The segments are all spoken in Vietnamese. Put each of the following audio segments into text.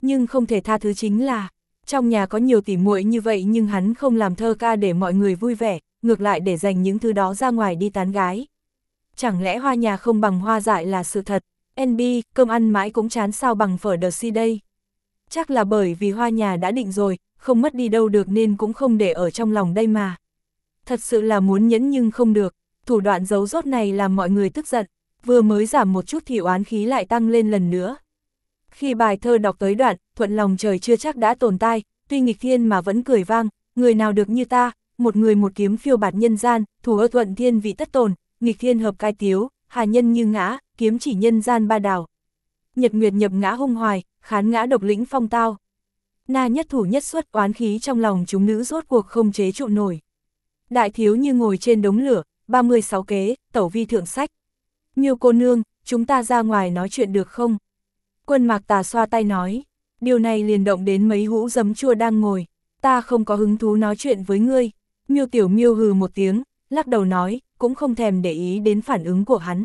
Nhưng không thể tha thứ chính là, trong nhà có nhiều tỉ muội như vậy nhưng hắn không làm thơ ca để mọi người vui vẻ, ngược lại để dành những thứ đó ra ngoài đi tán gái. Chẳng lẽ hoa nhà không bằng hoa dại là sự thật? NB, cơm ăn mãi cũng chán sao bằng phở đờ si đây. Chắc là bởi vì hoa nhà đã định rồi, không mất đi đâu được nên cũng không để ở trong lòng đây mà. Thật sự là muốn nhẫn nhưng không được, thủ đoạn giấu rốt này làm mọi người tức giận, vừa mới giảm một chút thì oán khí lại tăng lên lần nữa. Khi bài thơ đọc tới đoạn, thuận lòng trời chưa chắc đã tồn tai, tuy nghịch thiên mà vẫn cười vang, người nào được như ta, một người một kiếm phiêu bạt nhân gian, thủ ơ thuận thiên vị tất tồn, nghịch thiên hợp cai tiếu, hà nhân như ngã, kiếm chỉ nhân gian ba đảo. Nhật nguyệt nhập ngã hung hoài, khán ngã độc lĩnh phong tao. Na nhất thủ nhất xuất, oán khí trong lòng chúng nữ rốt cuộc không chế trụ nổi. Đại thiếu như ngồi trên đống lửa, 36 kế, tẩu vi thượng sách. Miêu cô nương, chúng ta ra ngoài nói chuyện được không? Quân Mạc Tà xoa tay nói, điều này liền động đến mấy hũ giấm chua đang ngồi, ta không có hứng thú nói chuyện với ngươi. Miêu Tiểu Miêu hừ một tiếng, lắc đầu nói, cũng không thèm để ý đến phản ứng của hắn.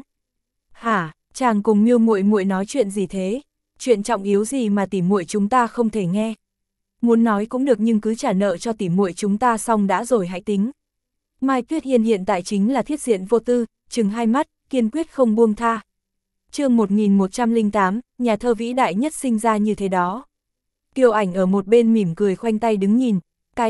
Hả, chàng cùng Miêu muội muội nói chuyện gì thế? Chuyện trọng yếu gì mà tỉ muội chúng ta không thể nghe? Muốn nói cũng được nhưng cứ trả nợ cho tỉ muội chúng ta xong đã rồi hãy tính. Mai Tuyết Hiên hiện tại chính là thiết diện vô tư, trừng hai mắt, kiên quyết không buông tha. Chương 1108, nhà thơ vĩ đại nhất sinh ra như thế đó. Kiều Ảnh ở một bên mỉm cười khoanh tay đứng nhìn, cái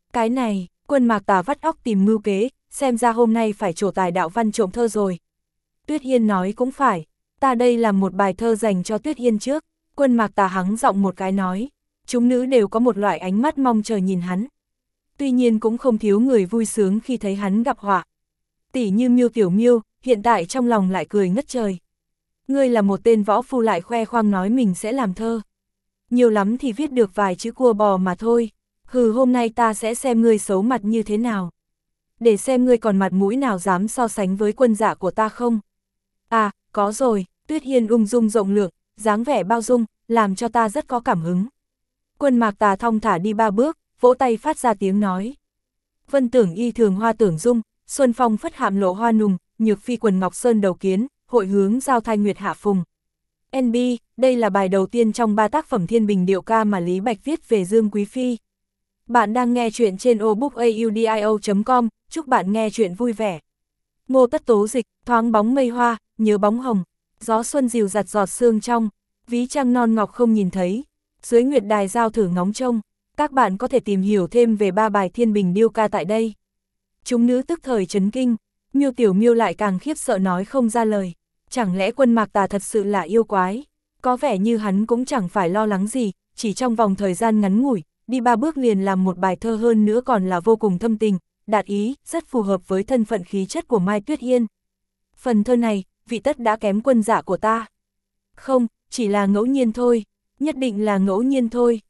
này, Quân Mạc Tà vắt óc tìm mưu kế, xem ra hôm nay phải trổ tài đạo văn trộm thơ rồi. Tuyết Hiên nói cũng phải, ta đây làm một bài thơ dành cho Tuyết Hiên trước. Quân Mạc Tà hắng giọng một cái nói, chúng nữ đều có một loại ánh mắt mong chờ nhìn hắn. Tuy nhiên cũng không thiếu người vui sướng khi thấy hắn gặp họa. Tỷ như Miêu Tiểu Miêu, hiện tại trong lòng lại cười ngất trời. Ngươi là một tên võ phu lại khoe khoang nói mình sẽ làm thơ. Nhiều lắm thì viết được vài chữ cua bò mà thôi. Hừ, hôm nay ta sẽ xem ngươi xấu mặt như thế nào. Để xem ngươi còn mặt mũi nào dám so sánh với quân dạ của ta không. À, có rồi, Tuyết Hiên ung dung rộng lượng, dáng vẻ bao dung, làm cho ta rất có cảm hứng. Quân Mạc Tà thong thả đi 3 bước, vỗ tay phát ra tiếng nói. Vân tưởng y thường hoa tưởng dung, xuân phong phất hạm lộ hoa nùng, nhược phi quần ngọc sơn đầu kiến, hội hướng giao thai nguyệt hạ phùng. NB, đây là bài đầu tiên trong 3 tác phẩm thiên bình điệu ca mà Lý Bạch viết về Dương Quý Phi. Bạn đang nghe chuyện trên obookaudio.com, chúc bạn nghe chuyện vui vẻ. Ngô Tất Tố dịch, thoáng bóng mây hoa, nhớ bóng hồng, gió xuân dịu giặt giọt sương trong, ví trăng non ngọc không nhìn thấy, dưới nguyệt đài giao thử ngóng trông. Các bạn có thể tìm hiểu thêm về 3 bài thiên bình điêu ca tại đây. Chúng nữ tức thời chấn kinh, Miêu Tiểu Miêu lại càng khiếp sợ nói không ra lời. Chẳng lẽ Quân Mạc Tà thật sự là yêu quái? Có vẻ như hắn cũng chẳng phải lo lắng gì, chỉ trong vòng thời gian ngắn ngủi, đi 3 bước liền làm một bài thơ hơn nữa còn là vô cùng thâm tình, đạt ý, rất phù hợp với thân phận khí chất của Mai Tuyết Hiên. Phần thơ này, vị tất đã kém quân dạ của ta. Không, chỉ là ngẫu nhiên thôi, nhất định là ngẫu nhiên thôi.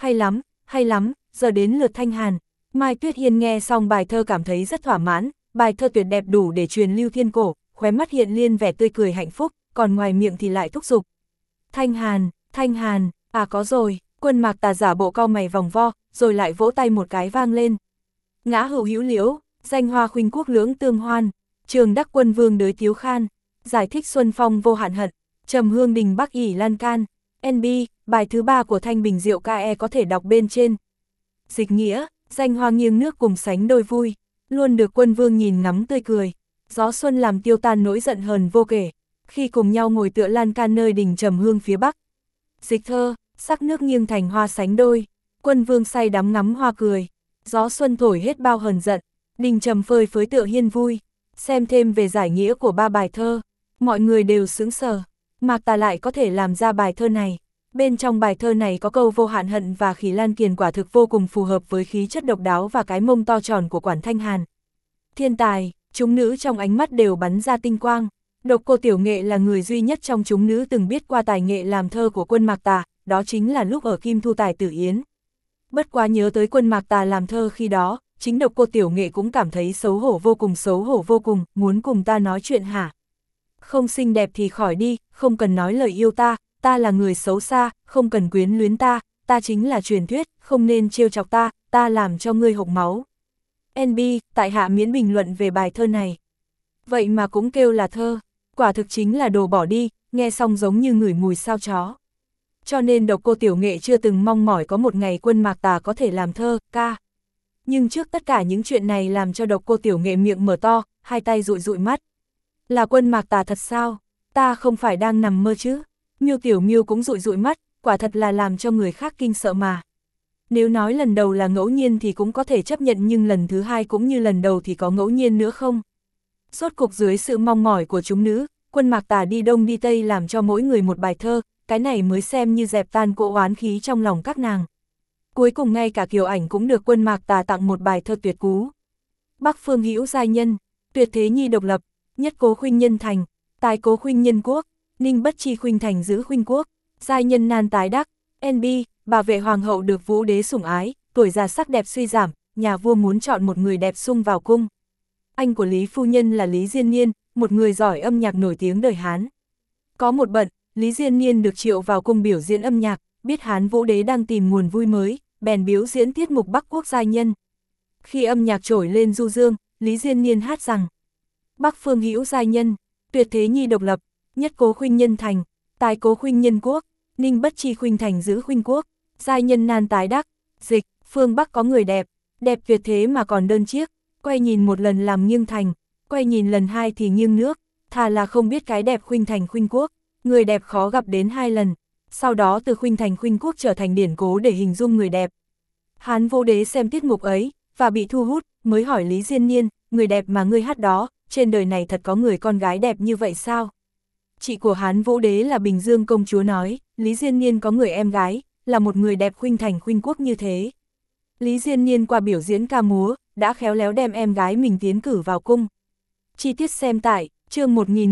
Hay lắm, giờ đến lượt Thanh Hàn. Mai Tuyết Hiên nghe xong bài thơ cảm thấy rất thỏa mãn, bài thơ tuyệt đẹp đủ để truyền lưu thiên cổ, khóe mắt hiện liên vẻ tươi cười hạnh phúc, còn ngoài miệng thì lại thúc giục. Thanh Hàn, à có rồi. Quân Mạc Tà giả bộ cau mày vòng vo, rồi lại vỗ tay một cái vang lên. Ngã hữu hữu liễu, danh hoa khuynh quốc lưỡng tương hoan, trường đắc quân vương đới tiếu khan, giải thích xuân phong vô hạn hận, trầm hương đình bắc ỉ lan can. NB, bài thứ 3 của Thanh Bình Diệu KE có thể đọc bên trên. Dịch nghĩa, danh hoa nghiêng nước cùng sánh đôi vui, luôn được quân vương nhìn ngắm tươi cười, gió xuân làm tiêu tan nỗi giận hờn vô kể, khi cùng nhau ngồi tựa lan can nơi đình trầm hương phía bắc. Dịch thơ, sắc nước nghiêng thành hoa sánh đôi, quân vương say đắm ngắm hoa cười, gió xuân thổi hết bao hờn giận, đình trầm phơi phới tựa hiên vui. Xem thêm về giải nghĩa của 3 bài thơ, mọi người đều sững sờ. Mạc Tà lại có thể làm ra bài thơ này. Bên trong bài thơ này có câu vô hạn hận và khỉ lan kiền quả thực vô cùng phù hợp với khí chất độc đáo và cái mông to tròn của Quản Thanh Hàn. Thiên tài, chúng nữ trong ánh mắt đều bắn ra tinh quang. Độc Cô Tiểu Nghệ là người duy nhất trong chúng nữ từng biết qua tài nghệ làm thơ của Quân Mạc Tà, đó chính là lúc ở Kim Thu Tài Tử Yến. Bất quá nhớ tới Quân Mạc Tà làm thơ khi đó, chính Độc Cô Tiểu Nghệ cũng cảm thấy xấu hổ vô cùng, muốn cùng ta nói chuyện hả? Không xinh đẹp thì khỏi đi, không cần nói lời yêu ta, ta là người xấu xa, không cần quyến luyến ta, ta chính là truyền thuyết, không nên trêu chọc ta, ta làm cho ngươi hộc máu. NB, tại hạ miễn bình luận về bài thơ này. Vậy mà cũng kêu là thơ, quả thực chính là đồ bỏ đi, nghe xong giống như ngửi mùi sao chó. cho nên Độc Cô Tiểu Nghệ chưa từng mong mỏi có một ngày Quân Mạc Tà có thể làm thơ, ca. Nhưng trước tất cả những chuyện này làm cho Độc Cô Tiểu Nghệ miệng mở to, hai tay dụi dụi mắt. Là Quân Mạc Tà thật sao? Ta không phải đang nằm mơ chứ? Miêu Tiểu Miêu cũng dụi dụi mắt, quả thật là làm cho người khác kinh sợ mà. Nếu nói lần đầu là ngẫu nhiên thì cũng có thể chấp nhận, nhưng lần thứ hai cũng như lần đầu thì có ngẫu nhiên nữa không? Rốt cục dưới sự mong mỏi của chúng nữ, Quân Mạc Tà đi đông đi tây làm cho mỗi người một bài thơ, cái này mới xem như dẹp tan cỗ oán khí trong lòng các nàng. Cuối cùng ngay cả Kiều Ảnh cũng được Quân Mạc Tà tặng một bài thơ tuyệt cú. Bắc phương hữu giai nhân, tuyệt thế nhi độc lập, nhất cố khuynh nhân thành, tái cố khuynh nhân quốc, ninh bất chi khuynh thành giữ khuynh quốc, giai nhân nan tái đắc, NB, bảo vệ hoàng hậu được vũ đế sủng ái, tuổi già sắc đẹp suy giảm, nhà vua muốn chọn một người đẹp sung vào cung. Anh của Lý phu nhân là Lý Diên Niên, một người giỏi âm nhạc nổi tiếng đời Hán. Có một bận, Lý Diên Niên được triệu vào cung biểu diễn âm nhạc, biết Hán vũ đế đang tìm nguồn vui mới, bèn biểu diễn tiết mục Bắc quốc giai nhân. Khi âm nhạc trổi lên du dương, Lý Diên Niên hát rằng: Bắc phương hữu giai nhân, tuyệt thế nhi độc lập, nhất cố khuynh nhân thành, tái cố khuynh nhân quốc, ninh bất chi khuynh thành giữ khuynh quốc, giai nhân nan tái đắc. Dịch: phương Bắc có người đẹp, đẹp tuyệt thế mà còn đơn chiếc, quay nhìn một lần làm nghiêng thành, quay nhìn lần hai thì nghiêng nước, thà là không biết cái đẹp khuynh thành khuynh quốc, người đẹp khó gặp đến hai lần. Sau đó từ khuynh thành khuynh quốc trở thành điển cố để hình dung người đẹp. Hán vũ đế xem tiết mục ấy và bị thu hút, mới hỏi Lý Diên Niên: người đẹp mà ngươi hát đó, trên đời này thật có người con gái đẹp như vậy sao? Chị của Hán vũ đế là Bình Dương công chúa nói: Lý Diên Niên có người em gái, là một người đẹp khuynh thành khuynh quốc như thế. Lý Diên Niên qua biểu diễn ca múa, đã khéo léo đem em gái mình tiến cử vào cung. Chi tiết xem tại chương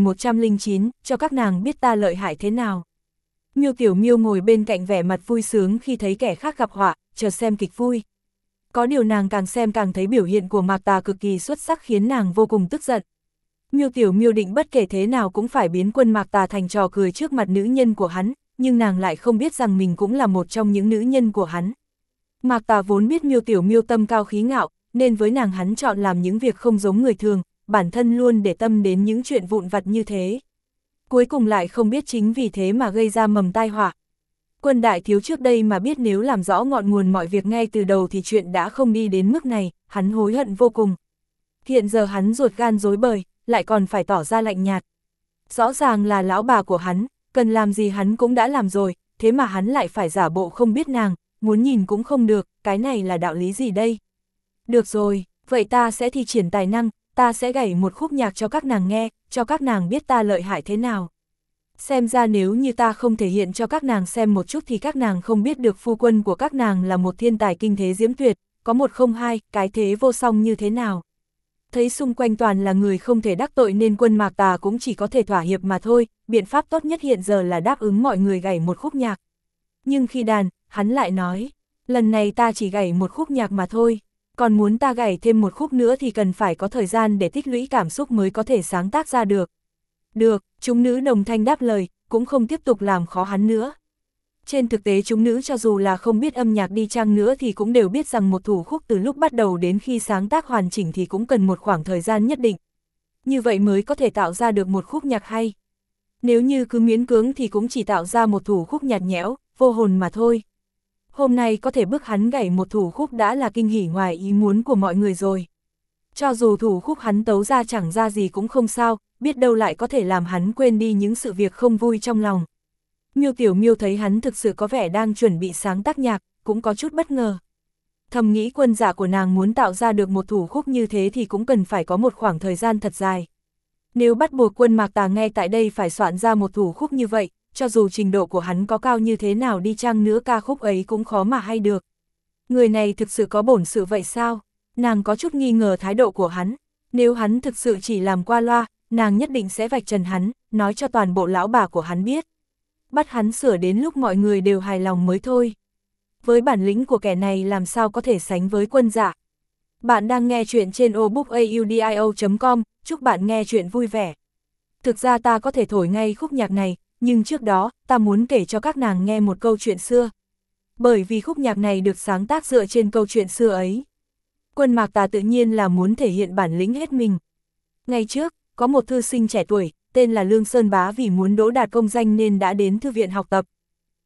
1109, cho các nàng biết ta lợi hại thế nào. Miêu Tiểu Miêu ngồi bên cạnh vẻ mặt vui sướng khi thấy kẻ khác gặp họa, chờ xem kịch vui. Có điều nàng càng xem càng thấy biểu hiện của Mạc Tà cực kỳ xuất sắc khiến nàng vô cùng tức giận. Miêu Tiểu Miêu định bất kể thế nào cũng phải biến Quân Mạc Tà thành trò cười trước mặt nữ nhân của hắn, nhưng nàng lại không biết rằng mình cũng là một trong những nữ nhân của hắn. Mạc Tà vốn biết Miêu Tiểu Miêu tâm cao khí ngạo, nên với nàng hắn chọn làm những việc không giống người thường, bản thân luôn để tâm đến những chuyện vụn vặt như thế. Cuối cùng lại không biết chính vì thế mà gây ra mầm tai họa. Quân đại thiếu trước đây mà biết nếu làm rõ ngọn nguồn mọi việc ngay từ đầu thì chuyện đã không đi đến mức này, hắn hối hận vô cùng. Hiện giờ hắn ruột gan rối bời, lại còn phải tỏ ra lạnh nhạt. Rõ ràng là lão bà của hắn, cần làm gì hắn cũng đã làm rồi, thế mà hắn lại phải giả bộ không biết nàng, muốn nhìn cũng không được, cái này là đạo lý gì đây? Được rồi, vậy ta sẽ thi triển tài năng, ta sẽ gảy một khúc nhạc cho các nàng nghe, cho các nàng biết ta lợi hại thế nào. Xem ra nếu như ta không thể hiện cho các nàng xem một chút thì các nàng không biết được phu quân của các nàng là một thiên tài kinh thế diễm tuyệt, có một không hai, cái thế vô song như thế nào. Thấy xung quanh toàn là người không thể đắc tội nên Quân Mạc Tà cũng chỉ có thể thỏa hiệp mà thôi, biện pháp tốt nhất hiện giờ là đáp ứng mọi người gảy một khúc nhạc. Nhưng khi đàn, hắn lại nói, lần này ta chỉ gảy một khúc nhạc mà thôi, còn muốn ta gảy thêm một khúc nữa thì cần phải có thời gian để tích lũy cảm xúc mới có thể sáng tác ra được. Được, chúng nữ đồng thanh đáp lời, cũng không tiếp tục làm khó hắn nữa. Trên thực tế chúng nữ cho dù là không biết âm nhạc đi chăng nữa thì cũng đều biết rằng một thủ khúc từ lúc bắt đầu đến khi sáng tác hoàn chỉnh thì cũng cần một khoảng thời gian nhất định. Như vậy mới có thể tạo ra được một khúc nhạc hay. Nếu như cứ miễn cưỡng thì cũng chỉ tạo ra một thủ khúc nhạt nhẽo, vô hồn mà thôi. Hôm nay có thể bức hắn gảy một thủ khúc đã là kinh hỉ ngoài ý muốn của mọi người rồi. Cho dù thủ khúc hắn tấu ra chẳng ra gì cũng không sao, biết đâu lại có thể làm hắn quên đi những sự việc không vui trong lòng. Miêu Tiểu Miêu thấy hắn thực sự có vẻ đang chuẩn bị sáng tác nhạc, cũng có chút bất ngờ. Thầm nghĩ Quân Dạ của nàng muốn tạo ra được một thủ khúc như thế thì cũng cần phải có một khoảng thời gian thật dài. Nếu bắt buộc Quân Mạc Tà ngay tại đây phải soạn ra một thủ khúc như vậy, cho dù trình độ của hắn có cao như thế nào đi chăng nữa ca khúc ấy cũng khó mà hay được. Người này thực sự có bổn sự vậy sao? Nàng có chút nghi ngờ thái độ của hắn. Nếu hắn thực sự chỉ làm qua loa, nàng nhất định sẽ vạch trần hắn, nói cho toàn bộ lão bà của hắn biết. Bắt hắn sửa đến lúc mọi người đều hài lòng mới thôi. Với bản lĩnh của kẻ này làm sao có thể sánh với Quân Dạ. Bạn đang nghe chuyện trên obookaudio.com, chúc bạn nghe chuyện vui vẻ. Thực ra ta có thể thổi ngay khúc nhạc này, nhưng trước đó, ta muốn kể cho các nàng nghe một câu chuyện xưa. Bởi vì khúc nhạc này được sáng tác dựa trên câu chuyện xưa ấy. Quân Mạc Tà tự nhiên là muốn thể hiện bản lĩnh hết mình. Ngày trước, có một thư sinh trẻ tuổi, tên là Lương Sơn Bá vì muốn đỗ đạt công danh nên đã đến thư viện học tập.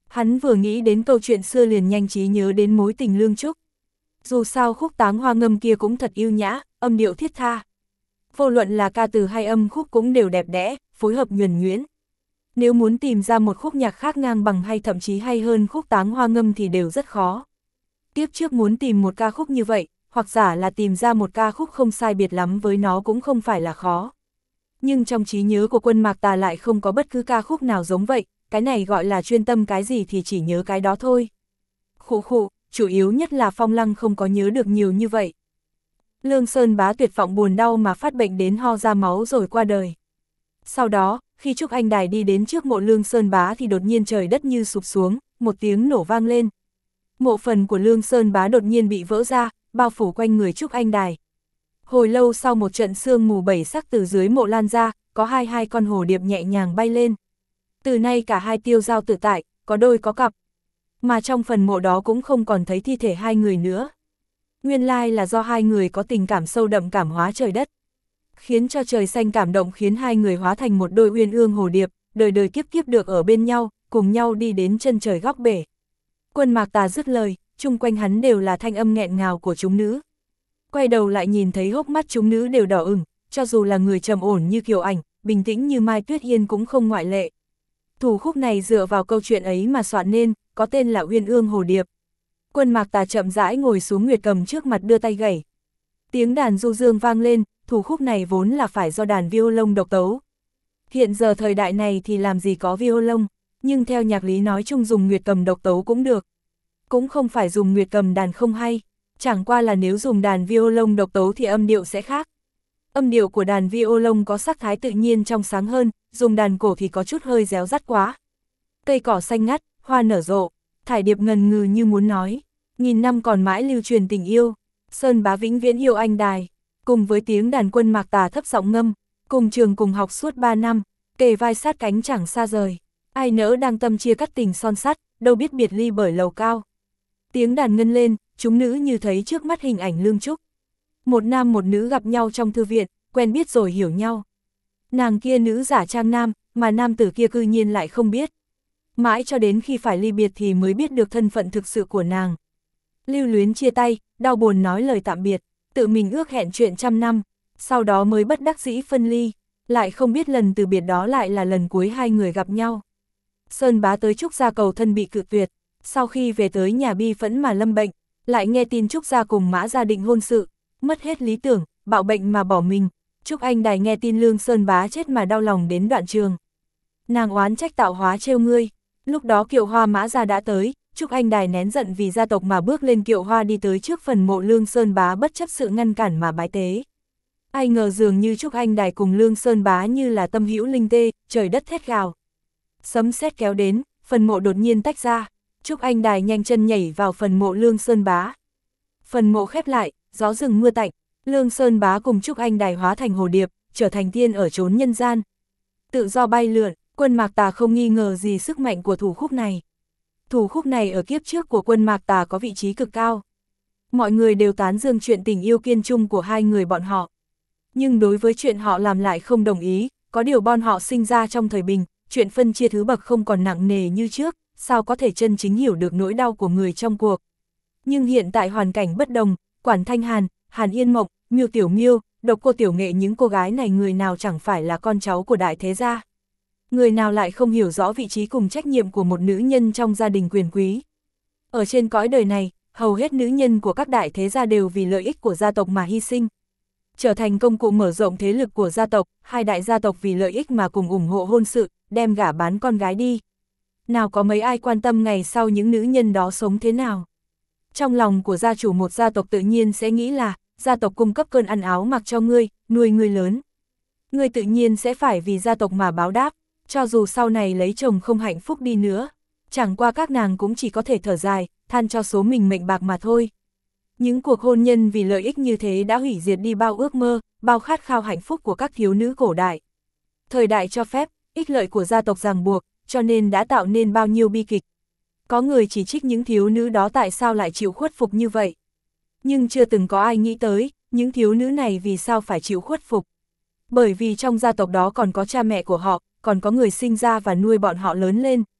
Hắn vừa nghĩ đến câu chuyện xưa liền nhanh trí nhớ đến mối tình Lương Trúc. Dù sao khúc Táng Hoa ngâm kia cũng thật yêu nhã, âm điệu thiết tha. Vô luận là ca từ hay âm khúc cũng đều đẹp đẽ, phối hợp nhuần nhuyễn. Nếu muốn tìm ra một khúc nhạc khác ngang bằng hay thậm chí hay hơn khúc Táng Hoa ngâm thì đều rất khó. Tiếp trước muốn tìm một ca khúc như vậy, hoặc giả là tìm ra một ca khúc không sai biệt lắm với nó cũng không phải là khó. Nhưng trong trí nhớ của Quân Mạc Tà lại không có bất cứ ca khúc nào giống vậy, cái này gọi là chuyên tâm cái gì thì chỉ nhớ cái đó thôi. Khụ khụ, chủ yếu nhất là Phong Lăng không có nhớ được nhiều như vậy. Lương Sơn Bá tuyệt vọng buồn đau mà phát bệnh đến ho ra máu rồi qua đời. Sau đó, khi Trúc Anh Đài đi đến trước mộ Lương Sơn Bá thì đột nhiên trời đất như sụp xuống, một tiếng nổ vang lên. Mộ phần của Lương Sơn Bá đột nhiên bị vỡ ra, bao phủ quanh người Trúc Anh Đài. Hồi lâu sau một trận sương mù bảy sắc từ dưới mộ lan ra, có hai con hồ điệp nhẹ nhàng bay lên. Từ nay cả hai tiêu giao tự tại, có đôi có cặp. Mà trong phần mộ đó cũng không còn thấy thi thể hai người nữa. Nguyên lai là do hai người có tình cảm sâu đậm cảm hóa trời đất. Khiến cho trời xanh cảm động khiến hai người hóa thành một đôi uyên ương hồ điệp, đời đời kiếp kiếp được ở bên nhau, cùng nhau đi đến chân trời góc bể. Quân Mạc Tà dứt lời, chung quanh hắn đều là thanh âm nghẹn ngào của chúng nữ. Quay đầu lại nhìn thấy hốc mắt chúng nữ đều đỏ ửng, cho dù là người trầm ổn như Kiều Ảnh, bình tĩnh như Mai Tuyết Yên cũng không ngoại lệ. Thủ khúc này dựa vào câu chuyện ấy mà soạn nên, có tên là Uyên Ương Hồ Điệp. Quân Mạc Tà chậm rãi ngồi xuống Nguyệt Cầm trước mặt đưa tay gảy. Tiếng đàn du dương vang lên, thủ khúc này vốn là phải do đàn violon độc tấu. Hiện giờ thời đại này thì làm gì có violon, nhưng theo nhạc lý nói chung dùng Nguyệt Cầm độc tấu cũng được. Cũng không phải dùng Nguyệt Cầm đàn không hay, chẳng qua là nếu dùng đàn violon độc tấu thì âm điệu sẽ khác. Âm điệu của đàn violon có sắc thái tự nhiên trong sáng hơn, dùng đàn cổ thì có chút hơi réo rắt quá. Cây cỏ xanh ngắt, hoa nở rộ, thải điệp ngần ngừ như muốn nói, nghìn năm còn mãi lưu truyền tình yêu, Sơn Bá vĩnh viễn yêu anh đài, cùng với tiếng đàn Quân Mạc Tà thấp giọng ngâm, cùng trường cùng học suốt 3 năm, kề vai sát cánh chẳng xa rời, ai nỡ đang tâm chia cắt tình son sắt, đâu biết biệt ly bởi lầu cao. Tiếng đàn ngân lên, chúng nữ như thấy trước mắt hình ảnh Lương Trúc. Một nam một nữ gặp nhau trong thư viện, quen biết rồi hiểu nhau. Nàng kia nữ giả trang nam, mà nam tử kia cư nhiên lại không biết. Mãi cho đến khi phải ly biệt thì mới biết được thân phận thực sự của nàng. Lưu luyến chia tay, đau buồn nói lời tạm biệt, tự mình ước hẹn chuyện trăm năm, sau đó mới bất đắc dĩ phân ly, lại không biết lần từ biệt đó lại là lần cuối hai người gặp nhau. Sơn Bá tới Trúc Gia cầu thân bị cự tuyệt, sau khi về tới nhà bi phẫn mà lâm bệnh, lại nghe tin Trúc Gia cùng Mã gia định hôn sự, mất hết lý tưởng, bạo bệnh mà bỏ mình. Trúc Anh Đài nghe tin Lương Sơn Bá chết mà đau lòng đến đoạn trường. Nàng oán trách tạo hóa trêu ngươi, lúc đó Kiệu Hoa Mã gia đã tới, Trúc Anh Đài nén giận vì gia tộc mà bước lên Kiệu Hoa đi tới trước phần mộ Lương Sơn Bá bất chấp sự ngăn cản mà bái tế. Ai ngờ dường như Trúc Anh Đài cùng Lương Sơn Bá như là tâm hữu linh tê, trời đất thét gào. Sấm sét kéo đến, phần mộ đột nhiên tách ra, Trúc Anh Đài nhanh chân nhảy vào phần mộ Lương Sơn Bá. Phần mộ khép lại, gió rừng mưa tạnh, Lương Sơn Bá cùng Trúc Anh Đài hóa thành hồ điệp, trở thành tiên ở chốn nhân gian. Tự do bay lượn, Quân Mạc Tà không nghi ngờ gì sức mạnh của thủ khúc này. Thủ khúc này ở kiếp trước của Quân Mạc Tà có vị trí cực cao. Mọi người đều tán dương chuyện tình yêu kiên trung của hai người bọn họ. Nhưng đối với chuyện họ làm lại không đồng ý, có điều bọn họ sinh ra trong thời bình, chuyện phân chia thứ bậc không còn nặng nề như trước, sao có thể chân chính hiểu được nỗi đau của người trong cuộc. Nhưng hiện tại hoàn cảnh bất đồng, Quản Thanh Hàn, Hàn Yên Mộng, Miêu Tiểu Miêu, Độc Cô Tiểu Nghệ, những cô gái này người nào chẳng phải là con cháu của đại thế gia. Người nào lại không hiểu rõ vị trí cùng trách nhiệm của một nữ nhân trong gia đình quyền quý. Ở trên cõi đời này, hầu hết nữ nhân của các đại thế gia đều vì lợi ích của gia tộc mà hy sinh. Trở thành công cụ mở rộng thế lực của gia tộc, hai đại gia tộc vì lợi ích mà cùng ủng hộ hôn sự, đem gả bán con gái đi. Nào có mấy ai quan tâm ngày sau những nữ nhân đó sống thế nào. Trong lòng của gia chủ một gia tộc tự nhiên sẽ nghĩ là, gia tộc cung cấp cơn ăn áo mặc cho ngươi, nuôi ngươi lớn. Ngươi tự nhiên sẽ phải vì gia tộc mà báo đáp, cho dù sau này lấy chồng không hạnh phúc đi nữa. Chẳng qua các nàng cũng chỉ có thể thở dài, than cho số mình mệnh bạc mà thôi. Những cuộc hôn nhân vì lợi ích như thế đã hủy diệt đi bao ước mơ, bao khát khao hạnh phúc của các thiếu nữ cổ đại. Thời đại cho phép, ích lợi của gia tộc ràng buộc, cho nên đã tạo nên bao nhiêu bi kịch. Có người chỉ trích những thiếu nữ đó tại sao lại chịu khuất phục như vậy. Nhưng chưa từng có ai nghĩ tới, những thiếu nữ này vì sao phải chịu khuất phục. Bởi vì trong gia tộc đó còn có cha mẹ của họ, còn có người sinh ra và nuôi bọn họ lớn lên.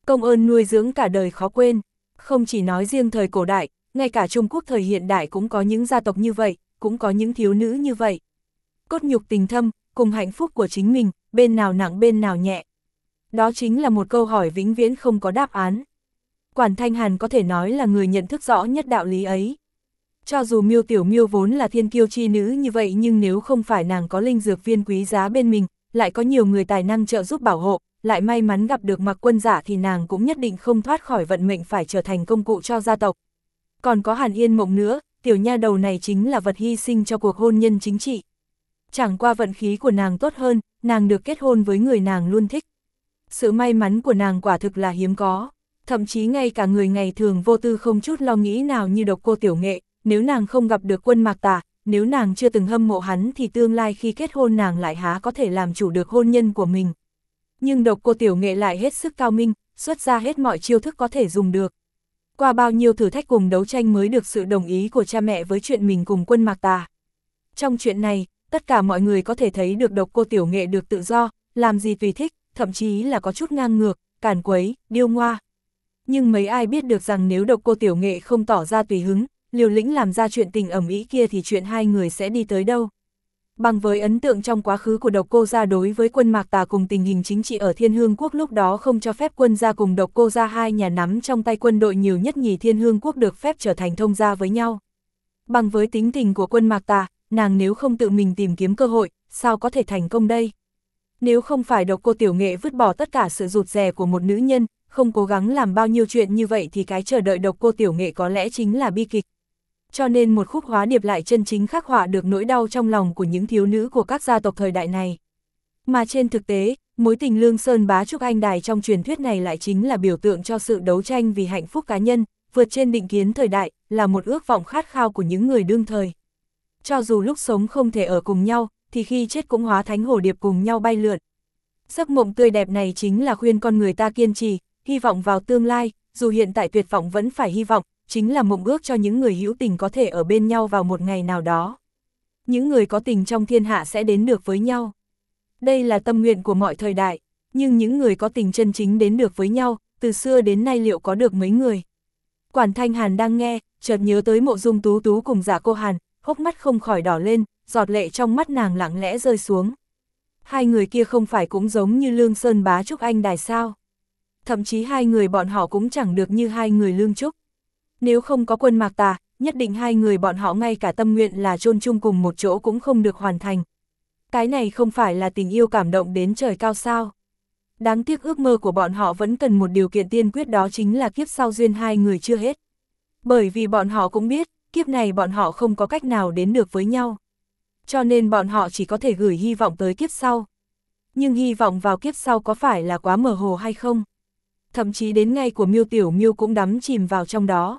Công ơn nuôi dưỡng cả đời khó quên. Không chỉ nói riêng thời cổ đại, ngay cả Trung Quốc thời hiện đại cũng có những gia tộc như vậy, cũng có những thiếu nữ như vậy. Cốt nhục tình thâm, cùng hạnh phúc của chính mình, bên nào nặng bên nào nhẹ. Đó chính là một câu hỏi vĩnh viễn không có đáp án. Quản Thanh Hàn có thể nói là người nhận thức rõ nhất đạo lý ấy. Cho dù Miêu Tiểu Miêu vốn là thiên kiêu chi nữ như vậy, nhưng nếu không phải nàng có linh dược viên quý giá bên mình, lại có nhiều người tài năng trợ giúp bảo hộ, lại may mắn gặp được Mặc Quân Giả thì nàng cũng nhất định không thoát khỏi vận mệnh phải trở thành công cụ cho gia tộc. Còn có Hàn Yên Mộng nữa, tiểu nha đầu này chính là vật hy sinh cho cuộc hôn nhân chính trị. Chẳng qua vận khí của nàng tốt hơn, nàng được kết hôn với người nàng luôn thích. Sự may mắn của nàng quả thực là hiếm có, thậm chí ngay cả người ngày thường vô tư không chút lo nghĩ nào như Độc Cô Tiểu Nghệ, nếu nàng không gặp được Quân Mạc Tà, nếu nàng chưa từng hâm mộ hắn thì tương lai khi kết hôn nàng lại há có thể làm chủ được hôn nhân của mình. Nhưng Độc Cô Tiểu Nghệ lại hết sức cao minh, xuất ra hết mọi chiêu thức có thể dùng được. Qua bao nhiêu thử thách cùng đấu tranh mới được sự đồng ý của cha mẹ với chuyện mình cùng Quân Mạc Tà. Trong chuyện này, tất cả mọi người có thể thấy được Độc Cô Tiểu Nghệ được tự do, làm gì tùy thích, thậm chí là có chút ngang ngược, càn quấy, điêu ngoa. Nhưng mấy ai biết được rằng nếu Độc Cô Tiểu Nghệ không tỏ ra tùy hứng, liều lĩnh làm ra chuyện tình ầm ĩ kia thì chuyện hai người sẽ đi tới đâu. Bằng với ấn tượng trong quá khứ của Độc Cô gia đối với Quân Mạc Tà cùng tình hình chính trị ở Thiên Hương Quốc lúc đó không cho phép Quân gia cùng Độc Cô gia hai nhà nắm trong tay quân đội nhiều nhất nhì Thiên Hương Quốc được phép trở thành thông gia với nhau. Bằng với tính tình của Quân Mạc Tà, nàng nếu không tự mình tìm kiếm cơ hội, sao có thể thành công đây? Nếu không phải Độc Cô Tiểu Nghệ vứt bỏ tất cả sự rụt rè của một nữ nhân, không cố gắng làm bao nhiêu chuyện như vậy thì cái chờ đợi Độc Cô Tiểu Nghệ có lẽ chính là bi kịch. Cho nên một khúc hóa điệp lại chân chính khắc họa được nỗi đau trong lòng của những thiếu nữ của các gia tộc thời đại này. Mà trên thực tế, mối tình Lương Sơn Bá Trúc Anh Đài trong truyền thuyết này lại chính là biểu tượng cho sự đấu tranh vì hạnh phúc cá nhân, vượt trên định kiến thời đại, là một ước vọng khát khao của những người đương thời. Cho dù lúc sống không thể ở cùng nhau, thì khi chết cũng hóa thánh hồ điệp cùng nhau bay lượn. Giấc mộng tươi đẹp này chính là khuyên con người ta kiên trì, hy vọng vào tương lai, dù hiện tại tuyệt vọng vẫn phải hy vọng, chính là mộng ước cho những người hữu tình có thể ở bên nhau vào một ngày nào đó. Những người có tình trong thiên hạ sẽ đến được với nhau. Đây là tâm nguyện của mọi thời đại, nhưng những người có tình chân chính đến được với nhau, từ xưa đến nay liệu có được mấy người? Quản Thanh Hàn đang nghe, chợt nhớ tới Mộ Dung Tú Tú cùng Dạ Cô Hàn, hốc mắt không khỏi đỏ lên, giọt lệ trong mắt nàng lặng lẽ rơi xuống. Hai người kia không phải cũng giống như Lương Sơn Bá Trúc Anh Đài sao? Thậm chí hai người bọn họ cũng chẳng được như hai người Lương Trúc. Nếu không có Quân Mạc Tà, nhất định hai người bọn họ ngay cả tâm nguyện là chôn chung cùng một chỗ cũng không được hoàn thành. Cái này không phải là tình yêu cảm động đến trời cao sao? Đáng tiếc ước mơ của bọn họ vẫn cần một điều kiện tiên quyết, đó chính là kiếp sau duyên hai người chưa hết. Bởi vì bọn họ cũng biết, kiếp này bọn họ không có cách nào đến được với nhau. Cho nên bọn họ chỉ có thể gửi hy vọng tới kiếp sau. Nhưng hy vọng vào kiếp sau có phải là quá mơ hồ hay không? Thậm chí đến ngay của Miêu Tiểu Miêu cũng đắm chìm vào trong đó.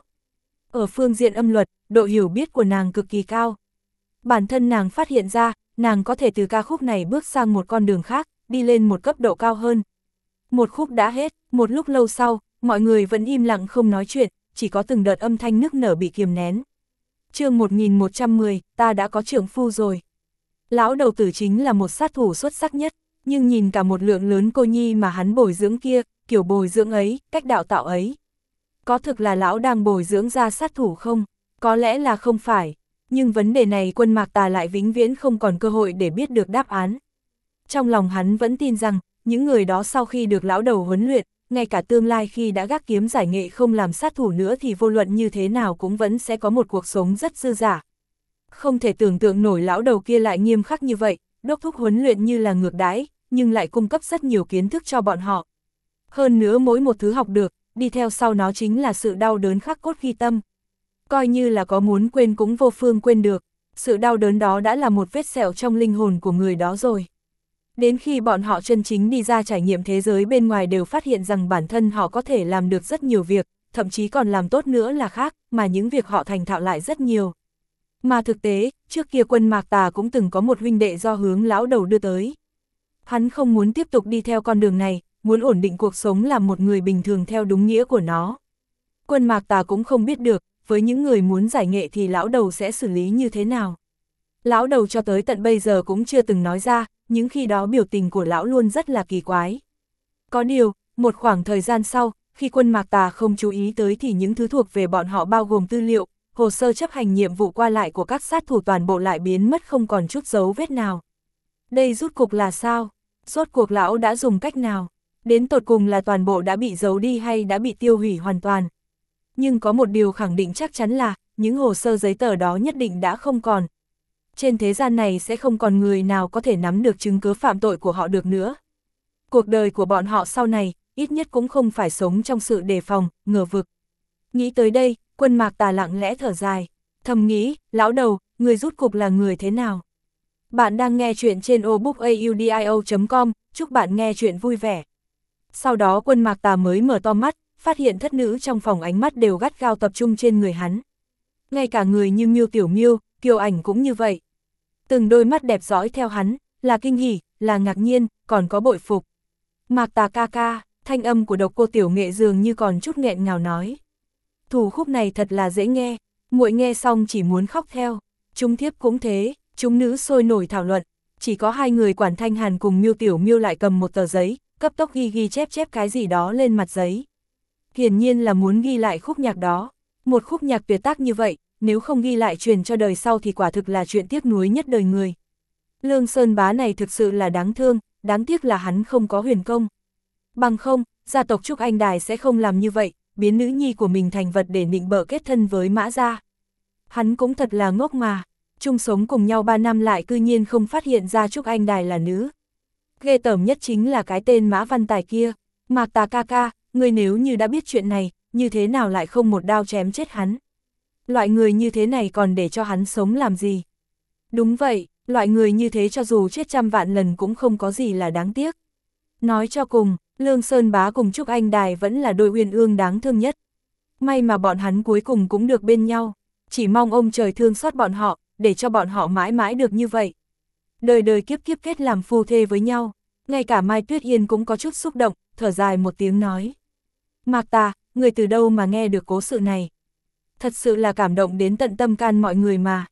Ở phương diện âm luật, độ hiểu biết của nàng cực kỳ cao. Bản thân nàng phát hiện ra, nàng có thể từ ca khúc này bước sang một con đường khác, đi lên một cấp độ cao hơn. Một khúc đã hết, một lúc lâu sau, mọi người vẫn im lặng không nói chuyện, chỉ có từng đợt âm thanh nức nở bị kiềm nén. Chương 1110, ta đã có trượng phu rồi. Lão đầu tử chính là một sát thủ xuất sắc nhất, nhưng nhìn cả một lượng lớn cô nhi mà hắn bồi dưỡng kia, kiểu bồi dưỡng ấy, cách đạo tạo ấy. Có thực là lão đang bồi dưỡng ra sát thủ không? Có lẽ là không phải, nhưng vấn đề này Quân Mạc Tà lại vĩnh viễn không còn cơ hội để biết được đáp án. Trong lòng hắn vẫn tin rằng, những người đó sau khi được lão đầu huấn luyện, ngay cả tương lai khi đã gác kiếm giải nghệ không làm sát thủ nữa thì vô luận như thế nào cũng vẫn sẽ có một cuộc sống rất dư dả. Không thể tưởng tượng nổi lão đầu kia lại nghiêm khắc như vậy, đốc thúc huấn luyện như là ngược đãi, nhưng lại cung cấp rất nhiều kiến thức cho bọn họ. Hơn nữa mỗi một thứ học được, đi theo sau nó chính là sự đau đớn khắc cốt ghi tâm. Coi như là có muốn quên cũng vô phương quên được, sự đau đớn đó đã là một vết sẹo trong linh hồn của người đó rồi. Đến khi bọn họ chân chính đi ra trải nghiệm thế giới bên ngoài đều phát hiện rằng bản thân họ có thể làm được rất nhiều việc, thậm chí còn làm tốt nữa là khác, mà những việc họ thành thạo lại rất nhiều. Mà thực tế, trước kia Quân Mạc Tà cũng từng có một huynh đệ do hướng lão đầu đưa tới. Hắn không muốn tiếp tục đi theo con đường này, muốn ổn định cuộc sống làm một người bình thường theo đúng nghĩa của nó. Quân Mạc Tà cũng không biết được, với những người muốn giải nghệ thì lão đầu sẽ xử lý như thế nào. Lão đầu cho tới tận bây giờ cũng chưa từng nói ra, những khi đó biểu tình của lão luôn rất là kỳ quái. Có điều, một khoảng thời gian sau, khi quân Mạc Tà không chú ý tới thì những thứ thuộc về bọn họ bao gồm tư liệu, hồ sơ chấp hành nhiệm vụ qua lại của các sát thủ toàn bộ lại biến mất không còn chút dấu vết nào. Đây rốt cuộc là sao? Rốt cuộc lão đã dùng cách nào? Đến tột cùng là toàn bộ đã bị giấu đi hay đã bị tiêu hủy hoàn toàn? Nhưng có một điều khẳng định chắc chắn là, những hồ sơ giấy tờ đó nhất định đã không còn. Trên thế gian này sẽ không còn người nào có thể nắm được chứng cứ phạm tội của họ được nữa. Cuộc đời của bọn họ sau này, ít nhất cũng không phải sống trong sự đề phòng, ngờ vực. Nghĩ tới đây, quân Mạc Tà lặng lẽ thở dài, thầm nghĩ, lão đầu, người rốt cuộc là người thế nào? Bạn đang nghe chuyện trên audiobook.com, chúc bạn nghe chuyện vui vẻ. Sau đó quân Mạc Tà mới mở to mắt, phát hiện thất nữ trong phòng ánh mắt đều gắt gao tập trung trên người hắn. Ngay cả người như Miêu Tiểu Miêu, Kiều Ảnh cũng như vậy. Từng đôi mắt đẹp dõi theo hắn, là kinh hỉ, là ngạc nhiên, còn có bội phục. Mạc Tà ca ca, thanh âm của Độc Cô Tiểu Nghệ dường như còn chút nghẹn ngào nói. Thủ khúc này thật là dễ nghe, muội nghe xong chỉ muốn khóc theo. Chúng thiếp cũng thế, chúng nữ sôi nổi thảo luận. Chỉ có hai người Quản Thanh Hàn cùng Miêu Tiểu Miêu lại cầm một tờ giấy, cấp tốc ghi chép cái gì đó lên mặt giấy. Hiển nhiên là muốn ghi lại khúc nhạc đó. Một khúc nhạc tuyệt tác như vậy, nếu không ghi lại truyền cho đời sau thì quả thực là chuyện tiếc nuối nhất đời người. Lương Sơn Bá này thực sự là đáng thương, đáng tiếc là hắn không có huyền công. Bằng không, gia tộc Trúc Anh Đài sẽ không làm như vậy, biến nữ nhi của mình thành vật để nịnh bợ kết thân với Mã gia. Hắn cũng thật là ngốc mà, chung sống cùng nhau 3 năm lại cư nhiên không phát hiện ra Trúc Anh Đài là nữ. Ghê tởm nhất chính là cái tên Mã Văn Tài kia. Mạc Tà ca ca, ngươi nếu như đã biết chuyện này, như thế nào lại không một đao chém chết hắn? Loại người như thế này còn để cho hắn sống làm gì? Đúng vậy, loại người như thế cho dù chết trăm vạn lần cũng không có gì là đáng tiếc. Nói cho cùng, Lương Sơn Bá cùng Trúc Anh Đài vẫn là đôi uyên ương đáng thương nhất. May mà bọn hắn cuối cùng cũng được bên nhau, chỉ mong ông trời thương xót bọn họ, để cho bọn họ mãi mãi được như vậy. Đời đời kiếp kiếp kết làm phu thê với nhau, ngay cả Mai Tuyết Yên cũng có chút xúc động, thở dài một tiếng nói. Mạc Tà, người từ đâu mà nghe được cố sự này? Thật sự là cảm động đến tận tâm can mọi người mà.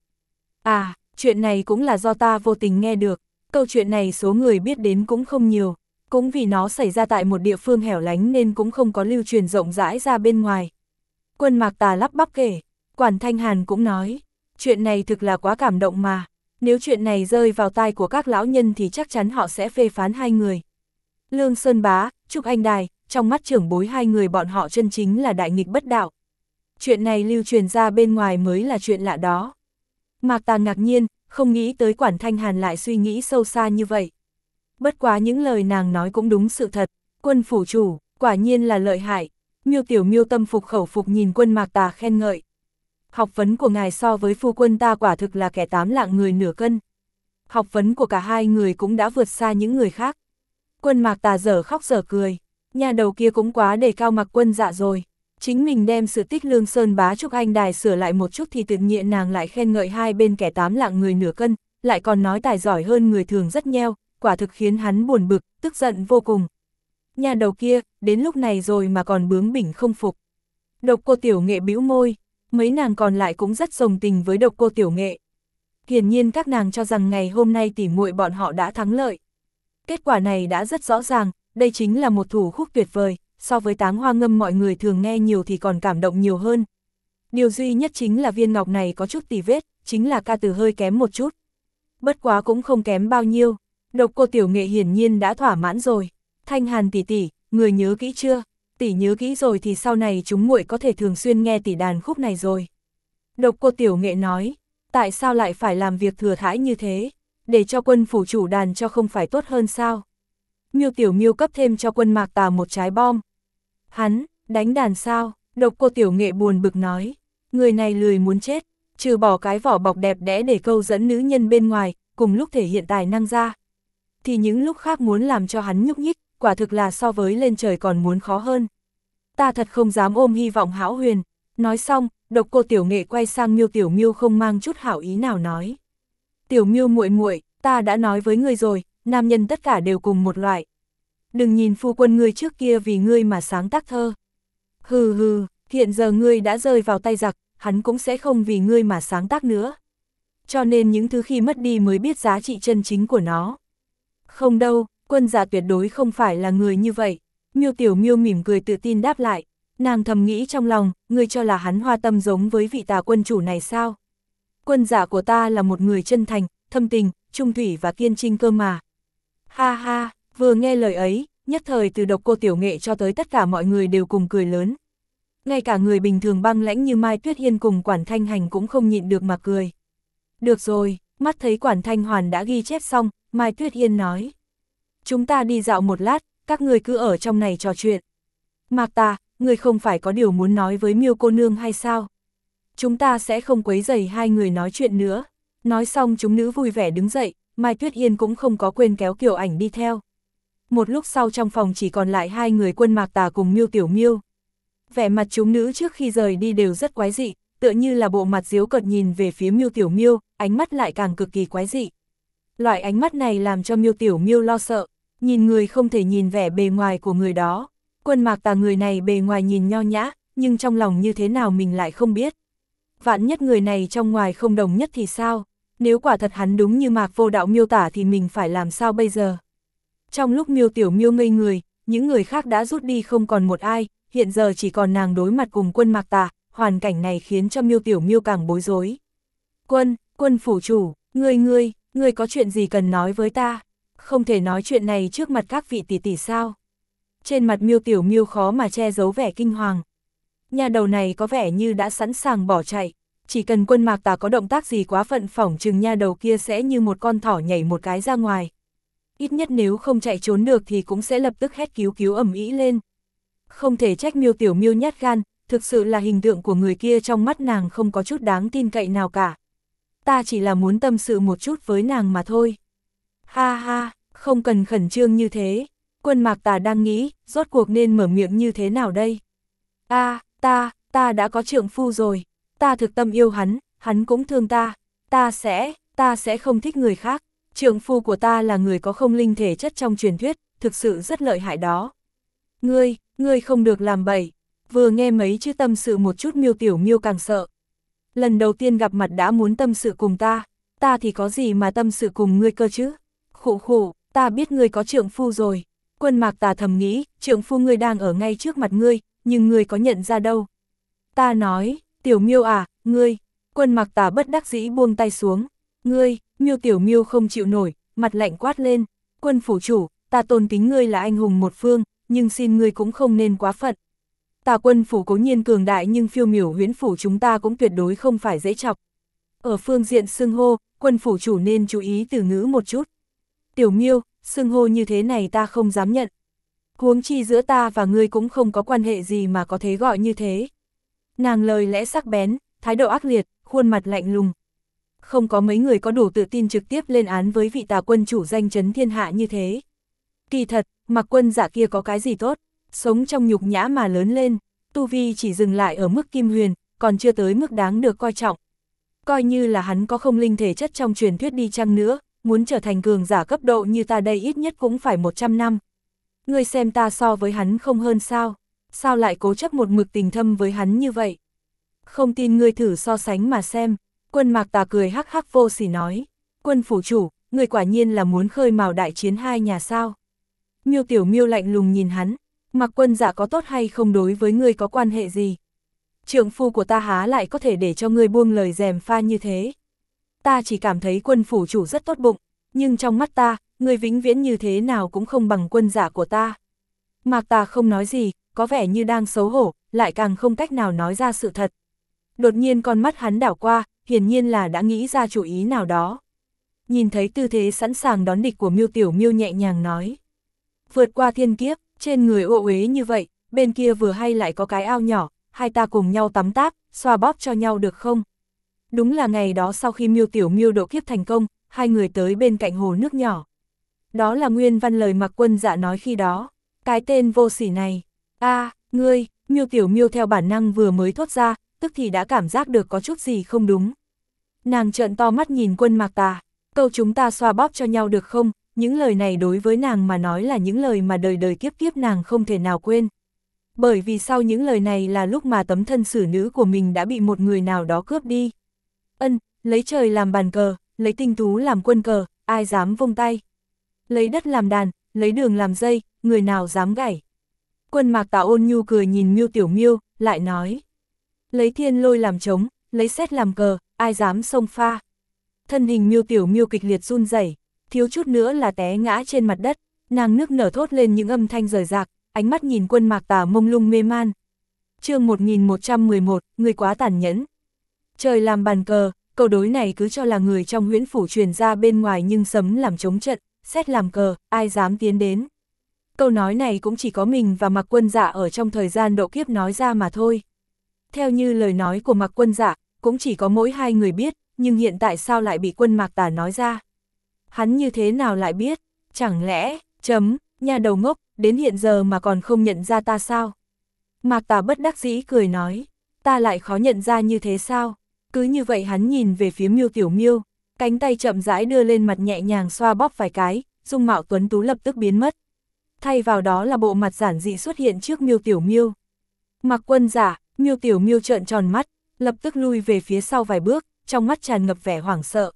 À, chuyện này cũng là do ta vô tình nghe được, câu chuyện này số người biết đến cũng không nhiều, cũng vì nó xảy ra tại một địa phương hẻo lánh nên cũng không có lưu truyền rộng rãi ra bên ngoài. Quân Mạc Tà lắp bắp kể, Quản Thanh Hàn cũng nói, chuyện này thực là quá cảm động mà, nếu chuyện này rơi vào tai của các lão nhân thì chắc chắn họ sẽ phê phán hai người. Lương Sơn Bá, Trúc Anh Đài, trong mắt trưởng bối hai người bọn họ chân chính là đại nghịch bất đạo. Chuyện này lưu truyền ra bên ngoài mới là chuyện lạ đó. Mạc Tà ngạc nhiên, không nghĩ tới Quản Thanh Hàn lại suy nghĩ sâu xa như vậy. Bất quá những lời nàng nói cũng đúng sự thật, quân phủ chủ, quả nhiên là lợi hại. Miêu Tiểu Miêu tâm phục khẩu phục nhìn quân Mạc Tà khen ngợi. Học vấn của ngài so với phu quân ta quả thực là kẻ 8 lạng người nửa cân. Học vấn của cả hai người cũng đã vượt xa những người khác. Quân Mạc Tà dở khóc dở cười, nhà đầu kia cũng quá đề cao Mạc Quân Dạ rồi. Chính mình đem sự tích Lương Sơn Bá Trúc Anh Đài sửa lại một chút thì tự nhiên nàng lại khen ngợi hai bên kẻ 8 lạng người nửa cân, lại còn nói tài giỏi hơn người thường rất nheo, quả thực khiến hắn buồn bực, tức giận vô cùng. Nhà đầu kia, đến lúc này rồi mà còn bướng bỉnh không phục. Độc Cô Tiểu Nghệ bĩu môi, mấy nàng còn lại cũng rất đồng tình với Độc Cô Tiểu Nghệ. Hiển nhiên các nàng cho rằng ngày hôm nay tỉ muội bọn họ đã thắng lợi. Kết quả này đã rất rõ ràng, đây chính là một thủ khúc tuyệt vời, so với Táng Hoa Ngâm mọi người thường nghe nhiều thì còn cảm động nhiều hơn. Điều duy nhất chính là viên ngọc này có chút tì vết, chính là ca từ hơi kém một chút. Bất quá cũng không kém bao nhiêu, Độc Cô Tiểu Nghệ hiển nhiên đã thỏa mãn rồi. Thanh Hàn tỷ tỷ, người nhớ kỹ chưa? Tỷ nhớ kỹ rồi thì sau này chúng muội có thể thường xuyên nghe tỷ đàn khúc này rồi. Độc Cô Tiểu Nghệ nói, tại sao lại phải làm việc thừa thãi như thế? Để cho quân phủ chủ đàn cho không phải tốt hơn sao? Miêu Tiểu Miêu cấp thêm cho quân Mạc Tà một trái bom. Hắn, đánh đàn sao? Độc Cô Tiểu Nghệ buồn bực nói, người này lười muốn chết, trừ bỏ cái vỏ bọc đẹp đẽ để câu dẫn nữ nhân bên ngoài, cùng lúc thể hiện tài năng ra. Thì những lúc khác muốn làm cho hắn nhúc nhích, quả thực là so với lên trời còn muốn khó hơn. Ta thật không dám ôm hy vọng hão huyền. Nói xong, Độc Cô Tiểu Nghệ quay sang Miêu Tiểu Miêu không mang chút hảo ý nào nói. Tiểu Miêu muội muội, ta đã nói với ngươi rồi, nam nhân tất cả đều cùng một loại. Đừng nhìn phu quân ngươi trước kia vì ngươi mà sáng tác thơ. Hừ hừ, hiện giờ ngươi đã rơi vào tay giặc, hắn cũng sẽ không vì ngươi mà sáng tác nữa. Cho nên những thứ khi mất đi mới biết giá trị chân chính của nó. Không đâu, Quân Dạ tuyệt đối không phải là người như vậy. Miêu Tiểu Miêu mỉm cười tự tin đáp lại, nàng thầm nghĩ trong lòng, ngươi cho là hắn hoa tâm giống với vị Tà quân chủ này sao? Quân giả của ta là một người chân thành, thâm tình, trung thủy và kiên trinh cơ mà. Ha ha, vừa nghe lời ấy, nhất thời từ Độc Cô Tiểu Nghệ cho tới tất cả mọi người đều cùng cười lớn. Ngay cả người bình thường băng lãnh như Mai Tuyết Hiên cùng Quản Thanh Hành cũng không nhịn được mà cười. Được rồi, mắt thấy Quản Thanh Hoàn đã ghi chép xong, Mai Tuyết Hiên nói. Chúng ta đi dạo một lát, các người cứ ở trong này trò chuyện. Mạc Tà, người không phải có điều muốn nói với Miêu cô nương hay sao? Chúng ta sẽ không quấy rầy hai người nói chuyện nữa. Nói xong chúng nữ vui vẻ đứng dậy, Mai Tuyết Hiên cũng không có quên kéo Kiều Ảnh đi theo. Một lúc sau trong phòng chỉ còn lại hai người Quân Mạc Tà cùng Miêu Tiểu Miêu. Vẻ mặt chúng nữ trước khi rời đi đều rất quái dị, tựa như là bộ mặt giễu cợt nhìn về phía Miêu Tiểu Miêu, ánh mắt lại càng cực kỳ quái dị. Loại ánh mắt này làm cho Miêu Tiểu Miêu lo sợ, nhìn người không thể nhìn vẻ bề ngoài của người đó. Quân Mạc Tà người này bề ngoài nhìn nho nhã, nhưng trong lòng như thế nào mình lại không biết. Vạn nhất người này trong ngoài không đồng nhất thì sao? Nếu quả thật hắn đúng như Mạc Vô Đạo miêu tả thì mình phải làm sao bây giờ? Trong lúc Miêu Tiểu Miêu ngây người, những người khác đã rút đi không còn một ai, hiện giờ chỉ còn nàng đối mặt cùng Quân Mạc Tà, hoàn cảnh này khiến cho Miêu Tiểu Miêu càng bối rối. Quân phủ chủ, ngươi có chuyện gì cần nói với ta? Không thể nói chuyện này trước mặt các vị tỷ tỷ sao? Trên mặt Miêu Tiểu Miêu khó mà che giấu vẻ kinh hoàng. Nhà đầu này có vẻ như đã sẵn sàng bỏ chạy, chỉ cần Quân Mạc Tà có động tác gì quá phận phỏng chừng nha đầu kia sẽ như một con thỏ nhảy một cái ra ngoài. Ít nhất nếu không chạy trốn được thì cũng sẽ lập tức hét cứu cứu ầm ĩ lên. Không thể trách Miêu Tiểu Miêu nhát gan, thực sự là hình tượng của người kia trong mắt nàng không có chút đáng tin cậy nào cả. Ta chỉ là muốn tâm sự một chút với nàng mà thôi. Ha ha, không cần khẩn trương như thế. Quân Mạc Tà đang nghĩ, rốt cuộc nên mở miệng như thế nào đây? Ta đã có trượng phu rồi. Ta thực tâm yêu hắn, hắn cũng thương ta. Ta sẽ không thích người khác. Trượng phu của ta là người có không linh thể chất trong truyền thuyết, thực sự rất lợi hại đó. Ngươi không được làm bậy. Vừa nghe mấy chữ tâm sự một chút Miêu Tiểu Miêu càng sợ. Lần đầu tiên gặp mặt đã muốn tâm sự cùng ta thì có gì mà tâm sự cùng ngươi cơ chứ? Khụ, ta biết ngươi có trượng phu rồi. Quân Mạc Tà thầm nghĩ, trượng phu ngươi đang ở ngay trước mặt ngươi, nhưng ngươi có nhận ra đâu? Ta nói, Tiểu Miêu à, ngươi. Quân Mạc Tà bất đắc dĩ buông tay xuống. Ngươi, Miêu Tiểu Miêu không chịu nổi, mặt lạnh quát lên. Quân phủ chủ, ta tôn kính ngươi là anh hùng một phương, nhưng xin ngươi cũng không nên quá phận. Tà quân phủ cố nhiên cường đại nhưng Phiêu Miểu Huyễn phủ chúng ta cũng tuyệt đối không phải dễ chọc. Ở phương diện xưng hô, quân phủ chủ nên chú ý từ ngữ một chút. Tiểu Miêu, xưng hô như thế này ta không dám nhận. Huống chi giữa ta và ngươi cũng không có quan hệ gì mà có thể gọi như thế. Nàng lời lẽ sắc bén, thái độ ác liệt, khuôn mặt lạnh lùng. Không có mấy người có đủ tự tin trực tiếp lên án với vị Tà quân chủ danh chấn thiên hạ như thế. Kỳ thật, Mặc Quân Dạ kia có cái gì tốt, sống trong nhục nhã mà lớn lên, tu vi chỉ dừng lại ở mức kim huyền, còn chưa tới mức đáng được coi trọng. Coi như là hắn có không linh thể chất trong truyền thuyết đi chăng nữa, muốn trở thành cường giả cấp độ như ta đây ít nhất cũng phải 100 năm. Ngươi xem ta so với hắn không hơn sao? Sao lại cố chấp một mực tình thâm với hắn như vậy? Không tin ngươi thử so sánh mà xem. Quân Mạc Tà cười hắc hắc vô sỉ nói. Quân phủ chủ, ngươi quả nhiên là muốn khơi mào đại chiến hai nhà sao? Miêu Tiểu Miêu lạnh lùng nhìn hắn. Mặc Quân Dạ có tốt hay không đối với ngươi có quan hệ gì? Trượng phu của ta há lại có thể để cho ngươi buông lời gièm pha như thế? Ta chỉ cảm thấy quân phủ chủ rất tốt bụng, nhưng trong mắt ta, ngươi vĩnh viễn như thế nào cũng không bằng Quân Dạ của ta. Mạc Tà không nói gì, có vẻ như đang xấu hổ, lại càng không cách nào nói ra sự thật. Đột nhiên con mắt hắn đảo qua, hiển nhiên là đã nghĩ ra chủ ý nào đó. Nhìn thấy tư thế sẵn sàng đón địch của Miêu Tiểu Miêu nhẹ nhàng nói. Vượt qua thiên kiếp, trên người ô uế như vậy, bên kia vừa hay lại có cái ao nhỏ, hai ta cùng nhau tắm táp, xoa bóp cho nhau được không? Đúng là ngày đó sau khi Miêu Tiểu Miêu độ kiếp thành công, hai người tới bên cạnh hồ nước nhỏ. Đó là nguyên văn lời Mặc Quân Dạ nói khi đó. Cái tên vô sỉ này. Ngươi, Miêu Tiểu Miêu theo bản năng vừa mới thốt ra, tức thì đã cảm giác được có chút gì không đúng. Nàng trợn to mắt nhìn Quân Mạc Tà, câu chúng ta xoa bóp cho nhau được không? Những lời này đối với nàng mà nói là những lời mà đời đời kiếp kiếp nàng không thể nào quên. Bởi vì sau những lời này là lúc mà tấm thân xử nữ của mình đã bị một người nào đó cướp đi. Lấy trời làm bàn cờ, lấy tinh tú làm quân cờ, ai dám vung tay. Lấy đất làm đàn, lấy đường làm dây, người nào dám gảy. Quân Mạc Tà ôn nhu cười nhìn Miêu Tiểu Miêu, lại nói. Lấy thiên lôi làm trống, lấy sét làm cờ, ai dám xông pha. Thân hình Miêu Tiểu Miêu kịch liệt run rẩy, thiếu chút nữa là té ngã trên mặt đất, nàng nức nở thốt lên những âm thanh rời rạc, ánh mắt nhìn Quân Mạc Tà mông lung mê man. Chương 1111, người quá tàn nhẫn. Trời làm bàn cờ, câu đối này cứ cho là người trong huyễn phủ truyền ra bên ngoài, nhưng sấm làm chống trận, sét làm cờ, ai dám tiến đến. Câu nói này cũng chỉ có mình và Mạc Quân Dạ ở trong thời gian độ kiếp nói ra mà thôi. Theo như lời nói của Mạc Quân Dạ, cũng chỉ có mỗi hai người biết, nhưng hiện tại sao lại bị Quân Mạc Tà nói ra? Hắn như thế nào lại biết? Chẳng lẽ, nha đầu ngốc, đến hiện giờ mà còn không nhận ra ta sao? Mạc Tà bất đắc dĩ cười nói, ta lại khó nhận ra như thế sao? Cứ như vậy hắn nhìn về phía Miêu Tiểu Miêu, cánh tay chậm rãi đưa lên mặt nhẹ nhàng xoa bóp vài cái, dung mạo tuấn tú lập tức biến mất. Thay vào đó là bộ mặt giản dị xuất hiện trước Miêu Tiểu Miêu. Mạc Quân Dạ, Miêu Tiểu Miêu trợn tròn mắt, lập tức lui về phía sau vài bước, trong mắt tràn ngập vẻ hoảng sợ.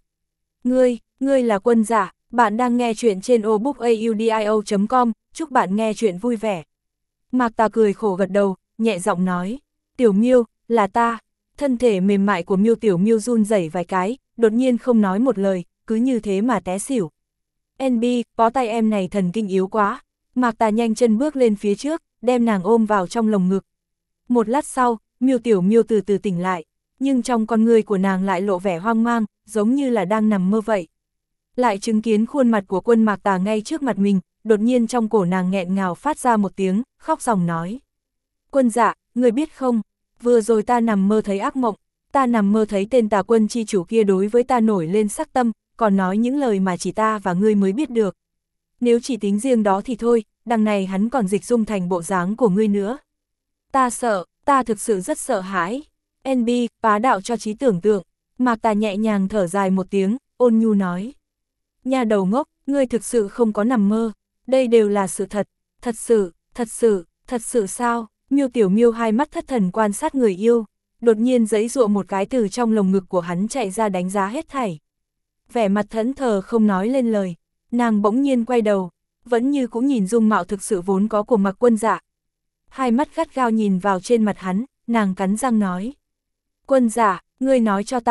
Ngươi là Quân Dạ, bạn đang nghe chuyện trên obookaudio.com, chúc bạn nghe chuyện vui vẻ. Mạc Tà cười khổ gật đầu, nhẹ giọng nói, Tiểu Miêu, là ta. Thân thể mềm mại của Miêu Tiểu Miêu run rẩy vài cái, đột nhiên không nói một lời, cứ như thế mà té xỉu. NB, có tay em này thần kinh yếu quá. Mạc Tà nhanh chân bước lên phía trước, đem nàng ôm vào trong lồng ngực. Một lát sau, Miêu Tiểu Miêu từ từ tỉnh lại, nhưng trong con người của nàng lại lộ vẻ hoang mang, giống như là đang nằm mơ vậy. Lại chứng kiến khuôn mặt của Quân Mạc Tà ngay trước mặt mình, đột nhiên trong cổ nàng nghẹn ngào phát ra một tiếng, khóc ròng nói. Quân Dạ, người biết không, vừa rồi ta nằm mơ thấy ác mộng, ta nằm mơ thấy tên Tà Quân chi chủ kia đối với ta nổi lên sắc tâm, còn nói những lời mà chỉ ta và ngươi mới biết được. Nếu chỉ tính riêng đó thì thôi, đằng này hắn còn dịch dung thành bộ dáng của ngươi nữa. Ta sợ, ta thực sự rất sợ hãi. NB, bá đạo cho trí tưởng tượng. Mạc Tà nhẹ nhàng thở dài một tiếng, ôn nhu nói. Nhà đầu ngốc, ngươi thực sự không có nằm mơ, đây đều là sự thật, thật sự sao? Miêu Tiểu Miêu hai mắt thất thần quan sát người yêu, đột nhiên giãy giụa một cái từ trong lồng ngực của hắn chạy ra đánh giá hết thảy. Vẻ mặt thẫn thờ không nói lên lời, nàng bỗng nhiên quay đầu, vẫn như cũng nhìn dung mạo thực sự vốn có của Mạc Quân Dạ. Hai mắt gắt gao nhìn vào trên mặt hắn, nàng cắn răng nói. Quân Dạ, ngươi nói cho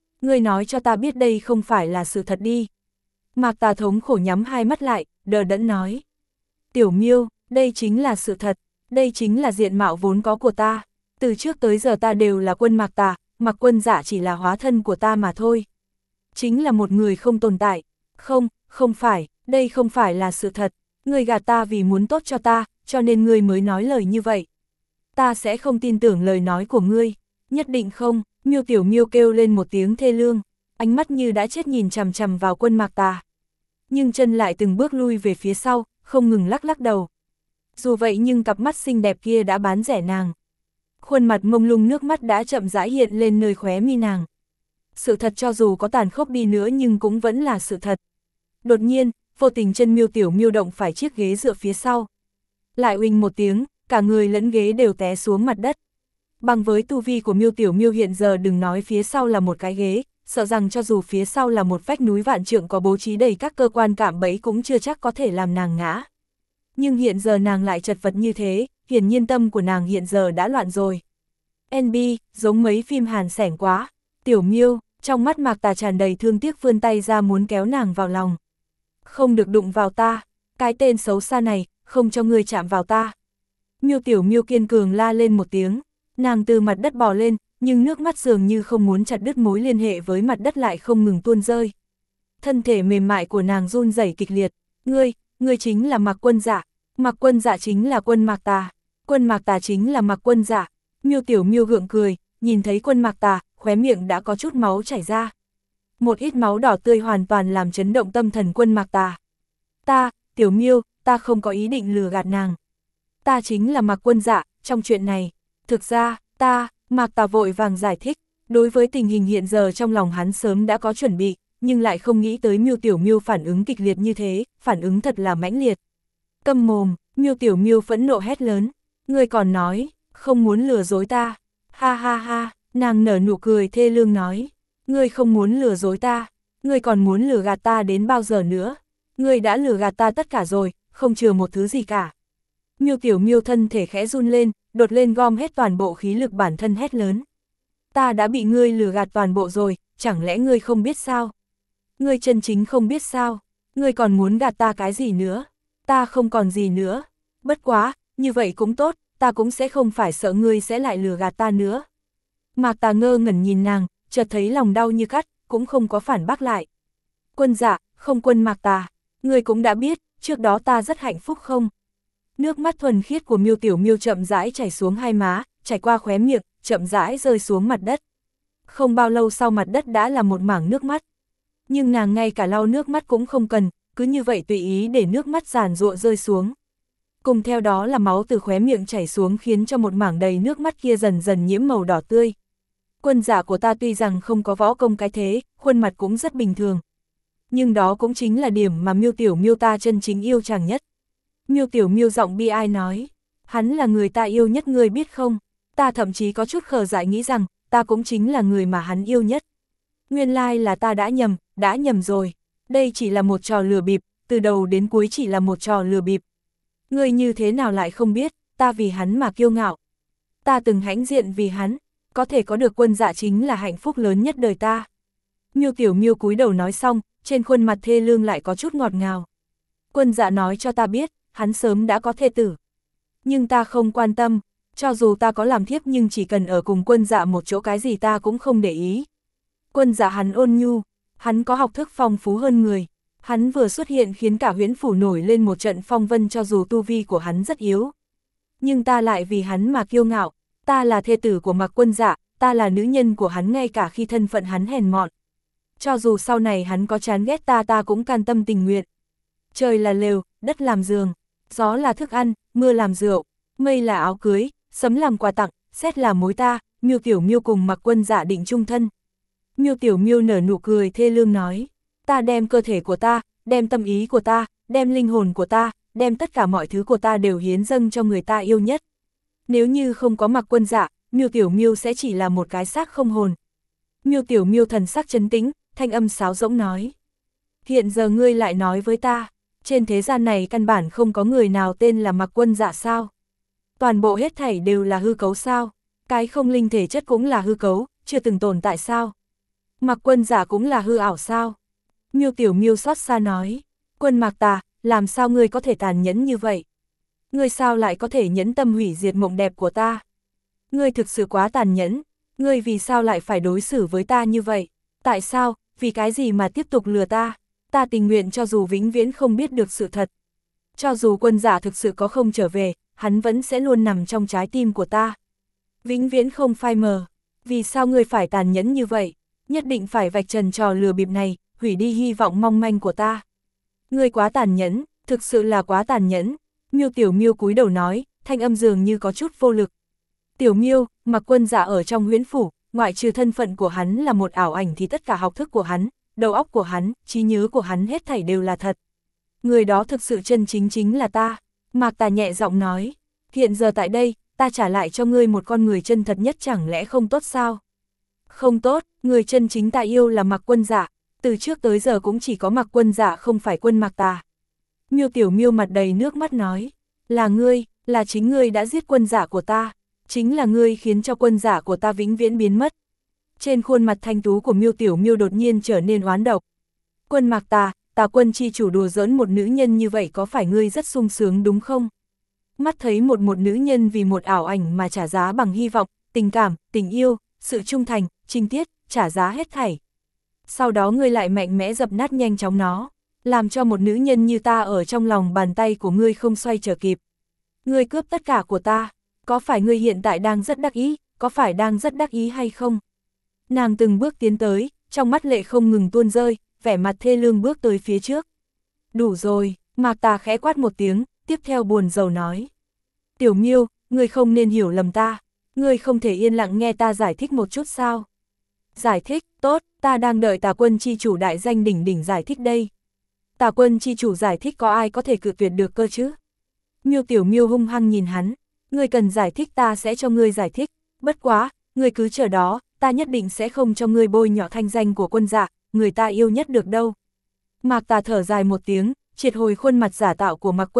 ta biết đây không phải là sự thật đi. Mạc Tà thống khổ nhắm hai mắt lại, đờ đẫn nói. Tiểu Miêu, đây chính là sự thật, đây chính là diện mạo vốn có của ta. Từ trước tới giờ ta đều là Quân Mạc Tà, Mạc Quân Dạ chỉ là hóa thân của ta mà thôi. Chính là một người không tồn tại. Không phải, đây không phải là sự thật. Ngươi gạt ta vì muốn tốt cho ta, cho nên ngươi mới nói lời như vậy. Ta sẽ không tin tưởng lời nói của ngươi. Nhất định không. Miêu Tiểu Miêu kêu lên một tiếng thê lương, ánh mắt như đã chết nhìn chằm chằm vào Quân Mạc Tà. Nhưng chân lại từng bước lui về phía sau, không ngừng lắc đầu. Dù vậy nhưng cặp mắt xinh đẹp kia đã bán rẻ nàng. Khuôn mặt mông lung nước mắt đã chậm rãi hiện lên nơi khóe mi nàng. Sự thật cho dù có tàn khốc đi nữa nhưng cũng vẫn là sự thật. Đột nhiên, vô tình chân Miêu Tiểu Miêu động phải chiếc ghế dựa phía sau. Lại uỳnh một tiếng, cả người lẫn ghế đều té xuống mặt đất. Bằng với tu vi của Miêu Tiểu Miêu hiện giờ đừng nói phía sau là một cái ghế, sợ rằng cho dù phía sau là một vách núi vạn trượng có bố trí đầy các cơ quan cạm bẫy cũng chưa chắc có thể làm nàng ngã. Nhưng hiện giờ nàng lại chật vật như thế, hiển nhiên tâm của nàng hiện giờ đã loạn rồi. NB, giống mấy phim Hàn sẻng quá. Tiểu Miêu, trong mắt Mạc Tà tràn đầy thương tiếc vươn tay ra muốn kéo nàng vào lòng. Không được đụng vào ta, cái tên xấu xa này, không cho ngươi chạm vào ta. Miêu Tiểu Miêu kiên cường la lên một tiếng, nàng từ mặt đất bò lên, nhưng nước mắt dường như không muốn chặt đứt mối liên hệ với mặt đất lại không ngừng tuôn rơi. Thân thể mềm mại của nàng run rẩy kịch liệt, ngươi chính là Mạc Quân Dạ, Mạc Quân Dạ chính là Quân Mạc Tà, Quân Mạc Tà chính là Mạc Quân Dạ. Miêu Tiểu Miêu gượng cười, nhìn thấy Quân Mạc Tà, khóe miệng đã có chút máu chảy ra. Một ít máu đỏ tươi hoàn toàn làm chấn động tâm thần Quân Mạc Tà. Tiểu Miêu, ta không có ý định lừa gạt nàng. Ta chính là Mạc Quân Dạ, trong chuyện này. Thực ra, Mạc Tà vội vàng giải thích, đối với tình hình hiện giờ trong lòng hắn sớm đã có chuẩn bị, nhưng lại không nghĩ tới Miêu Tiểu Miêu phản ứng kịch liệt như thế, phản ứng thật là mãnh liệt. Câm mồm, Miêu Tiểu Miêu phẫn nộ hét lớn, ngươi còn nói, không muốn lừa dối ta. Ha ha ha, nàng nở nụ cười thê lương nói, ngươi không muốn lừa dối ta, ngươi còn muốn lừa gạt ta đến bao giờ nữa, ngươi đã lừa gạt ta tất cả rồi, không chừa một thứ gì cả. Miêu Tiểu Miêu thân thể khẽ run lên, đột lên gom hết toàn bộ khí lực bản thân hét lớn. Ta đã bị ngươi lừa gạt toàn bộ rồi, chẳng lẽ ngươi không biết sao? Ngươi chân chính không biết sao? Ngươi còn muốn gạt ta cái gì nữa? Ta không còn gì nữa. Bất quá, như vậy cũng tốt, ta cũng sẽ không phải sợ ngươi sẽ lại lừa gạt ta nữa. Mạc Tà ngơ ngẩn nhìn nàng, chợt thấy lòng đau như cắt, cũng không có phản bác lại. Quân Dạ, không Quân Mạc Tà, ngươi cũng đã biết, trước đó ta rất hạnh phúc không? Nước mắt thuần khiết của Miêu Tiểu Miêu chậm rãi chảy xuống hai má, chảy qua khóe miệng, chậm rãi rơi xuống mặt đất. Không bao lâu sau mặt đất đã là một mảng nước mắt. Nhưng nàng ngay cả lau nước mắt cũng không cần, cứ như vậy tùy ý để nước mắt giàn giụa rơi xuống. Cùng theo đó là máu từ khóe miệng chảy xuống khiến cho một mảng đầy nước mắt kia dần dần nhiễm màu đỏ tươi. Quân Dạ của ta tuy rằng không có võ công cái thế, khuôn mặt cũng rất bình thường. Nhưng đó cũng chính là điểm mà Miêu Tiểu Miêu ta chân chính yêu chàng nhất. Miêu Tiểu Miêu giọng bi ai nói, hắn là người ta yêu nhất ngươi biết không? Ta thậm chí có chút khờ dại nghĩ rằng, ta cũng chính là người mà hắn yêu nhất. Nguyên lai là ta đã nhầm rồi. Đây chỉ là một trò lừa bịp, từ đầu đến cuối chỉ là một trò lừa bịp. Ngươi như thế nào lại không biết, ta vì hắn mà kiêu ngạo. Ta từng hãnh diện vì hắn, có thể có được Quân Dạ chính là hạnh phúc lớn nhất đời ta. Miêu Tiểu Miêu cúi đầu nói xong, trên khuôn mặt thê lương lại có chút ngọt ngào. Quân Dạ nói cho ta biết, hắn sớm đã có thê tử. Nhưng ta không quan tâm, cho dù ta có làm thiếp nhưng chỉ cần ở cùng Quân Dạ một chỗ cái gì ta cũng không để ý. Quân Dạ hắn ôn nhu, hắn có học thức phong phú hơn người. Hắn vừa xuất hiện khiến cả Huyễn Phủ nổi lên một trận phong vân cho dù tu vi của hắn rất yếu. Nhưng ta lại vì hắn mà kiêu ngạo, ta là thê tử của Mạc Quân Dạ, ta là nữ nhân của hắn ngay cả khi thân phận hắn hèn mọn. Cho dù sau này hắn có chán ghét ta cũng can tâm tình nguyện. Trời là lều, đất làm giường, gió là thức ăn, mưa làm rượu, mây là áo cưới, sấm làm quà tặng, sét là mối ta, Miêu Tiểu Miêu cùng Mạc Quân Dạ định chung thân. Miêu Tiểu Miêu nở nụ cười thê lương nói, ta đem cơ thể của ta, đem tâm ý của ta, đem linh hồn của ta, đem tất cả mọi thứ của ta đều hiến dâng cho người ta yêu nhất. Nếu như không có Mạc Quân Dạ, Miêu Tiểu Miêu sẽ chỉ là một cái xác không hồn. Miêu Tiểu Miêu thần sắc trấn tĩnh, thanh âm sáo rỗng nói, hiện giờ ngươi lại nói với ta, trên thế gian này căn bản không có người nào tên là Mạc Quân Dạ sao? Toàn bộ hết thảy đều là hư cấu sao? Cái không linh thể chất cũng là hư cấu, chưa từng tồn tại sao? Mạc Quân Dạ cũng là hư ảo sao? Miêu Tiểu Miêu xót xa nói, Quân Mạc Tà, làm sao ngươi có thể tàn nhẫn như vậy? Ngươi sao lại có thể nhẫn tâm hủy diệt mộng đẹp của ta? Ngươi thực sự quá tàn nhẫn, ngươi vì sao lại phải đối xử với ta như vậy? Tại sao, vì cái gì mà tiếp tục lừa ta? Ta tình nguyện cho dù vĩnh viễn không biết được sự thật. Cho dù Quân Dạ thực sự có không trở về, hắn vẫn sẽ luôn nằm trong trái tim của ta. Vĩnh viễn không phai mờ. Vì sao ngươi phải tàn nhẫn như vậy? Nhất định phải vạch trần trò lừa bịp này, hủy đi hy vọng mong manh của ta. Ngươi quá tàn nhẫn, thực sự là quá tàn nhẫn. Miêu Tiểu Miêu cúi đầu nói, thanh âm dường như có chút vô lực. Tiểu Miêu, Mạc Quân Dạ ở trong Huyễn Phủ, ngoại trừ thân phận của hắn là một ảo ảnh thì tất cả học thức của hắn, đầu óc của hắn, trí nhớ của hắn hết thảy đều là thật. Người đó thực sự chân chính chính là ta. Mạc Tà nhẹ giọng nói, hiện giờ tại đây, ta trả lại cho ngươi một con người chân thật nhất chẳng lẽ không tốt sao? Không tốt, người chân chính ta yêu là Mạc Quân Dạ, từ trước tới giờ cũng chỉ có Mạc Quân Dạ không phải Quân Mạc Tà. Miêu Tiểu Miêu mặt đầy nước mắt nói, là ngươi, là chính ngươi đã giết Quân Dạ của ta, chính là ngươi khiến cho Quân Dạ của ta vĩnh viễn biến mất. Trên khuôn mặt thanh tú của Miêu Tiểu Miêu đột nhiên trở nên oán độc. Quân Mạc Tà, Tà Quân chi chủ đùa giỡn một nữ nhân như vậy có phải ngươi rất sung sướng đúng không? Mắt thấy một nữ nhân vì một ảo ảnh mà trả giá bằng hy vọng, tình cảm, tình yêu, sự trung thành, trinh tiết, trả giá hết thảy. Sau đó ngươi lại mạnh mẽ dập nát nhanh chóng nó, làm cho một nữ nhân như ta ở trong lòng bàn tay của ngươi không xoay trở kịp. Ngươi cướp tất cả của ta, có phải ngươi hiện tại đang rất đắc ý, có phải đang rất đắc ý hay không? Nàng từng bước tiến tới, trong mắt lệ không ngừng tuôn rơi, vẻ mặt thê lương bước tới phía trước. Đủ rồi, Mạc Tà khẽ quát một tiếng, tiếp theo buồn rầu nói. Tiểu Miêu, ngươi không nên hiểu lầm ta, ngươi không thể yên lặng nghe ta giải thích một chút sao? Giải thích, tốt, ta đang đợi Tà Quân chi chủ đại danh đỉnh đỉnh giải thích đây. Tà Quân chi chủ giải thích có ai có thể cự tuyệt được cơ chứ? Miêu Tiểu Miêu hung hăng nhìn hắn, ngươi cần giải thích ta sẽ cho ngươi giải thích, bất quá, ngươi cứ chờ đó, ta nhất định sẽ không cho ngươi bôi nhọ thanh danh của Quân Dạ, người ta yêu nhất được đâu. Mạc Tà thở dài một tiếng, triệt hồi khuôn mặt giả tạo của Mạc Quân Dạ,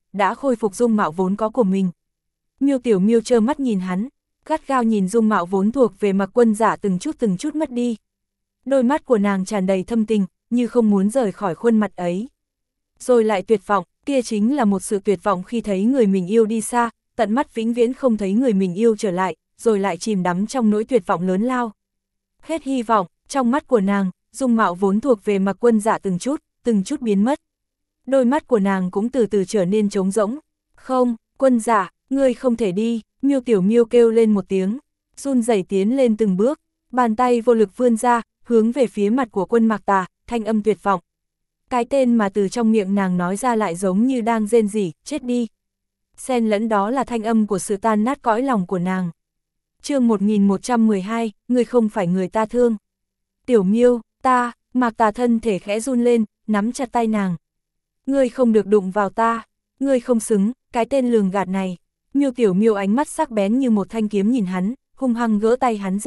đã khôi phục dung mạo vốn có của mình. Miêu Tiểu Miêu trơ mắt nhìn hắn, gắt gao nhìn dung mạo vốn thuộc về Mạc Quân Giả từng chút mất đi. Đôi mắt của nàng tràn đầy thâm tình, như không muốn rời khỏi khuôn mặt ấy. Rồi lại tuyệt vọng, kia chính là một sự tuyệt vọng khi thấy người mình yêu đi xa, tận mắt vĩnh viễn không thấy người mình yêu trở lại, rồi lại chìm đắm trong nỗi tuyệt vọng lớn lao. Hết hy vọng, trong mắt của nàng, dung mạo vốn thuộc về Mạc Quân Giả từng chút biến mất. Đôi mắt của nàng cũng từ từ trở nên trống rỗng. Không, Quân Giả, ngươi không thể đi, Miêu Tiểu Miêu kêu lên một tiếng, run rẩy tiến lên từng bước, bàn tay vô lực vươn ra, hướng về phía mặt của Quân Mạc Tà, thanh âm tuyệt vọng. Cái tên mà từ trong miệng nàng nói ra lại giống như đang rên rỉ, chết đi. Xen lẫn đó là thanh âm của sự tan nát cõi lòng của nàng. Chương 1112, ngươi không phải người ta thương. Tiểu Miêu, ta, Mạc Tà thân thể khẽ run lên, nắm chặt tay nàng. Ngươi không được đụng vào ta, ngươi không xứng, cái tên lường gạt này. Miêu Tiểu Miêu ánh mắt sắc bén như một thanh kiếm nhìn hắn, hung hăng gỡ tay hắn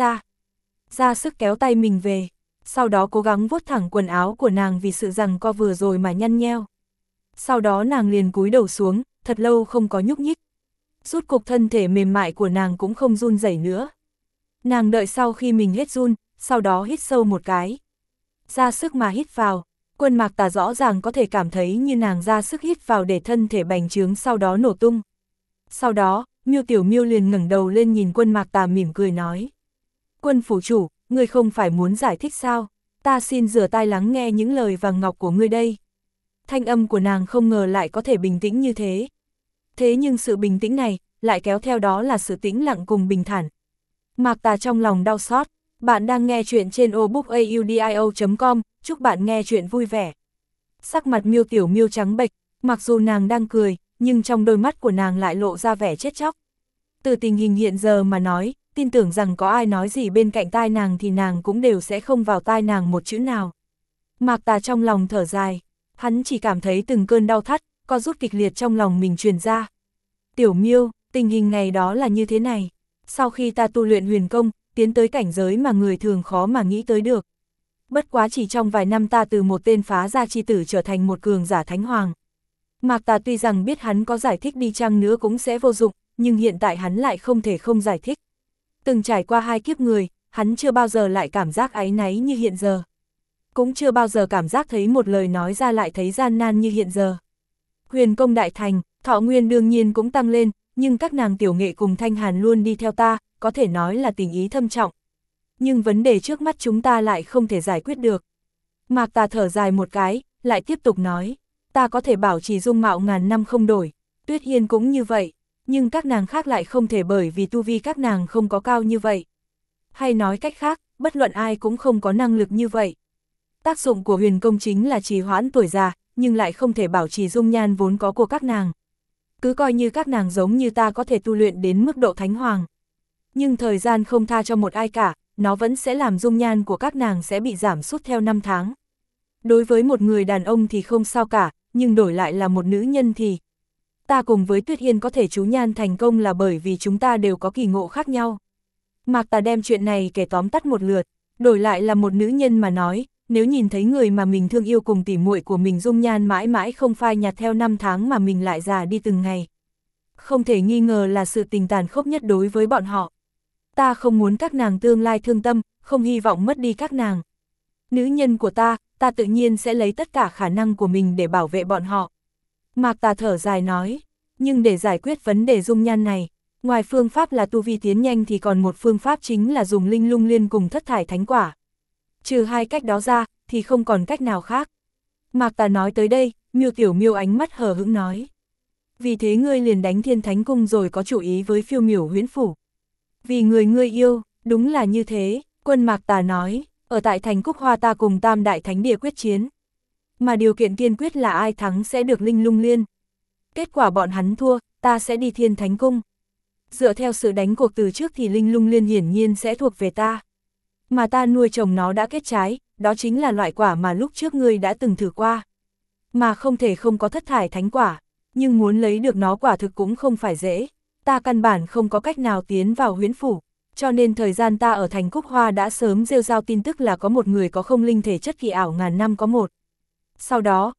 ra sức kéo tay mình về, sau đó cố gắng vuốt thẳng quần áo của nàng vì sự giằng co vừa rồi mà nhăn nheo. Sau đó nàng liền cúi đầu xuống, thật lâu không có nhúc nhích. Rút cục thân thể mềm mại của nàng cũng không run rẩy nữa. Nàng đợi sau khi mình hết run, sau đó hít sâu một cái. Ra sức mà hít vào, Quân Mạc Tà rõ ràng có thể cảm thấy như nàng ra sức hít vào để thân thể bành trướng sau đó nổ tung. Sau đó, Miêu Tiểu Miêu liền ngẩng đầu lên nhìn Quân Mạc Tà mỉm cười nói. Quân phủ chủ, ngươi không phải muốn giải thích sao? Ta xin rửa tai lắng nghe những lời vàng ngọc của ngươi đây. Thanh âm của nàng không ngờ lại có thể bình tĩnh như thế. Thế nhưng sự bình tĩnh này, lại kéo theo đó là sự tĩnh lặng cùng bình thản. Mạc Tà trong lòng đau xót. Bạn đang nghe chuyện trên obookaudio.com, chúc bạn nghe chuyện vui vẻ. Sắc mặt Miêu Tiểu Miêu trắng bệch, mặc dù nàng đang cười, nhưng trong đôi mắt của nàng lại lộ ra vẻ chết chóc. Từ tình hình hiện giờ mà nói, tin tưởng rằng có ai nói gì bên cạnh tai nàng thì nàng cũng đều sẽ không vào tai nàng một chữ nào. Mạc Tà trong lòng thở dài, hắn chỉ cảm thấy từng cơn đau thắt, co rút kịch liệt trong lòng mình truyền ra. Tiểu Miêu, tình hình ngày đó là như thế này. Sau khi ta tu luyện huyền công, tiến tới cảnh giới mà người thường khó mà nghĩ tới được. Bất quá chỉ trong vài năm ta từ một tên phá gia chi tử trở thành một cường giả thánh hoàng. Mạc Tà tuy rằng biết hắn có giải thích đi chăng nữa cũng sẽ vô dụng, nhưng hiện tại hắn lại không thể không giải thích. Từng trải qua 2 kiếp người, hắn chưa bao giờ lại cảm giác áy náy như hiện giờ. Cũng chưa bao giờ cảm giác thấy một lời nói ra lại thấy gian nan như hiện giờ. Huyền công đại thành, thọ nguyên đương nhiên cũng tăng lên, nhưng các nàng tiểu nghệ cùng Thanh Hàn luôn đi theo ta, có thể nói là tình ý thâm trọng. Nhưng vấn đề trước mắt chúng ta lại không thể giải quyết được. Mạc Tà thở dài một cái, lại tiếp tục nói, ta có thể bảo trì dung mạo ngàn năm không đổi, Tuyết Hiên cũng như vậy, nhưng các nàng khác lại không thể bởi vì tu vi các nàng không có cao như vậy. Hay nói cách khác, bất luận ai cũng không có năng lực như vậy. Tác dụng của huyền công chính là trì hoãn tuổi già, nhưng lại không thể bảo trì dung nhan vốn có của các nàng. Cứ coi như các nàng giống như ta có thể tu luyện đến mức độ thánh hoàng. Nhưng thời gian không tha cho một ai cả, nó vẫn sẽ làm dung nhan của các nàng sẽ bị giảm sút theo 5 tháng. Đối với một người đàn ông thì không sao cả, nhưng đổi lại là một nữ nhân thì... Ta cùng với Tuyết Hiên có thể chú nhan thành công là bởi vì chúng ta đều có kỳ ngộ khác nhau. Mạc Tà đem chuyện này kể tóm tắt một lượt, đổi lại là một nữ nhân mà nói, nếu nhìn thấy người mà mình thương yêu cùng tỉ muội của mình dung nhan mãi mãi không phai nhạt theo 5 tháng mà mình lại già đi từng ngày. Không thể nghi ngờ là sự tình tàn khốc nhất đối với bọn họ. Ta không muốn các nàng tương lai thương tâm, không hy vọng mất đi các nàng. Nữ nhân của ta tự nhiên sẽ lấy tất cả khả năng của mình để bảo vệ bọn họ. Mạc Tà thở dài nói, nhưng để giải quyết vấn đề dung nhan này, ngoài phương pháp là tu vi tiến nhanh thì còn một phương pháp chính là dùng linh lung liên cùng thất thải thánh quả. Trừ 2 cách đó ra, thì không còn cách nào khác. Mạc Tà nói tới đây, Miêu Tiểu Miêu ánh mắt hờ hững nói. Vì thế ngươi liền đánh Thiên Thánh Cung rồi có chủ ý với Phiêu Miểu Huyễn Phủ. Vì người ngươi yêu, đúng là như thế, Quân Mạc Tà nói, ở tại thành Cúc Hoa ta cùng Tam Đại Thánh Địa quyết chiến. Mà điều kiện tiên quyết là ai thắng sẽ được linh lung liên. Kết quả bọn hắn thua, ta sẽ đi Thiên Thánh Cung. Dựa theo sự đánh cuộc từ trước thì linh lung liên hiển nhiên sẽ thuộc về ta. Mà ta nuôi trồng nó đã kết trái, đó chính là loại quả mà lúc trước ngươi đã từng thử qua. Mà không thể không có thất thải thánh quả, nhưng muốn lấy được nó quả thực cũng không phải dễ. Ta căn bản không có cách nào tiến vào huyễn phủ, cho nên thời gian ta ở thành Cúc Hoa đã sớm rêu rao tin tức là có một người có không linh thể chất kỳ ảo ngàn năm có một. Sau đó,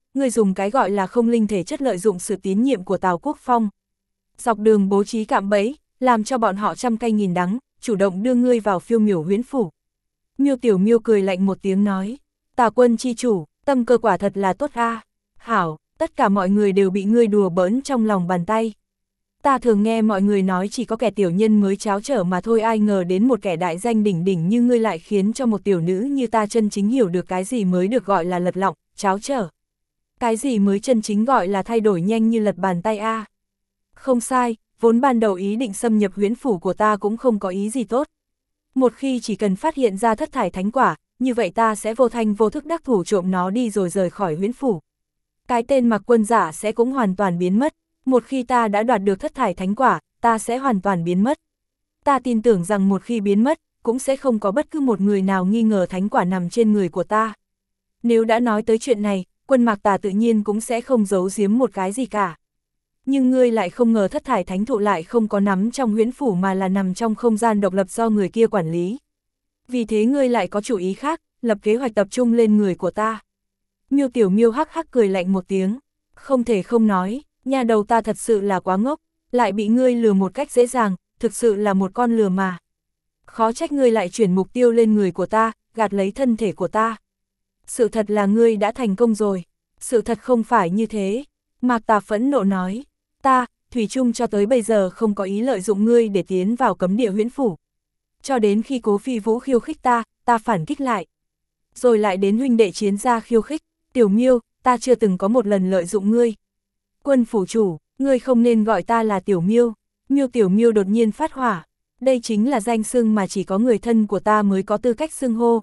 ngươi dùng cái gọi là không linh thể chất lợi dụng sự tín nhiệm của Tào Quốc Phong. Dọc đường bố trí cạm bẫy, làm cho bọn họ trăm cay nghìn đắng, chủ động đưa ngươi vào Phiêu Miểu huyễn phủ. Miêu Tiểu Miêu cười lạnh một tiếng nói, Tà quân chi chủ, tâm cơ quả thật là tốt a. Hảo, tất cả mọi người đều bị ngươi đùa bỡn trong lòng bàn tay. Ta thường nghe mọi người nói chỉ có kẻ tiểu nhân mới tráo trở mà thôi, ai ngờ đến một kẻ đại danh đỉnh đỉnh như ngươi lại khiến cho một tiểu nữ như ta chân chính hiểu được cái gì mới được gọi là lật lọng, tráo trở. Cái gì mới chân chính gọi là thay đổi nhanh như lật bàn tay a. Không sai, vốn ban đầu ý định xâm nhập huyễn phủ của ta cũng không có ý gì tốt. Một khi chỉ cần phát hiện ra thất thải thánh quả, như vậy ta sẽ vô thanh vô thức đắc thủ trộm nó đi rồi rời khỏi huyễn phủ. Cái tên Mạc Quân giả sẽ cũng hoàn toàn biến mất. Một khi ta đã đoạt được thất thải thánh quả, ta sẽ hoàn toàn biến mất. Ta tin tưởng rằng một khi biến mất, cũng sẽ không có bất cứ một người nào nghi ngờ thánh quả nằm trên người của ta. Nếu đã nói tới chuyện này, Quân Mạc Tà tự nhiên cũng sẽ không giấu giếm một cái gì cả. Nhưng ngươi lại không ngờ thất thải thánh thụ lại không có nắm trong huyễn phủ mà là nằm trong không gian độc lập do người kia quản lý. Vì thế ngươi lại có chủ ý khác, lập kế hoạch tập trung lên người của ta. Miêu Tiểu Miêu hắc hắc cười lạnh một tiếng, không thể không nói, nhà đầu ta thật sự là quá ngốc, lại bị ngươi lừa một cách dễ dàng, thực sự là một con lừa mà. Khó trách ngươi lại chuyển mục tiêu lên người của ta, gạt lấy thân thể của ta. Sự thật là ngươi đã thành công rồi, sự thật không phải như thế. Mạc Tà phẫn nộ nói, ta, thủy chung cho tới bây giờ không có ý lợi dụng ngươi để tiến vào cấm địa huyễn phủ. Cho đến khi Cố Phi Vũ khiêu khích ta, ta phản kích lại. Rồi lại đến huynh đệ chiến gia khiêu khích, Tiểu Miêu, ta chưa từng có một lần lợi dụng ngươi. Quân phủ chủ, ngươi không nên gọi ta là Tiểu Miêu. Miêu Tiểu Miêu đột nhiên phát hỏa. Đây chính là danh xưng mà chỉ có người thân của ta mới có tư cách xưng hô.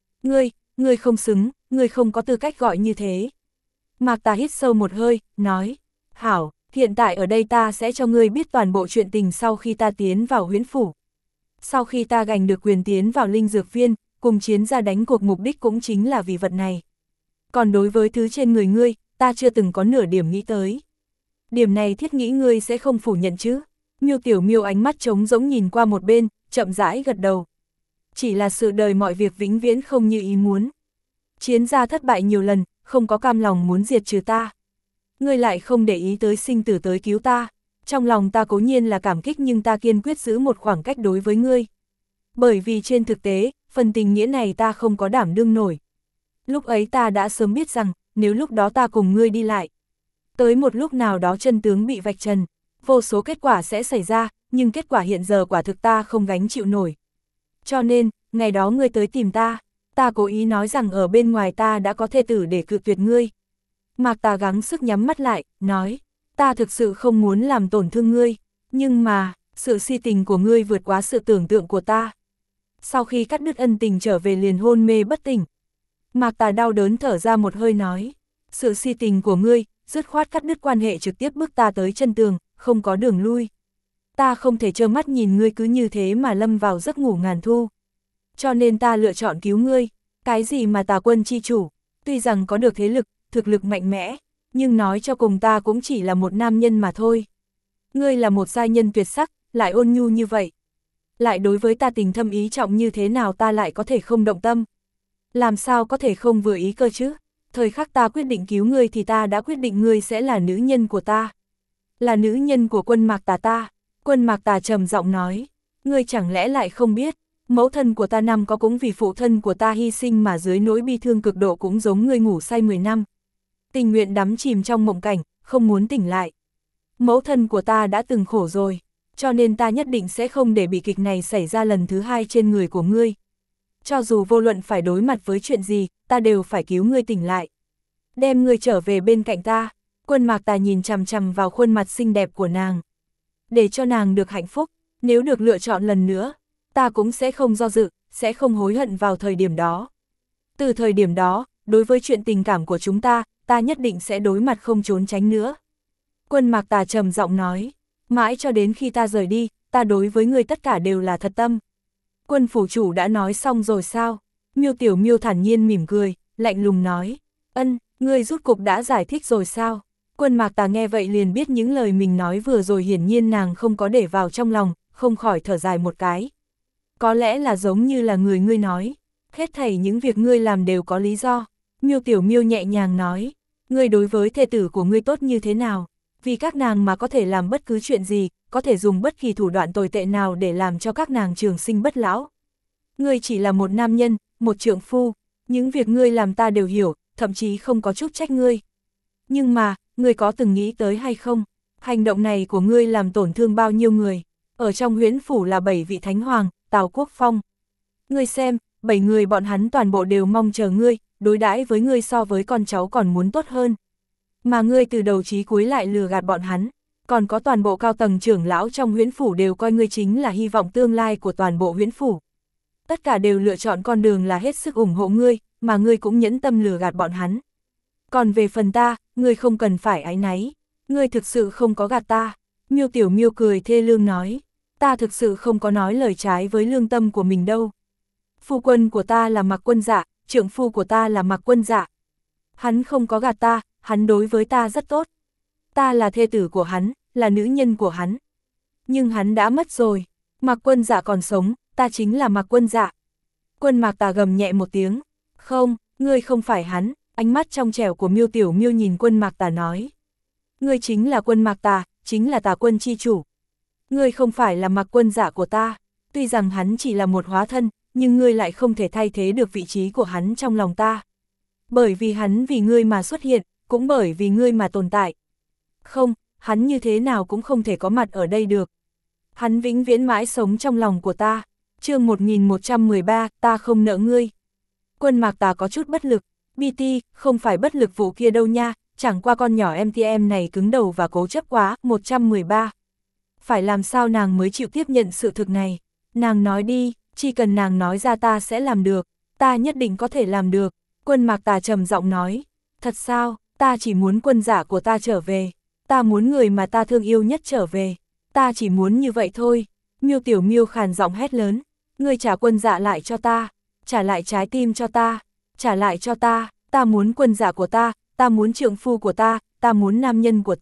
Ngươi không xứng, ngươi không có tư cách gọi như thế. Mạc Tà hít sâu một hơi, nói, hảo, hiện tại ở đây ta sẽ cho ngươi biết toàn bộ chuyện tình sau khi ta tiến vào huyễn phủ. Sau khi ta giành được quyền tiến vào linh dược viên, cùng chiến gia đánh cuộc mục đích cũng chính là vì vật này. Còn đối với thứ trên người ngươi, ta chưa từng có nửa điểm nghĩ tới. Điểm này thiết nghĩ ngươi sẽ không phủ nhận chứ. Miêu Tiểu Miêu ánh mắt trống rỗng nhìn qua một bên, chậm rãi gật đầu. Chỉ là sự đời mọi việc vĩnh viễn không như ý muốn. Chiến gia thất bại nhiều lần, không có cam lòng muốn diệt trừ ta. Ngươi lại không để ý tới sinh tử tới cứu ta. Trong lòng ta cố nhiên là cảm kích nhưng ta kiên quyết giữ một khoảng cách đối với ngươi. Bởi vì trên thực tế, phần tình nghĩa này ta không có đảm đương nổi. Lúc ấy ta đã sớm biết rằng, nếu lúc đó ta cùng ngươi đi lại, tới một lúc nào đó chân tướng bị vạch trần, vô số kết quả sẽ xảy ra, nhưng kết quả hiện giờ quả thực ta không gánh chịu nổi. Cho nên, ngày đó ngươi tới tìm ta cố ý nói rằng ở bên ngoài ta đã có thê tử để cự tuyệt ngươi. Mạc Tà gắng sức nhắm mắt lại, nói, ta thực sự không muốn làm tổn thương ngươi, nhưng mà, sự si tình của ngươi vượt quá sự tưởng tượng của ta. Sau khi cắt đứt ân tình trở về liền hôn mê bất tỉnh. Mạc Tà đau đớn thở ra một hơi nói, sự si tình của ngươi, dứt khoát cắt đứt quan hệ trực tiếp bước ta tới chân tường, không có đường lui. Ta không thể trơ mắt nhìn ngươi cứ như thế mà lâm vào giấc ngủ ngàn thu. Cho nên ta lựa chọn cứu ngươi. Cái gì mà Tà quân chi chủ, tuy rằng có được thế lực, thực lực mạnh mẽ, nhưng nói cho cùng ta cũng chỉ là một nam nhân mà thôi. Ngươi là một giai nhân tuyệt sắc, lại ôn nhu như vậy. Lại đối với ta tình thâm ý trọng như thế nào ta lại có thể không động tâm. Làm sao có thể không vừa ý cơ chứ? Thời khắc ta quyết định cứu ngươi thì ta đã quyết định ngươi sẽ là nữ nhân của ta. Là nữ nhân của Quân Mạc Tà ta. Quân Mạc Tà trầm giọng nói, ngươi chẳng lẽ lại không biết, mẫu thân của ta năm có cũng vì phụ thân của ta hy sinh mà dưới nỗi bi thương cực độ cũng giống ngươi ngủ say 10 năm. Tình nguyện đắm chìm trong mộng cảnh, không muốn tỉnh lại. Mẫu thân của ta đã từng khổ rồi, cho nên ta nhất định sẽ không để bị kịch này xảy ra lần thứ hai trên người của ngươi. Cho dù vô luận phải đối mặt với chuyện gì, ta đều phải cứu ngươi tỉnh lại. Đem ngươi trở về bên cạnh ta. Quân Mạc Tà nhìn chằm chằm vào khuôn mặt xinh đẹp của nàng. Để cho nàng được hạnh phúc, nếu được lựa chọn lần nữa, ta cũng sẽ không do dự, sẽ không hối hận vào thời điểm đó. Từ thời điểm đó, đối với chuyện tình cảm của chúng ta, ta nhất định sẽ đối mặt không trốn tránh nữa. Quân Mạc Tà trầm giọng nói, mãi cho đến khi ta rời đi, ta đối với ngươi tất cả đều là thật tâm. Quân phủ chủ đã nói xong rồi sao? Miêu Tiểu Miêu thản nhiên mỉm cười, lạnh lùng nói, ân, ngươi rút cục đã giải thích rồi sao? Quân Mạc Tà nghe vậy liền biết những lời mình nói vừa rồi hiển nhiên nàng không có để vào trong lòng, không khỏi thở dài một cái. Có lẽ là giống như là người ngươi nói, hết thảy những việc ngươi làm đều có lý do. Miêu Tiểu Miêu nhẹ nhàng nói, ngươi đối với thê tử của ngươi tốt như thế nào, vì các nàng mà có thể làm bất cứ chuyện gì, có thể dùng bất kỳ thủ đoạn tồi tệ nào để làm cho các nàng trường sinh bất lão. Ngươi chỉ là một nam nhân, một trượng phu, những việc ngươi làm ta đều hiểu, thậm chí không có chút trách ngươi. Nhưng mà, ngươi có từng nghĩ tới hay không? Hành động này của ngươi làm tổn thương bao nhiêu người? Ở trong huyễn phủ là 7 vị thánh hoàng, Tào Quốc Phong. Ngươi xem, 7 người bọn hắn toàn bộ đều mong chờ ngươi, đối đãi với ngươi so với con cháu còn muốn tốt hơn. Mà ngươi từ đầu chí cuối lại lừa gạt bọn hắn, còn có toàn bộ cao tầng trưởng lão trong huyễn phủ đều coi ngươi chính là hy vọng tương lai của toàn bộ huyễn phủ. Tất cả đều lựa chọn con đường là hết sức ủng hộ ngươi, mà ngươi cũng nhẫn tâm lừa gạt bọn hắn. Còn về phần ta, ngươi không cần phải áy náy, ngươi thực sự không có gạt ta. Miêu Tiểu Miêu cười thê lương nói, ta thực sự không có nói lời trái với lương tâm của mình đâu. Phu quân của ta là Mạc Quân Dạ, trượng phu của ta là Mạc Quân Dạ. Hắn không có gạt ta, hắn đối với ta rất tốt. Ta là thê tử của hắn, là nữ nhân của hắn. Nhưng hắn đã mất rồi, Mạc Quân Dạ còn sống, ta chính là Mạc Quân Dạ. Quân Mạc Tà gầm nhẹ một tiếng, không, ngươi không phải hắn. Ánh mắt trong trẻo của Miêu Tiểu Miêu nhìn Quân Mạc Tà nói, ngươi chính là Quân Mạc Tà, chính là Tà Quân chi chủ. Ngươi không phải là Mạc Quân Dạ của ta, tuy rằng hắn chỉ là một hóa thân, nhưng ngươi lại không thể thay thế được vị trí của hắn trong lòng ta. Bởi vì hắn vì ngươi mà xuất hiện, cũng bởi vì ngươi mà tồn tại. Không, hắn như thế nào cũng không thể có mặt ở đây được. Hắn vĩnh viễn mãi sống trong lòng của ta. Chương 1113, ta không nợ ngươi. Quân Mạc Tà có chút bất lực. BT, không phải bất lực vụ kia đâu nha, chẳng qua con nhỏ MTM này cứng đầu và cố chấp quá. 113. Phải làm sao nàng mới chịu tiếp nhận sự thực này? Nàng nói đi, chỉ cần nàng nói ra ta sẽ làm được, ta nhất định có thể làm được. Quân Mạc Tà trầm giọng nói, thật sao, ta chỉ muốn quân giả của ta trở về, ta muốn người mà ta thương yêu nhất trở về, ta chỉ muốn như vậy thôi. Miêu Tiểu Miêu khàn giọng hét lớn, ngươi trả quân dạ lại cho ta, trả lại trái tim cho ta, trả lại cho ta muốn quân giả của ta muốn trượng phu của ta muốn nam nhân của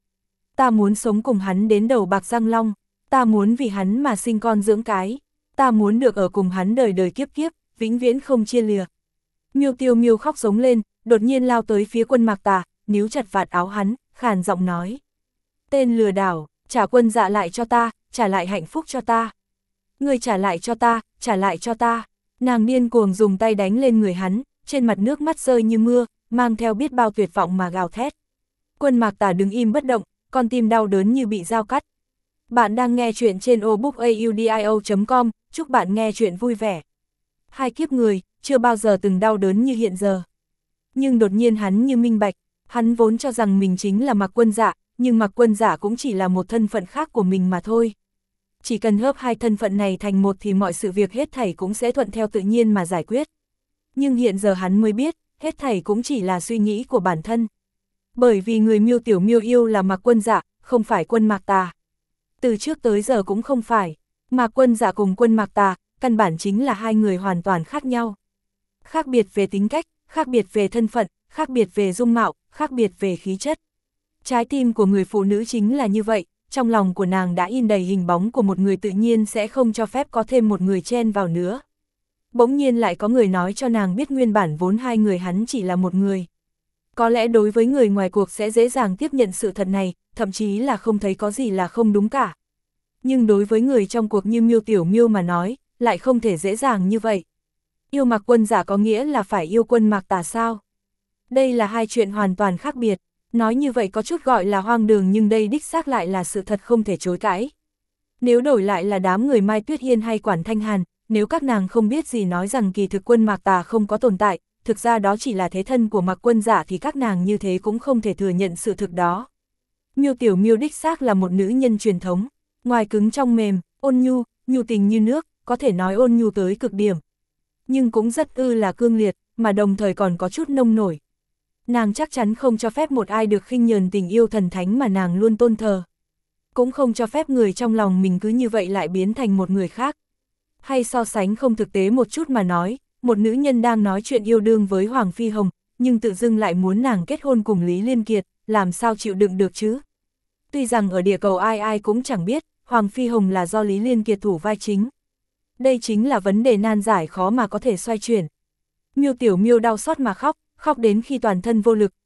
ta muốn sống cùng hắn đến đầu bạc răng long, ta muốn vì hắn mà sinh con dưỡng cái, ta muốn được ở cùng hắn đời đời kiếp kiếp, vĩnh viễn không chia lìa. Miêu Tiểu Miêu khóc giống lên, đột nhiên lao tới phía Quân Mạc Tà, níu chặt vạt áo hắn, khàn giọng nói, tên lừa đảo, trả quân dạ lại cho ta, trả lại hạnh phúc cho ta. Ngươi trả lại cho ta, trả lại cho ta. Nàng điên cuồng dùng tay đánh lên người hắn, trên mặt nước mắt rơi như mưa, mang theo biết bao tuyệt vọng mà gào thét. Quân Mạc Tà đứng im bất động, con tim đau đớn như bị dao cắt. Bạn đang nghe chuyện trên obookaudio.com, chúc bạn nghe chuyện vui vẻ. Hai kiếp người, chưa bao giờ từng đau đớn như hiện giờ. Nhưng đột nhiên hắn như minh bạch, hắn vốn cho rằng mình chính là Mạc Quân Dạ, nhưng Mạc Quân Dạ cũng chỉ là một thân phận khác của mình mà thôi. Chỉ cần hợp hai thân phận này thành một thì mọi sự việc hết thảy cũng sẽ thuận theo tự nhiên mà giải quyết. Nhưng hiện giờ hắn mới biết, hết thảy cũng chỉ là suy nghĩ của bản thân. Bởi vì người Miêu Tiểu Miêu yêu là Mạc Quân Dạ, không phải Quân Mạc Tà. Từ trước tới giờ cũng không phải. Mạc Quân Dạ cùng Quân Mạc Tà, căn bản chính là hai người hoàn toàn khác nhau. Khác biệt về tính cách, khác biệt về thân phận, khác biệt về dung mạo, khác biệt về khí chất. Trái tim của người phụ nữ chính là như vậy, trong lòng của nàng đã in đầy hình bóng của một người, tự nhiên sẽ không cho phép có thêm một người chen vào nữa. Bỗng nhiên lại có người nói cho nàng biết nguyên bản vốn hai người hắn chỉ là một người. Có lẽ đối với người ngoài cuộc sẽ dễ dàng tiếp nhận sự thật này, thậm chí là không thấy có gì là không đúng cả. Nhưng đối với người trong cuộc như Miêu Tiểu Miêu mà nói, lại không thể dễ dàng như vậy. Yêu Mạc Quân Dạ có nghĩa là phải yêu Quân Mạc Tà sao? Đây là hai chuyện hoàn toàn khác biệt. Nói như vậy có chút gọi là hoang đường, nhưng đây đích xác lại là sự thật không thể chối cãi. Nếu đổi lại là đám người Mai Tuyết Hiên hay Quản Thanh Hàn, nếu các nàng không biết gì nói rằng kỳ thực Quân Mạc Tà không có tồn tại, thực ra đó chỉ là thế thân của Mạc Quân Dạ, thì các nàng như thế cũng không thể thừa nhận sự thực đó. Miêu Tiểu Miêu đích xác là một nữ nhân truyền thống, ngoài cứng trong mềm, ôn nhu, nhu tình như nước, có thể nói ôn nhu tới cực điểm. Nhưng cũng rất là cương liệt, mà đồng thời còn có chút nông nổi. Nàng chắc chắn không cho phép một ai được khinh nhờn tình yêu thần thánh mà nàng luôn tôn thờ. Cũng không cho phép người trong lòng mình cứ như vậy lại biến thành một người khác. Hay so sánh không thực tế một chút mà nói, một nữ nhân đang nói chuyện yêu đương với Hoàng Phi Hồng, nhưng tự dưng lại muốn nàng kết hôn cùng Lý Liên Kiệt, làm sao chịu đựng được chứ? Tuy rằng ở địa cầu ai ai cũng chẳng biết, Hoàng Phi Hồng là do Lý Liên Kiệt thủ vai chính. Đây chính là vấn đề nan giải khó mà có thể xoay chuyển. Miêu Tiểu Miêu đau xót mà khóc, khóc đến khi toàn thân vô lực,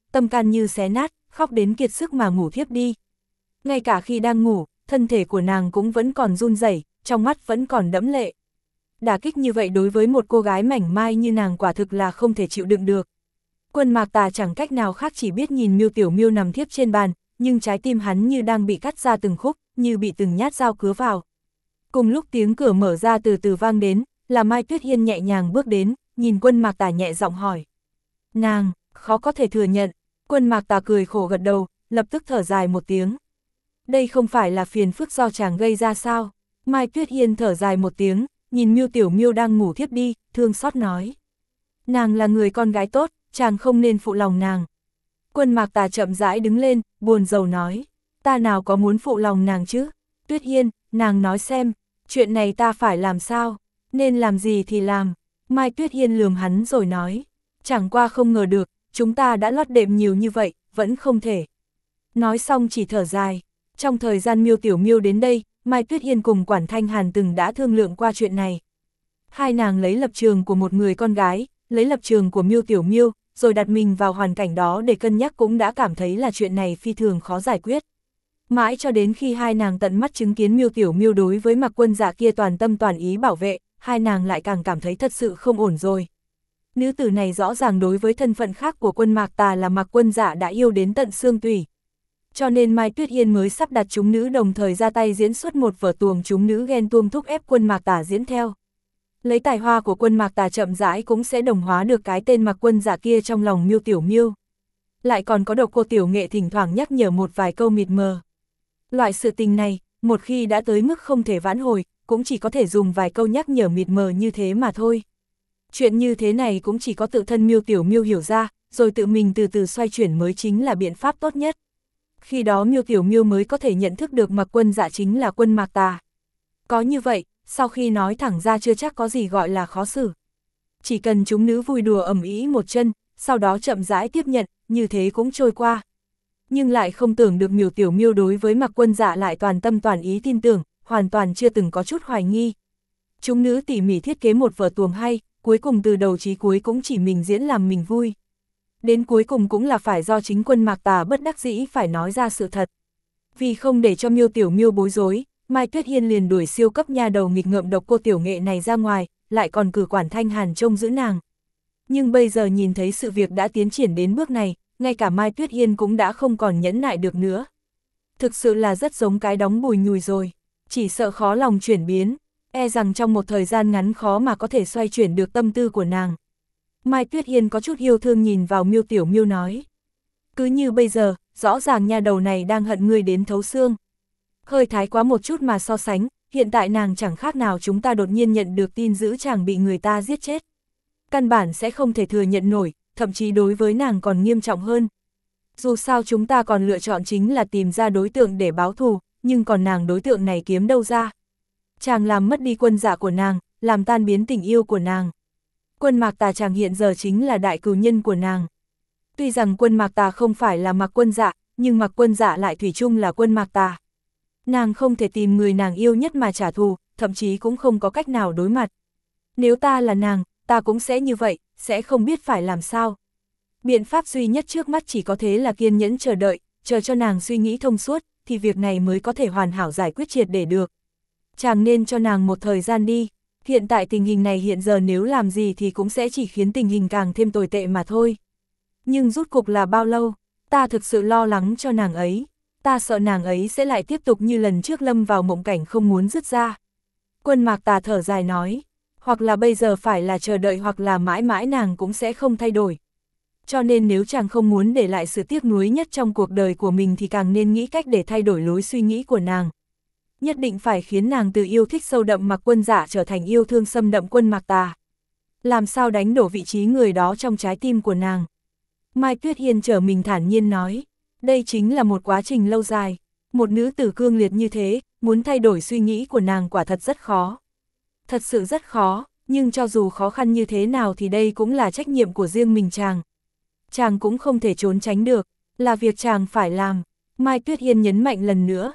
tâm can như xé nát, khóc đến kiệt sức mà ngủ thiếp đi. Ngay cả khi đang ngủ, thân thể của nàng cũng vẫn còn run rẩy, trong mắt vẫn còn đẫm lệ. Đả kích như vậy đối với một cô gái mảnh mai như nàng quả thực là không thể chịu đựng được. Quân Mạc Tà chẳng cách nào khác chỉ biết nhìn Miêu Tiểu Miêu nằm thiếp trên bàn, nhưng trái tim hắn như đang bị cắt ra từng khúc, như bị từng nhát dao cứa vào. Cùng lúc tiếng cửa mở ra từ từ vang đến, là Mai Tuyết Hiên nhẹ nhàng bước đến, nhìn Quân Mạc Tà nhẹ giọng hỏi. Nàng, khó có thể thừa nhận. Quân Mạc Tà cười khổ gật đầu, lập tức thở dài một tiếng. Đây không phải là phiền phức do chàng gây ra sao? Mai Tuyết Hiên thở dài một tiếng, nhìn Miêu Tiểu Miêu đang ngủ thiếp đi, thương xót nói. Nàng là người con gái tốt, chàng không nên phụ lòng nàng. Quân Mạc Tà chậm rãi đứng lên, buồn rầu nói. Ta nào có muốn phụ lòng nàng chứ? Tuyết Hiên, nàng nói xem, chuyện này ta phải làm sao? Nên làm gì thì làm. Mai Tuyết Hiên lườm hắn rồi nói. Chẳng qua không ngờ được, chúng ta đã lót đệm nhiều như vậy, vẫn không thể. Nói xong chỉ thở dài. Trong thời gian Miêu Tiểu Miêu đến đây, Mai Tuyết Hiên cùng Quản Thanh Hàn từng đã thương lượng qua chuyện này. Hai nàng lấy lập trường của một người con gái, lấy lập trường của Miêu Tiểu Miêu, rồi đặt mình vào hoàn cảnh đó để cân nhắc cũng đã cảm thấy là chuyện này phi thường khó giải quyết. Mãi cho đến khi hai nàng tận mắt chứng kiến Miêu Tiểu Miêu đối với Mạc Quân Dạ kia toàn tâm toàn ý bảo vệ, hai nàng lại càng cảm thấy thật sự không ổn rồi. Nữ tử này rõ ràng đối với thân phận khác của Quân Mạc Tà là Mạc Quân Dạ đã yêu đến tận xương tủy. Cho nên Mai Tuyết Hiên mới sắp đặt chúng nữ đồng thời ra tay diễn xuất một vở tuồng chúng nữ ghen tuông thúc ép Quân Mạc Tà diễn theo. Lấy tài hoa của Quân Mạc Tà chậm rãi cũng sẽ đồng hóa được cái tên Mạc Quân Dạ kia trong lòng Miêu Tiểu Miêu. Lại còn có độc cô tiểu nghệ thỉnh thoảng nhắc nhở một vài câu mịt mờ. Loại sự tình này, một khi đã tới mức không thể vãn hồi, cũng chỉ có thể dùng vài câu nhắc nhở mịt mờ như thế mà thôi. Chuyện như thế này cũng chỉ có tự thân Miêu Tiểu Miêu hiểu ra, rồi tự mình từ từ xoay chuyển mới chính là biện pháp tốt nhất. Khi đó Miêu Tiểu Miêu mới có thể nhận thức được Mạc Quân Dạ chính là Quân Mạc Tà. Có như vậy, sau khi nói thẳng ra chưa chắc có gì gọi là khó xử. Chỉ cần chúng nữ vui đùa ầm ĩ một chân, sau đó chậm rãi tiếp nhận, như thế cũng trôi qua. Nhưng lại không tưởng được Miêu Tiểu Miêu đối với Mạc Quân Dạ lại toàn tâm toàn ý tin tưởng, hoàn toàn chưa từng có chút hoài nghi. Chúng nữ tỉ mỉ thiết kế một vở tuồng hay, cuối cùng từ đầu chí cuối cũng chỉ mình diễn làm mình vui. Đến cuối cùng cũng là phải do chính Quân Mạc Tà bất đắc dĩ phải nói ra sự thật. Vì không để cho Miêu Tiểu Miêu bối rối, Mai Tuyết Hiên liền đuổi siêu cấp nha đầu nghịch ngợm độc cô tiểu nghệ này ra ngoài, lại còn cử Quản Thanh Hàn trông giữ nàng. Nhưng bây giờ nhìn thấy sự việc đã tiến triển đến bước này, ngay cả Mai Tuyết Hiên cũng đã không còn nhẫn nại được nữa. Thực sự là rất giống cái đóng bùi nhùi rồi, chỉ sợ khó lòng chuyển biến, e rằng trong một thời gian ngắn khó mà có thể xoay chuyển được tâm tư của nàng. Mai Tuyết Hiên có chút yêu thương nhìn vào Miêu Tiểu Miêu nói. Cứ như bây giờ, rõ ràng nha đầu này đang hận ngươi đến thấu xương. Hơi thái quá một chút mà so sánh, hiện tại nàng chẳng khác nào chúng ta đột nhiên nhận được tin dữ chàng bị người ta giết chết. Căn bản sẽ không thể thừa nhận nổi, thậm chí đối với nàng còn nghiêm trọng hơn. Dù sao chúng ta còn lựa chọn chính là tìm ra đối tượng để báo thù, nhưng còn nàng đối tượng này kiếm đâu ra. Chàng làm mất đi Quân Dạ của nàng, làm tan biến tình yêu của nàng. Quân Mạc Tà chàng hiện giờ chính là đại cừu nhân của nàng. Tuy rằng Quân Mạc Tà không phải là Mạc Quân Dạ, nhưng Mạc Quân Dạ lại thủy chung là Quân Mạc Tà. Nàng không thể tìm người nàng yêu nhất mà trả thù, thậm chí cũng không có cách nào đối mặt. Nếu ta là nàng, ta cũng sẽ như vậy, sẽ không biết phải làm sao. Biện pháp duy nhất trước mắt chỉ có thế là kiên nhẫn chờ đợi, chờ cho nàng suy nghĩ thông suốt, thì việc này mới có thể hoàn hảo giải quyết triệt để được. Chàng nên cho nàng một thời gian đi. Hiện tại tình hình này hiện giờ nếu làm gì thì cũng sẽ chỉ khiến tình hình càng thêm tồi tệ mà thôi. Nhưng rút cục là bao lâu, ta thực sự lo lắng cho nàng ấy. Ta sợ nàng ấy sẽ lại tiếp tục như lần trước lâm vào mộng cảnh không muốn dứt ra. Quân Mạc Tà thở dài nói, hoặc là bây giờ phải là chờ đợi hoặc là mãi mãi nàng cũng sẽ không thay đổi. Cho nên nếu chàng không muốn để lại sự tiếc nuối nhất trong cuộc đời của mình thì càng nên nghĩ cách để thay đổi lối suy nghĩ của nàng. Nhất định phải khiến nàng từ yêu thích sâu đậm Mạc Quân Dạ trở thành yêu thương xâm đậm Quân Mạc Tà. Làm sao đánh đổ vị trí người đó trong trái tim của nàng. Mai Tuyết Hiên trở mình thản nhiên nói, đây chính là một quá trình lâu dài. Một nữ tử cương liệt như thế, muốn thay đổi suy nghĩ của nàng quả thật rất khó. Thật sự rất khó, nhưng cho dù khó khăn như thế nào thì đây cũng là trách nhiệm của riêng mình chàng. Chàng cũng không thể trốn tránh được, là việc chàng phải làm. Mai Tuyết Hiên nhấn mạnh lần nữa,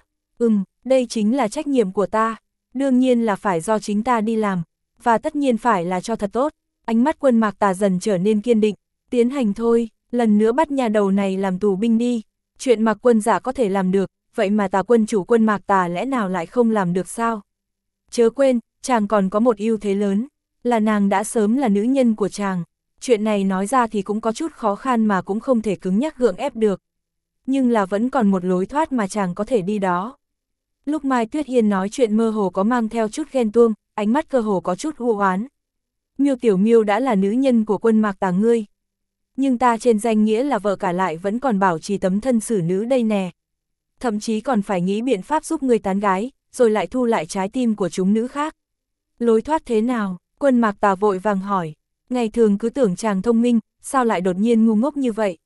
đây chính là trách nhiệm của ta, đương nhiên là phải do chính ta đi làm, và tất nhiên phải là cho thật tốt. Ánh mắt Quân Mạc Tà dần trở nên kiên định, tiến hành thôi. lần nữa bắt nhà đầu này làm tù binh đi, chuyện Mạc Quân Dạ có thể làm được, vậy mà Tà quân chủ quân Mạc Tà lẽ nào lại không làm được sao? Chớ quên, chàng còn có một ưu thế lớn, là nàng đã sớm là nữ nhân của chàng, chuyện này nói ra thì cũng có chút khó khăn mà cũng không thể cứng nhắc gượng ép được. Nhưng là vẫn còn một lối thoát mà chàng có thể đi đó. Lúc Mai Tuyết Hiên nói chuyện mơ hồ có mang theo chút ghen tuông, ánh mắt cơ hồ có chút u oán. Miêu Tiểu Miêu đã là nữ nhân của quân Mạc Tà ngươi. Nhưng ta trên danh nghĩa là vợ cả lại vẫn còn bảo trì tấm thân xử nữ đây nè. Thậm chí còn phải nghĩ biện pháp giúp ngươi tán gái, rồi lại thu lại trái tim của chúng nữ khác. Lối thoát thế nào? Quân Mạc Tà vội vàng hỏi. Ngày thường cứ tưởng chàng thông minh, sao lại đột nhiên ngu ngốc như vậy?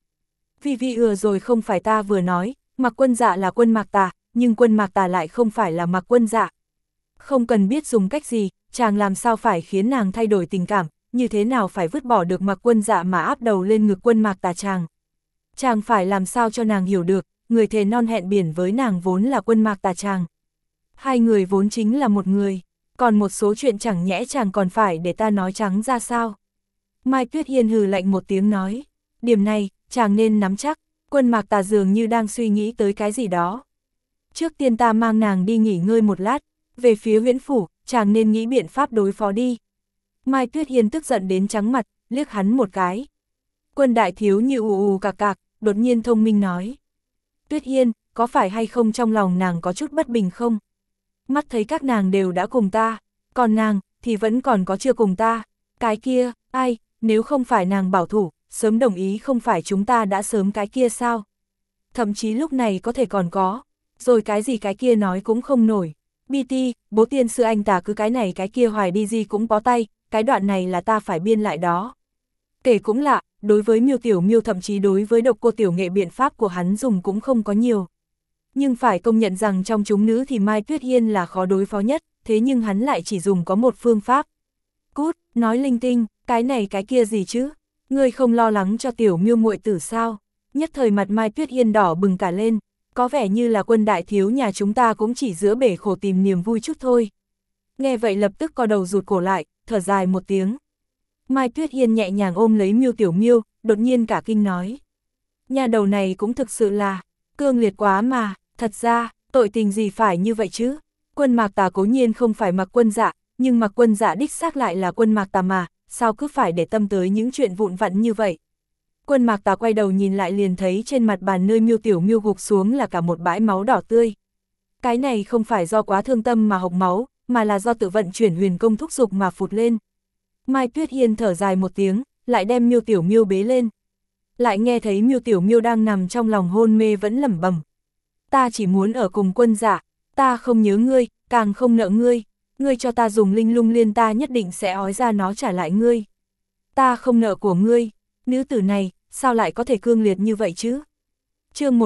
Vì rồi không phải ta vừa nói, Mạc Quân Dạ là quân Mạc Tà, nhưng quân Mạc Tà lại không phải là Mạc Quân Dạ. Không cần biết dùng cách gì, chàng làm sao phải khiến nàng thay đổi tình cảm, như thế nào phải vứt bỏ được Mạc Quân Dạ mà áp đầu lên ngực quân Mạc Tà chàng. Chàng phải làm sao cho nàng hiểu được, người thề non hẹn biển với nàng vốn là quân Mạc Tà chàng. Hai người vốn chính là một người, còn một số chuyện chẳng nhẽ chàng còn phải để ta nói trắng ra sao. Mai Tuyết Hiên hừ lạnh một tiếng nói, điểm này, chàng nên nắm chắc, quân Mạc Tà dường như đang suy nghĩ tới cái gì đó. Trước tiên ta mang nàng đi nghỉ ngơi một lát, về phía Huyễn Phủ, chàng nên nghĩ biện pháp đối phó đi. Mai Tuyết Hiên tức giận đến trắng mặt, liếc hắn một cái. Quân đại thiếu như ù cạc cạc, đột nhiên thông minh nói. Tuyết Hiên, có phải hay không trong lòng nàng có chút bất bình không? Mắt thấy các nàng đều đã cùng ta, còn nàng, thì vẫn còn có chưa cùng ta. Cái kia, ai, nếu không phải nàng bảo thủ, sớm đồng ý không phải chúng ta đã sớm cái kia sao? Thậm chí lúc này có thể còn có, rồi cái gì cái kia nói cũng không nổi. BT, bố tiên sư anh ta cứ cái này cái kia hoài đi gì cũng bó tay, cái đoạn này là ta phải biên lại đó. Kể cũng lạ, đối với Miêu Tiểu Miêu thậm chí đối với Độc Cô Tiểu Nghệ biện pháp của hắn dùng cũng không có nhiều. Nhưng phải công nhận rằng trong chúng nữ thì Mai Tuyết Hiên là khó đối phó nhất, thế nhưng hắn lại chỉ dùng có một phương pháp. Cút, nói linh tinh, cái này cái kia gì chứ? Ngươi không lo lắng cho Tiểu Miêu muội tử sao? Nhất thời mặt Mai Tuyết Hiên đỏ bừng cả lên, có vẻ như là quân đại thiếu nhà chúng ta cũng chỉ giữa bể khổ tìm niềm vui chút thôi. Nghe vậy lập tức co đầu rụt cổ lại, thở dài một tiếng. Mai Tuyết Hiên nhẹ nhàng ôm lấy Miêu Tiểu Miêu, đột nhiên cả kinh nói. Nhà đầu này cũng thực sự là cương liệt quá mà, thật ra, tội tình gì phải như vậy chứ? Quân Mạc Tà cố nhiên không phải Mạc Quân Dạ, nhưng Mạc Quân Dạ đích xác lại là quân Mạc Tà mà, sao cứ phải để tâm tới những chuyện vụn vặt như vậy? Quân Mạc Tà quay đầu nhìn lại liền thấy trên mặt bàn nơi Miêu Tiểu Miêu gục xuống là cả một bãi máu đỏ tươi. Cái này không phải do quá thương tâm mà hộc máu, mà là do tự vận chuyển huyền công thúc dục mà phụt lên. Mai Tuyết Hiên thở dài một tiếng, lại đem Miêu Tiểu Miêu bế lên. Lại nghe thấy Miêu Tiểu Miêu đang nằm trong lòng hôn mê vẫn lẩm bẩm. Ta chỉ muốn ở cùng Quân Dạ, ta không nhớ ngươi, càng không nợ ngươi. Ngươi cho ta dùng linh lung liên ta nhất định sẽ ói ra nó trả lại ngươi. Ta không nợ của ngươi, nữ tử này, sao lại có thể cương liệt như vậy chứ? Chương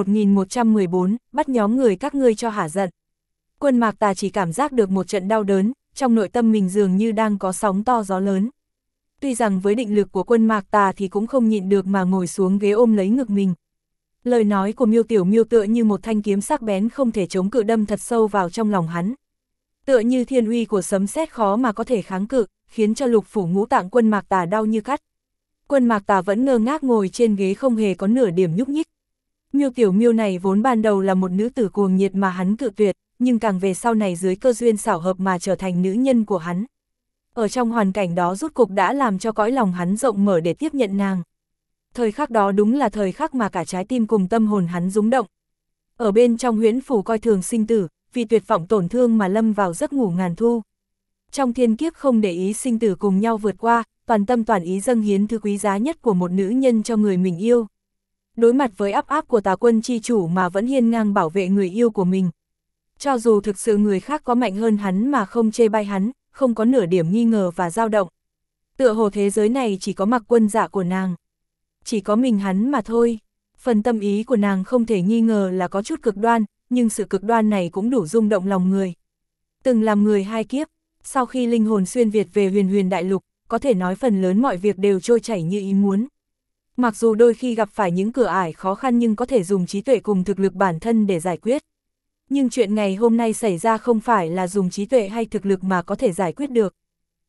1114, bắt nhóm người các ngươi cho hả giận. Quân Mạc Tà chỉ cảm giác được một trận đau đớn, trong nội tâm mình dường như đang có sóng to gió lớn. Tuy rằng với định lực của quân Mạc Tà thì cũng không nhịn được mà ngồi xuống ghế ôm lấy ngực mình. Lời nói của Miêu Tiểu Miêu tựa như một thanh kiếm sắc bén không thể chống cự đâm thật sâu vào trong lòng hắn. Tựa như thiên uy của sấm sét khó mà có thể kháng cự, khiến cho lục phủ ngũ tạng quân Mạc Tà đau như cắt. Quân Mạc Tà vẫn ngơ ngác ngồi trên ghế không hề có nửa điểm nhúc nhích. Miêu Tiểu Miêu này vốn ban đầu là một nữ tử cuồng nhiệt mà hắn cự tuyệt, nhưng càng về sau này dưới cơ duyên xảo hợp mà trở thành nữ nhân của hắn. Ở trong hoàn cảnh đó rốt cục đã làm cho cõi lòng hắn rộng mở để tiếp nhận nàng. Thời khắc đó đúng là thời khắc mà cả trái tim cùng tâm hồn hắn rung động. Ở bên trong Huyễn Phủ coi thường sinh tử, vì tuyệt vọng tổn thương mà lâm vào giấc ngủ ngàn thu. Trong thiên kiếp không để ý sinh tử cùng nhau vượt qua, toàn tâm toàn ý dâng hiến thứ quý giá nhất của một nữ nhân cho người mình yêu. Đối mặt với áp áp của Tà Quân chi chủ mà vẫn hiên ngang bảo vệ người yêu của mình. Cho dù thực sự người khác có mạnh hơn hắn mà không chê bai hắn, không có nửa điểm nghi ngờ và dao động. Tựa hồ thế giới này chỉ có Mạc Quân Dạ của nàng. Chỉ có mình hắn mà thôi. Phần tâm ý của nàng không thể nghi ngờ là có chút cực đoan, nhưng sự cực đoan này cũng đủ rung động lòng người. Từng làm người hai kiếp, sau khi linh hồn xuyên Việt về huyền huyền đại lục, có thể nói phần lớn mọi việc đều trôi chảy như ý muốn. Mặc dù đôi khi gặp phải những cửa ải khó khăn nhưng có thể dùng trí tuệ cùng thực lực bản thân để giải quyết. Nhưng chuyện ngày hôm nay xảy ra không phải là dùng trí tuệ hay thực lực mà có thể giải quyết được.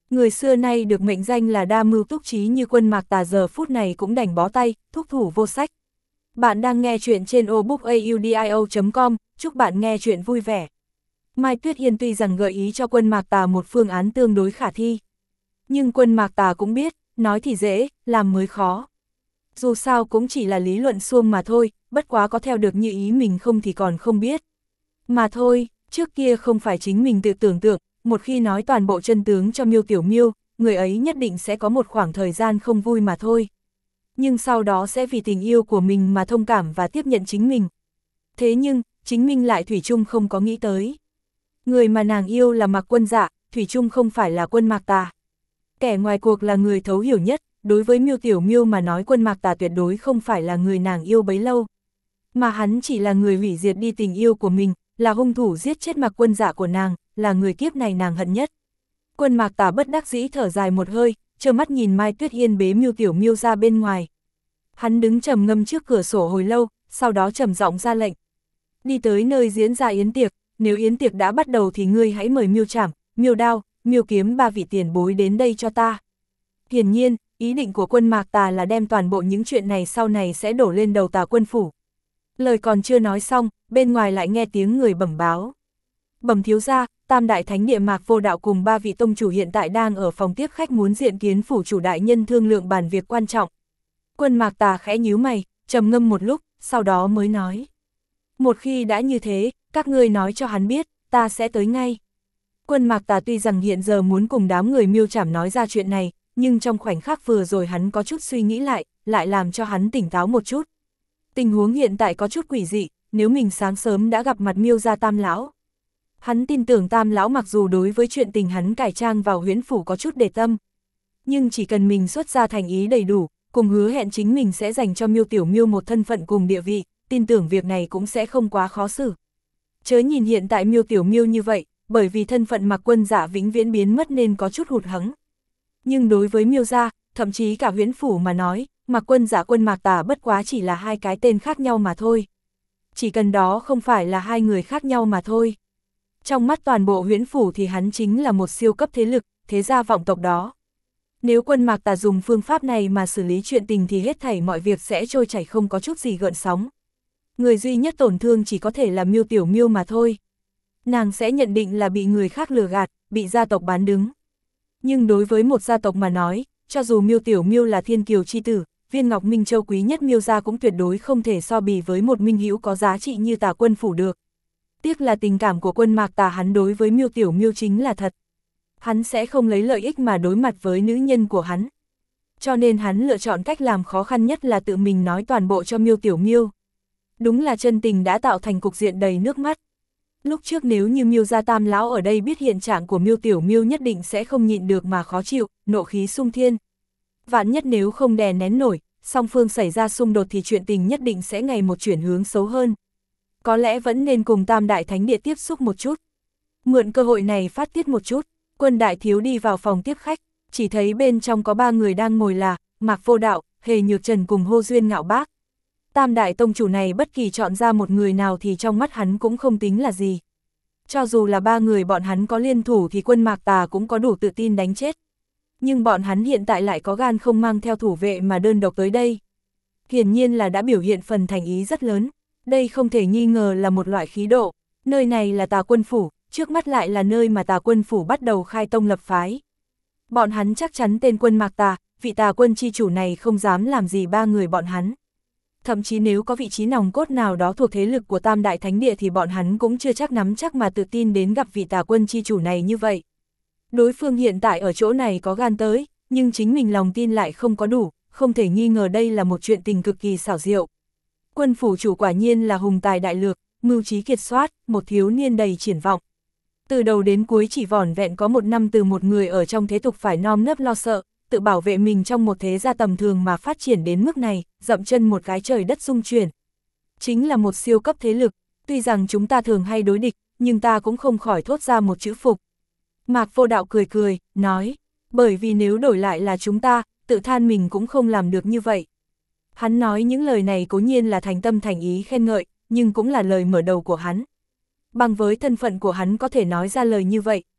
Người xưa nay được mệnh danh là đa mưu túc trí như Quân Mạc Tà giờ phút này cũng đành bó tay, thúc thủ vô sách. Bạn đang nghe chuyện trên obookaudio.com, chúc bạn nghe chuyện vui vẻ. Mai Tuyết Hiên tuy rằng gợi ý cho Quân Mạc Tà một phương án tương đối khả thi. Nhưng Quân Mạc Tà cũng biết, nói thì dễ, làm mới khó. Dù sao cũng chỉ là lý luận suông mà thôi, bất quá có theo được như ý mình không thì còn không biết. Mà thôi, trước kia không phải chính mình tự tưởng tượng, một khi nói toàn bộ chân tướng cho Miêu Tiểu Miêu, người ấy nhất định sẽ có một khoảng thời gian không vui mà thôi. Nhưng sau đó sẽ vì tình yêu của mình mà thông cảm và tiếp nhận chính mình. Thế nhưng, chính mình lại thủy chung không có nghĩ tới. Người mà nàng yêu là Mạc Quân Dạ, thủy chung không phải là Quân Mạc Tà. Kẻ ngoài cuộc là người thấu hiểu nhất, đối với Miêu Tiểu Miêu mà nói Quân Mạc Tà tuyệt đối không phải là người nàng yêu bấy lâu. Mà hắn chỉ là người hủy diệt đi tình yêu của mình, là hung thủ giết chết Mạc Quân Dạ của nàng, là người kiếp này nàng hận nhất. Quân Mạc Tà bất đắc dĩ thở dài một hơi, trơ mắt nhìn Mai Tuyết Hiên bế Miêu Tiểu Miêu ra bên ngoài. Hắn đứng trầm ngâm trước cửa sổ hồi lâu, sau đó trầm giọng ra lệnh. Đi tới nơi diễn ra yến tiệc, nếu yến tiệc đã bắt đầu thì ngươi hãy mời Miêu Trảm, Miêu Đao, Miêu Kiếm ba vị tiền bối đến đây cho ta. Hiển nhiên, ý định của Quân Mạc Tà là đem toàn bộ những chuyện này sau này sẽ đổ lên đầu Tà Quân phủ. Lời còn chưa nói xong, bên ngoài lại nghe tiếng người bẩm báo. Bẩm thiếu gia, Tam Đại Thánh Địa Mạc Vô Đạo cùng ba vị tông chủ hiện tại đang ở phòng tiếp khách muốn diện kiến phủ chủ đại nhân thương lượng bàn việc quan trọng. Quân Mạc Tà khẽ nhíu mày, trầm ngâm một lúc, sau đó mới nói. Một khi đã như thế, các ngươi nói cho hắn biết, ta sẽ tới ngay. Quân Mạc Tà tuy rằng hiện giờ muốn cùng đám người Miêu Trảm nói ra chuyện này, nhưng trong khoảnh khắc vừa rồi hắn có chút suy nghĩ lại làm cho hắn tỉnh táo một chút. Tình huống hiện tại có chút quỷ dị, nếu mình sáng sớm đã gặp mặt Miêu gia Tam lão. Hắn tin tưởng Tam lão mặc dù đối với chuyện tình hắn cải trang vào huyễn phủ có chút để tâm. Nhưng chỉ cần mình xuất ra thành ý đầy đủ, cùng hứa hẹn chính mình sẽ dành cho Miêu Tiểu Miêu một thân phận cùng địa vị, tin tưởng việc này cũng sẽ không quá khó xử. Chớ nhìn hiện tại Miêu Tiểu Miêu như vậy, bởi vì thân phận Mạc Quân Dạ vĩnh viễn biến mất nên có chút hụt hẫng. Nhưng đối với Miêu gia, thậm chí cả huyễn phủ mà nói, Mạc Quân Dạ Quân Mạc Tà bất quá chỉ là hai cái tên khác nhau mà thôi. Chỉ cần đó không phải là hai người khác nhau mà thôi. Trong mắt toàn bộ huyễn phủ thì hắn chính là một siêu cấp thế lực, thế gia vọng tộc đó. Nếu Quân Mạc Tà dùng phương pháp này mà xử lý chuyện tình thì hết thảy mọi việc sẽ trôi chảy không có chút gì gợn sóng. Người duy nhất tổn thương chỉ có thể là Miêu Tiểu Miêu mà thôi. Nàng sẽ nhận định là bị người khác lừa gạt, bị gia tộc bán đứng. Nhưng đối với một gia tộc mà nói, cho dù Miêu Tiểu Miêu là thiên kiều chi tử, viên ngọc minh châu quý nhất Miêu gia cũng tuyệt đối không thể so bì với một minh hữu có giá trị như Tà Quân phủ được. Tiếc là tình cảm của Quân Mạc Tà hắn đối với Miêu Tiểu Miêu chính là thật. Hắn sẽ không lấy lợi ích mà đối mặt với nữ nhân của hắn. Cho nên hắn lựa chọn cách làm khó khăn nhất là tự mình nói toàn bộ cho Miêu Tiểu Miêu. Đúng là chân tình đã tạo thành cục diện đầy nước mắt. Lúc trước nếu như Miêu gia Tam lão ở đây biết hiện trạng của Miêu Tiểu Miêu nhất định sẽ không nhịn được mà khó chịu, nộ khí xung thiên. Vạn nhất nếu không đè nén nổi, song phương xảy ra xung đột thì chuyện tình nhất định sẽ ngày một chuyển hướng xấu hơn. Có lẽ vẫn nên cùng Tam Đại Thánh Địa tiếp xúc một chút. Mượn cơ hội này phát tiết một chút, Quân đại thiếu đi vào phòng tiếp khách, chỉ thấy bên trong có ba người đang ngồi là Mạc Vô Đạo, Hề Nhược Trần cùng Hô Duyên Ngạo Bác. Tam đại tông chủ này bất kỳ chọn ra một người nào thì trong mắt hắn cũng không tính là gì. Cho dù là ba người bọn hắn có liên thủ thì Quân Mạc Tà cũng có đủ tự tin đánh chết. Nhưng bọn hắn hiện tại lại có gan không mang theo thủ vệ mà đơn độc tới đây. Hiển nhiên là đã biểu hiện phần thành ý rất lớn. Đây không thể nghi ngờ là một loại khí độ. Nơi này là Tà Quân phủ, trước mắt lại là nơi mà Tà Quân phủ bắt đầu khai tông lập phái. Bọn hắn chắc chắn tên Quân Mạc Tà, vị Tà Quân chi chủ này không dám làm gì ba người bọn hắn. Thậm chí nếu có vị trí nòng cốt nào đó thuộc thế lực của Tam Đại Thánh Địa thì bọn hắn cũng chưa chắc nắm chắc mà tự tin đến gặp vị Tà Quân chi chủ này như vậy. Đối phương hiện tại ở chỗ này có gan tới, nhưng chính mình lòng tin lại không có đủ, không thể nghi ngờ đây là một chuyện tình cực kỳ xảo diệu. Quân phủ chủ quả nhiên là hùng tài đại lược, mưu trí kiệt soát, một thiếu niên đầy triển vọng. Từ đầu đến cuối chỉ vỏn vẹn có một năm từ một người ở trong thế tục phải nom nớp lo sợ, tự bảo vệ mình trong một thế gia tầm thường mà phát triển đến mức này, dậm chân một cái trời đất rung chuyển. Chính là một siêu cấp thế lực, tuy rằng chúng ta thường hay đối địch, nhưng ta cũng không khỏi thốt ra một chữ phục. Mạc Vô Đạo cười cười, nói, bởi vì nếu đổi lại là chúng ta, tự than mình cũng không làm được như vậy. Hắn nói những lời này cố nhiên là thành tâm thành ý khen ngợi, nhưng cũng là lời mở đầu của hắn. Bằng với thân phận của hắn có thể nói ra lời như vậy,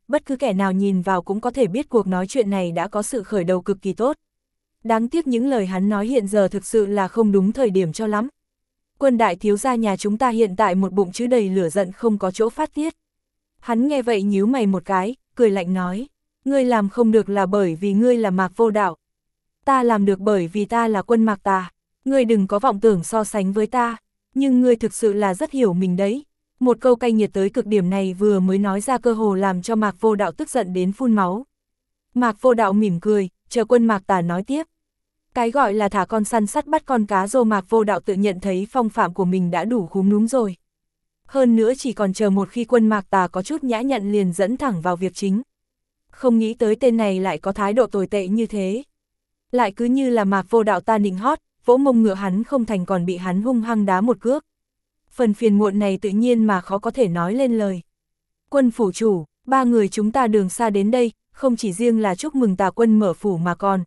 bất cứ kẻ nào nhìn vào cũng có thể biết cuộc nói chuyện này đã có sự khởi đầu cực kỳ tốt. Đáng tiếc những lời hắn nói hiện giờ thực sự là không đúng thời điểm cho lắm. Quân đại thiếu gia nhà chúng ta hiện tại một bụng chứa đầy lửa giận không có chỗ phát tiết. Hắn nghe vậy nhíu mày một cái, cười lạnh nói, ngươi làm không được là bởi vì ngươi là Mạc Vô Đạo. Ta làm được bởi vì ta là Quân Mạc Tà, ngươi đừng có vọng tưởng so sánh với ta, nhưng ngươi thực sự là rất hiểu mình đấy. Một câu cay nghiệt tới cực điểm này vừa mới nói ra cơ hồ làm cho Mạc Vô Đạo tức giận đến phun máu. Mạc Vô Đạo mỉm cười, chờ Quân Mạc Tà nói tiếp. Cái gọi là thả con săn sắt bắt con cá rô, Mạc Vô Đạo tự nhận thấy phong phạm của mình đã đủ khúm núm rồi. Hơn nữa chỉ còn chờ một khi Quân Mạc Tà có chút nhã nhặn liền dẫn thẳng vào việc chính. Không nghĩ tới tên này lại có thái độ tồi tệ như thế. Lại cứ như là Mạc Vô Đạo ta nịnh hót, vỗ mông ngựa hắn không thành còn bị hắn hung hăng đá một cước. Phần phiền muộn này tự nhiên mà khó có thể nói lên lời. Quân phủ chủ, ba người chúng ta đường xa đến đây, không chỉ riêng là chúc mừng Tà Quân mở phủ mà còn.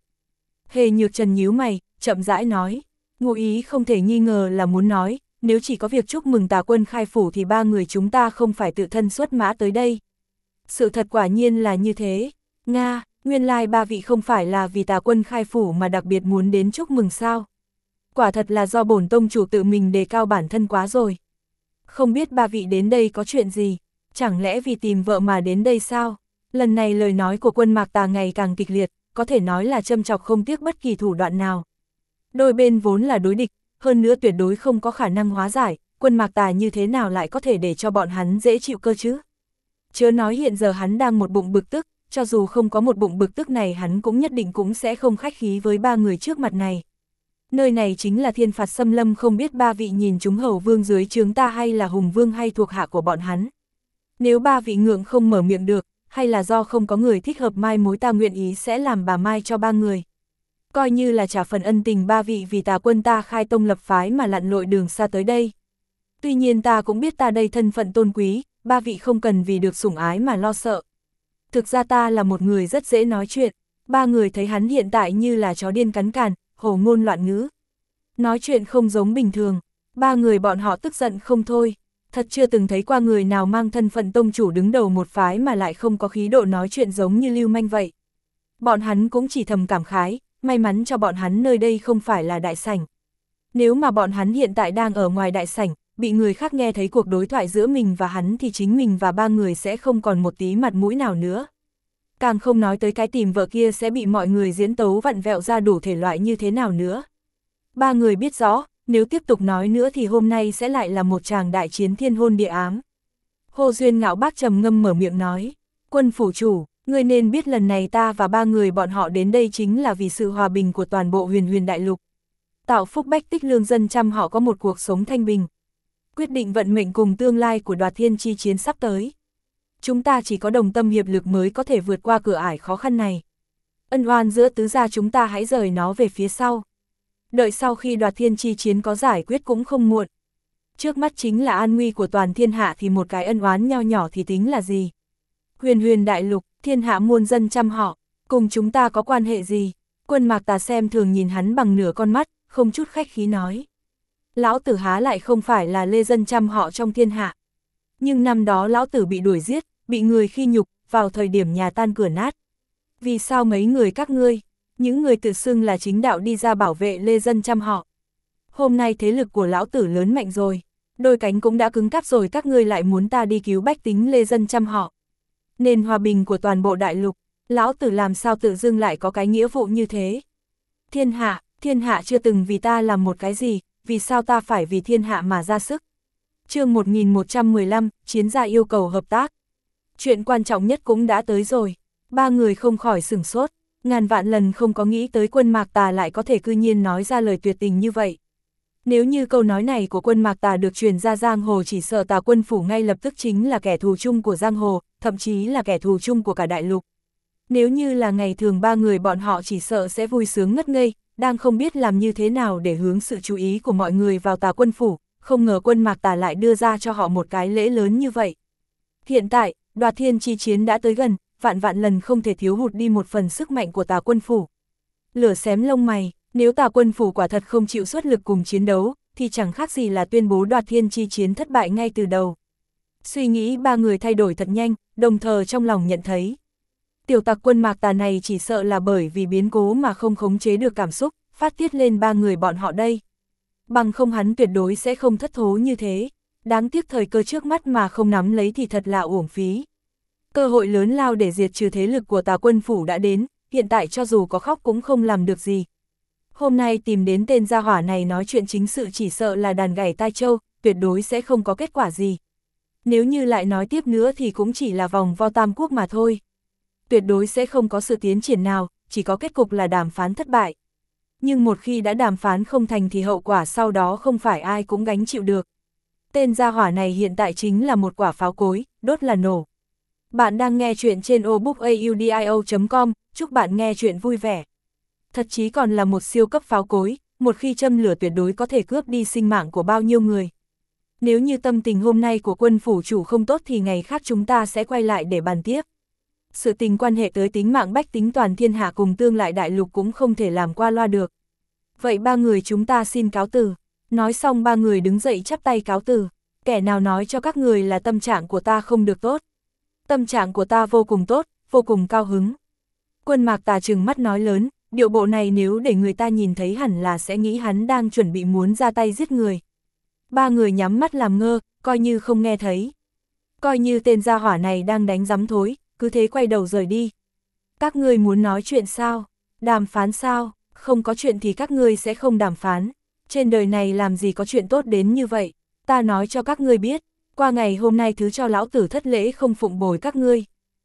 Hề Nhược Trần nhíu mày, chậm rãi nói, ngụ ý không thể nghi ngờ là muốn nói, nếu chỉ có việc chúc mừng Tà Quân khai phủ thì ba người chúng ta không phải tự thân xuất mã tới đây. Sự thật quả nhiên là như thế. Nga, nguyên lai ba vị không phải là vì Tà Quân khai phủ mà đặc biệt muốn đến chúc mừng sao? Quả thật là do bổn tông chủ tự mình đề cao bản thân quá rồi. Không biết ba vị đến đây có chuyện gì, chẳng lẽ vì tìm vợ mà đến đây sao? Lần này lời nói của Quân Mạc Tà ngày càng kịch liệt, có thể nói là châm chọc không tiếc bất kỳ thủ đoạn nào. Đôi bên vốn là đối địch, hơn nữa tuyệt đối không có khả năng hóa giải, Quân Mạc Tà như thế nào lại có thể để cho bọn hắn dễ chịu cơ chứ? Chớ nói hiện giờ hắn đang một bụng bực tức, cho dù không có một bụng bực tức này hắn cũng nhất định cũng sẽ không khách khí với ba người trước mặt này. Nơi này chính là Thiên Phạt Xâm Lâm, không biết ba vị nhìn chúng Hầu Vương dưới trướng ta hay là Hùng Vương hay thuộc hạ của bọn hắn. Nếu ba vị ngượng không mở miệng được, hay là do không có người thích hợp mai mối, ta nguyện ý sẽ làm bà mai cho ba người. Coi như là trả phần ân tình ba vị vì Tà Quân ta khai tông lập phái mà lặn lội đường xa tới đây. Tuy nhiên ta cũng biết ta đây thân phận tôn quý, ba vị không cần vì được sủng ái mà lo sợ. Thực ra ta là một người rất dễ nói chuyện, ba người thấy hắn hiện tại như là chó điên cắn càn, hồ ngôn loạn ngữ. Nói chuyện không giống bình thường, ba người bọn họ tức giận không thôi. Thật chưa từng thấy qua người nào mang thân phận tông chủ đứng đầu một phái mà lại không có khí độ nói chuyện giống như lưu manh vậy. Bọn hắn cũng chỉ thầm cảm khái, may mắn cho bọn hắn nơi đây không phải là đại sảnh. Nếu mà bọn hắn hiện tại đang ở ngoài đại sảnh, bị người khác nghe thấy cuộc đối thoại giữa mình và hắn thì chính mình và ba người sẽ không còn một tí mặt mũi nào nữa. Càng không nói tới cái tìm vợ kia sẽ bị mọi người diễn tấu vặn vẹo ra đủ thể loại như thế nào nữa. Ba người biết rõ, nếu tiếp tục nói nữa thì hôm nay sẽ lại là một tràng đại chiến thiên hôn địa ám. Hồ Duyên Ngạo Bác trầm ngâm mở miệng nói, Quân phủ chủ, ngươi nên biết lần này ta và ba người bọn họ đến đây chính là vì sự hòa bình của toàn bộ Huyền Huyền Đại Lục. Tạo phúc bách tích lương dân trăm họ có một cuộc sống thanh bình. Quyết định vận mệnh cùng tương lai của Đoạt Thiên chi chiến sắp tới. Chúng ta chỉ có đồng tâm hiệp lực mới có thể vượt qua cửa ải khó khăn này. Ân oan giữa tứ gia chúng ta hãy rời nó về phía sau. Đợi sau khi Đoạt Thiên chi chiến có giải quyết cũng không muộn. Trước mắt chính là an nguy của toàn thiên hạ thì một cái ân oán nho nhỏ thì tính là gì? Huyền Huyền Đại Lục, thiên hạ muôn dân trăm họ, cùng chúng ta có quan hệ gì? Quân Mạc Tà xem thường nhìn hắn bằng nửa con mắt, không chút khách khí nói. Lão tử há lại không phải là lê dân trăm họ trong thiên hạ. Nhưng năm đó lão tử bị đuổi giết, bị người khi nhục, vào thời điểm nhà tan cửa nát. Vì sao mấy người các ngươi, những người tự xưng là chính đạo đi ra bảo vệ lê dân trăm họ? Hôm nay thế lực của lão tử lớn mạnh rồi, đôi cánh cũng đã cứng cáp rồi, các ngươi lại muốn ta đi cứu bách tính lê dân trăm họ. Nên hòa bình của toàn bộ đại lục, lão tử làm sao tự dưng lại có cái nghĩa vụ như thế? Thiên hạ chưa từng vì ta làm một cái gì, vì sao ta phải vì thiên hạ mà ra sức? Chương 1115, chiến gia yêu cầu hợp tác. Chuyện quan trọng nhất cũng đã tới rồi, ba người không khỏi sửng sốt, ngàn vạn lần không có nghĩ tới Quân Mạc Tà lại có thể cư nhiên nói ra lời tuyệt tình như vậy. Nếu như câu nói này của Quân Mạc Tà được truyền ra giang hồ, chỉ sợ Tà Quân phủ ngay lập tức chính là kẻ thù chung của giang hồ, thậm chí là kẻ thù chung của cả đại lục. Nếu như là ngày thường ba người bọn họ chỉ sợ sẽ vui sướng ngất ngây, đang không biết làm như thế nào để hướng sự chú ý của mọi người vào Tà Quân phủ, không ngờ Quân Mạc Tà lại đưa ra cho họ một cái lễ lớn như vậy. Hiện tại, Đoạt Thiên chi chiến đã tới gần, vạn vạn lần không thể thiếu hụt đi một phần sức mạnh của Tà Quân phủ. Lửa xém lông mày, nếu Tà Quân phủ quả thật không chịu xuất lực cùng chiến đấu, thì chẳng khác gì là tuyên bố Đoạt Thiên chi chiến thất bại ngay từ đầu. Suy nghĩ ba người thay đổi thật nhanh, đồng thời trong lòng nhận thấy. Tiểu tặc Quân Mạc Tà này chỉ sợ là bởi vì biến cố mà không khống chế được cảm xúc, phát tiết lên ba người bọn họ đây. Bằng không hắn tuyệt đối sẽ không thất thố như thế. Đáng tiếc thời cơ trước mắt mà không nắm lấy thì thật là uổng phí. Cơ hội lớn lao để diệt trừ thế lực của Tà Quân Phủ đã đến, hiện tại cho dù có khóc cũng không làm được gì. Hôm nay tìm đến tên gia hỏa này nói chuyện chính sự chỉ sợ là đàn gảy tai trâu, tuyệt đối sẽ không có kết quả gì. Nếu như lại nói tiếp nữa thì cũng chỉ là vòng vo tam quốc mà thôi. Tuyệt đối sẽ không có sự tiến triển nào, chỉ có kết cục là đàm phán thất bại. Nhưng một khi đã đàm phán không thành thì hậu quả sau đó không phải ai cũng gánh chịu được. Tên gia hỏa này hiện tại chính là một quả pháo cối, đốt là nổ. Bạn đang nghe chuyện trên obookaudio.com, chúc bạn nghe chuyện vui vẻ. Thật chí còn là một siêu cấp pháo cối, một khi châm lửa tuyệt đối có thể cướp đi sinh mạng của bao nhiêu người. Nếu như tâm tình hôm nay của Quân phủ chủ không tốt thì ngày khác chúng ta sẽ quay lại để bàn tiếp. Sự tình quan hệ tới tính mạng bách tính toàn thiên hạ cùng tương lại đại lục cũng không thể làm qua loa được. Vậy ba người chúng ta xin cáo từ. Nói xong ba người đứng dậy chắp tay cáo từ. Kẻ nào nói cho các người là tâm trạng của ta không được tốt. Tâm trạng của ta vô cùng tốt, vô cùng cao hứng. Quân Mạc Tà trừng mắt nói lớn, điệu bộ này nếu để người ta nhìn thấy hẳn là sẽ nghĩ hắn đang chuẩn bị muốn ra tay giết người. Ba người nhắm mắt làm ngơ, coi như không nghe thấy. Coi như tên gia hỏa này đang đánh rắm thối, cứ thế quay đầu rời đi. Các ngươi muốn nói chuyện sao? Đàm phán sao? Không có chuyện thì các ngươi sẽ không đàm phán. Trên đời này làm gì có chuyện tốt đến như vậy? Ta nói cho các ngươi biết, qua ngày hôm nay thứ cho lão tử thất lễ không phụng bồi các ngươi.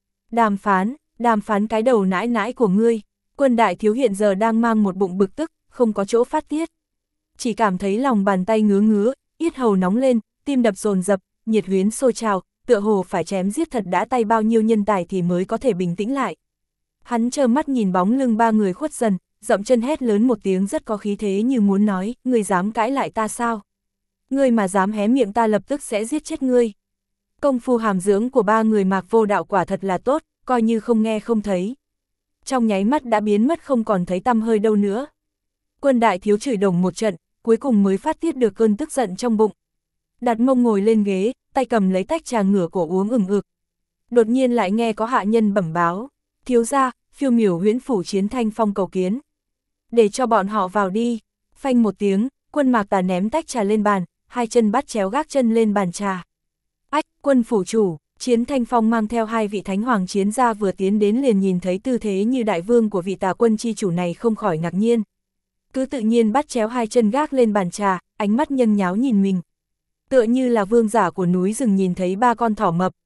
Đàm phán cái đầu nãi nãi của ngươi. Quân đại thiếu hiện giờ đang mang một bụng bực tức, không có chỗ phát tiết. Chỉ cảm thấy lòng bàn tay ngứa ngứa, yết hầu nóng lên, tim đập dồn dập, nhiệt huyến sôi trào, tựa hồ phải chém giết thật đã tay bao nhiêu nhân tài thì mới có thể bình tĩnh lại. Hắn trơ mắt nhìn bóng lưng ba người khuất dần, dậm chân hét lớn một tiếng rất có khí thế như muốn nói, ngươi dám cãi lại ta sao? Ngươi mà dám hé miệng ta lập tức sẽ giết chết ngươi. Công phu hàm dưỡng của ba người Mạc Vô Đạo quả thật là tốt, coi như không nghe không thấy. Trong nháy mắt đã biến mất không còn thấy tăm hơi đâu nữa. Quân đại thiếu chửi đồng một trận, cuối cùng mới phát tiết được cơn tức giận trong bụng. Đặt mông ngồi lên ghế, tay cầm lấy tách trà ngửa cổ uống ừng ực. Đột nhiên lại nghe có hạ nhân bẩm báo, thiếu gia, Phiêu Miểu Huyễn phủ Chiến Thanh Phong cầu kiến. Để cho bọn họ vào đi. Phanh một tiếng, Quân Mạc Tà ném tách trà lên bàn, hai chân bắt chéo gác chân lên bàn trà. Ách, Quân phủ chủ, Chiến Thanh Phong mang theo hai vị thánh hoàng chiến gia vừa tiến đến liền nhìn thấy tư thế như đại vương của vị Tà quân chi chủ này không khỏi ngạc nhiên. Cứ tự nhiên bắt chéo hai chân gác lên bàn trà, ánh mắt nhân nháo nhìn mình. Tựa như là vương giả của núi rừng nhìn thấy ba con thỏ mập.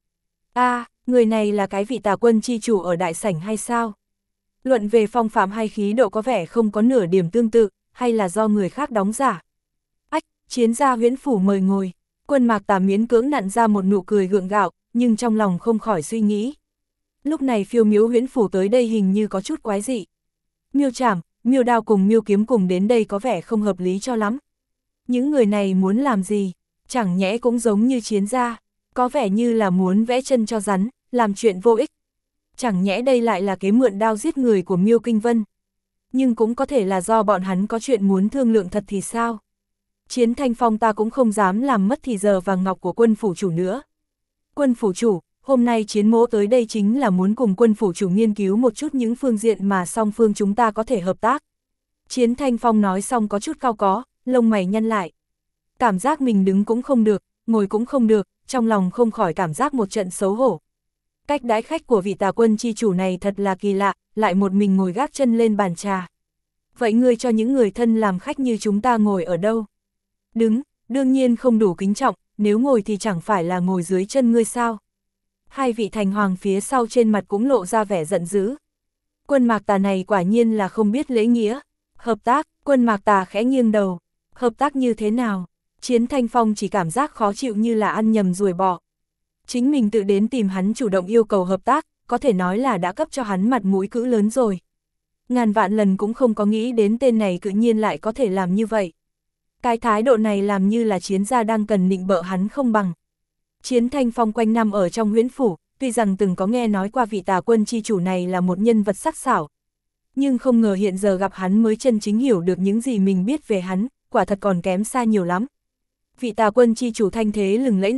Người này là cái vị Tà quân chi chủ ở đại sảnh hay sao? Luận về phong phạm hay khí độ có vẻ không có nửa điểm tương tự, hay là do người khác đóng giả? Ách, Chiến gia Huyễn phủ mời ngồi. Quân Mạc Tà miễn cưỡng nặn ra một nụ cười gượng gạo, nhưng trong lòng không khỏi suy nghĩ. Lúc này Phiêu Miếu Huyễn phủ tới đây hình như có chút quái dị. Miêu Trảm, Miêu Đao cùng Miêu Kiếm cùng đến đây có vẻ không hợp lý cho lắm. Những người này muốn làm gì? Chẳng nhẽ cũng giống như Chiến gia, có vẻ như là muốn vẽ chân cho rắn, làm chuyện vô ích. Chẳng nhẽ đây lại là kế mượn đao giết người của Miêu Kinh Vân. Nhưng cũng có thể là do bọn hắn có chuyện muốn thương lượng thật thì sao? Chiến Thanh Phong ta cũng không dám làm mất thì giờ vàng ngọc của Quân phủ chủ nữa. Quân phủ chủ, hôm nay Chiến mỗ tới đây chính là muốn cùng Quân phủ chủ nghiên cứu một chút những phương diện mà song phương chúng ta có thể hợp tác. Chiến Thanh Phong nói xong có chút cao có, lông mày nhăn lại. Cảm giác mình đứng cũng không được, ngồi cũng không được, trong lòng không khỏi cảm giác một trận xấu hổ. Cách đãi khách của vị Tà quân chi chủ này thật là kỳ lạ, lại một mình ngồi gác chân lên bàn trà. Vậy ngươi cho những người thân làm khách như chúng ta ngồi ở đâu? Đứng, đương nhiên không đủ kính trọng, nếu ngồi thì chẳng phải là ngồi dưới chân ngươi sao? Hai vị thành hoàng phía sau trên mặt cũng lộ ra vẻ giận dữ. Quân Mạc Tà này quả nhiên là không biết lễ nghĩa. Hợp tác, Quân Mạc Tà khẽ nghiêng đầu. Hợp tác như thế nào? Chiến Thanh Phong chỉ cảm giác khó chịu như là ăn nhầm ruồi bọ. Chính mình tự đến tìm hắn chủ động yêu cầu hợp tác, có thể nói là đã cấp cho hắn mặt mũi cữ lớn rồi. Ngàn vạn lần cũng không có nghĩ đến tên này tự nhiên lại có thể làm như vậy. Cái thái độ này làm như là Chiến gia đang cần nịnh bợ hắn không bằng. Chiến Thanh Phong quanh năm ở trong Huyễn phủ, tuy rằng từng có nghe nói qua vị Tà quân chi chủ này là một nhân vật sắc sảo. Nhưng không ngờ hiện giờ gặp hắn mới chân chính hiểu được những gì mình biết về hắn, quả thật còn kém xa nhiều lắm. Vị Tà quân chi chủ thanh thế lừng lẫy này,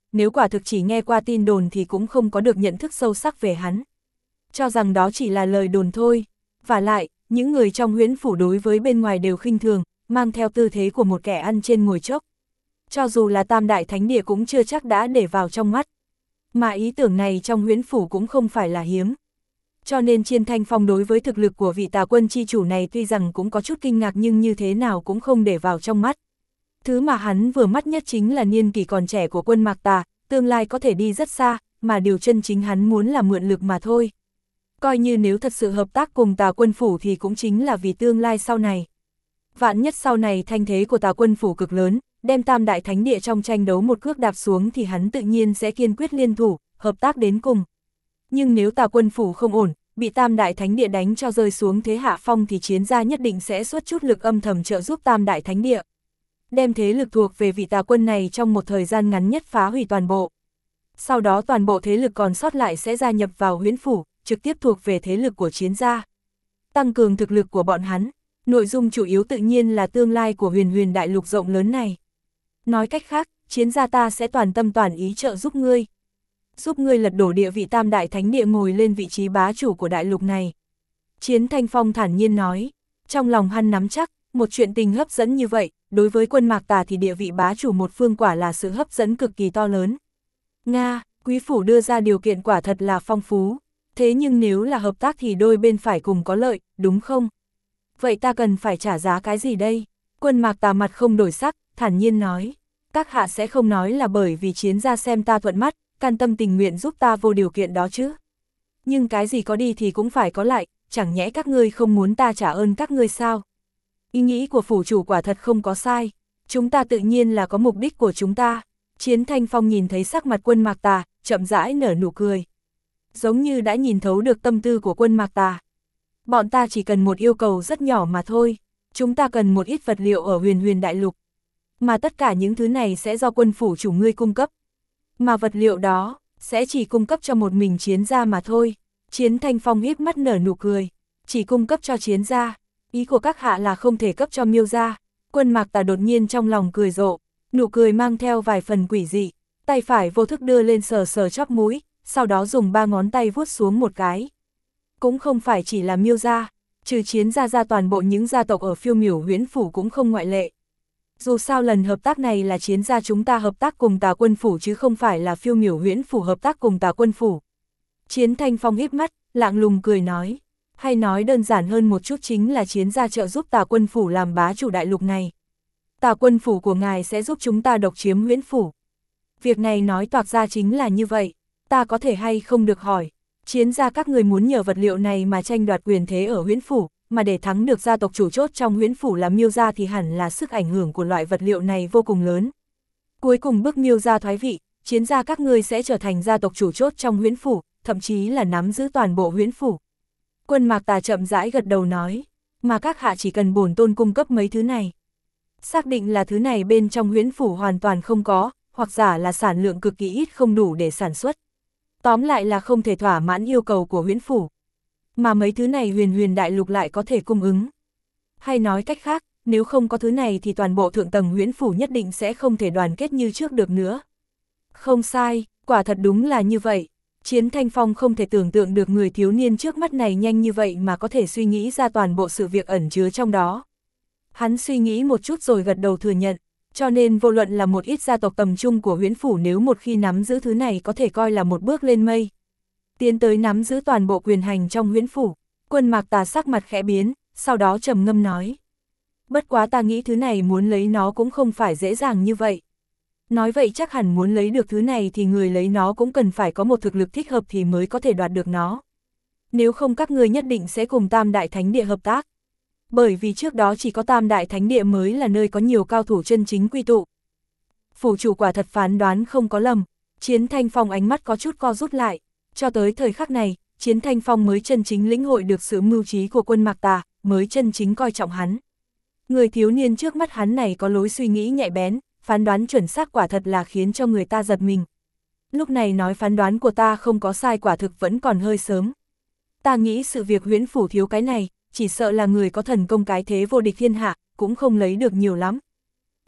nếu quả thực chỉ nghe qua tin đồn thì cũng không có được nhận thức sâu sắc về hắn. Cho rằng đó chỉ là lời đồn thôi. Vả lại, những người trong Huyễn phủ đối với bên ngoài đều khinh thường, mang theo tư thế của một kẻ ăn trên ngồi chốc. Cho dù là Tam Đại Thánh Địa cũng chưa chắc đã để vào trong mắt. Mà ý tưởng này trong Huyễn phủ cũng không phải là hiếm. Cho nên Chiên Thanh Phong đối với thực lực của vị Tà Quân chi chủ này tuy rằng cũng có chút kinh ngạc nhưng như thế nào cũng không để vào trong mắt. Thứ mà hắn vừa mắt nhất chính là niên kỷ còn trẻ của Quân Mạc Tà, tương lai có thể đi rất xa, mà điều chân chính hắn muốn là mượn lực mà thôi. Coi như nếu thật sự hợp tác cùng Tà Quân phủ thì cũng chính là vì tương lai sau này. Vạn nhất sau này thanh thế của Tà Quân phủ cực lớn, đem Tam Đại Thánh Địa trong tranh đấu một cước đạp xuống thì hắn tự nhiên sẽ kiên quyết liên thủ, hợp tác đến cùng. Nhưng nếu Tà Quân phủ không ổn, bị Tam Đại Thánh Địa đánh cho rơi xuống thế hạ phong thì Chiến gia nhất định sẽ xuất chút lực âm thầm trợ giúp Tam Đại Thánh Địa. Đem thế lực thuộc về vị Tà Quân này trong một thời gian ngắn nhất phá hủy toàn bộ. Sau đó toàn bộ thế lực còn sót lại sẽ gia nhập vào Huyễn phủ, trực tiếp thuộc về thế lực của Chiến gia. Tăng cường thực lực của bọn hắn, nội dung chủ yếu tự nhiên là tương lai của huyền huyền đại lục rộng lớn này. Nói cách khác, Chiến gia ta sẽ toàn tâm toàn ý trợ giúp ngươi. Giúp ngươi lật đổ địa vị Tam Đại Thánh Địa ngồi lên vị trí bá chủ của đại lục này. Chiến Thanh Phong thản nhiên nói, trong lòng hắn nắm chắc, một chuyện tình hấp dẫn như vậy, đối với Quân Mạc Tà thì địa vị bá chủ một phương quả là sự hấp dẫn cực kỳ to lớn. Nga, quý phủ đưa ra điều kiện quả thật là phong phú, thế nhưng nếu là hợp tác thì đôi bên phải cùng có lợi, đúng không? Vậy ta cần phải trả giá cái gì đây? Quân Mạc Tà mặt không đổi sắc, thản nhiên nói, các hạ sẽ không nói là bởi vì Chiến gia xem ta thuận mắt, can tâm tình nguyện giúp ta vô điều kiện đó chứ. Nhưng cái gì có đi thì cũng phải có lại, chẳng nhẽ các ngươi không muốn ta trả ơn các ngươi sao? Ý nghĩ của phủ chủ quả thật không có sai, chúng ta tự nhiên là có mục đích của chúng ta. Chiến Thanh Phong nhìn thấy sắc mặt Quân Mạc Tà, chậm rãi nở nụ cười. Giống như đã nhìn thấu được tâm tư của Quân Mạc Tà. Bọn ta chỉ cần một yêu cầu rất nhỏ mà thôi, chúng ta cần một ít vật liệu ở huyền huyền đại lục. Mà tất cả những thứ này sẽ do quân phủ chủ ngươi cung cấp. Mà vật liệu đó, sẽ chỉ cung cấp cho một mình Chiến gia mà thôi. Chiến Thanh Phong híp mắt nở nụ cười, chỉ cung cấp cho Chiến gia, ý của các hạ là không thể cấp cho Miêu gia. Quân Mạc Tà đột nhiên trong lòng cười rộ, nụ cười mang theo vài phần quỷ dị, tay phải vô thức đưa lên sờ sờ chóp mũi, sau đó dùng 3 ngón tay vuốt xuống một cái. Cũng không phải chỉ là Miêu gia, trừ Chiến gia ra toàn bộ những gia tộc ở Phiêu Miểu Huyễn phủ cũng không ngoại lệ. Dù sao lần hợp tác này là Chiến gia chúng ta hợp tác cùng Tà Quân phủ chứ không phải là Phiêu Miểu Huyễn phủ hợp tác cùng Tà Quân phủ. Chiến Thanh Phong híp mắt, lạng lùng cười nói, hay nói đơn giản hơn một chút chính là Chiến gia trợ giúp Tà Quân phủ làm bá chủ đại lục này. Tà Quân phủ của ngài sẽ giúp chúng ta độc chiếm Huyễn phủ. Việc này nói toạc ra chính là như vậy, ta có thể hay không được hỏi, Chiến gia các người muốn nhờ vật liệu này mà tranh đoạt quyền thế ở Huyễn phủ, mà để thắng được gia tộc chủ chốt trong Huyễn phủ là Miêu gia thì hẳn là sức ảnh hưởng của loại vật liệu này vô cùng lớn. Cuối cùng bức Miêu gia thoái vị, Chiến gia các ngươi sẽ trở thành gia tộc chủ chốt trong Huyễn phủ, thậm chí là nắm giữ toàn bộ Huyễn phủ. Quân Mạc Tà chậm rãi gật đầu nói, mà các hạ chỉ cần bổn tôn cung cấp mấy thứ này. Xác định là thứ này bên trong Huyễn phủ hoàn toàn không có, hoặc giả là sản lượng cực kỳ ít không đủ để sản xuất. Tóm lại là không thể thỏa mãn yêu cầu của Huyễn phủ. Mà mấy thứ này huyền huyền đại lục lại có thể cung ứng. Hay nói cách khác, nếu không có thứ này thì toàn bộ thượng tầng Huyễn phủ nhất định sẽ không thể đoàn kết như trước được nữa. Không sai, quả thật đúng là như vậy. Chiến Thanh Phong không thể tưởng tượng được người thiếu niên trước mắt này nhanh như vậy mà có thể suy nghĩ ra toàn bộ sự việc ẩn chứa trong đó. Hắn suy nghĩ một chút rồi gật đầu thừa nhận, cho nên vô luận là một ít gia tộc tầm trung của Huyễn phủ nếu một khi nắm giữ thứ này có thể coi là một bước lên mây. Tiến tới nắm giữ toàn bộ quyền hành trong Huyễn phủ. Quân Mạc Tà sắc mặt khẽ biến, sau đó trầm ngâm nói. Bất quá ta nghĩ thứ này muốn lấy nó cũng không phải dễ dàng như vậy. Nói vậy chắc hẳn muốn lấy được thứ này thì người lấy nó cũng cần phải có một thực lực thích hợp thì mới có thể đoạt được nó. Nếu không các người nhất định sẽ cùng Tam Đại Thánh Địa hợp tác. Bởi vì trước đó chỉ có Tam Đại Thánh Địa mới là nơi có nhiều cao thủ chân chính quy tụ. Phủ chủ quả thật phán đoán không có lầm. Chiến Thanh Phong ánh mắt có chút co rút lại. Cho tới thời khắc này, Chiến Thanh Phong mới chân chính lĩnh hội được sự mưu trí của Quân Mạc Tà, mới chân chính coi trọng hắn. Người thiếu niên trước mắt hắn này có lối suy nghĩ nhạy bén, phán đoán chuẩn xác quả thật là khiến cho người ta giật mình. Lúc này nói phán đoán của ta không có sai quả thực vẫn còn hơi sớm. Ta nghĩ sự việc Huyễn phủ thiếu cái này, chỉ sợ là người có thần công cái thế vô địch thiên hạ, cũng không lấy được nhiều lắm.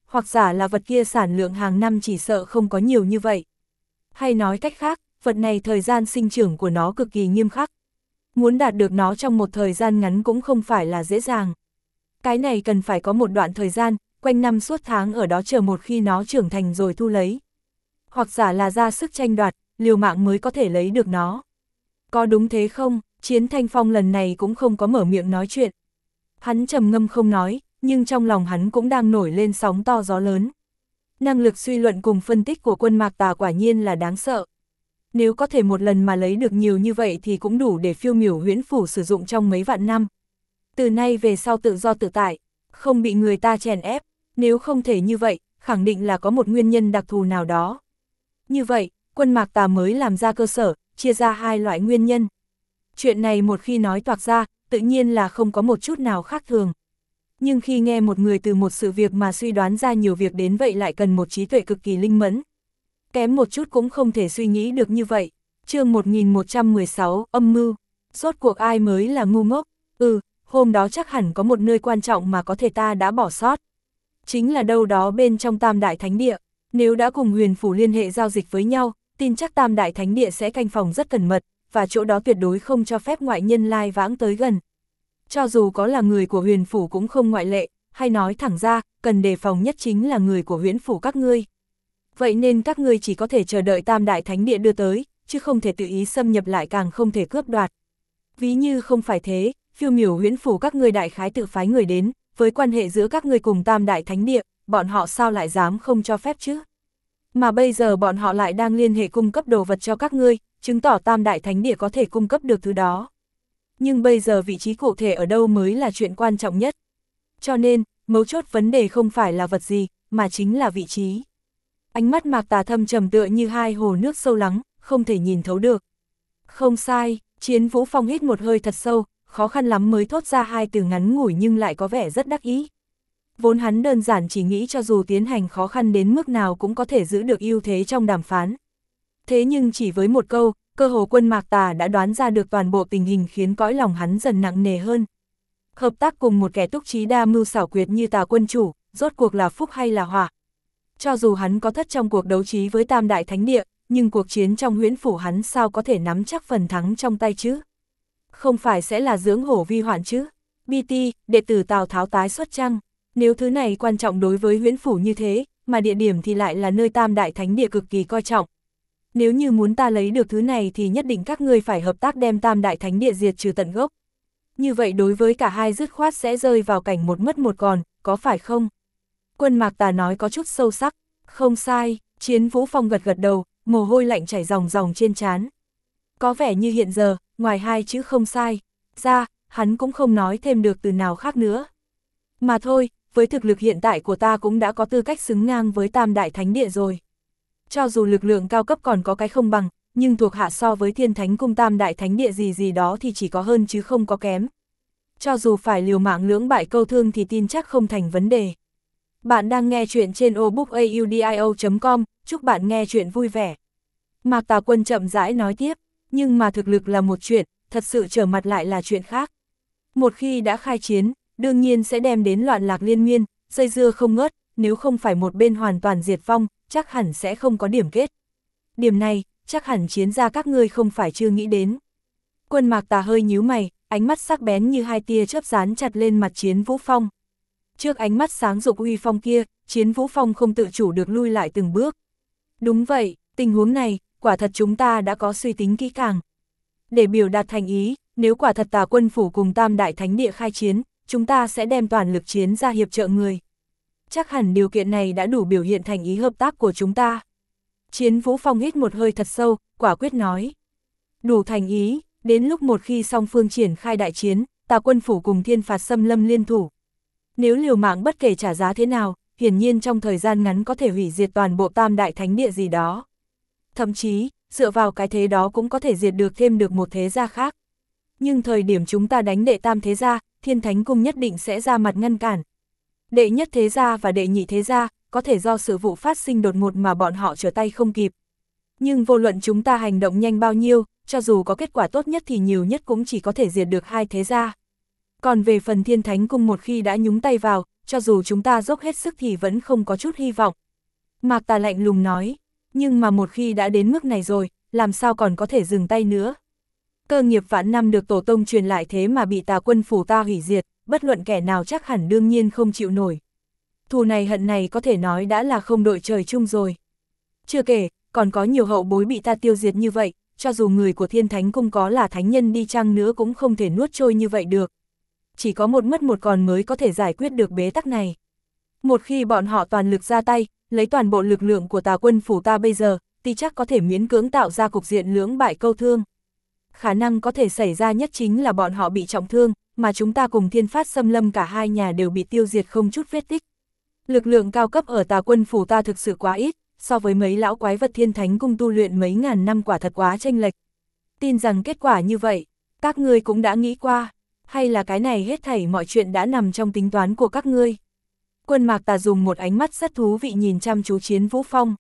hoặc giả là vật kia sản lượng hàng năm chỉ sợ không có nhiều như vậy. Hay nói cách khác, vật này thời gian sinh trưởng của nó cực kỳ nghiêm khắc. Muốn đạt được nó trong một thời gian ngắn cũng không phải là dễ dàng. Cái này cần phải có một đoạn thời gian, quanh năm suốt tháng ở đó chờ một khi nó trưởng thành rồi thu lấy. Hoặc giả là ra sức tranh đoạt, liều mạng mới có thể lấy được nó. Có đúng thế không? Chiến Thanh Phong lần này cũng không có mở miệng nói chuyện. Hắn trầm ngâm không nói, nhưng trong lòng hắn cũng đang nổi lên sóng to gió lớn. Năng lực suy luận cùng phân tích của Quân Mạc Tà quả nhiên là đáng sợ. Nếu có thể một lần mà lấy được nhiều như vậy thì cũng đủ để Phiêu Miểu Huyễn Phủ sử dụng trong mấy vạn năm. Từ nay về sau tự do tự tại, không bị người ta chèn ép, nếu không thể như vậy, khẳng định là có một nguyên nhân đặc thù nào đó. Như vậy, Quân Mạc Tà mới làm ra cơ sở, chia ra hai loại nguyên nhân. Chuyện này một khi nói toạc ra, tự nhiên là không có một chút nào khác thường. Nhưng khi nghe một người từ một sự việc mà suy đoán ra nhiều việc đến vậy lại cần một trí tuệ cực kỳ linh mẫn. Kém một chút cũng không thể suy nghĩ được như vậy. Chương 1116, âm mưu. Rốt cuộc ai mới là ngu ngốc? Hôm đó chắc hẳn có một nơi quan trọng mà có thể ta đã bỏ sót. Chính là đâu đó bên trong Tam Đại Thánh Địa. Nếu đã cùng Huyền Phủ liên hệ giao dịch với nhau, tin chắc Tam Đại Thánh Địa sẽ canh phòng rất cẩn mật, và chỗ đó tuyệt đối không cho phép ngoại nhân lai vãng tới gần. Cho dù có là người của Huyền Phủ cũng không ngoại lệ, hay nói thẳng ra, cần đề phòng nhất chính là người của Huyễn Phủ các ngươi. Vậy nên các ngươi chỉ có thể chờ đợi Tam Đại Thánh Địa đưa tới, chứ không thể tự ý xâm nhập lại, càng không thể cướp đoạt. Ví như không phải thế, Phiêu Miểu Huyễn Phủ các ngươi đại khái tự phái người đến, với quan hệ giữa các ngươi cùng Tam Đại Thánh Địa, bọn họ sao lại dám không cho phép chứ? Mà bây giờ bọn họ lại đang liên hệ cung cấp đồ vật cho các ngươi, chứng tỏ Tam Đại Thánh Địa có thể cung cấp được thứ đó. Nhưng bây giờ vị trí cụ thể ở đâu mới là chuyện quan trọng nhất. Cho nên, mấu chốt vấn đề không phải là vật gì, mà chính là vị trí. Ánh mắt Mạc Tà thâm trầm tựa như hai hồ nước sâu lắng, không thể nhìn thấu được. Không sai, Chiến Vũ Phong hít một hơi thật sâu, khó khăn lắm mới thốt ra hai từ ngắn ngủi nhưng lại có vẻ rất đắc ý. Vốn hắn đơn giản chỉ nghĩ cho dù tiến hành khó khăn đến mức nào cũng có thể giữ được ưu thế trong đàm phán. Thế nhưng chỉ với một câu, cơ hồ Quân Mạc Tà đã đoán ra được toàn bộ tình hình, khiến cõi lòng hắn dần nặng nề hơn. Hợp tác cùng một kẻ túc trí đa mưu xảo quyệt như Tà quân chủ, rốt cuộc là phúc hay là họa? Cho dù hắn có thất trong cuộc đấu trí với Tam Đại Thánh Địa, nhưng cuộc chiến trong Huyễn Phủ hắn sao có thể nắm chắc phần thắng trong tay chứ? Không phải sẽ là dưỡng hổ vi hoạn chứ? BT, đệ tử Tào Tháo tái xuất chăng? Nếu thứ này quan trọng đối với Huyễn Phủ như thế, mà địa điểm thì lại là nơi Tam Đại Thánh Địa cực kỳ coi trọng. Nếu như muốn ta lấy được thứ này thì nhất định các ngươi phải hợp tác đem Tam Đại Thánh Địa diệt trừ tận gốc. Như vậy đối với cả hai dứt khoát sẽ rơi vào cảnh một mất một còn, có phải không? Quân Mạc Tà nói có chút sâu sắc. Không sai, Chiến Vũ Phong gật gật đầu, mồ hôi lạnh chảy ròng ròng trên trán. Có vẻ như hiện giờ, ngoài hai chữ không sai ra, hắn cũng không nói thêm được từ nào khác nữa. Mà thôi, với thực lực hiện tại của ta cũng đã có tư cách xứng ngang với Tam Đại Thánh Địa rồi. Cho dù lực lượng cao cấp còn có cái không bằng, nhưng thuộc hạ so với Thiên Thánh Cung Tam Đại Thánh Địa gì đó thì chỉ có hơn chứ không có kém. Cho dù phải liều mạng lưỡng bại câu thương thì tin chắc không thành vấn đề. Bạn đang nghe chuyện trên obookaudio.com, chúc bạn nghe chuyện vui vẻ. Mạc Tà Quân chậm rãi nói tiếp, nhưng mà thực lực là một chuyện, thật sự trở mặt lại là chuyện khác. Một khi đã khai chiến, đương nhiên sẽ đem đến loạn lạc liên miên, dây dưa không ngớt, nếu không phải một bên hoàn toàn diệt vong, chắc hẳn sẽ không có điểm kết. Điểm này, chắc hẳn chiến gia các ngươi không phải chưa nghĩ đến. Quân Mạc Tà hơi nhíu mày, ánh mắt sắc bén như hai tia chớp dán chặt lên mặt Chiến Vũ Phong. Trước ánh mắt sáng rực uy phong kia, Chiến Vũ Phong không tự chủ được lui lại từng bước. Đúng vậy, tình huống này, quả thật chúng ta đã có suy tính kỹ càng. Để biểu đạt thành ý, nếu quả thật Tà Quân Phủ cùng Tam Đại Thánh Địa khai chiến, chúng ta sẽ đem toàn lực chiến ra hiệp trợ người. Chắc hẳn điều kiện này đã đủ biểu hiện thành ý hợp tác của chúng ta. Chiến Vũ Phong hít một hơi thật sâu, quả quyết nói. Đủ thành ý, đến lúc một khi song phương triển khai đại chiến, Tà Quân Phủ cùng Thiên Phạt Xâm Lâm liên thủ. Nếu liều mạng bất kể trả giá thế nào, hiển nhiên trong thời gian ngắn có thể hủy diệt toàn bộ Tam Đại Thánh Địa gì đó. Thậm chí, dựa vào cái thế đó cũng có thể diệt được thêm được một thế gia khác. Nhưng thời điểm chúng ta đánh đệ tam thế gia, Thiên Thánh Cung nhất định sẽ ra mặt ngăn cản. Đệ nhất thế gia và đệ nhị thế gia, có thể do sự vụ phát sinh đột ngột mà bọn họ trở tay không kịp. Nhưng vô luận chúng ta hành động nhanh bao nhiêu, cho dù có kết quả tốt nhất thì nhiều nhất cũng chỉ có thể diệt được hai thế gia. Còn về phần Thiên Thánh Cung một khi đã nhúng tay vào, cho dù chúng ta dốc hết sức thì vẫn không có chút hy vọng. Mạc Tà lạnh lùng nói, nhưng mà một khi đã đến mức này rồi, làm sao còn có thể dừng tay nữa. Cơ nghiệp vạn năm được tổ tông truyền lại thế mà bị Tà quân phủ ta hủy diệt, bất luận kẻ nào chắc hẳn đương nhiên không chịu nổi. Thù này hận này có thể nói đã là không đội trời chung rồi. Chưa kể, còn có nhiều hậu bối bị ta tiêu diệt như vậy, cho dù người của Thiên Thánh Cung có là thánh nhân đi chăng nữa cũng không thể nuốt trôi như vậy được. Chỉ có một mất một còn mới có thể giải quyết được bế tắc này. Một khi bọn họ toàn lực ra tay, lấy toàn bộ lực lượng của Tà quân phủ ta bây giờ, thì chắc có thể miễn cưỡng tạo ra cục diện lưỡng bại câu thương. Khả năng có thể xảy ra nhất chính là bọn họ bị trọng thương, mà chúng ta cùng Thiên Phát xâm lâm cả hai nhà đều bị tiêu diệt không chút vết tích. Lực lượng cao cấp ở Tà quân phủ ta thực sự quá ít, so với mấy lão quái vật Thiên Thánh Cung tu luyện mấy ngàn năm quả thật quá chênh lệch. Tin rằng kết quả như vậy, các ngươi cũng đã nghĩ qua, hay là cái này hết thảy mọi chuyện đã nằm trong tính toán của các ngươi. Quân Mạc Tà dùng một ánh mắt rất thú vị nhìn chăm chú Chiến Vũ Phong.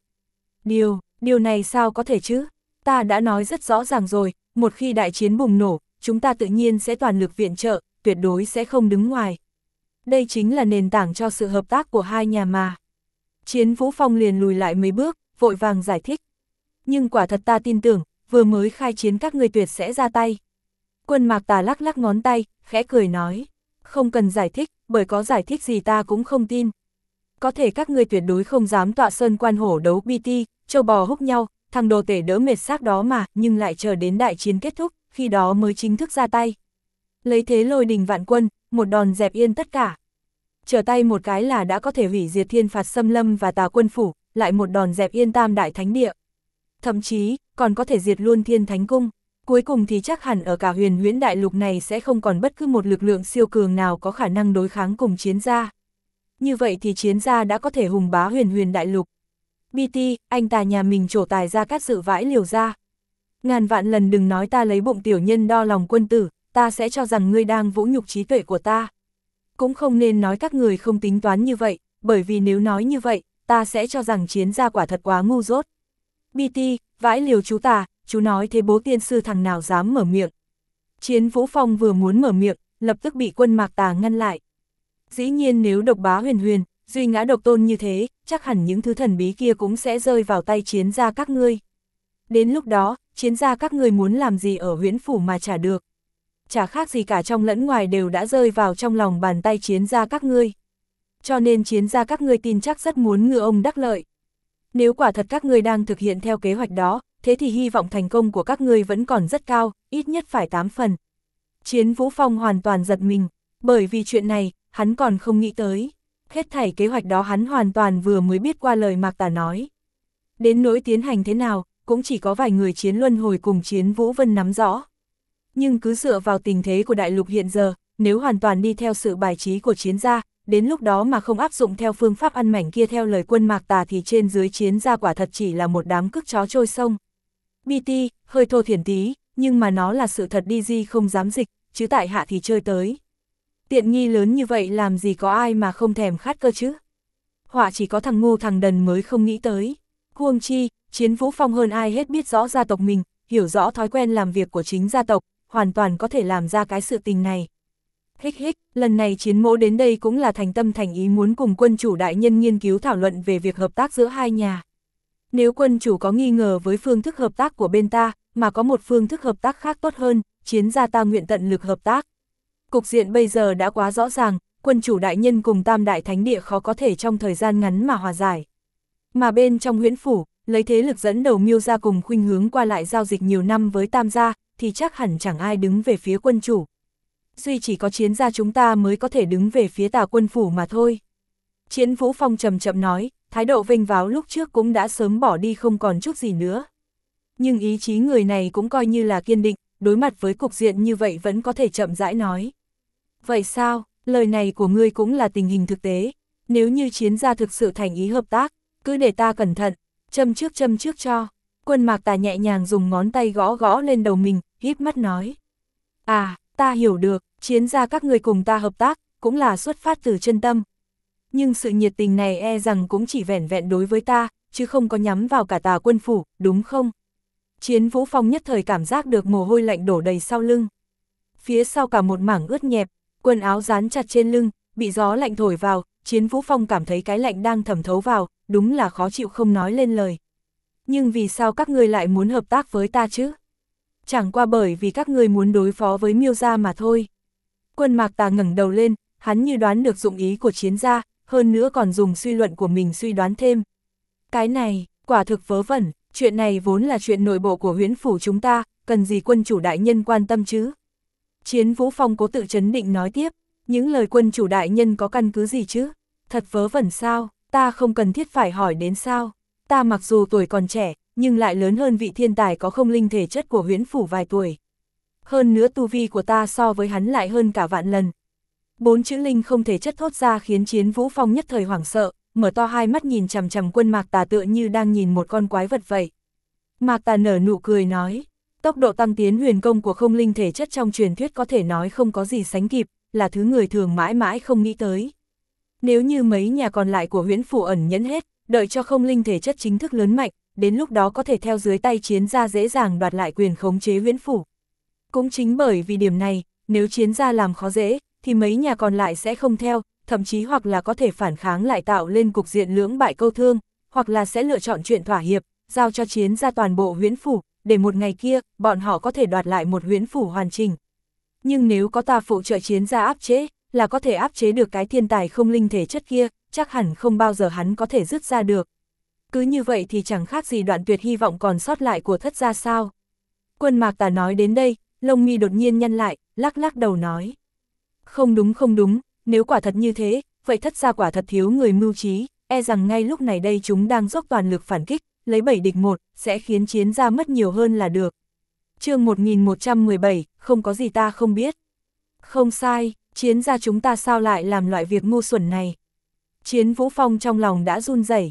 Điều này sao có thể chứ? Ta đã nói rất rõ ràng rồi, một khi đại chiến bùng nổ, chúng ta tự nhiên sẽ toàn lực viện trợ, tuyệt đối sẽ không đứng ngoài. Đây chính là nền tảng cho sự hợp tác của hai nhà mà. Chiến Vũ Phong liền lùi lại mấy bước, vội vàng giải thích. Nhưng quả thật ta tin tưởng, vừa mới khai chiến các ngươi tuyệt sẽ ra tay. Quân Mạc Tà lắc lắc ngón tay, khẽ cười nói. Không cần giải thích, bởi có giải thích gì ta cũng không tin. Có thể các ngươi tuyệt đối không dám tọa sơn quan hổ đấu BT, châu bò húc nhau, thằng đồ tể đỡ mệt xác đó mà, nhưng lại chờ đến đại chiến kết thúc, khi đó mới chính thức ra tay. Lấy thế lôi đình vạn quân, một đòn dẹp yên tất cả. Trở tay một cái là đã có thể hủy diệt Thiên Phạt xâm lâm và Tà quân phủ, lại một đòn dẹp yên Tam Đại Thánh Địa. Thậm chí, còn có thể diệt luôn Thiên Thánh Cung. Cuối cùng thì chắc hẳn ở cả huyền huyễn đại lục này sẽ không còn bất cứ một lực lượng siêu cường nào có khả năng đối kháng cùng chiến gia. Như vậy thì chiến gia đã có thể hùng bá huyền đại lục. BT, anh ta nhà mình trổ tài ra các sự vãi liều ra. Ngàn vạn lần đừng nói ta lấy bụng tiểu nhân đo lòng quân tử, ta sẽ cho rằng ngươi đang vũ nhục trí tuệ của ta. Cũng không nên nói các người không tính toán như vậy, bởi vì nếu nói như vậy, ta sẽ cho rằng chiến gia quả thật quá ngu dốt. BT, vãi liều chú ta, chú nói thế bố tiên sư thằng nào dám mở miệng. Chiến Vũ Phong vừa muốn mở miệng, lập tức bị Quân Mạc Tà ngăn lại. Dĩ nhiên nếu độc bá huyền, duy ngã độc tôn như thế, chắc hẳn những thứ thần bí kia cũng sẽ rơi vào tay chiến gia các ngươi. Đến lúc đó, chiến gia các ngươi muốn làm gì ở huyễn phủ mà trả được. Chả khác gì cả trong lẫn ngoài đều đã rơi vào trong lòng bàn tay chiến gia các ngươi. Cho nên chiến gia các ngươi tin chắc rất muốn ngư ông đắc lợi. Nếu quả thật các ngươi đang thực hiện theo kế hoạch đó, thế thì hy vọng thành công của các ngươi vẫn còn rất cao, ít nhất phải 8 phần. Chiến Vũ Phong hoàn toàn giật mình, bởi vì chuyện này, hắn còn không nghĩ tới. Hết thảy kế hoạch đó hắn hoàn toàn vừa mới biết qua lời Mạc Tà nói. Đến nỗi tiến hành thế nào, cũng chỉ có vài người Chiến Luân Hồi cùng Chiến Vũ Vân nắm rõ. Nhưng cứ dựa vào tình thế của đại lục hiện giờ, nếu hoàn toàn đi theo sự bài trí của chiến gia, đến lúc đó mà không áp dụng theo phương pháp ăn mảnh kia theo lời Quân Mạc Tà thì trên dưới chiến gia quả thật chỉ là một đám cức chó trôi sông. BT, hơi thô thiển tí, nhưng mà nó là sự thật đi Di không dám dịch, chứ tại hạ thì chơi tới. Tiện nghi lớn như vậy làm gì có ai mà không thèm khát cơ chứ. Họa chỉ có thằng ngu thằng đần mới không nghĩ tới. Huống chi, Chiến Vũ Phong hơn ai hết biết rõ gia tộc mình, hiểu rõ thói quen làm việc của chính gia tộc, hoàn toàn có thể làm ra cái sự tình này. Hích hích, lần này Chiến mỗ đến đây cũng là thành tâm thành ý muốn cùng quân chủ đại nhân nghiên cứu thảo luận về việc hợp tác giữa hai nhà. Nếu quân chủ có nghi ngờ với phương thức hợp tác của bên ta, mà có một phương thức hợp tác khác tốt hơn, chiến gia ta nguyện tận lực hợp tác. Cục diện bây giờ đã quá rõ ràng, quân chủ đại nhân cùng Tam Đại Thánh Địa khó có thể trong thời gian ngắn mà hòa giải. Mà bên trong huyễn phủ, lấy thế lực dẫn đầu Miêu gia cùng khuynh hướng qua lại giao dịch nhiều năm với Tam gia, thì chắc hẳn chẳng ai đứng về phía quân chủ. Duy chỉ có chiến gia chúng ta mới có thể đứng về phía Tà quân phủ mà thôi. Chiến Vũ Phong chậm chậm nói, thái độ vênh váo lúc trước cũng đã sớm bỏ đi không còn chút gì nữa. Nhưng ý chí người này cũng coi như là kiên định, đối mặt với cục diện như vậy vẫn có thể chậm rãi nói. Vậy sao, lời này của ngươi cũng là tình hình thực tế, nếu như chiến gia thực sự thành ý hợp tác, cứ để ta cẩn thận, châm trước cho. Quân Mạc Tà nhẹ nhàng dùng ngón tay gõ gõ lên đầu mình, híp mắt nói. À, ta hiểu được, chiến gia các người cùng ta hợp tác, cũng là xuất phát từ chân tâm. Nhưng sự nhiệt tình này e rằng cũng chỉ vẻn vẹn đối với ta, chứ không có nhắm vào cả Tà quân phủ, đúng không? Chiến Vũ Phong nhất thời cảm giác được mồ hôi lạnh đổ đầy sau lưng. Phía sau cả một mảng ướt nhẹp, quần áo dán chặt trên lưng, bị gió lạnh thổi vào, Chiến Vũ Phong cảm thấy cái lạnh đang thẩm thấu vào, đúng là khó chịu không nói lên lời. Nhưng vì sao các ngươi lại muốn hợp tác với ta chứ? Chẳng qua bởi vì các ngươi muốn đối phó với Miêu gia mà thôi. Quân Mạc Tà ngẩng đầu lên, hắn như đoán được dụng ý của Chiến gia, hơn nữa còn dùng suy luận của mình suy đoán thêm. Cái này, quả thực vớ vẩn, chuyện này vốn là chuyện nội bộ của Huyễn phủ chúng ta, cần gì quân chủ đại nhân quan tâm chứ? Chiến Vũ Phong cố tự trấn định nói tiếp, những lời quân chủ đại nhân có căn cứ gì chứ? Thật vớ vẩn sao, ta không cần thiết phải hỏi đến sao? Ta mặc dù tuổi còn trẻ, nhưng lại lớn hơn vị thiên tài có không linh thể chất của Huyễn phủ vài tuổi. Hơn nữa tu vi của ta so với hắn lại hơn cả vạn lần. 4 chữ linh không thể chất thốt ra khiến Chiến Vũ Phong nhất thời hoảng sợ, mở to hai mắt nhìn chằm chằm Quân Mạc Tà tựa như đang nhìn một con quái vật vậy. Mạc Tà nở nụ cười nói, tốc độ tăng tiến huyền công của không linh thể chất trong truyền thuyết có thể nói không có gì sánh kịp, là thứ người thường mãi mãi không nghĩ tới. Nếu như mấy nhà còn lại của Huyễn phủ ẩn nhẫn hết, đợi cho không linh thể chất chính thức lớn mạnh, đến lúc đó có thể theo dưới tay Chiến gia dễ dàng đoạt lại quyền khống chế Huyễn phủ. Cũng chính bởi vì điểm này, nếu Chiến gia làm khó dễ, thì mấy nhà còn lại sẽ không theo, thậm chí hoặc là có thể phản kháng lại tạo lên cục diện lưỡng bại câu thương, hoặc là sẽ lựa chọn chuyện thỏa hiệp, giao cho Chiến gia toàn bộ Huyễn phủ, để một ngày kia, bọn họ có thể đoạt lại một Huyễn phủ hoàn chỉnh. Nhưng nếu có ta phụ trợ Chiến gia áp chế, là có thể áp chế được cái thiên tài không linh thể chất kia, chắc hẳn không bao giờ hắn có thể dứt ra được. Cứ như vậy thì chẳng khác gì đoạn tuyệt hy vọng còn sót lại của Thất gia sao. Quân Mạc Tà nói đến đây, lông mi đột nhiên nhăn lại, lắc lắc đầu nói. Không đúng, nếu quả thật như thế, vậy Thất gia quả thật thiếu người mưu trí, e rằng ngay lúc này đây chúng đang dốc toàn lực phản kích, lấy 7 địch 1, sẽ khiến Chiến gia mất nhiều hơn là được. Chương 1117, không có gì ta không biết. Không sai, Chiến gia chúng ta sao lại làm loại việc ngu xuẩn này. Chiến Vũ Phong trong lòng đã run rẩy.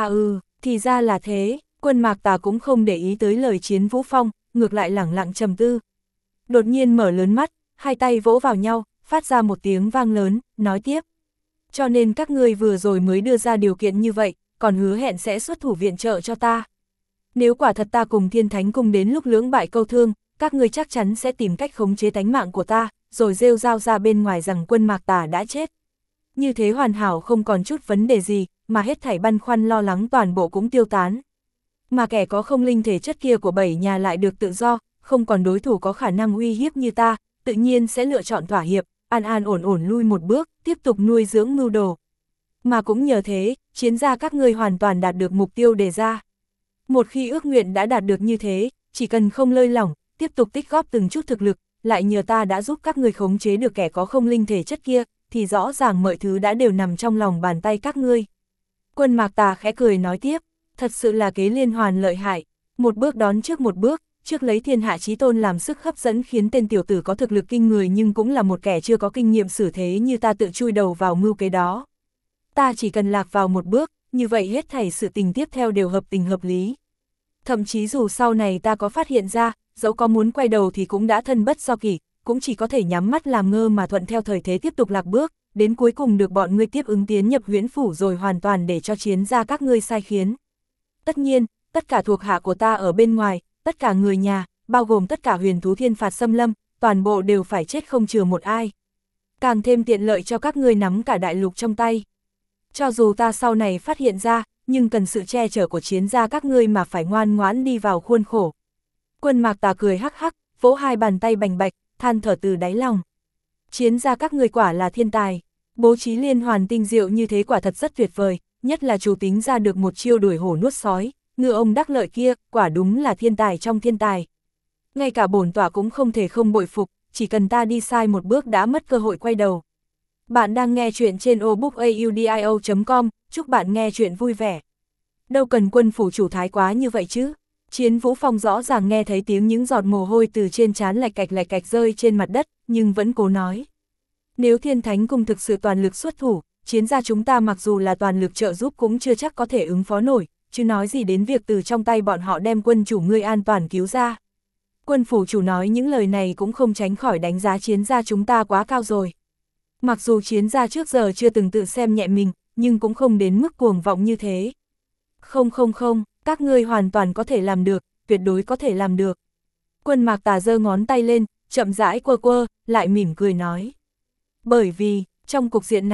Thì ra là thế, Quân Mạc Tà cũng không để ý tới lời Chiến Vũ Phong, ngược lại lẳng lặng trầm tư. Đột nhiên mở lớn mắt, hai tay vỗ vào nhau, phát ra một tiếng vang lớn, nói tiếp. Cho nên các ngươi vừa rồi mới đưa ra điều kiện như vậy, còn hứa hẹn sẽ xuất thủ viện trợ cho ta. Nếu quả thật ta cùng Thiên Thánh Cung đến lúc lưỡng bại câu thương, các ngươi chắc chắn sẽ tìm cách khống chế tánh mạng của ta, rồi rêu rao ra bên ngoài rằng Quân Mạc Tà đã chết. Như thế hoàn hảo không còn chút vấn đề gì, mà hết thảy băn khoăn lo lắng toàn bộ cũng tiêu tán. Mà kẻ có không linh thể chất kia của 7 nhà lại được tự do, không còn đối thủ có khả năng uy hiếp như ta, tự nhiên sẽ lựa chọn thỏa hiệp, an an ổn ổn lui một bước, tiếp tục nuôi dưỡng mưu đồ. Mà cũng nhờ thế, Chiến gia các ngươi hoàn toàn đạt được mục tiêu đề ra. Một khi ước nguyện đã đạt được như thế, chỉ cần không lơi lỏng, tiếp tục tích góp từng chút thực lực, lại nhờ ta đã giúp các ngươi khống chế được kẻ có không linh thể chất kia, thì rõ ràng mọi thứ đã đều nằm trong lòng bàn tay các ngươi. Quân Mạc Tà khẽ cười nói tiếp, thật sự là kế liên hoàn lợi hại, một bước đón trước một bước, trước lấy thiên hạ chí tôn làm sức hấp dẫn khiến tên tiểu tử có thực lực kinh người nhưng cũng là một kẻ chưa có kinh nghiệm xử thế như ta tự chui đầu vào mưu kế đó. Ta chỉ cần lạc vào một bước, như vậy hết thảy sự tình tiếp theo đều hợp tình hợp lý. Thậm chí dù sau này ta có phát hiện ra, dẫu có muốn quay đầu thì cũng đã thân bất do kỷ, cũng chỉ có thể nhắm mắt làm ngơ mà thuận theo thời thế tiếp tục lạc bước, đến cuối cùng được bọn ngươi tiếp ứng tiến nhập Huyễn phủ rồi hoàn toàn để cho Chiến gia các ngươi sai khiến. Tất nhiên, tất cả thuộc hạ của ta ở bên ngoài, tất cả người nhà, bao gồm tất cả huyền thú thiên phạt xâm lâm, toàn bộ đều phải chết không chừa một ai. Càng thêm tiện lợi cho các ngươi nắm cả đại lục trong tay. Cho dù ta sau này phát hiện ra, nhưng cần sự che chở của Chiến gia các ngươi mà phải ngoan ngoãn đi vào khuôn khổ. Quân Mạc Tà cười hắc hắc, vỗ hai bàn tay bành bạch, than thở từ đáy lòng. Chiến gia các ngươi quả là thiên tài, bố trí liên hoàn tinh diệu như thế quả thật rất tuyệt vời, nhất là chủ tính ra được một chiêu đuổi hổ nuốt sói, ngư ông đắc lợi kia, quả đúng là thiên tài trong thiên tài. Ngay cả bổn tọa cũng không thể không bội phục, chỉ cần ta đi sai một bước đã mất cơ hội quay đầu. Bạn đang nghe chuyện trên obookaudio.com, chúc bạn nghe chuyện vui vẻ. Đâu cần quân phủ chủ thái quá như vậy chứ. Chiến Vũ Phong rõ ràng nghe thấy tiếng những giọt mồ hôi từ trên trán lạch cạch rơi trên mặt đất, nhưng vẫn cố nói. Nếu Thiên Thánh Cung thực sự toàn lực xuất thủ, Chiến gia chúng ta mặc dù là toàn lực trợ giúp cũng chưa chắc có thể ứng phó nổi, chứ nói gì đến việc từ trong tay bọn họ đem quân chủ ngươi an toàn cứu ra. Quân phủ chủ nói những lời này cũng không tránh khỏi đánh giá Chiến gia chúng ta quá cao rồi. Mặc dù Chiến gia trước giờ chưa từng tự xem nhẹ mình, nhưng cũng không đến mức cuồng vọng như thế. Không, các ngươi hoàn toàn có thể làm được, tuyệt đối có thể làm được. Quân Mạc Tà giơ ngón tay lên, chậm rãi quơ, lại mỉm cười nói. Bởi vì, trong cục diện này,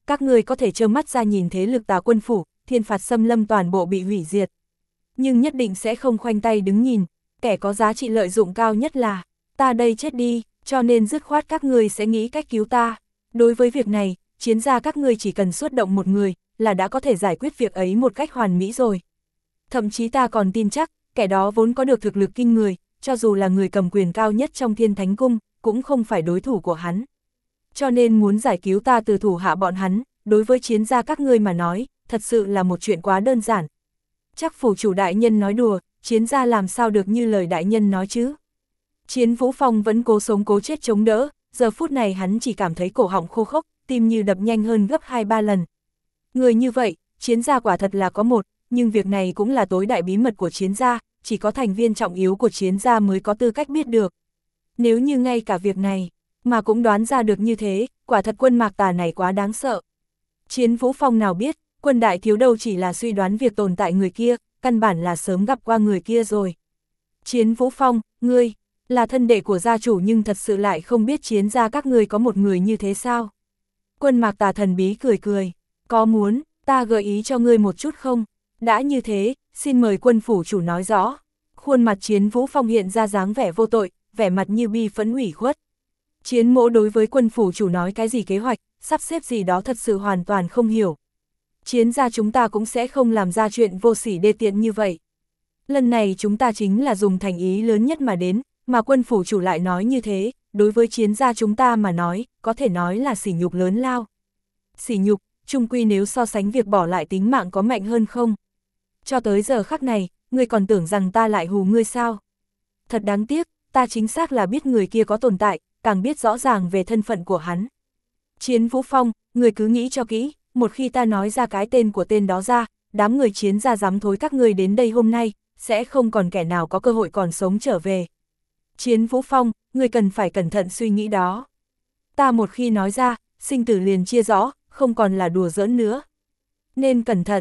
các ngươi có thể trơ mắt ra nhìn thế lực Tà Quân phủ, Thiên Phạt Xâm Lâm toàn bộ bị hủy diệt. Nhưng nhất định sẽ không khoanh tay đứng nhìn, kẻ có giá trị lợi dụng cao nhất là ta đây chết đi, cho nên dứt khoát các ngươi sẽ nghĩ cách cứu ta. Đối với việc này, Chiến gia các ngươi chỉ cần xuất động một người, là đã có thể giải quyết việc ấy một cách hoàn mỹ rồi. Thậm chí ta còn tin chắc, kẻ đó vốn có được thực lực kinh người, cho dù là người cầm quyền cao nhất trong Thiên Thánh Cung, cũng không phải đối thủ của hắn. Cho nên muốn giải cứu ta từ thủ hạ bọn hắn, đối với Chiến gia các ngươi mà nói, thật sự là một chuyện quá đơn giản. Chắc phủ chủ đại nhân nói đùa, Chiến gia làm sao được như lời đại nhân nói chứ. Chiến Vũ Phong vẫn cố sống cố chết chống đỡ, giờ phút này hắn chỉ cảm thấy cổ họng khô khốc, tim như đập nhanh hơn gấp 2-3 lần. Người như vậy, Chiến gia quả thật là có một, nhưng việc này cũng là tối đại bí mật của Chiến gia, chỉ có thành viên trọng yếu của Chiến gia mới có tư cách biết được. Nếu như ngay cả việc này, mà cũng đoán ra được như thế, quả thật quân Mạc Tà này quá đáng sợ. Chiến Vũ Phong nào biết, quân đại thiếu đâu chỉ là suy đoán việc tồn tại người kia, căn bản là sớm gặp qua người kia rồi. Chiến Vũ Phong, ngươi, là thân đệ của gia chủ nhưng thật sự lại không biết Chiến gia các ngươi có một người như thế sao? Quân Mạc Tà thần bí cười cười, có muốn, ta gợi ý cho ngươi một chút không? Đã như thế, xin mời quân phủ chủ nói rõ. Khuôn mặt Chiến Vũ Phong hiện ra dáng vẻ vô tội, vẻ mặt như bi phẫn ủy khuất. Chiến Mỗ đối với quân phủ chủ nói cái gì kế hoạch, sắp xếp gì đó thật sự hoàn toàn không hiểu. Chiến gia chúng ta cũng sẽ không làm ra chuyện vô sỉ đê tiện như vậy. Lần này chúng ta chính là dùng thành ý lớn nhất mà đến, mà quân phủ chủ lại nói như thế, đối với Chiến gia chúng ta mà nói, có thể nói là sỉ nhục lớn lao. Sỉ nhục, chung quy nếu so sánh việc bỏ lại tính mạng có mạnh hơn không? Cho tới giờ khắc này, ngươi còn tưởng rằng ta lại hù ngươi sao? Thật đáng tiếc, ta chính xác là biết người kia có tồn tại, càng biết rõ ràng về thân phận của hắn. Chiến Vũ Phong, người cứ nghĩ cho kỹ, một khi ta nói ra cái tên của tên đó ra, đám người Chiến gia dám thối các ngươi đến đây hôm nay, sẽ không còn kẻ nào có cơ hội còn sống trở về. Chiến Vũ Phong, người cần phải cẩn thận suy nghĩ đó. Ta một khi nói ra, sinh tử liền chia rõ, không còn là đùa giỡn nữa. Nên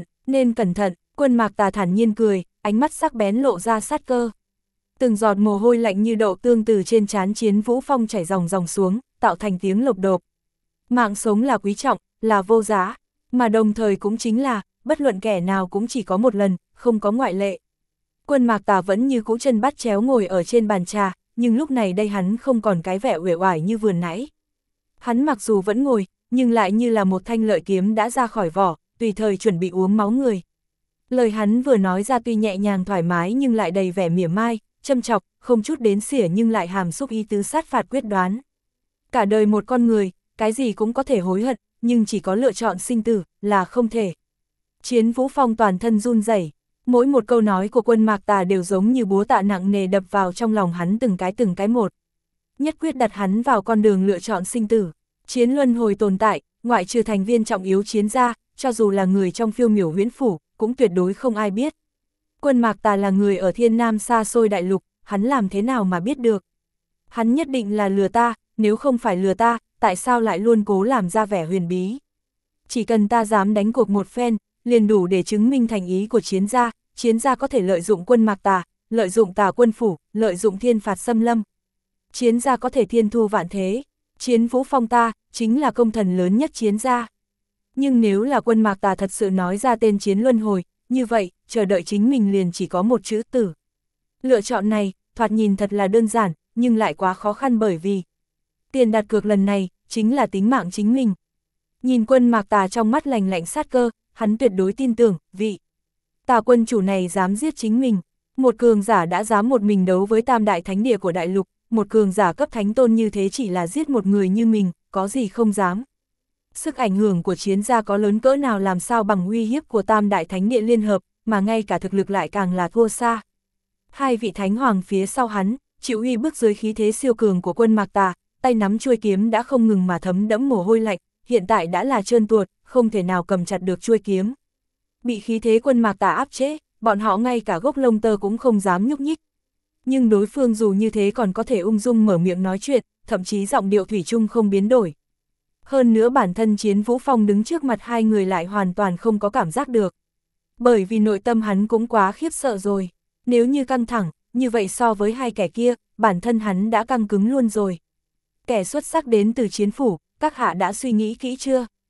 cẩn thận, quân Mạc Tà thản nhiên cười, ánh mắt sắc bén lộ ra sát cơ. Từng giọt mồ hôi lạnh như đậu tương từ trên trán Chiến Vũ Phong chảy ròng ròng xuống, tạo thành tiếng lộc độp. Mạng sống là quý trọng, là vô giá, mà đồng thời cũng chính là, bất luận kẻ nào cũng chỉ có một lần, không có ngoại lệ. Quân Mạc Tà vẫn như cũ chân bắt chéo ngồi ở trên bàn trà, nhưng lúc này đây hắn không còn cái vẻ uể oải như vừa nãy. Hắn mặc dù vẫn ngồi, nhưng lại như là một thanh lợi kiếm đã ra khỏi vỏ, tùy thời chuẩn bị uống máu người. Lời hắn vừa nói ra tuy nhẹ nhàng thoải mái nhưng lại đầy vẻ mỉa mai, châm chọc, không chút đến xỉa nhưng lại hàm xúc ý tứ sát phạt quyết đoán. Cả đời một con người, cái gì cũng có thể hối hận, nhưng chỉ có lựa chọn sinh tử, là không thể. Chiến Vũ Phong toàn thân run rẩy, mỗi một câu nói của quân Mạc Tà đều giống như búa tạ nặng nề đập vào trong lòng hắn từng cái một. Nhất quyết đặt hắn vào con đường lựa chọn sinh tử. Chiến luân hồi tồn tại, ngoại trừ thành viên trọng yếu Chiến gia, cho dù là người trong Phiêu Miểu Huyễn phủ, cũng tuyệt đối không ai biết. Quân Mạc Tà là người ở Thiên Nam xa xôi đại lục, hắn làm thế nào mà biết được? Hắn nhất định là lừa ta, nếu không phải lừa ta, tại sao lại luôn cố làm ra vẻ huyền bí? Chỉ cần ta dám đánh cuộc một phen, liền đủ để chứng minh thành ý của Chiến gia có thể lợi dụng quân Mạc Tà, lợi dụng Tà Quân phủ, lợi dụng Thiên Phạt Xâm Lâm. Chiến gia có thể thiên thu vạn thế, Chiến Vũ Phong ta, chính là công thần lớn nhất Chiến gia. Nhưng nếu là quân Mạc Tà thật sự nói ra tên Chiến luân hồi, như vậy, chờ đợi chính mình liền chỉ có một chữ tử. Lựa chọn này, thoạt nhìn thật là đơn giản, nhưng lại quá khó khăn bởi vì tiền đặt cược lần này, chính là tính mạng chính mình. Nhìn quân Mạc Tà trong mắt lạnh lạnh sát cơ, hắn tuyệt đối tin tưởng, vị Tà quân chủ này dám giết chính mình. Một cường giả đã dám một mình đấu với tam đại thánh địa của đại lục, một cường giả cấp thánh tôn như thế chỉ là giết một người như mình, có gì không dám. Sức ảnh hưởng của Chiến gia có lớn cỡ nào làm sao bằng uy hiếp của tam đại thánh địa liên hợp, mà ngay cả thực lực lại càng là thua xa. Hai vị thánh hoàng phía sau hắn, chịu uy bức dưới khí thế siêu cường của quân Mạc Tà, tay nắm chuôi kiếm đã không ngừng mà thấm đẫm mồ hôi lạnh, hiện tại đã là trơn tuột, không thể nào cầm chặt được chuôi kiếm. Bị khí thế quân Mạc Tà áp chế, bọn họ ngay cả gốc lông tơ cũng không dám nhúc nhích. Nhưng đối phương dù như thế còn có thể ung dung mở miệng nói chuyện, thậm chí giọng điệu thủy chung không biến đổi. Hơn nữa bản thân Chiến Vũ Phong đứng trước mặt hai người lại hoàn toàn không có cảm giác được. Bởi vì nội tâm hắn cũng quá khiếp sợ rồi. Nếu như căng thẳng, như vậy so với hai kẻ kia, bản thân hắn đã căng cứng luôn rồi. Kẻ xuất sắc đến từ Chiến phủ, các hạ đã suy nghĩ kỹ chưa?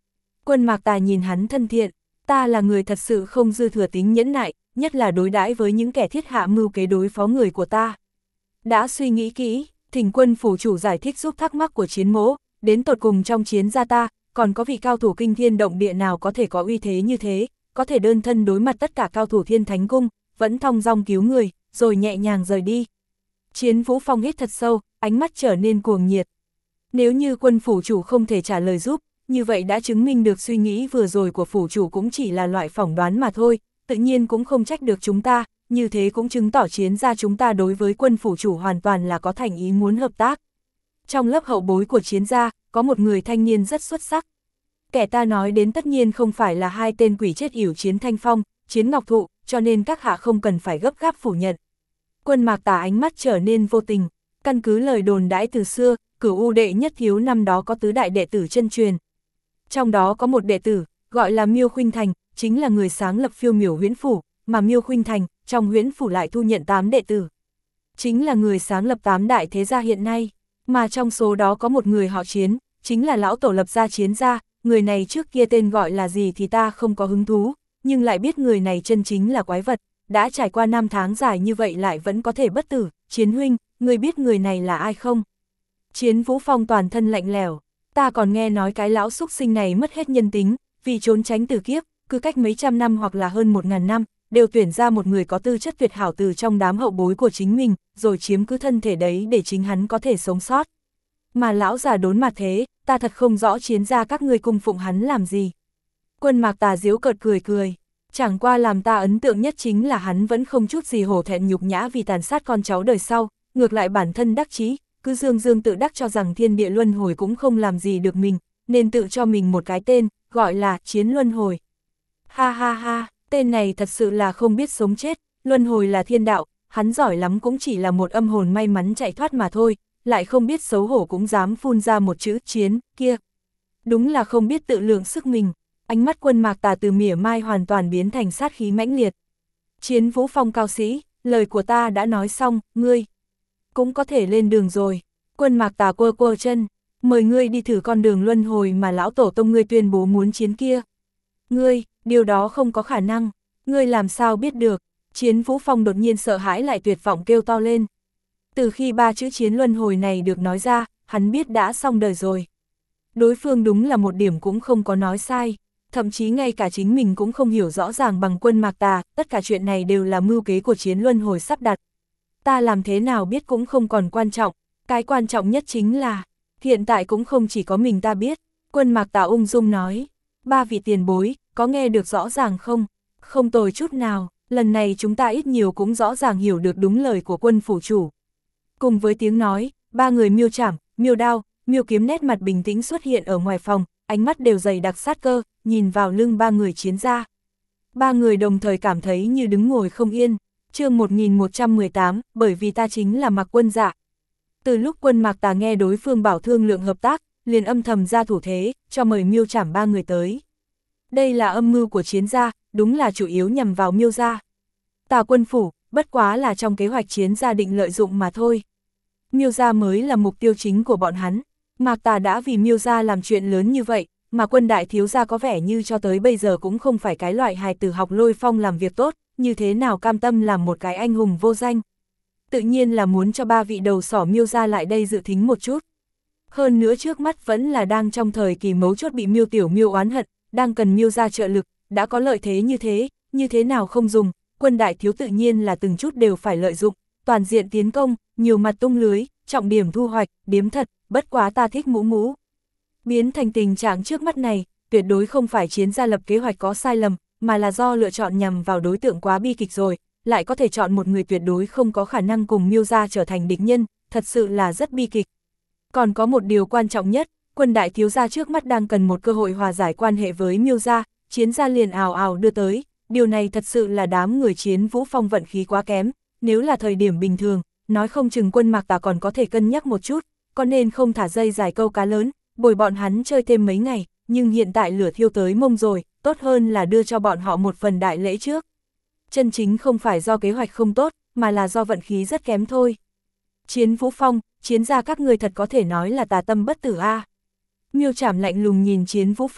Quân Mạc Tà nhìn hắn thân thiện, ta là người thật sự không dư thừa tính nhẫn nại, nhất là đối đãi với những kẻ thiết hạ mưu kế đối phó người của ta. Đã suy nghĩ kỹ, thỉnh Quân phủ chủ giải thích giúp thắc mắc của Chiến mỗ, đến tột cùng trong Chiến gia ta, còn có vị cao thủ kinh thiên động địa nào có thể có uy thế như thế, có thể đơn thân đối mặt tất cả cao thủ Thiên Thánh Cung, vẫn thong dong cứu người, rồi nhẹ nhàng rời đi. Chiến Vũ Phong hít thật sâu, ánh mắt trở nên cuồng nhiệt. Nếu như Quân phủ chủ không thể trả lời giúp, như vậy đã chứng minh được suy nghĩ vừa rồi của phủ chủ cũng chỉ là loại phỏng đoán mà thôi, tự nhiên cũng không trách được chúng ta, như thế cũng chứng tỏ Chiến gia chúng ta đối với Quân phủ chủ hoàn toàn là có thành ý muốn hợp tác. Trong lớp hậu bối của Chiến gia, có một người thanh niên rất xuất sắc. Kẻ ta nói đến tất nhiên không phải là hai tên quỷ chết yểu Chiến Thanh Phong, Chiến Ngọc Thụ, cho nên các hạ không cần phải gấp gáp phủ nhận. Quân Mạc Tà ánh mắt trở nên vô tình, căn cứ lời đồn đãi từ xưa, Cửu U đệ nhất thiếu năm đó có tứ đại đệ tử chân truyền. Trong đó có một đệ tử, gọi là Miêu Khuynh Thành, chính là người sáng lập Phiêu Miểu Huyễn Phủ, mà Miêu Khuynh Thành, trong Huyễn Phủ lại thu nhận 8 đệ tử. Chính là người sáng lập 8 đại thế gia hiện nay, mà trong số đó có một người họ Chiến, chính là lão tổ lập gia Chiến gia, người này trước kia tên gọi là gì thì ta không có hứng thú, nhưng lại biết người này chân chính là quái vật, đã trải qua 5 tháng dài như vậy lại vẫn có thể bất tử. Chiến huynh, người biết người này là ai không? Chiến Vũ Phong toàn thân lạnh lẽo, ta còn nghe nói cái lão xúc sinh này mất hết nhân tính, vì trốn tránh tử kiếp, cứ cách mấy trăm năm hoặc là hơn 1000 năm, đều tuyển ra một người có tư chất tuyệt hảo từ trong đám hậu bối của chính mình, rồi chiếm cứ thân thể đấy để chính hắn có thể sống sót. Mà lão già đốn mặt thế, ta thật không rõ Chiến gia các ngươi cung phụng hắn làm gì. Quân Mạc Tà giễu cợt cười cười, chẳng qua làm ta ấn tượng nhất chính là hắn vẫn không chút gì hổ thẹn nhục nhã vì tàn sát con cháu đời sau, ngược lại bản thân đắc chí, cứ dương dương tự đắc cho rằng thiên địa luân hồi cũng không làm gì được mình, nên tự cho mình một cái tên, gọi là Chiến Luân Hồi. Ha ha ha, tên này thật sự là không biết sống chết, luân hồi là thiên đạo, hắn giỏi lắm cũng chỉ là một âm hồn may mắn chạy thoát mà thôi, lại không biết xấu hổ cũng dám phun ra một chữ chiến kia. Đúng là không biết tự lượng sức mình, ánh mắt Quân Mạc Tà từ mỉa mai hoàn toàn biến thành sát khí mãnh liệt. Chiến Vũ Phong cao sĩ, lời của ta đã nói xong, ngươi cũng có thể lên đường rồi. Quân Mạc Tà quơ quơ chân, mời ngươi đi thử con đường luân hồi mà lão tổ tông ngươi tuyên bố muốn chiến kia. Ngươi, điều đó không có khả năng, ngươi làm sao biết được? Chiến Vũ Phong đột nhiên sợ hãi lại tuyệt vọng kêu to lên. Từ khi 3 chữ chiến luân hồi này được nói ra, hắn biết đã xong đời rồi. Đối phương đúng là một điểm cũng không có nói sai, thậm chí ngay cả chính mình cũng không hiểu rõ ràng bằng Quân Mạc Tà, tất cả chuyện này đều là mưu kế của chiến luân hồi sắp đặt. Ta làm thế nào biết cũng không còn quan trọng, cái quan trọng nhất chính là, hiện tại cũng không chỉ có mình ta biết. Quân Mạc Tà ung dung nói, 3 vị tiền bối, có nghe được rõ ràng không? Không tồi chút nào, lần này chúng ta ít nhiều cũng rõ ràng hiểu được đúng lời của Quân phủ chủ. Cùng với tiếng nói, 3 người Miêu Trảm, Miêu Đao, Miêu Kiếm nét mặt bình tĩnh xuất hiện ở ngoài phòng, ánh mắt đều dày đặc sát cơ, nhìn vào lưng 3 người chiến gia. 3 người đồng thời cảm thấy như đứng ngồi không yên. Chương 1118, bởi vì ta chính là Mạc Quân Dạ. Từ lúc Quân Mạc Tà nghe đối phương bảo thương lượng hợp tác, liền âm thầm ra thủ thế, cho mời Miêu Trảm 3 người tới. Đây là âm mưu của chiến gia, đúng là chủ yếu nhằm vào Miêu gia. Tà Quân phủ, bất quá là trong kế hoạch chiến gia định lợi dụng mà thôi. Miêu gia mới là mục tiêu chính của bọn hắn. Mạc Tà đã vì Miêu gia làm chuyện lớn như vậy, mà Quân đại thiếu gia có vẻ như cho tới bây giờ cũng không phải cái loại hài tử học lôi phong làm việc tốt, như thế nào cam tâm làm một cái anh hùng vô danh. Tự nhiên là muốn cho 3 vị đầu sỏ Miêu gia lại đây dự thính một chút. Hơn nữa trước mắt vẫn là đang trong thời kỳ mấu chốt bị Miêu Tiểu Miêu oán hận, đang cần Miêu gia trợ lực, đã có lợi thế như thế nào không dùng, Quân đại thiếu tự nhiên là từng chút đều phải lợi dụng, toàn diện tiến công, nhiều mặt tung lưới, trọng điểm thu hoạch, điếm thật, bất quá ta thích mũ mũ. Biến thành tình trạng trước mắt này, tuyệt đối không phải chiến gia lập kế hoạch có sai lầm, mà là do lựa chọn nhằm vào đối tượng quá bi kịch rồi, lại có thể chọn một người tuyệt đối không có khả năng cùng Miêu gia trở thành địch nhân, thật sự là rất bi kịch. Còn có một điều quan trọng nhất, Quân đại thiếu gia trước mắt đang cần một cơ hội hòa giải quan hệ với Miêu gia, chiến gia liền ào ào đưa tới, điều này thật sự là đám người chiến Vũ Phong vận khí quá kém, nếu là thời điểm bình thường, nói không chừng Quân Mạc Tà còn có thể cân nhắc một chút, có nên không thả dây dài câu cá lớn, bồi bọn hắn chơi thêm mấy ngày, nhưng hiện tại lửa thiêu tới mông rồi, tốt hơn là đưa cho bọn họ một phần đại lễ trước. Chân chính không phải do kế hoạch không tốt, mà là do vận khí rất kém thôi. Chiến Vũ Phong, chiến gia các người thật có thể nói là tà tâm bất tử a. Miêu Trảm lạnh lùng nhìn Chiến Vũ Phong,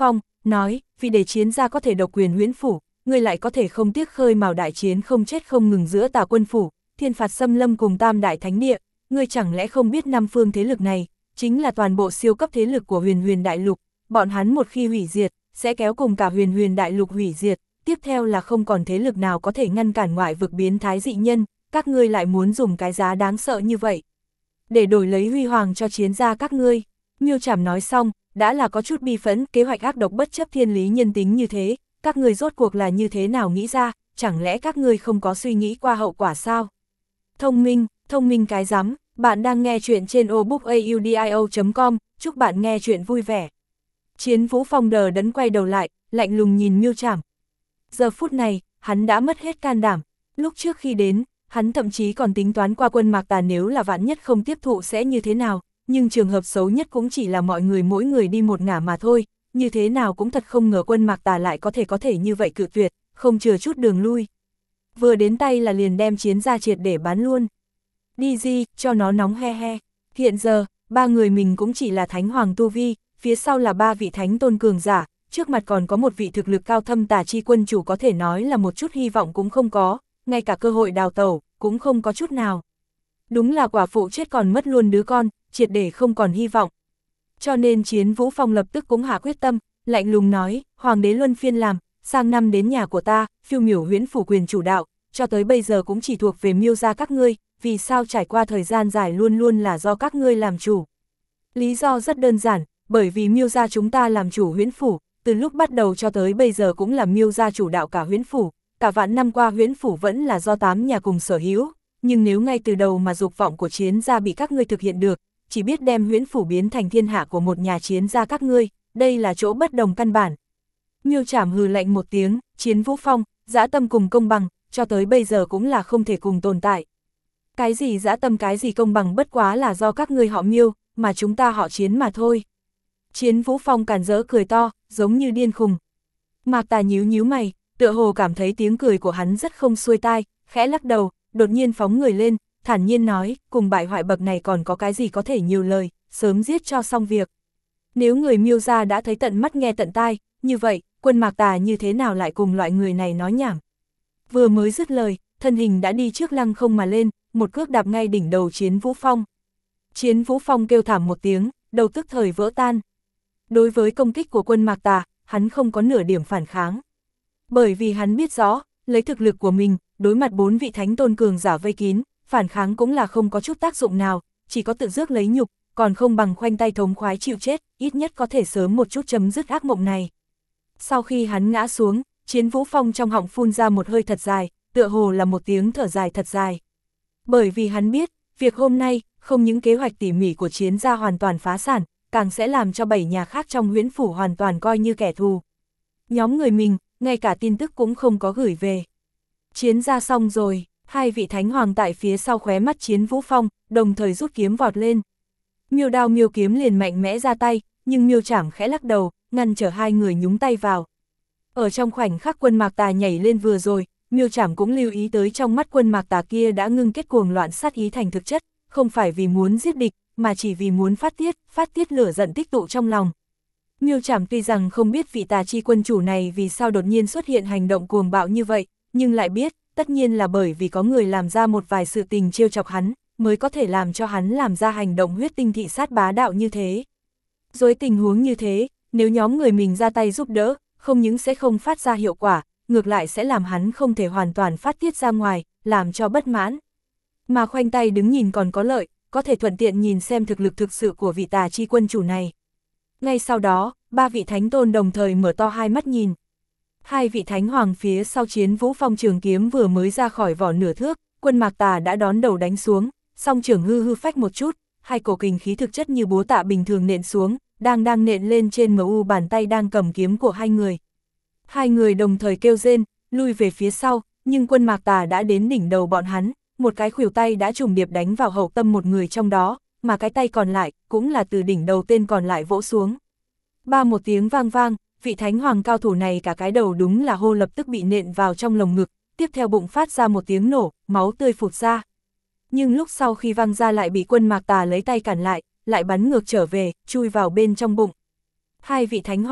nói, vì để chiến gia có thể độc quyền huyễn phủ, ngươi lại có thể không tiếc khơi mào đại chiến không chết không ngừng giữa Tà Quân phủ, Thiên Phạt Xâm Lâm cùng Tam Đại Thánh Địa, ngươi chẳng lẽ không biết năm phương thế lực này, chính là toàn bộ siêu cấp thế lực của Huyền Huyền Đại Lục, bọn hắn một khi hủy diệt, sẽ kéo cùng cả Huyền Huyền Đại Lục hủy diệt, tiếp theo là không còn thế lực nào có thể ngăn cản ngoại vực biến thái dị nhân, các ngươi lại muốn dùng cái giá đáng sợ như vậy, để đổi lấy huy hoàng cho chiến gia các ngươi. Miêu Trảm nói xong, đã là có chút bi phẫn, kế hoạch ác độc bất chấp thiên lý nhân tính như thế, các ngươi rốt cuộc là như thế nào nghĩ ra, chẳng lẽ các ngươi không có suy nghĩ qua hậu quả sao? Thông minh cái rắm, bạn đang nghe chuyện trên obookaudio.com, chúc bạn nghe chuyện vui vẻ. Chiến Vũ Phong đờ đẫn quay đầu lại, lạnh lùng nhìn Miêu Trảm. Giờ phút này, hắn đã mất hết can đảm, lúc trước khi đến, hắn thậm chí còn tính toán qua Quân Mạc Tà nếu là vạn nhất không tiếp thụ sẽ như thế nào, nhưng trường hợp xấu nhất cũng chỉ là mọi người mỗi người đi một ngả mà thôi, như thế nào cũng thật không ngờ Quân Mạc Tà lại có thể như vậy cự tuyệt, không chừa chút đường lui. Vừa đến tay là liền đem chiến gia triệt để bán luôn. Đi gì, cho nó nóng he he. Hiện giờ, ba người mình cũng chỉ là thánh hoàng tu vi, phía sau là ba vị thánh tôn cường giả, trước mặt còn có một vị thực lực cao thâm Tà Chi quân chủ có thể nói là một chút hy vọng cũng không có, ngay cả cơ hội đào tẩu, cũng không có chút nào. Đúng là quả phụ chết còn mất luôn đứa con, triệt để không còn hy vọng. Cho nên Chiến Vũ Phong lập tức cũng hạ quyết tâm, lạnh lùng nói, Hoàng đế luân phiên làm, sang năm đến nhà của ta, phiêu miểu huyễn phủ quyền chủ đạo, cho tới bây giờ cũng chỉ thuộc về Miêu gia các ngươi, vì sao trải qua thời gian dài luôn luôn là do các ngươi làm chủ. Lý do rất đơn giản, bởi vì Miêu gia chúng ta làm chủ huyễn phủ, từ lúc bắt đầu cho tới bây giờ cũng là Miêu gia chủ đạo cả huyễn phủ, cả vạn năm qua huyễn phủ vẫn là do 8 nhà cùng sở hữu, nhưng nếu ngay từ đầu mà dục vọng của chiến gia bị các ngươi thực hiện được, chỉ biết đem huyễn phủ biến thành thiên hạ của một nhà chiến gia các ngươi, đây là chỗ bất đồng căn bản. Miêu Trảm hừ lạnh một tiếng, Chiến Vũ Phong, dã tâm cùng công bằng, cho tới bây giờ cũng là không thể cùng tồn tại. Cái gì dã tâm cái gì công bằng bất quá là do các ngươi họ Miêu, mà chúng ta họ Chiến mà thôi. Chiến Vũ Phong càn rỡ cười to, giống như điên khùng. Mạc Tà nhíu mày, tựa hồ cảm thấy tiếng cười của hắn rất không xuôi tai, khẽ lắc đầu, đột nhiên phóng người lên, thản nhiên nói, cùng bại hoại bậc này còn có cái gì có thể nhiều lời, sớm giết cho xong việc. Nếu người Miêu gia đã thấy tận mắt nghe tận tai, như vậy, Quân Mạc Tà như thế nào lại cùng loại người này nói nhảm. Vừa mới dứt lời, thân hình đã đi trước lăng không mà lên, một cước đạp ngay đỉnh đầu Chiến Vũ Phong. Chiến Vũ Phong kêu thảm một tiếng, đầu tức thời vỡ tan. Đối với công kích của Quân Mạc Tà, hắn không có nửa điểm phản kháng. Bởi vì hắn biết rõ, lấy thực lực của mình, đối mặt 4 vị thánh tôn cường giả vây kín, phản kháng cũng là không có chút tác dụng nào, chỉ có tự rước lấy nhục, còn không bằng khoanh tay thống khoái chịu chết, ít nhất có thể sớm một chút chấm dứt ác mộng này. Sau khi hắn ngã xuống, Chiến Vũ Phong trong họng phun ra một hơi thật dài, tựa hồ là một tiếng thở dài thật dài. Bởi vì hắn biết, việc hôm nay, không những kế hoạch tỉ mỉ của chiến gia hoàn toàn phá sản, càng sẽ làm cho 7 nhà khác trong huyễn phủ hoàn toàn coi như kẻ thù. Nhóm người mình, ngay cả tin tức cũng không có gửi về. Chiến gia xong rồi, hai vị thánh hoàng tại phía sau khóe mắt Chiến Vũ Phong, đồng thời rút kiếm vọt lên. Miêu đao miêu kiếm liền mạnh mẽ ra tay, nhưng Miêu Trảm khẽ lắc đầu, ngăn trở hai người nhúng tay vào. Ở trong khoảnh khắc Quân Mạc Tà nhảy lên vừa rồi, Miêu Trảm cũng lưu ý tới trong mắt Quân Mạc Tà kia đã ngưng kết cuồng loạn sát ý thành thực chất, không phải vì muốn giết địch, mà chỉ vì muốn phát tiết lửa giận tích tụ trong lòng. Miêu Trảm tuy rằng không biết vị Tà Chi quân chủ này vì sao đột nhiên xuất hiện hành động cuồng bạo như vậy, nhưng lại biết, tất nhiên là bởi vì có người làm ra một vài sự tình trêu chọc hắn, mới có thể làm cho hắn làm ra hành động huyết tinh thị sát bá đạo như thế. Dưới tình huống như thế, nếu nhóm người mình ra tay giúp đỡ, không những sẽ không phát ra hiệu quả, ngược lại sẽ làm hắn không thể hoàn toàn phát tiết ra ngoài, làm cho bất mãn. Mà khoanh tay đứng nhìn còn có lợi, có thể thuận tiện nhìn xem thực lực thực sự của vị Tà Chi quân chủ này. Ngay sau đó, ba vị thánh tôn đồng thời mở to hai mắt nhìn. Hai vị thánh hoàng phía sau Chiến Vũ Phong trường kiếm vừa mới ra khỏi vỏ nửa thước, Quân Mạc Tà đã đón đầu đánh xuống, song trường hư phách một chút, hai cổ kình khí thực chất như búa tạ bình thường nện xuống, đang nện lên trên MU bàn tay đang cầm kiếm của hai người. Hai người đồng thời kêu rên, lui về phía sau, nhưng Quân Mạc Tà đã đến đỉnh đầu bọn hắn, một cái khuỷu tay đã trùng điệp đánh vào hậu tâm một người trong đó, mà cái tay còn lại cũng là từ đỉnh đầu tên còn lại vỗ xuống. Ba một tiếng vang vang, vị thánh hoàng cao thủ này cả cái đầu đúng là hô lập tức bị nện vào trong lồng ngực, tiếp theo bụng phát ra một tiếng nổ, máu tươi phụt ra. Nhưng lúc sau khi văng ra lại bị Quân Mạc Tà lấy tay cản lại bắn ngược trở về, chui vào bên trong bụng. Hai vị thánh hoàng,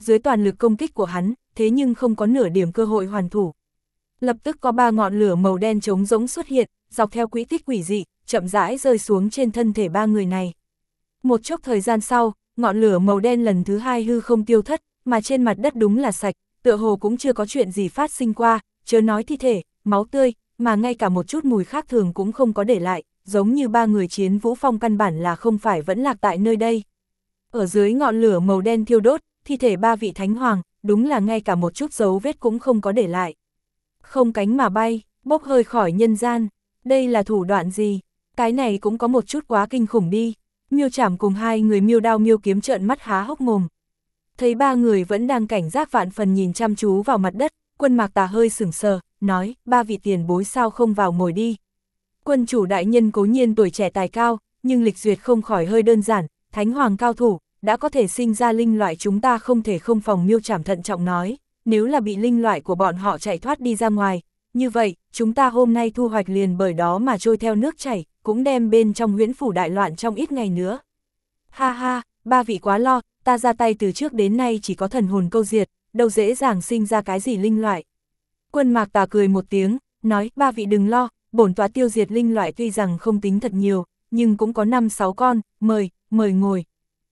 dưới toàn lực công kích của hắn, thế nhưng không có nửa điểm cơ hội hoàn thủ. Lập tức có 3 ngọn lửa màu đen trống rỗng xuất hiện, dọc theo quỹ tích quỷ dị, chậm rãi rơi xuống trên thân thể 3 người này. Một chốc thời gian sau, ngọn lửa màu đen lần thứ 2 hư không tiêu thất, mà trên mặt đất đúng là sạch, tựa hồ cũng chưa có chuyện gì phát sinh qua, chớ nói thi thể, máu tươi, mà ngay cả một chút mùi khác thường cũng không có để lại, giống như 3 người chiến vũ phong căn bản là không phải vẫn lạc tại nơi đây. Ở dưới ngọn lửa màu đen thiêu đốt, thi thể 3 vị thánh hoàng, đúng là ngay cả một chút dấu vết cũng không có để lại. Không cánh mà bay, bốc hơi khỏi nhân gian, đây là thủ đoạn gì? Cái này cũng có một chút quá kinh khủng đi. Miêu Trảm cùng 2 người Miêu Đao Miêu Kiếm trợn mắt há hốc mồm. Thấy 3 người vẫn đang cảnh giác vạn phần nhìn chăm chú vào mặt đất, Quân Mạc Tà hơi sửng sờ, nói, 3 vị tiền bối sao không vào ngồi đi. Quân chủ đại nhân cố nhiên tuổi trẻ tài cao, nhưng lịch duyệt không khỏi hơi đơn giản, thánh hoàng cao thủ, đã có thể sinh ra linh loại chúng ta không thể không phòng. Miêu Trảm thận trọng nói, nếu là bị linh loại của bọn họ chạy thoát đi ra ngoài, như vậy, chúng ta hôm nay thu hoạch liền bởi đó mà trôi theo nước chảy, cũng đem bên trong Huyễn Phủ đại loạn trong ít ngày nữa. Ha ha, 3 vị quá lo, ta ra tay từ trước đến nay chỉ có thần hồn câu diệt, đâu dễ dàng sinh ra cái gì linh loại. Quân Mạc Tà cười một tiếng, nói, 3 vị đừng lo, bổn tọa tiêu diệt linh loại tuy rằng không tính thật nhiều, nhưng cũng có 5-6 con, mời ngồi.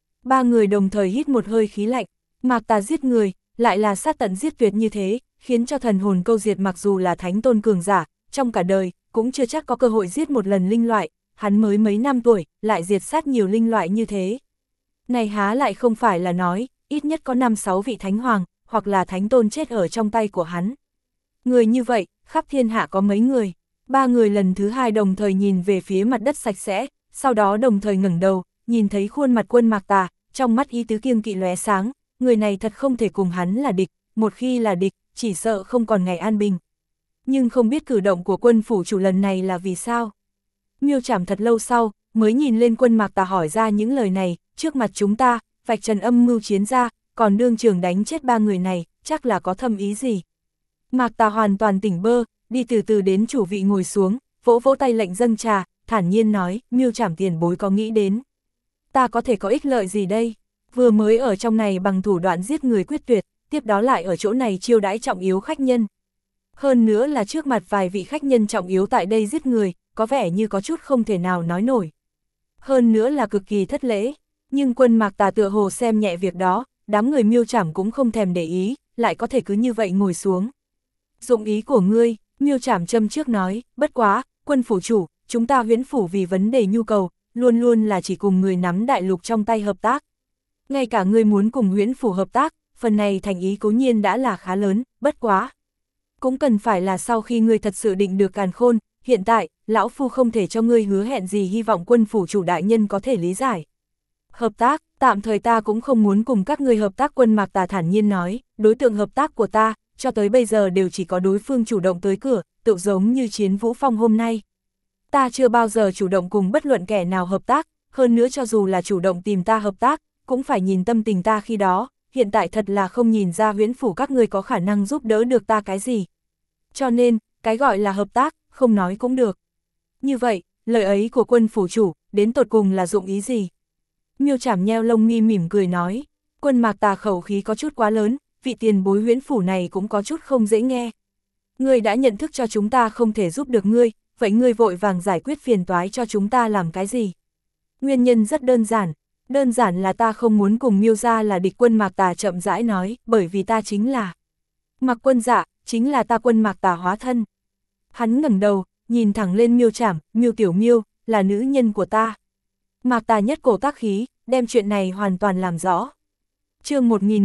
3 người đồng thời hít một hơi khí lạnh, Mạc Tà giết người, lại là sát tận giết tuyệt như thế, khiến cho thần hồn câu diệt mặc dù là thánh tôn cường giả, trong cả đời, cũng chưa chắc có cơ hội giết một lần linh loại, hắn mới mấy năm tuổi, lại diệt sát nhiều linh loại như thế. Này há lại không phải là nói, ít nhất có 5-6 vị thánh hoàng, hoặc là thánh tôn chết ở trong tay của hắn. Người như vậy, khắp thiên hạ có mấy người. 3 người lần thứ 2 đồng thời nhìn về phía mặt đất sạch sẽ, sau đó đồng thời ngẩng đầu, nhìn thấy khuôn mặt Quân Mạc Tà, trong mắt ý tứ kiêng kỵ lóe sáng, người này thật không thể cùng hắn là địch, một khi là địch, chỉ sợ không còn ngày an bình. Nhưng không biết cử động của quân phủ chủ lần này là vì sao. Miêu Trảm thật lâu sau, mới nhìn lên Quân Mạc Tà hỏi ra những lời này, trước mặt chúng ta, vạch trần âm mưu chiến ra, còn đương trường đánh chết 3 người này, chắc là có thâm ý gì. Mạc Tà hoàn toàn tỉnh bơ, đi từ từ đến chủ vị ngồi xuống, vỗ vỗ tay lệnh dâng trà, thản nhiên nói, Miêu Trảm tiền bối có nghĩ đến. Ta có thể có ích lợi gì đây? Vừa mới ở trong này bằng thủ đoạn giết người quyết tuyệt, tiếp đó lại ở chỗ này chiêu đãi trọng yếu khách nhân. Hơn nữa là trước mặt vài vị khách nhân trọng yếu tại đây giết người, có vẻ như có chút không thể nào nói nổi. Hơn nữa là cực kỳ thất lễ, nhưng Quân Mạc Tà tựa hồ xem nhẹ việc đó, đám người Miêu Trảm cũng không thèm để ý, lại có thể cứ như vậy ngồi xuống. Dụng ý của ngươi, Miêu Trảm châm trước nói, bất quá, Quân phủ chủ, chúng ta Huyễn Phủ vì vấn đề nhu cầu, luôn luôn là chỉ cùng người nắm đại lục trong tay hợp tác. Ngay cả ngươi muốn cùng Huyễn Phủ hợp tác, phần này thành ý cố nhiên đã là khá lớn, bất quá. Cũng cần phải là sau khi ngươi thật sự định được càn khôn, hiện tại, lão phu không thể cho ngươi hứa hẹn gì, hy vọng Quân phủ chủ đại nhân có thể lý giải. Hợp tác, tạm thời ta cũng không muốn cùng các ngươi hợp tác. Quân Mạc Tà thản nhiên nói, đối tượng hợp tác của ta, cho tới bây giờ đều chỉ có đối phương chủ động tới cửa, tự giống như Chiến Vũ Phong hôm nay. Ta chưa bao giờ chủ động cùng bất luận kẻ nào hợp tác, hơn nữa cho dù là chủ động tìm ta hợp tác, cũng phải nhìn tâm tình ta khi đó, hiện tại thật là không nhìn ra Huyễn Phủ các ngươi có khả năng giúp đỡ được ta cái gì. Cho nên, cái gọi là hợp tác, không nói cũng được. Như vậy, lời ấy của Quân phủ chủ, đến tột cùng là dụng ý gì? Miêu Trảm nheo lông mi mỉm cười nói, Quân Mạc Tà khẩu khí có chút quá lớn, vị tiền bối Huyễn Phủ này cũng có chút không dễ nghe. Ngươi đã nhận thức cho chúng ta không thể giúp được ngươi, vậy ngươi vội vàng giải quyết phiền toái cho chúng ta làm cái gì? Nguyên nhân rất đơn giản là ta không muốn cùng Miêu gia là địch. Quân Mạc Tà chậm rãi nói, bởi vì ta chính là Mạc Quân Dạ, chính là ta Quân Mạc Tà hóa thân. Hắn ngẩng đầu, nhìn thẳng lên Miêu Trảm, Miêu tiểu Miêu, là nữ nhân của ta. Mạc Tà nhất cổ tác khí, đem chuyện này hoàn toàn làm rõ. Chương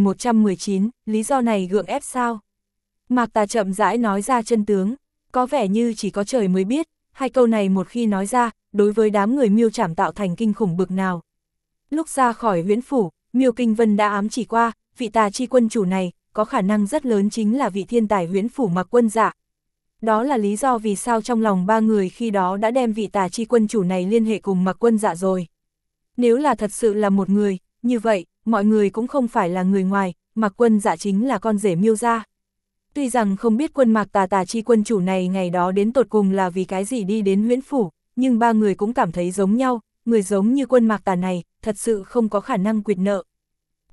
1119, lý do này gượng ép sao? Mạc Tà chậm rãi nói ra chân tướng, có vẻ như chỉ có trời mới biết, hai câu này một khi nói ra, đối với đám người Miêu Trảm tạo thành kinh khủng bực nào. Lúc ra khỏi Huyễn Phủ, Miêu Kinh Vân đã ám chỉ qua, vị tà chi quân chủ này, có khả năng rất lớn chính là vị thiên tài Huyễn Phủ Mạc Quân Dạ. Đó là lý do vì sao trong lòng 3 người khi đó đã đem vị tà chi quân chủ này liên hệ cùng Mạc Quân Dạ rồi. Nếu là thật sự là một người, như vậy, mọi người cũng không phải là người ngoài, Mạc Quân Dạ chính là con rể Miêu gia. Tuy rằng không biết Quân Mạc tà chi quân chủ này ngày đó đến tột cùng là vì cái gì đi đến Huyễn Phủ, nhưng 3 người cũng cảm thấy giống nhau, người giống như Quân Mạc Tà này, thật sự không có khả năng quyệt nợ.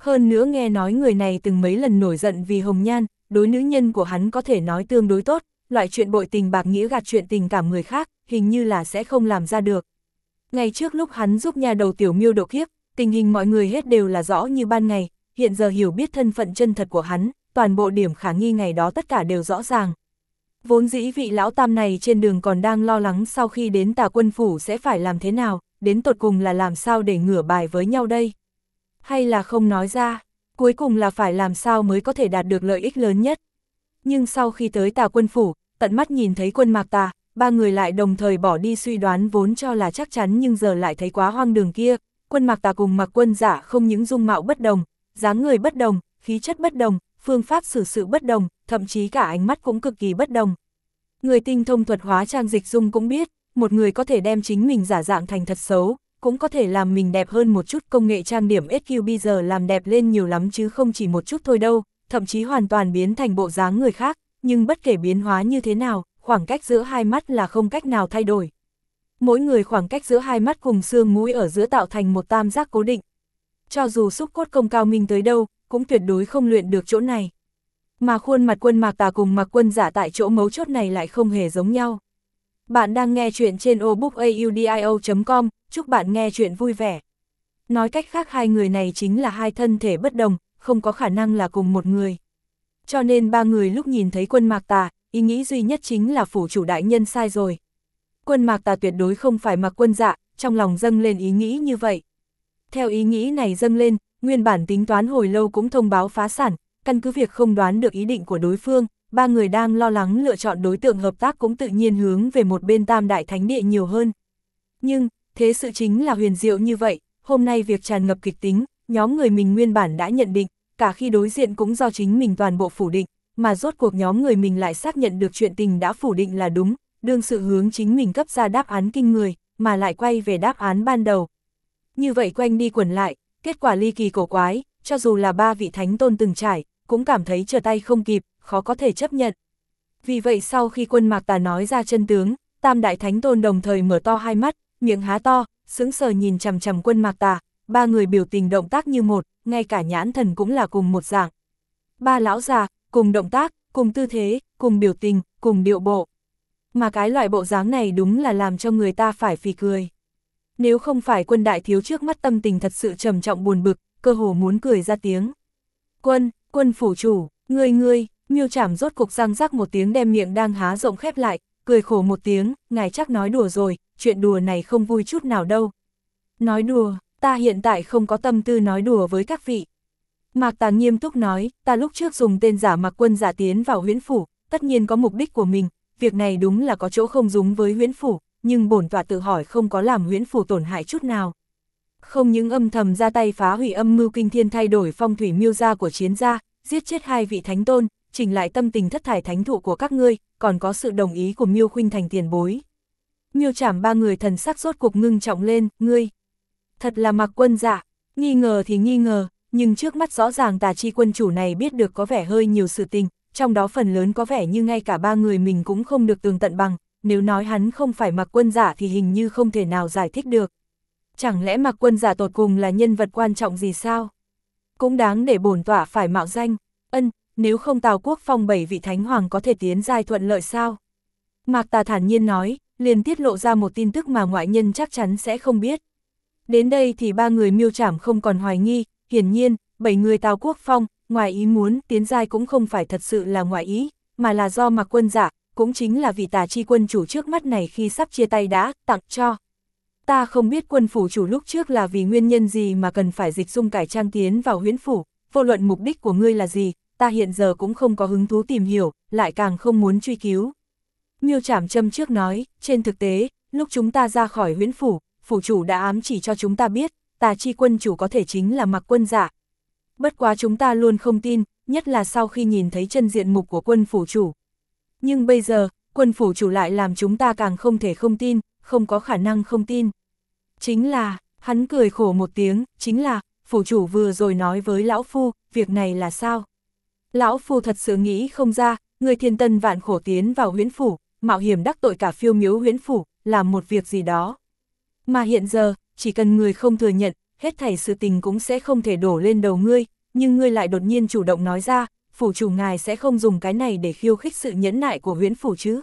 Hơn nữa nghe nói người này từng mấy lần nổi giận vì hồng nhan, đối nữ nhân của hắn có thể nói tương đối tốt, loại chuyện bội tình bạc nghĩa gạt chuyện tình cảm người khác, hình như là sẽ không làm ra được. Ngày trước lúc hắn giúp nhà đầu tiểu miêu độ kiếp, tình hình mọi người hết đều là rõ như ban ngày, hiện giờ hiểu biết thân phận chân thật của hắn, toàn bộ điểm khả nghi ngày đó tất cả đều rõ ràng. Vốn dĩ vị lão tam này trên đường còn đang lo lắng sau khi đến Tà Quân phủ sẽ phải làm thế nào, đến tột cùng là làm sao để ngửa bài với nhau đây? Hay là không nói ra, cuối cùng là phải làm sao mới có thể đạt được lợi ích lớn nhất? Nhưng sau khi tới Tà Quân phủ, tận mắt nhìn thấy Quân Mạc Tà, ba người lại đồng thời bỏ đi suy đoán vốn cho là chắc chắn nhưng giờ lại thấy quá hoang đường kia. Quân Mạc Tà cùng Mạc Quân Giả không những dung mạo bất đồng, dáng người bất đồng, khí chất bất đồng, phương pháp xử sự bất đồng, thậm chí cả ánh mắt cũng cực kỳ bất đồng. Người tinh thông thuật hóa trang dịch dung cũng biết, một người có thể đem chính mình giả dạng thành thật xấu, cũng có thể làm mình đẹp hơn một chút. Công nghệ trang điểm SQ bây giờ làm đẹp lên nhiều lắm chứ không chỉ một chút thôi đâu, thậm chí hoàn toàn biến thành bộ dáng người khác, nhưng bất kể biến hóa như thế nào, khoảng cách giữa hai mắt là không cách nào thay đổi. Mỗi người khoảng cách giữa hai mắt cùng xương mũi ở giữa tạo thành một tam giác cố định. Cho dù xúc cốt công cao minh tới đâu, cũng tuyệt đối không luyện được chỗ này. Mà khuôn mặt Quân Mạc Tà cùng Mạc Quân Giả tại chỗ mấu chốt này lại không hề giống nhau. Bạn đang nghe chuyện trên obookaudio.com, chúc bạn nghe chuyện vui vẻ. Nói cách khác hai người này chính là hai thân thể bất đồng, không có khả năng là cùng một người. Cho nên ba người lúc nhìn thấy Quân Mạc Tà, ý nghĩ duy nhất chính là phủ chủ đại nhân sai rồi. Quân Mạc Tà tuyệt đối không phải Mạc Quân Dạ, trong lòng dâng lên ý nghĩ như vậy. Theo ý nghĩ này dâng lên, nguyên bản tính toán hồi lâu cũng thông báo phá sản, căn cứ việc không đoán được ý định của đối phương, ba người đang lo lắng lựa chọn đối tượng hợp tác cũng tự nhiên hướng về một bên Tam Đại Thánh Địa nhiều hơn. Nhưng, thế sự chính là huyền diệu như vậy, hôm nay việc tràn ngập kịch tính, nhóm người mình nguyên bản đã nhận định, cả khi đối diện cũng do chính mình toàn bộ phủ định, mà rốt cuộc nhóm người mình lại xác nhận được chuyện tình đã phủ định là đúng, đương sự hướng chính mình cấp ra đáp án kinh người, mà lại quay về đáp án ban đầu. Như vậy quanh đi quẩn lại, kết quả ly kỳ cổ quái, cho dù là ba vị thánh tôn từng trải, cũng cảm thấy trở tay không kịp, khó có thể chấp nhận. Vì vậy sau khi Quân Mạc Tà nói ra chân tướng, Tam Đại Thánh Tôn đồng thời mở to hai mắt, miệng há to, sững sờ nhìn chằm chằm Quân Mạc Tà, ba người biểu tình động tác như một, ngay cả nhãn thần cũng là cùng một dạng. Ba lão già, cùng động tác, cùng tư thế, cùng biểu tình, cùng điệu bộ. Mà cái loại bộ dáng này đúng là làm cho người ta phải phì cười. Nếu không phải Quân đại thiếu trước mắt tâm tình thật sự trầm trọng buồn bực, cơ hồ muốn cười ra tiếng. Quân phủ chủ, ngươi, Miêu Trảm rốt cục răng rắc một tiếng đem miệng đang há rộng khép lại, cười khổ một tiếng, ngài chắc nói đùa rồi, chuyện đùa này không vui chút nào đâu. Nói đùa, ta hiện tại không có tâm tư nói đùa với các vị. Mạc Tà nghiêm túc nói, ta lúc trước dùng tên giả Mạc Quân Giả tiến vào huyễn phủ, tất nhiên có mục đích của mình, việc này đúng là có chỗ không giống với huyễn phủ, nhưng bổn tọa tự hỏi không có làm huyễn phủ tổn hại chút nào. Không những âm thầm ra tay phá hủy âm mưu kinh thiên thay đổi phong thủy Miêu gia của Chiến gia, giết chết hai vị thánh tôn, chỉnh lại tâm tình thất thải thánh thụ của các ngươi, còn có sự đồng ý của Miêu Khuynh Thành tiền bối. Miêu Trảm ba người thần sắc rốt cục ngưng trọng lên, ngươi. Thật là Mạc Quân Giả, nghi ngờ thì nghi ngờ, nhưng trước mắt rõ ràng Tà Chi quân chủ này biết được có vẻ hơi nhiều sự tình, trong đó phần lớn có vẻ như ngay cả ba người mình cũng không được tường tận bằng, nếu nói hắn không phải Mạc Quân Giả thì hình như không thể nào giải thích được. Chẳng lẽ Mạc Quân Giả tột cùng là nhân vật quan trọng gì sao? Cũng đáng để bổn tọa phải mạo danh, nếu không Tào Quốc Phong 7 vị thánh hoàng có thể tiến giai thuận lợi sao? Mạc Tà thản nhiên nói, liền tiết lộ ra một tin tức mà ngoại nhân chắc chắn sẽ không biết. Đến đây thì ba người Miêu Trảm không còn hoài nghi, hiển nhiên, 7 người Tào Quốc Phong, ngoài ý muốn tiến giai cũng không phải thật sự là ngoại ý, mà là do Mạc Quân Giả, cũng chính là vị Tà Chi quân chủ trước mắt này khi sắp chia tay đã tặng cho. Ta không biết Quân phủ chủ lúc trước là vì nguyên nhân gì mà cần phải dịch dung cải trang tiến vào huyễn phủ, vô luận mục đích của ngươi là gì, ta hiện giờ cũng không có hứng thú tìm hiểu, lại càng không muốn truy cứu. Miêu Trảm châm trước nói, trên thực tế, lúc chúng ta ra khỏi huyễn phủ, phủ chủ đã ám chỉ cho chúng ta biết, Tà Chi quân chủ có thể chính là Mạc Quân Giả. Bất quá chúng ta luôn không tin, nhất là sau khi nhìn thấy chân diện mục của Quân phủ chủ. Nhưng bây giờ, Quân phủ chủ lại làm chúng ta càng không thể không tin, không có khả năng không tin. Chính là, hắn cười khổ một tiếng, chính là, phủ chủ vừa rồi nói với lão phu, việc này là sao? Lão phu thật sự nghĩ không ra, người thiên tân vạn khổ tiến vào huyễn phủ, mạo hiểm đắc tội cả phiêu miếu huyễn phủ, làm một việc gì đó. Mà hiện giờ, chỉ cần người không thừa nhận, hết thảy sự tình cũng sẽ không thể đổ lên đầu ngươi, nhưng ngươi lại đột nhiên chủ động nói ra, phủ chủ ngài sẽ không dùng cái này để khiêu khích sự nhẫn nại của Huyễn phủ chứ.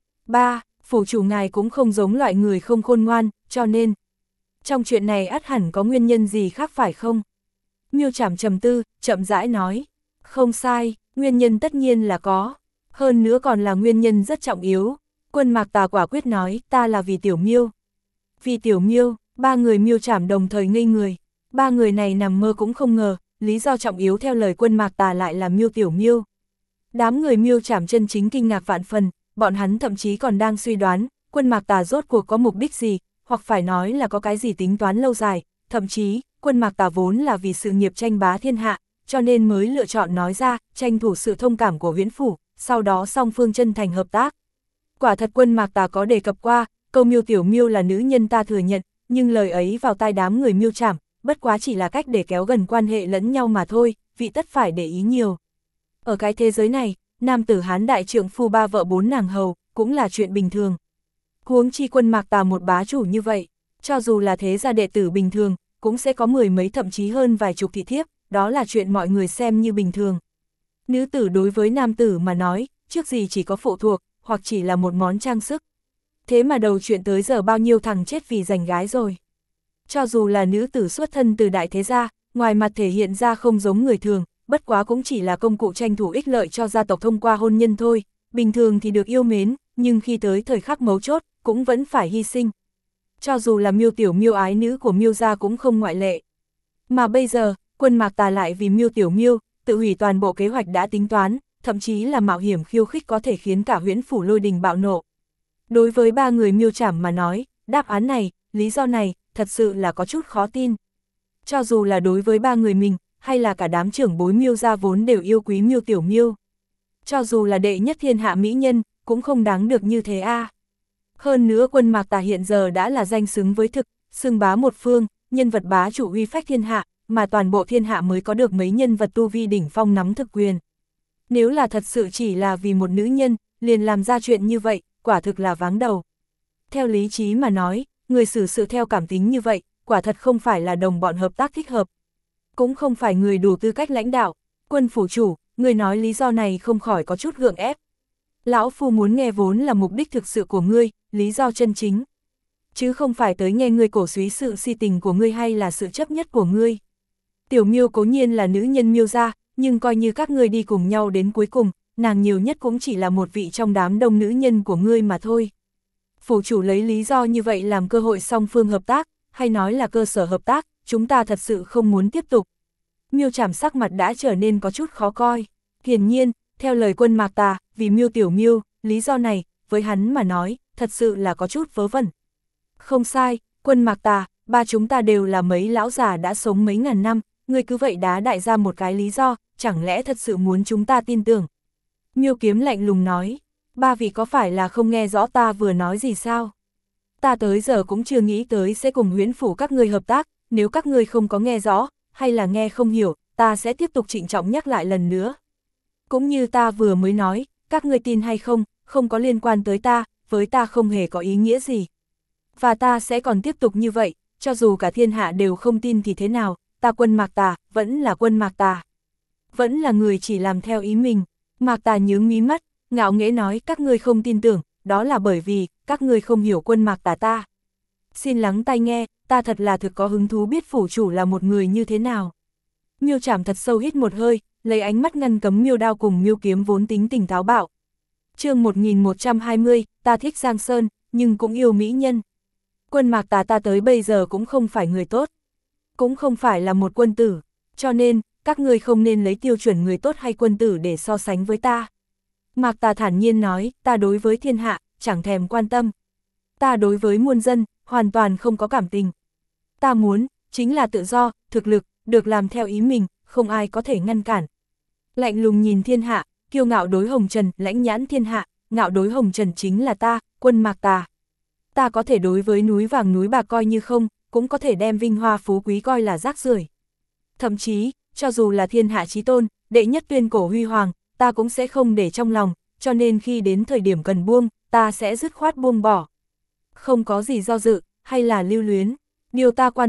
3. Phủ chủ ngài cũng không giống loại người không khôn ngoan, cho nên trong chuyện này ắt hẳn có nguyên nhân gì khác phải không? Miêu Trảm trầm tư, chậm rãi nói. Không sai, nguyên nhân tất nhiên là có. Hơn nữa còn là nguyên nhân rất trọng yếu. Quân Mạc Tà quả quyết nói, ta là vì Tiểu Miêu. Vì Tiểu Miêu, ba người Miêu Trảm đồng thời ngây người. Ba người này nằm mơ cũng không ngờ, lý do trọng yếu theo lời Quân Mạc Tà lại là Miêu Tiểu Miêu. Đám người Miêu Trảm chân chính kinh ngạc vạn phần, bọn hắn thậm chí còn đang suy đoán, Quân Mạc Tà rốt cuộc có mục đích gì, hoặc phải nói là có cái gì tính toán lâu dài, thậm chí, Quân Mạc Tà vốn là vì sự nghiệp tranh bá thiên hạ, cho nên mới lựa chọn nói ra, tranh thủ sự thông cảm của Huyễn phủ, sau đó song phương chân thành hợp tác. Quả thật Quân Mạc Tà có đề cập qua, câu Miêu Tiểu Miêu là nữ nhân ta thừa nhận, nhưng lời ấy vào tai đám người Miêu Trảm, bất quá chỉ là cách để kéo gần quan hệ lẫn nhau mà thôi, vị tất phải để ý nhiều. Ở cái thế giới này, nam tử Hán đại trượng phu ba vợ bốn nàng hầu, cũng là chuyện bình thường. Huống chi Quân Mạc Tà một bá chủ như vậy, cho dù là thế gia đệ tử bình thường, cũng sẽ có mười mấy thậm chí hơn vài chục thị thiếp, đó là chuyện mọi người xem như bình thường. Nữ tử đối với nam tử mà nói, trước gì chỉ có phụ thuộc, hoặc chỉ là một món trang sức. Thế mà đầu chuyện tới giờ bao nhiêu thằng chết vì giành gái rồi. Cho dù là nữ tử xuất thân từ đại thế gia, ngoài mặt thể hiện ra không giống người thường, bất quá cũng chỉ là công cụ tranh thủ ích lợi cho gia tộc thông qua hôn nhân thôi, bình thường thì được yêu mến, nhưng khi tới thời khắc mấu chốt, cũng vẫn phải hy sinh. Cho dù là Miêu Tiểu Miêu ái nữ của Miêu gia cũng không ngoại lệ. Mà bây giờ, Quân Mạc Tà lại vì Miêu Tiểu Miêu, tự hủy toàn bộ kế hoạch đã tính toán, thậm chí là mạo hiểm khiêu khích có thể khiến cả Huyễn phủ lôi đình bạo nộ. Đối với ba người Miêu Trảm mà nói, đáp án này, lý do này, thật sự là có chút khó tin. Cho dù là đối với ba người mình, hay là cả đám trưởng bối Miêu gia vốn đều yêu quý Miêu Tiểu Miêu. Cho dù là đệ nhất thiên hạ mỹ nhân, cũng không đáng được như thế a. Hơn nữa Quân Mạc Tà hiện giờ đã là danh xứng với thực, xưng bá một phương, nhân vật bá chủ uy phách thiên hạ, mà toàn bộ thiên hạ mới có được mấy nhân vật tu vi đỉnh phong nắm thực quyền. Nếu là thật sự chỉ là vì một nữ nhân, liền làm ra chuyện như vậy, quả thực là váng đầu. Theo lý trí mà nói, người xử sự theo cảm tính như vậy, quả thật không phải là đồng bọn hợp tác thích hợp. Cũng không phải người đủ tư cách lãnh đạo. Quân phủ chủ, người nói lý do này không khỏi có chút gượng ép. Lão phu muốn nghe vốn là mục đích thực sự của ngươi, lý do chân chính. Chứ không phải tới nghe ngươi cổ suý sự si tình của ngươi hay là sự chấp nhất của ngươi. Tiểu Miêu cố nhiên là nữ nhân Miêu gia, nhưng coi như các ngươi đi cùng nhau đến cuối cùng, nàng nhiều nhất cũng chỉ là một vị trong đám đông nữ nhân của ngươi mà thôi. Phủ chủ lấy lý do như vậy làm cơ hội song phương hợp tác, hay nói là cơ sở hợp tác, chúng ta thật sự không muốn tiếp tục. Miêu Trảm sắc mặt đã trở nên có chút khó coi. Hiển nhiên, theo lời Quân Mạc Tà, vì Miêu Tiểu Miêu, lý do này, với hắn mà nói, thật sự là có chút vớ vẩn. Không sai, Quân Mạc Tà, ba chúng ta đều là mấy lão già đã sống mấy ngàn năm, ngươi cứ vậy đá đại ra một cái lý do, chẳng lẽ thật sự muốn chúng ta tin tưởng. Miêu Kiếm lạnh lùng nói, ba vị có phải là không nghe rõ ta vừa nói gì sao? Ta tới giờ cũng chưa nghĩ tới sẽ cùng Huyễn phủ các ngươi hợp tác, nếu các ngươi không có nghe rõ, hay là nghe không hiểu, ta sẽ tiếp tục trịnh trọng nhắc lại lần nữa. Cũng như ta vừa mới nói, các ngươi tin hay không, không có liên quan tới ta, với ta không hề có ý nghĩa gì. Và ta sẽ còn tiếp tục như vậy, cho dù cả thiên hạ đều không tin thì thế nào, ta Quân Mạc Tà, vẫn là Quân Mạc Tà. Vẫn là người chỉ làm theo ý mình. Mạc Tà nhướng mí mắt, ngạo nghễ nói các ngươi không tin tưởng, đó là bởi vì, các ngươi không hiểu Quân Mạc Tà ta. Xin lắng tai nghe, ta thật là thực có hứng thú biết phủ chủ là một người như thế nào. Miêu Trảm thật sâu hít một hơi, lấy ánh mắt ngăn cấm Miêu Đao cùng Miêu Kiếm vốn tính tình táo bạo. Chương 1120, ta thích Giang Sơn, nhưng cũng yêu mỹ nhân. Quân Mạc Tà ta tới bây giờ cũng không phải người tốt, cũng không phải là một quân tử, cho nên, các ngươi không nên lấy tiêu chuẩn người tốt hay quân tử để so sánh với ta. Mạc Tà thản nhiên nói, ta đối với thiên hạ, chẳng thèm quan tâm. Ta đối với muôn dân, hoàn toàn không có cảm tình. Ta muốn, chính là tự do, thực lực, được làm theo ý mình, không ai có thể ngăn cản. Lạnh lùng nhìn thiên hạ, kiêu ngạo đối hồng trần, lãnh nhãn thiên hạ, ngạo đối hồng trần chính là ta, Quân Mạc Tà. Ta có thể đối với núi vàng núi bạc coi như không, cũng có thể đem vinh hoa phú quý coi là rác rưởi. Thậm chí, cho dù là thiên hạ chí tôn, đệ nhất tuyên cổ huy hoàng, ta cũng sẽ không để trong lòng, cho nên khi đến thời điểm cần buông, ta sẽ dứt khoát buông bỏ. Không có gì do dự, hay là lưu luyến. Điều ta quan tâm,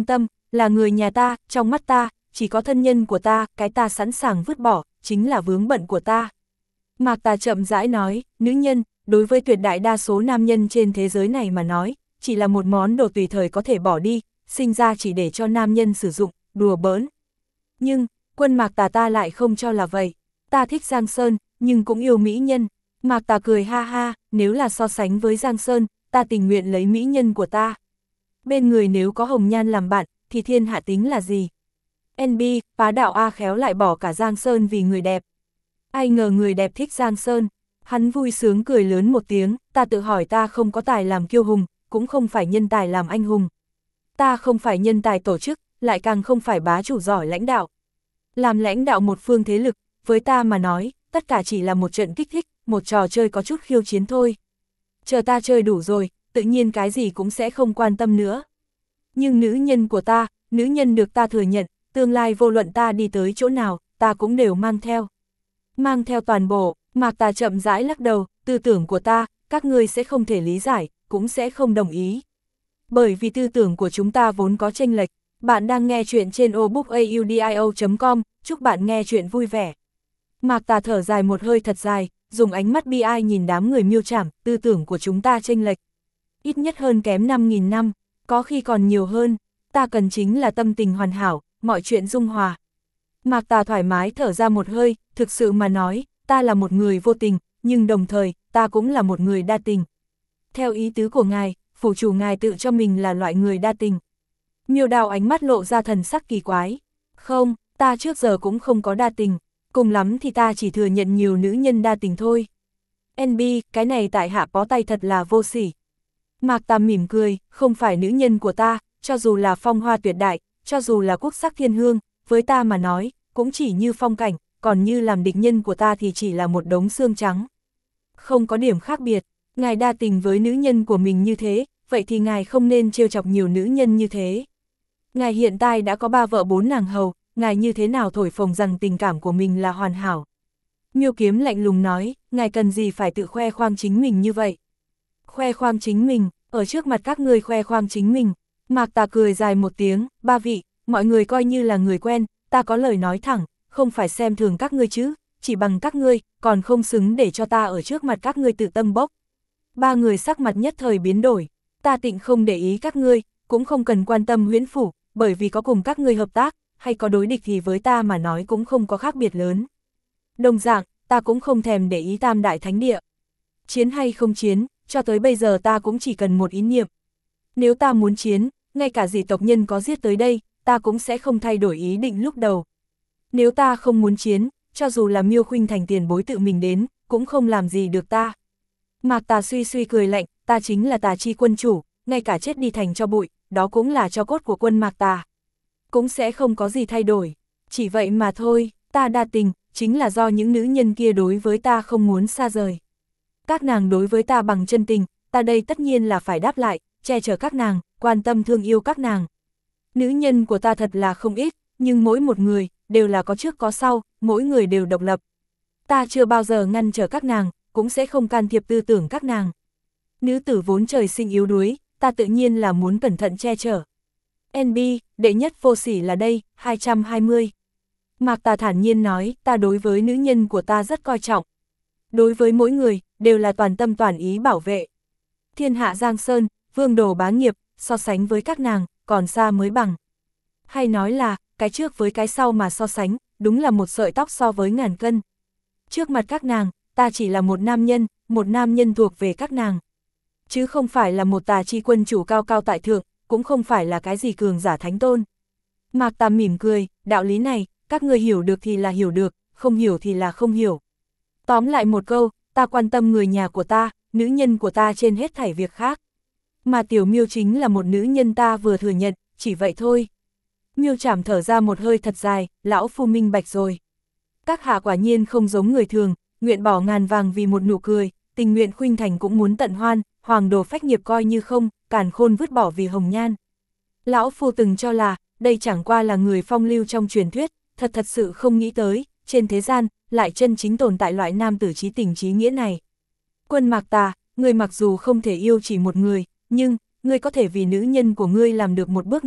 là người nhà ta, trong mắt ta, chỉ có thân nhân của ta, cái ta sẵn sàng vứt bỏ, chính là vướng bận của ta. Mạc Tà chậm rãi nói, nữ nhân, đối với tuyệt đại đa số nam nhân trên thế giới này mà nói, chỉ là một món đồ tùy thời có thể bỏ đi, sinh ra chỉ để cho nam nhân sử dụng, đùa bỡn. Nhưng, Quân Mạc Tà ta lại không cho là vậy. Ta thích Giang Sơn, nhưng cũng yêu mỹ nhân. Mạc Tà cười ha ha, nếu là so sánh với Giang Sơn, ta tình nguyện lấy mỹ nhân của ta. Bên người nếu có hồng nhan làm bạn, thì thiên hạ tính là gì? NB, phá đạo A khéo lại bỏ cả Giang Sơn vì người đẹp. Ai ngờ người đẹp thích Giang Sơn. Hắn vui sướng cười lớn một tiếng, ta tự hỏi ta không có tài làm kiêu hùng, cũng không phải nhân tài làm anh hùng. Ta không phải nhân tài tổ chức, lại càng không phải bá chủ giỏi lãnh đạo. Làm lãnh đạo một phương thế lực, với ta mà nói, tất cả chỉ là một trận kích thích, một trò chơi có chút khiêu chiến thôi. Chờ ta chơi đủ rồi, tự nhiên cái gì cũng sẽ không quan tâm nữa. Nhưng nữ nhân của ta, nữ nhân được ta thừa nhận, tương lai vô luận ta đi tới chỗ nào, ta cũng đều mang theo. Mang theo toàn bộ. Mạc Tà chậm rãi lắc đầu, tư tưởng của ta, các ngươi sẽ không thể lý giải, cũng sẽ không đồng ý. Bởi vì tư tưởng của chúng ta vốn có chênh lệch. Bạn đang nghe chuyện trên obookaudio.com, chúc bạn nghe chuyện vui vẻ. Mạc Tà thở dài một hơi thật dài, dùng ánh mắt bi ai nhìn đám người miêu trảm, tư tưởng của chúng ta chênh lệch. Ít nhất hơn kém 5.000 năm, có khi còn nhiều hơn, ta cần chính là tâm tình hoàn hảo, mọi chuyện dung hòa. Mạc Tà thoải mái thở ra một hơi, thực sự mà nói, ta là một người vô tình, nhưng đồng thời, ta cũng là một người đa tình. Theo ý tứ của ngài, phủ chủ ngài tự cho mình là loại người đa tình. Miêu Đào ánh mắt lộ ra thần sắc kỳ quái. Không, ta trước giờ cũng không có đa tình, cùng lắm thì ta chỉ thừa nhận nhiều nữ nhân đa tình thôi. NB, cái này tại hạ bó tay thật là vô sỉ. Mạc Tà mỉm cười, không phải nữ nhân của ta, cho dù là phong hoa tuyệt đại, cho dù là quốc sắc thiên hương, với ta mà nói, cũng chỉ như phong cảnh, còn như làm địch nhân của ta thì chỉ là một đống xương trắng. Không có điểm khác biệt, ngài đa tình với nữ nhân của mình như thế, vậy thì ngài không nên trêu chọc nhiều nữ nhân như thế. Ngài hiện tại đã có 3 vợ 4 nàng hầu, ngài như thế nào thổi phồng rằng tình cảm của mình là hoàn hảo. Miêu Kiếm lạnh lùng nói, ngài cần gì phải tự khoe khoang chính mình như vậy. Khoe khoang chính mình, ở trước mặt các ngươi khoe khoang chính mình. Mạc Tà cười dài một tiếng, ba vị, mọi người coi như là người quen, ta có lời nói thẳng, không phải xem thường các ngươi chứ, chỉ bằng các ngươi, còn không xứng để cho ta ở trước mặt các ngươi tự tâm bốc. Ba người sắc mặt nhất thời biến đổi, ta tịnh không để ý các ngươi, cũng không cần quan tâm Huyễn Phủ, bởi vì có cùng các ngươi hợp tác, hay có đối địch thì với ta mà nói cũng không có khác biệt lớn. Đồng dạng, ta cũng không thèm để ý Tam Đại Thánh Địa. Chiến hay không chiến, cho tới bây giờ ta cũng chỉ cần một ý niệm. Nếu ta muốn chiến, ngay cả dị tộc nhân có giết tới đây, ta cũng sẽ không thay đổi ý định lúc đầu. Nếu ta không muốn chiến, cho dù là Miêu Khuynh Thành tiền bối tự mình đến, cũng không làm gì được ta. Mạc Tà suy suy cười lạnh, ta chính là Tà Chi quân chủ, ngay cả chết đi thành cho bụi, đó cũng là cho cốt của quân Mạc Tà. Cũng sẽ không có gì thay đổi, chỉ vậy mà thôi, ta đa tình, chính là do những nữ nhân kia đối với ta không muốn xa rời. Các nàng đối với ta bằng chân tình, ta đây tất nhiên là phải đáp lại, che chở các nàng, quan tâm thương yêu các nàng. Nữ nhân của ta thật là không ít, nhưng mỗi một người, đều là có trước có sau, mỗi người đều độc lập. Ta chưa bao giờ ngăn trở các nàng, cũng sẽ không can thiệp tư tưởng các nàng. Nữ tử vốn trời sinh yếu đuối, ta tự nhiên là muốn cẩn thận che chở. NB, đệ nhất vô sỉ là đây, 220. Mạc Tà thản nhiên nói, ta đối với nữ nhân của ta rất coi trọng. Đối với mỗi người, đều là toàn tâm toàn ý bảo vệ. Thiên hạ Giang Sơn, vương đồ bá nghiệp, so sánh với các nàng, còn xa mới bằng. Hay nói là, cái trước với cái sau mà so sánh, đúng là một sợi tóc so với ngàn cân. Trước mặt các nàng, ta chỉ là một nam nhân thuộc về các nàng. Chứ không phải là một Tà Chi quân chủ cao cao tại thượng, cũng không phải là cái gì cường giả thánh tôn. Mạc Tà mỉm cười, đạo lý này, các người hiểu được thì là hiểu được, không hiểu thì là không hiểu. Tóm lại một câu, ta quan tâm người nhà của ta, nữ nhân của ta trên hết thảy việc khác. Mà Tiểu Miêu chính là một nữ nhân ta vừa thừa nhận, chỉ vậy thôi. Miêu Trảm thở ra một hơi thật dài, lão phu minh bạch rồi. Các hạ quả nhiên không giống người thường, nguyện bỏ ngàn vàng vì một nụ cười, tình nguyện Khuynh Thành cũng muốn tận hoan, hoàng đồ phách nghiệp coi như không, càn khôn vứt bỏ vì hồng nhan. Lão phu từng cho là, đây chẳng qua là người phong lưu trong truyền thuyết, thật sự không nghĩ tới, trên thế gian, lại chân chính tồn tại loại nam tử chí tình chí nghĩa này. Quân Mạc Tà, người mặc dù không thể yêu chỉ một người, nhưng, ngươi có thể vì nữ nhân của ngươi làm được một bước này,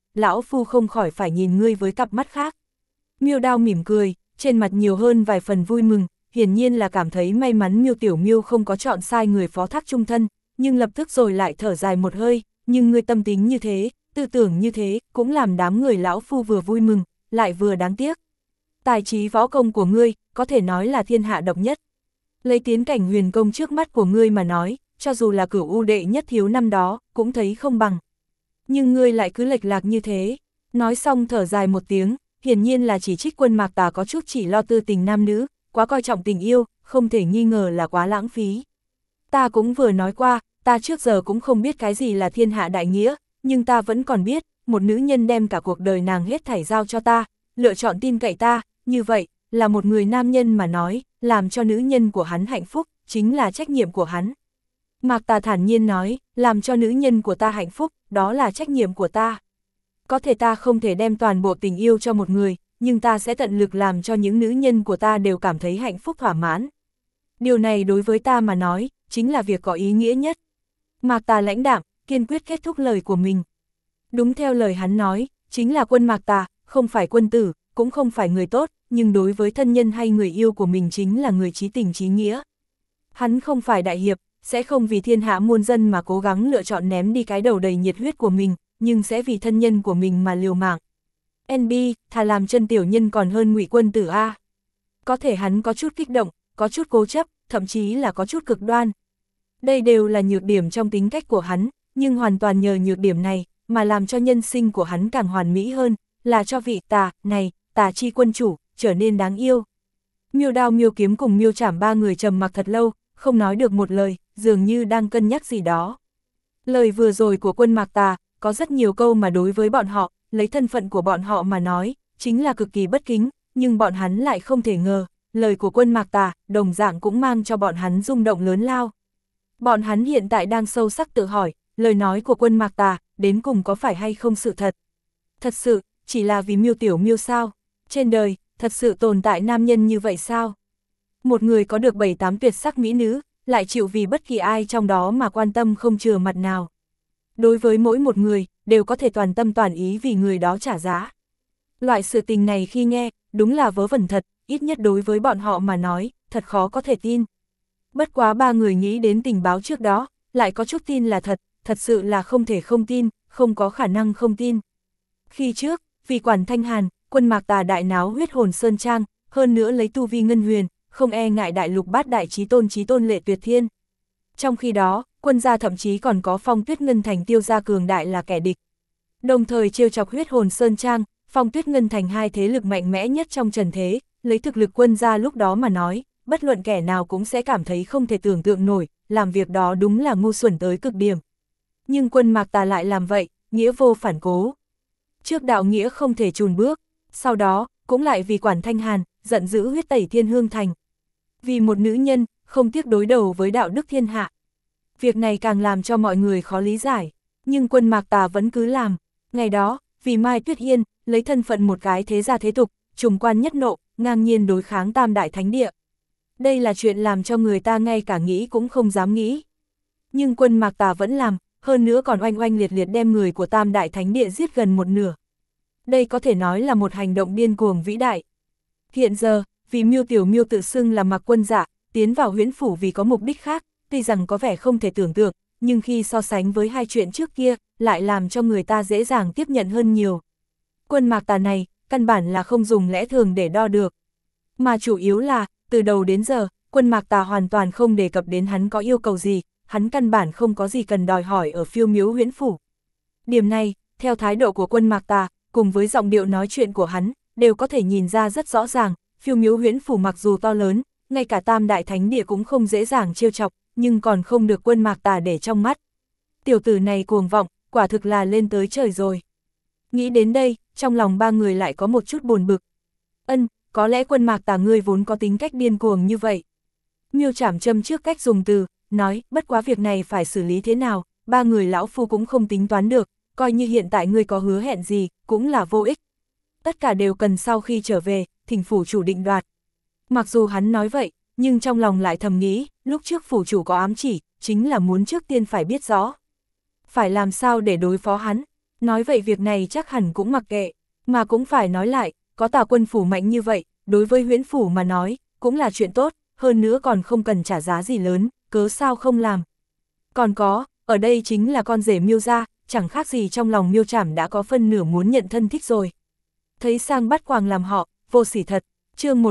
lão phu không khỏi phải nhìn ngươi với cặp mắt khác. Miêu Đao mỉm cười, trên mặt nhiều hơn vài phần vui mừng, hiển nhiên là cảm thấy may mắn Miêu Tiểu Miêu không có chọn sai người phó thác chung thân, nhưng lập tức rồi lại thở dài một hơi, nhưng ngươi tâm tính như thế, tư tưởng như thế, cũng làm đám người lão phu vừa vui mừng, lại vừa đáng tiếc. Tài trí võ công của ngươi, có thể nói là thiên hạ độc nhất. Lấy tiến cảnh huyền công trước mắt của ngươi mà nói, cho dù là Cửu U đệ nhất thiếu năm đó, cũng thấy không bằng. Nhưng ngươi lại cứ lệch lạc như thế. Nói xong thở dài một tiếng, hiển nhiên là chỉ trích Quân Mạc Tà có chút chỉ lo tư tình nam nữ, quá coi trọng tình yêu, không thể nghi ngờ là quá lãng phí. Ta cũng vừa nói qua, ta trước giờ cũng không biết cái gì là thiên hạ đại nghĩa, nhưng ta vẫn còn biết, một nữ nhân đem cả cuộc đời nàng hết thảy giao cho ta, lựa chọn tin cậy ta, như vậy, là một người nam nhân mà nói, làm cho nữ nhân của hắn hạnh phúc, chính là trách nhiệm của hắn. Mạc Tà thản nhiên nói, làm cho nữ nhân của ta hạnh phúc, đó là trách nhiệm của ta. Có thể ta không thể đem toàn bộ tình yêu cho một người, nhưng ta sẽ tận lực làm cho những nữ nhân của ta đều cảm thấy hạnh phúc thỏa mãn. Điều này đối với ta mà nói, chính là việc có ý nghĩa nhất. Mạc Tà lãnh đạm, kiên quyết kết thúc lời của mình. Đúng theo lời hắn nói, chính là Quân Mạc Tà, không phải quân tử, cũng không phải người tốt, nhưng đối với thân nhân hay người yêu của mình chính là người chí tình chí nghĩa. Hắn không phải đại hiệp, sẽ không vì thiên hạ muôn dân mà cố gắng lựa chọn ném đi cái đầu đầy nhiệt huyết của mình, nhưng sẽ vì thân nhân của mình mà liều mạng. NB, thà làm chân tiểu nhân còn hơn Ngụy quân tử A. Có thể hắn có chút kích động, có chút cố chấp, thậm chí là có chút cực đoan. Đây đều là nhược điểm trong tính cách của hắn, nhưng hoàn toàn nhờ nhược điểm này, mà làm cho nhân sinh của hắn càng hoàn mỹ hơn, là cho vị Tà, này, Tà chi quân chủ, trở nên đáng yêu. Miêu Đao Miêu Kiếm cùng Miêu Trảm ba người trầm mặc thật lâu, không nói được một lời, dường như đang cân nhắc gì đó. Lời vừa rồi của Quân Mạc Tà, có rất nhiều câu mà đối với bọn họ, lấy thân phận của bọn họ mà nói, chính là cực kỳ bất kính, nhưng bọn hắn lại không thể ngờ, lời của Quân Mạc Tà, đồng dạng cũng mang cho bọn hắn rung động lớn lao. Bọn hắn hiện tại đang sâu sắc tự hỏi, lời nói của Quân Mạc Tà, đến cùng có phải hay không sự thật? Thật sự, chỉ là vì Miêu Tiểu Miêu sao? Trên đời, thật sự tồn tại nam nhân như vậy sao? Một người có được 7-8 tuyệt sắc mỹ nữ, lại chịu vì bất kỳ ai trong đó mà quan tâm không chừa mặt nào. Đối với mỗi một người, đều có thể toàn tâm toàn ý vì người đó trả giá. Loại sự tình này khi nghe, đúng là vớ vẩn thật, ít nhất đối với bọn họ mà nói, thật khó có thể tin. Bất quá ba người nghĩ đến tình báo trước đó, lại có chút tin là thật, thật sự là không thể không tin, không có khả năng không tin. Khi trước, vì Quản Thanh Hàn, Quân Mạc Tà đại náo huyết hồn sơn trang, hơn nữa lấy tu vi ngân huyền, không e ngại đại lục bát đại chí tôn Lệ Tuyệt Thiên. Trong khi đó, Quân gia thậm chí còn có Phong Tuyết Ngân Thành Tiêu gia cường đại là kẻ địch. Đồng thời trêu chọc huyết hồn sơn trang, Phong Tuyết Ngân Thành hai thế lực mạnh mẽ nhất trong trần thế, lấy thực lực Quân gia lúc đó mà nói, bất luận kẻ nào cũng sẽ cảm thấy không thể tưởng tượng nổi, làm việc đó đúng là ngu xuẩn tới cực điểm. Nhưng Quân Mạc Tà lại làm vậy, nghĩa vô phản cố. Trước đạo nghĩa không thể chùn bước, sau đó, cũng lại vì Quản Thanh Hàn, giận dữ huyết tẩy Thiên Hương Thành. Vì một nữ nhân, không tiếc đối đầu với đạo đức thiên hạ. Việc này càng làm cho mọi người khó lý giải, nhưng Quân Mạc Tà vẫn cứ làm. Ngày đó, vì Mai Tuyết Yên, lấy thân phận một cái thế gia thế tục, trùng quan nhất nộ, ngang nhiên đối kháng Tam Đại Thánh Địa. Đây là chuyện làm cho người ta ngay cả nghĩ cũng không dám nghĩ. Nhưng Quân Mạc Tà vẫn làm, hơn nữa còn oanh oanh liệt liệt đem người của Tam Đại Thánh Địa giết gần một nửa. Đây có thể nói là một hành động điên cuồng vĩ đại. Hiện giờ, vì Miêu Tiểu Miêu tự xưng là Mạc Quân Dạ, tiến vào huyễn phủ vì có mục đích khác, tuy rằng có vẻ không thể tưởng tượng, nhưng khi so sánh với hai chuyện trước kia, lại làm cho người ta dễ dàng tiếp nhận hơn nhiều. Quân Mạc Tà này, căn bản là không dùng lẽ thường để đo được. Mà chủ yếu là, từ đầu đến giờ, Quân Mạc Tà hoàn toàn không đề cập đến hắn có yêu cầu gì, hắn căn bản không có gì cần đòi hỏi ở Phiêu Miếu huyễn phủ. Điểm này, theo thái độ của Quân Mạc Tà, cùng với giọng điệu nói chuyện của hắn, đều có thể nhìn ra rất rõ ràng, Phiêu Miếu huyễn phủ mặc dù to lớn, ngay cả Tam Đại Thánh Địa cũng không dễ dàng trêu chọc, nhưng còn không được Quân Mạc Tà để trong mắt. Tiểu tử này cuồng vọng, quả thực là lên tới trời rồi. Nghĩ đến đây, trong lòng ba người lại có một chút buồn bực. Có lẽ Quân Mạc Tà ngươi vốn có tính cách điên cuồng như vậy. Miêu Trảm châm trước cách dùng từ, nói, bất quá việc này phải xử lý thế nào, ba người lão phu cũng không tính toán được, coi như hiện tại ngươi có hứa hẹn gì, cũng là vô ích. Tất cả đều cần sau khi trở về, thỉnh phủ chủ định đoạt. Mặc dù hắn nói vậy, nhưng trong lòng lại thầm nghĩ, lúc trước phủ chủ có ám chỉ, chính là muốn trước tiên phải biết rõ. Phải làm sao để đối phó hắn. Nói vậy việc này chắc hẳn cũng mặc kệ, mà cũng phải nói lại, có Tà Quân phủ mạnh như vậy, đối với Huyễn phủ mà nói, cũng là chuyện tốt, hơn nữa còn không cần trả giá gì lớn, cớ sao không làm. Còn có, ở đây chính là con rể Miêu gia, chẳng khác gì trong lòng Miêu Trảm đã có phân nửa muốn nhận thân thích rồi. Thấy sang bắt quàng làm họ, vô sỉ thật. Chương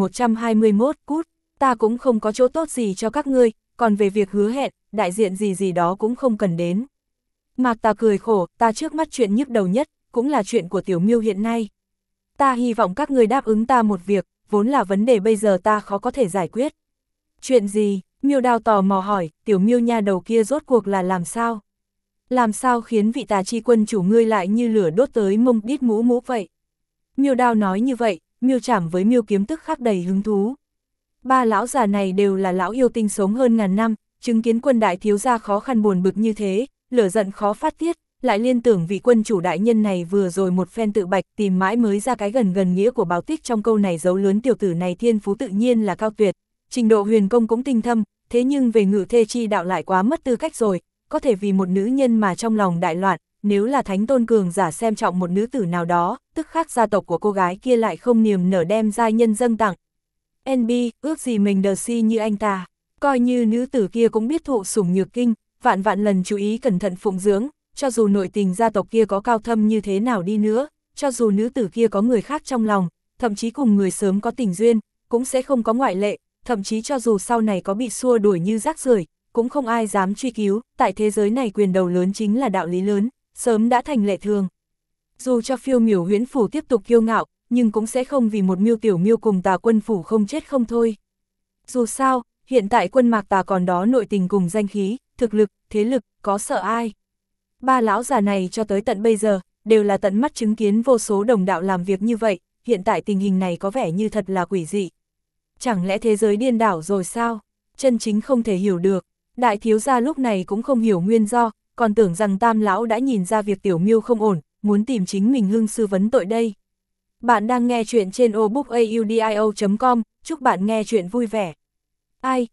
1121, cút, ta cũng không có chỗ tốt gì cho các ngươi, còn về việc hứa hẹn, đại diện gì gì đó cũng không cần đến. Mạc Tà cười khổ, ta trước mắt chuyện nhức đầu nhất, cũng là chuyện của Tiểu Miêu hiện nay. Ta hy vọng các ngươi đáp ứng ta một việc, vốn là vấn đề bây giờ ta khó có thể giải quyết. Chuyện gì? Miêu Đao tò mò hỏi, Tiểu Miêu nha đầu kia rốt cuộc là làm sao? Làm sao khiến vị Tà chi quân chủ ngươi lại như lửa đốt tới mông đít mũ mũ vậy? Miêu Đao nói như vậy, Miêu Trảm với Miêu Kiếm tức khắc đầy hứng thú. Ba lão già này đều là lão yêu tinh sống hơn ngàn năm, chứng kiến quân đại thiếu gia khó khăn buồn bực như thế, lửa giận khó phát tiết, lại liên tưởng vị quân chủ đại nhân này vừa rồi một phen tự bạch tìm mãi mới ra cái gần nghĩa của báo tích trong câu này giấu lớn tiểu tử này thiên phú tự nhiên là cao tuyệt, trình độ huyền công cũng tinh thâm, thế nhưng về ngự thê chi đạo lại quá mất tư cách rồi, có thể vì một nữ nhân mà trong lòng đại loạn, nếu là thánh tôn cường giả xem trọng một nữ tử nào đó, tức khác gia tộc của cô gái kia lại không niềm nở đem giai nhân dâng tặng. NB, ước gì mình đờ si như anh ta, coi như nữ tử kia cũng biết thụ sủng nhược kinh, vạn vạn lần chú ý cẩn thận phụng dưỡng, cho dù nội tình gia tộc kia có cao thâm như thế nào đi nữa, cho dù nữ tử kia có người khác trong lòng, thậm chí cùng người sớm có tình duyên, cũng sẽ không có ngoại lệ, thậm chí cho dù sau này có bị xua đuổi như rác rưởi, cũng không ai dám truy cứu, tại thế giới này quyền đầu lớn chính là đạo lý lớn, sớm đã thành lệ thường. Dù cho Phiêu Miểu Huyễn phủ tiếp tục kiêu ngạo, nhưng cũng sẽ không vì một Miêu Tiểu Miêu cùng Tà Quân phủ không chết không thôi. Dù sao, hiện tại quân Mạc Tà còn đó nội tình cùng danh khí, thực lực, thế lực, có sợ ai. Ba lão già này cho tới tận bây giờ, đều là tận mắt chứng kiến vô số đồng đạo làm việc như vậy, hiện tại tình hình này có vẻ như thật là quỷ dị. Chẳng lẽ thế giới điên đảo rồi sao? Chân chính không thể hiểu được. Đại thiếu gia lúc này cũng không hiểu nguyên do, còn tưởng rằng Tam lão đã nhìn ra việc Tiểu Miêu không ổn, muốn tìm chính mình hưng sư vấn tội đây. Bạn đang nghe chuyện trên obookaudio.com, chúc bạn nghe chuyện vui vẻ. Ai,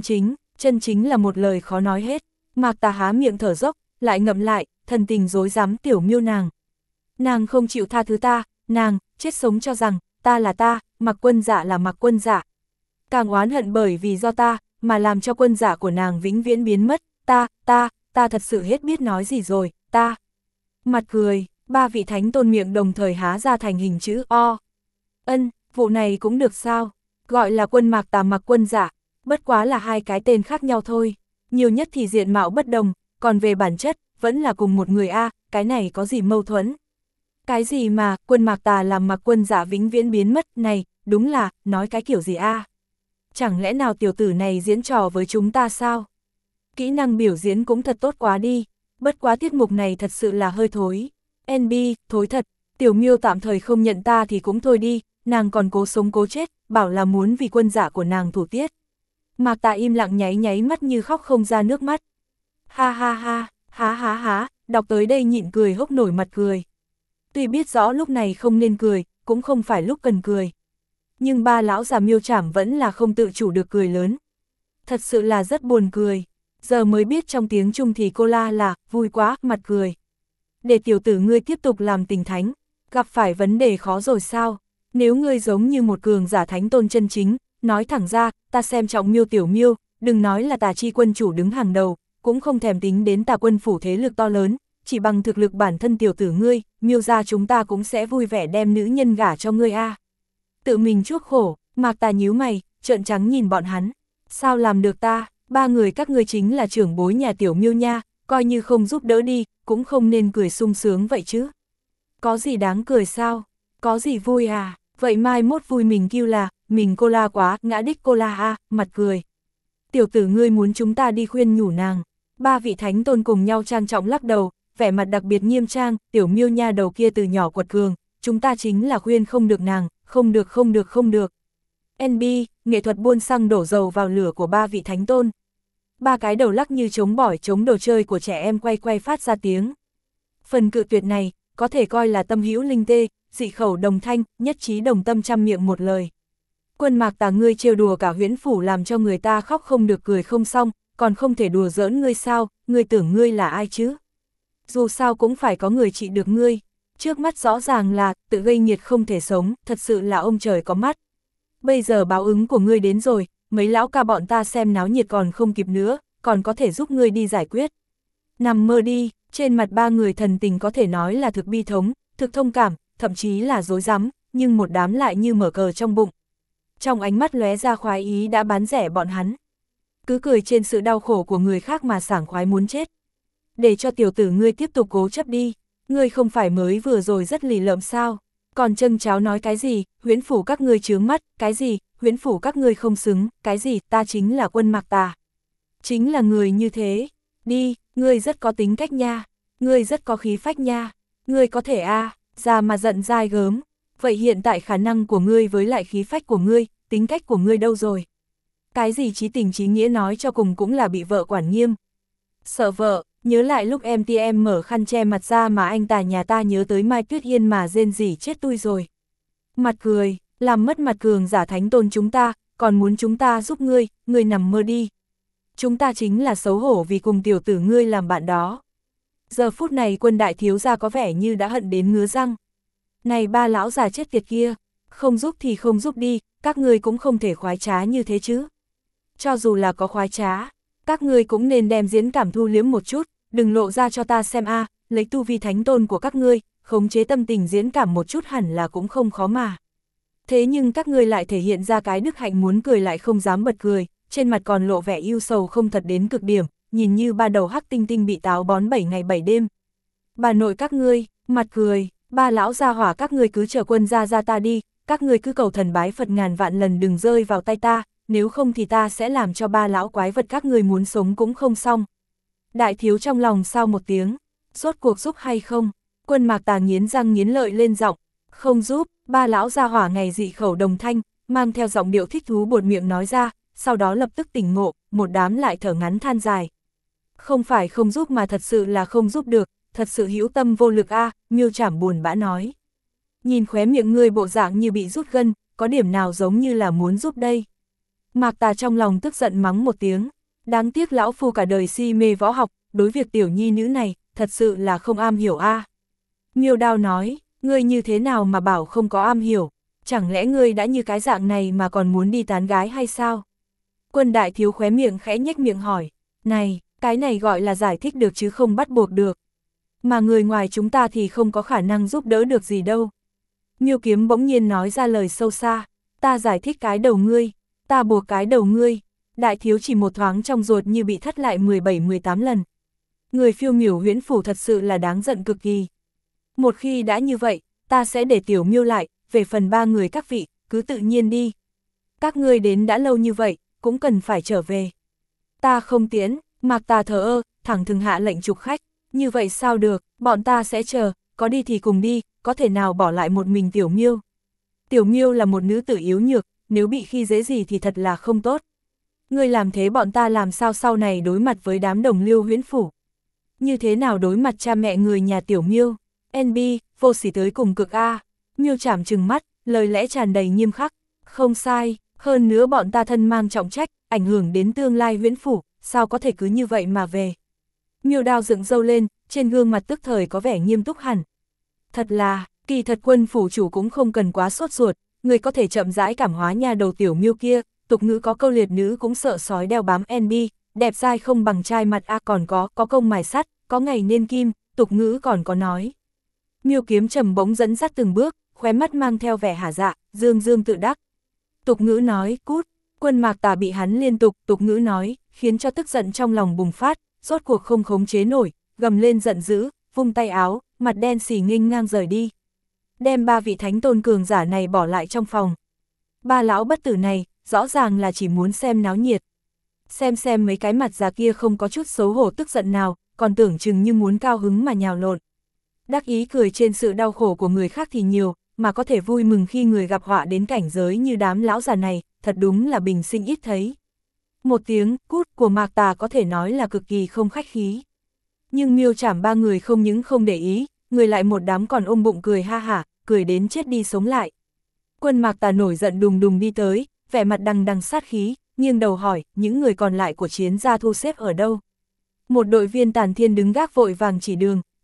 chân chính là một lời khó nói hết. Mạc Tà há miệng thở dốc, lại ngậm lại, thần tình rối rắm Tiểu Miêu nàng. Nàng không chịu tha thứ ta, nàng, chết sống cho rằng, ta là ta, Mạc Quân Dạ là Mạc Quân Dạ. Càng oán hận bởi vì do ta, mà làm cho quân giả của nàng vĩnh viễn biến mất, ta thật sự hết biết nói gì rồi, ta. Mặt cười, ba vị thánh tôn miệng đồng thời há ra thành hình chữ O. Ân, vụ này cũng được sao, gọi là quân Mạc Tà Mạc Quân giả, bất quá là hai cái tên khác nhau thôi, nhiều nhất thì diện mạo bất đồng, còn về bản chất, vẫn là cùng một người A, cái này có gì mâu thuẫn. Cái gì mà, quân Mạc Tà làm Mạc Quân giả vĩnh viễn biến mất, này, đúng là, nói cái kiểu gì A. Chẳng lẽ nào tiểu tử này diễn trò với chúng ta sao? Kỹ năng biểu diễn cũng thật tốt quá đi, bất quá tiết mục này thật sự là hơi thối. NB, thối thật, Tiểu Miêu tạm thời không nhận ta thì cũng thôi đi, nàng còn cố sống cố chết, bảo là muốn vì quân giả của nàng thủ tiết. Mạc Tà im lặng nháy mắt như khóc không ra nước mắt. Ha, đọc tới đây nhịn cười hốc nổi mặt cười. Tuy biết rõ lúc này không nên cười, cũng không phải lúc cần cười. Nhưng ba lão già Miêu Trảm vẫn là không tự chủ được cười lớn. Thật sự là rất buồn cười. Giờ mới biết trong tiếng Trung thì cô la là, vui quá, mặt cười. Để tiểu tử ngươi tiếp tục làm tình thánh, gặp phải vấn đề khó rồi sao? Nếu ngươi giống như một cường giả thánh tôn chân chính, nói thẳng ra, ta xem trọng Miêu Tiểu Miêu, đừng nói là Tà chi quân chủ đứng hàng đầu, cũng không thèm tính đến Tà quân phủ thế lực to lớn, chỉ bằng thực lực bản thân tiểu tử ngươi, Miêu gia chúng ta cũng sẽ vui vẻ đem nữ nhân gả cho ngươi a. Tự mình chuốc khổ, Mạc Tà nhíu mày, trợn trắng nhìn bọn hắn. Sao làm được ta, ba người các ngươi chính là trưởng bối nhà Tiểu Miêu nha, coi như không giúp đỡ đi, cũng không nên cười sung sướng vậy chứ. Có gì đáng cười sao, có gì vui à, vậy mai mốt vui mình kêu là, mình cô la quá, ngã đích cô la a, mặt cười. Tiểu tử ngươi muốn chúng ta đi khuyên nhủ nàng, ba vị thánh tôn cùng nhau trang trọng lắc đầu, vẻ mặt đặc biệt nghiêm trang, Tiểu Miêu nha đầu kia từ nhỏ quật cường, chúng ta chính là khuyên không được nàng, không được. NB, nghệ thuật buôn xăng đổ dầu vào lửa của ba vị thánh tôn. Ba cái đầu lắc như chống bỏi chống đồ chơi của trẻ em quay phát ra tiếng. Phần cự tuyệt này, có thể coi là tâm hữu linh tê, dị khẩu đồng thanh, nhất trí đồng tâm trăm miệng một lời. Quân Mạc Tà ngươi trêu đùa cả Huyễn phủ làm cho người ta khóc không được cười không xong, còn không thể đùa giỡn ngươi sao, ngươi tưởng ngươi là ai chứ? dù sao cũng phải có người trị được ngươi. Trước mắt rõ ràng là, tự gây nghiệt không thể sống, thật sự là ông trời có mắt. Bây giờ báo ứng của ngươi đến rồi, mấy lão ca bọn ta xem náo nhiệt còn không kịp nữa, còn có thể giúp ngươi đi giải quyết. Nằm mơ đi, trên mặt ba người thần tình có thể nói là thực bi thống, thực thông cảm, thậm chí là dối rắm, nhưng một đám lại như mở cờ trong bụng. Trong ánh mắt lóe ra khoái ý đã bán rẻ bọn hắn. Cứ cười trên sự đau khổ của người khác mà sảng khoái muốn chết. Để cho tiểu tử ngươi tiếp tục cố chấp đi, ngươi không phải mới vừa rồi rất lì lợm sao, còn trâng cháo nói cái gì, huyễn phủ các ngươi chướng mắt, cái gì, huyễn phủ các ngươi không xứng, cái gì, ta chính là Quân Mạc Tà. Chính là người như thế, đi, ngươi rất có tính cách nha, ngươi rất có khí phách nha, ngươi có thể già mà giận dai gớm, vậy hiện tại khả năng của ngươi với lại khí phách của ngươi, tính cách của ngươi đâu rồi? Cái gì chí tình chí nghĩa nói cho cùng cũng là bị vợ quản nghiêm. Sợ vợ, nhớ lại lúc em mở khăn che mặt ra mà anh ta nhà ta nhớ tới Mai Tuyết Yên mà rên rỉ chết tui rồi. Mặt cười, làm mất mặt cường giả thánh tôn chúng ta, còn muốn chúng ta giúp ngươi nằm mơ đi. Chúng ta chính là xấu hổ vì cùng tiểu tử ngươi làm bạn đó. Giờ phút này Quân đại thiếu gia có vẻ như đã hận đến ngứa răng. Này ba lão già chết tiệt kia, không giúp thì không giúp đi, các ngươi cũng không thể khoái trá như thế chứ. Cho dù là có khoái trá, các ngươi cũng nên đem diễn cảm thu liếm một chút, đừng lộ ra cho ta xem lấy tu vi thánh tôn của các ngươi, khống chế tâm tình diễn cảm một chút hẳn là cũng không khó mà. Thế nhưng các ngươi lại thể hiện ra cái đức hạnh muốn cười lại không dám bật cười, trên mặt còn lộ vẻ ưu sầu không thật đến cực điểm, nhìn như ba đầu hắc tinh tinh bị táo bón 7 ngày 7 đêm. Bà nội các ngươi, mặt cười, ba lão gia hỏa các ngươi cứ chờ Quân ra ta đi, các ngươi cứ cầu thần bái Phật ngàn vạn lần đừng rơi vào tay ta, nếu không thì ta sẽ làm cho ba lão quái vật các ngươi muốn sống cũng không xong. Đại thiếu trong lòng sao một tiếng, rốt cuộc giúp hay không? Quân Mạc Tà nghiến răng nghiến lợi lên giọng, không giúp. Ba lão gia hỏa ngày dị khẩu đồng thanh, mang theo giọng điệu thích thú buột miệng nói ra, sau đó lập tức tỉnh ngộ, một đám lại thở ngắn than dài. Không phải không giúp mà thật sự là không giúp được, thật sự hữu tâm vô lực Miêu Trảm buồn bã nói. Nhìn khóe miệng ngươi bộ dạng như bị rút gân, có điểm nào giống như là muốn giúp đây. Mạc Tà trong lòng tức giận mắng một tiếng, đáng tiếc lão phu cả đời si mê võ học, đối việc tiểu nhi nữ này, thật sự là không am hiểu Miêu Đao nói, ngươi như thế nào mà bảo không có am hiểu, chẳng lẽ ngươi đã như cái dạng này mà còn muốn đi tán gái hay sao? Quân đại thiếu khóe miệng khẽ nhếch miệng hỏi, này, cái này gọi là giải thích được chứ không bắt buộc được. Mà người ngoài chúng ta thì không có khả năng giúp đỡ được gì đâu. Miêu Kiếm bỗng nhiên nói ra lời sâu xa, ta giải thích cái đầu ngươi, ta buộc cái đầu ngươi. Đại thiếu chỉ một thoáng trong ruột như bị thắt lại 17-18 lần. Người phiêu miểu huyễn phủ thật sự là đáng giận cực kỳ. Một khi đã như vậy, ta sẽ để tiểu Miêu lại, về phần ba người các vị, cứ tự nhiên đi. Các ngươi đến đã lâu như vậy, cũng cần phải trở về. Ta không tiễn, Mạc Tà thờ ơ, thẳng thừng hạ lệnh trục khách, như vậy sao được, bọn ta sẽ chờ, có đi thì cùng đi, có thể nào bỏ lại một mình tiểu Miêu. Tiểu Miêu là một nữ tử yếu nhược, nếu bị khi dễ gì thì thật là không tốt. Ngươi làm thế bọn ta làm sao sau này đối mặt với đám đồng liêu huyễn phủ. Như thế nào đối mặt cha mẹ người nhà tiểu Miêu. NB, vô sỉ tới cùng cực Miêu Trảm trừng mắt, lời lẽ tràn đầy nghiêm khắc. Không sai, hơn nữa bọn ta thân mang trọng trách, ảnh hưởng đến tương lai huyễn phủ, sao có thể cứ như vậy mà về. Miêu Đao dựng râu lên, trên gương mặt tức thời có vẻ nghiêm túc hẳn. Thật là, kỳ thật Quân phủ chủ cũng không cần quá sốt ruột, người có thể chậm rãi cảm hóa nhà đầu tiểu Miêu kia, tục ngữ có câu liệt nữ cũng sợ sói đeo bám NB, đẹp dai không bằng trai mặt còn có công mài sắt, có ngày nên kim, tục ngữ còn có nói. Miêu Kiếm trầm bỗng dẫn dắt từng bước, khóe mắt mang theo vẻ hả dạ, dương dương tự đắc. Tục ngữ nói, cút, Quân Mạc Tà bị hắn liên tục, tục ngữ nói, khiến cho tức giận trong lòng bùng phát, rốt cuộc không khống chế nổi, gầm lên giận dữ, vung tay áo, mặt đen xì nghênh ngang rời đi. Đem ba vị thánh tôn cường giả này bỏ lại trong phòng. Ba lão bất tử này, rõ ràng là chỉ muốn xem náo nhiệt. Xem mấy cái mặt già kia không có chút xấu hổ tức giận nào, còn tưởng chừng như muốn cao hứng mà nhào lộn. Đắc ý cười trên sự đau khổ của người khác thì nhiều, mà có thể vui mừng khi người gặp họa đến cảnh giới như đám lão già này, thật đúng là bình sinh ít thấy. Một tiếng cút của Mạc Tà có thể nói là cực kỳ không khách khí. Nhưng Miêu Trảm ba người không những không để ý, người lại một đám còn ôm bụng cười ha hả, cười đến chết đi sống lại. Quân Mạc Tà nổi giận đùng đùng đi tới, vẻ mặt đằng đằng sát khí, nghiêng đầu hỏi, những người còn lại của chiến gia thu xếp ở đâu? Một đội viên Tàn Thiên đứng gác vội vàng chỉ đường,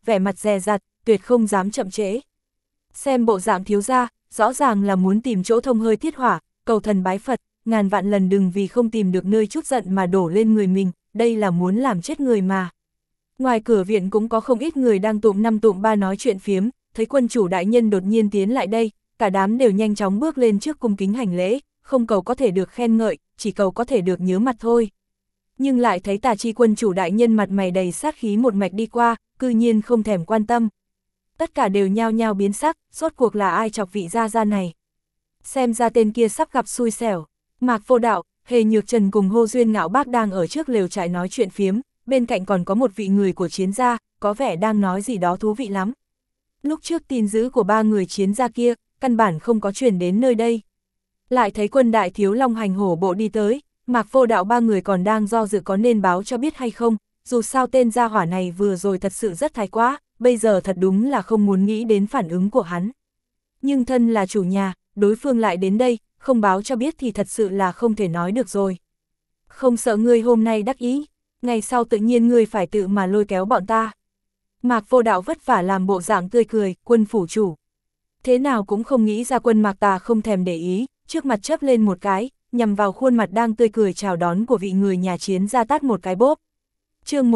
vẻ mặt dè dặt, tuyệt không dám chậm trễ. Xem bộ dạng thiếu gia, rõ ràng là muốn tìm chỗ thông hơi tiết hỏa, cầu thần bái Phật, ngàn vạn lần đừng vì không tìm được nơi chút giận mà đổ lên người mình, đây là muốn làm chết người mà. Ngoài cửa viện cũng có không ít người đang tụm năm tụm ba nói chuyện phiếm, thấy quân chủ đại nhân đột nhiên tiến lại đây, cả đám đều nhanh chóng bước lên trước cung kính hành lễ, không cầu có thể được khen ngợi, chỉ cầu có thể được nhớ mặt thôi. Nhưng lại thấy Tà Chi quân chủ đại nhân mặt mày đầy sát khí một mạch đi qua, cư nhiên không thèm quan tâm. Tất cả đều nhao nhao biến sắc, rốt cuộc là ai chọc vị gia gia này. Xem ra tên kia sắp gặp xui xẻo. Mạc Vô Đạo, Hề Nhược Trần cùng Hô Duyên Ngạo Bác đang ở trước lều trại nói chuyện phiếm, bên cạnh còn có một vị người của chiến gia, có vẻ đang nói gì đó thú vị lắm. Lúc trước tin dữ của ba người chiến gia kia, căn bản không có truyền đến nơi đây. Lại thấy quân đại thiếu long hành hổ bộ đi tới, Mạc Vô Đạo ba người còn đang do dự có nên báo cho biết hay không, dù sao tên gia hỏa này vừa rồi thật sự rất thái quá, bây giờ thật đúng là không muốn nghĩ đến phản ứng của hắn. Nhưng thân là chủ nhà, đối phương lại đến đây, không báo cho biết thì thật sự là không thể nói được rồi. Không sợ ngươi hôm nay đắc ý, ngày sau tự nhiên ngươi phải tự mà lôi kéo bọn ta. Mạc Vô Đạo vất vả làm bộ dạng tươi cười, quân phủ chủ. Thế nào cũng không nghĩ ra quân Mạc Tà không thèm để ý, trước mặt chớp lên một cái, nhằm vào khuôn mặt đang tươi cười chào đón của vị người nhà chiến ra tát một cái bốp. Chương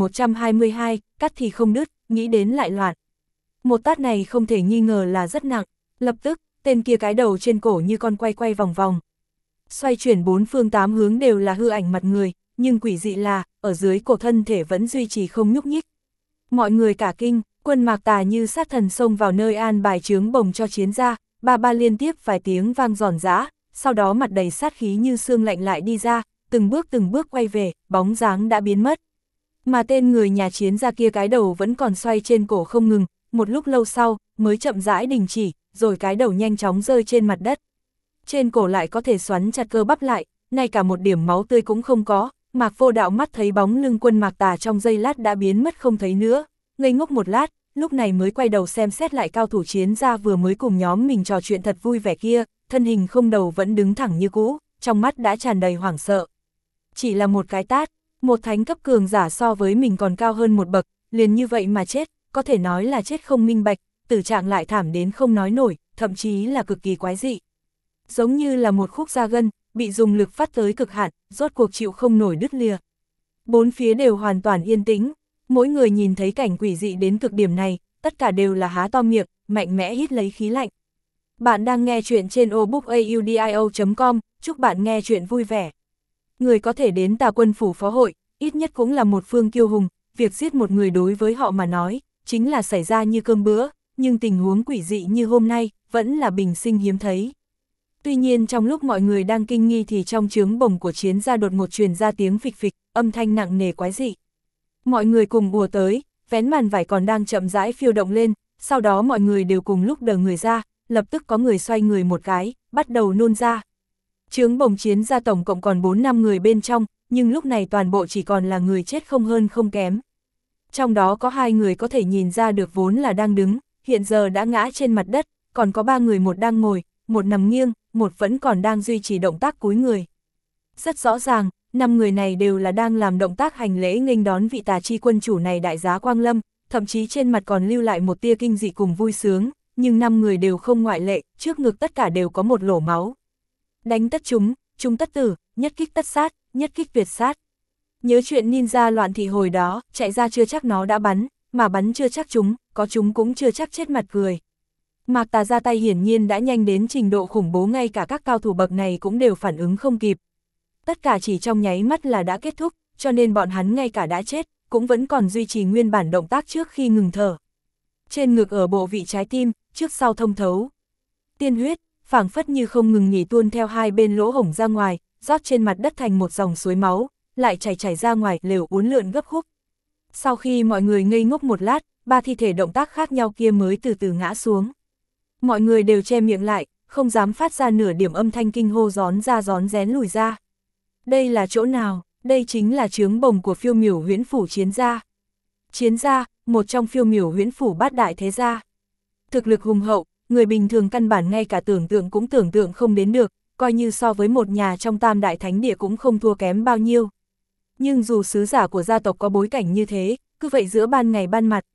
1122, cắt thì không đứt, nghĩ đến lại loạn. Một tát này không thể nghi ngờ là rất nặng, lập tức, tên kia cái đầu trên cổ như con quay quay vòng vòng. Xoay chuyển bốn phương tám hướng đều là hư ảnh mặt người, nhưng quỷ dị là, ở dưới cổ thân thể vẫn duy trì không nhúc nhích. Mọi người cả kinh, quân Mạc Tà như sát thần xông vào nơi an bài trướng bồng cho chiến gia, ba liên tiếp vài tiếng vang giòn giã, sau đó mặt đầy sát khí như xương lạnh lại đi ra, từng bước quay về, bóng dáng đã biến mất. Mà tên người nhà chiến gia kia cái đầu vẫn còn xoay trên cổ không ngừng, một lúc lâu sau, mới chậm rãi đình chỉ, rồi cái đầu nhanh chóng rơi trên mặt đất. Trên cổ lại có thể xoắn chặt cơ bắp lại, ngay cả một điểm máu tươi cũng không có, Mạc Vô Đạo mắt thấy bóng lưng quân Mạc Tà trong giây lát đã biến mất không thấy nữa, ngây ngốc một lát, lúc này mới quay đầu xem xét lại cao thủ chiến gia vừa mới cùng nhóm mình trò chuyện thật vui vẻ kia, thân hình không đầu vẫn đứng thẳng như cũ, trong mắt đã tràn đầy hoảng sợ. Chỉ là một cái tát, một thánh cấp cường giả so với mình còn cao hơn một bậc, liền như vậy mà chết, có thể nói là chết không minh bạch, tử trạng lại thảm đến không nói nổi, thậm chí là cực kỳ quái dị. Giống như là một khúc da gân, bị dùng lực phát tới cực hạn, rốt cuộc chịu không nổi đứt lìa. Bốn phía đều hoàn toàn yên tĩnh, mỗi người nhìn thấy cảnh quỷ dị đến cực điểm này, tất cả đều là há to miệng, mạnh mẽ hít lấy khí lạnh. Bạn đang nghe chuyện trên obookaudio.com, chúc bạn nghe chuyện vui vẻ. Người có thể đến Tà Quân phủ phó hội, ít nhất cũng là một phương kiêu hùng, việc giết một người đối với họ mà nói, chính là xảy ra như cơm bữa, nhưng tình huống quỷ dị như hôm nay, vẫn là bình sinh hiếm thấy. Tuy nhiên trong lúc mọi người đang kinh nghi thì trong trướng bồng của chiến gia đột ngột truyền ra tiếng phịch phịch, âm thanh nặng nề quái dị. Mọi người cùng ùa tới, vén màn vải còn đang chậm rãi phiêu động lên, sau đó mọi người đều cùng lúc đờ người ra, lập tức có người xoay người một cái, bắt đầu nôn ra. Trướng bồng chiến gia tổng cộng còn 4-5 người bên trong, nhưng lúc này toàn bộ chỉ còn là người chết không hơn không kém. Trong đó có 2 người có thể nhìn ra được vốn là đang đứng, hiện giờ đã ngã trên mặt đất, còn có 3 người, một đang ngồi, một nằm nghiêng, một vẫn còn đang duy trì động tác cúi người. Rất rõ ràng, 5 người này đều là đang làm động tác hành lễ nghênh đón vị Tà Chi quân chủ này đại giá Quang Lâm, thậm chí trên mặt còn lưu lại một tia kinh dị cùng vui sướng, nhưng 5 người đều không ngoại lệ, trước ngực tất cả đều có một lỗ máu. Đánh tất chúng tất tử, nhất kích tất sát, nhất kích tuyệt sát. Nhớ chuyện ninja loạn thị hồi đó, chạy ra chưa chắc nó đã bắn, mà bắn chưa chắc chúng, có chúng cũng chưa chắc chết mặt cười. Mạc Tà ra tay hiển nhiên đã nhanh đến trình độ khủng bố, ngay cả các cao thủ bậc này cũng đều phản ứng không kịp. Tất cả chỉ trong nháy mắt là đã kết thúc, cho nên bọn hắn ngay cả đã chết, cũng vẫn còn duy trì nguyên bản động tác trước khi ngừng thở. Trên ngực ở bộ vị trái tim, trước sau thông thấu. Tiên huyết, phảng phất như không ngừng nghỉ tuôn theo hai bên lỗ hổng ra ngoài, rót trên mặt đất thành một dòng suối máu, lại chảy ra ngoài, lều uốn lượn gấp khúc. Sau khi mọi người ngây ngốc một lát, 3 thi thể động tác khác nhau kia mới từ từ ngã xuống. Mọi người đều che miệng lại, không dám phát ra nửa điểm âm thanh kinh hô, rón rén lùi ra. Đây là chỗ nào? Đây chính là trướng bồng của Phiêu Miểu Huyễn phủ chiến gia. Chiến gia, một trong Phiêu Miểu Huyễn phủ bát đại thế gia. Thực lực hùng hậu, người bình thường căn bản ngay cả tưởng tượng cũng tưởng tượng không đến được, coi như so với một nhà trong tam đại thánh địa cũng không thua kém bao nhiêu. Nhưng dù sứ giả của gia tộc có bối cảnh như thế, cứ vậy giữa ban ngày ban mặt,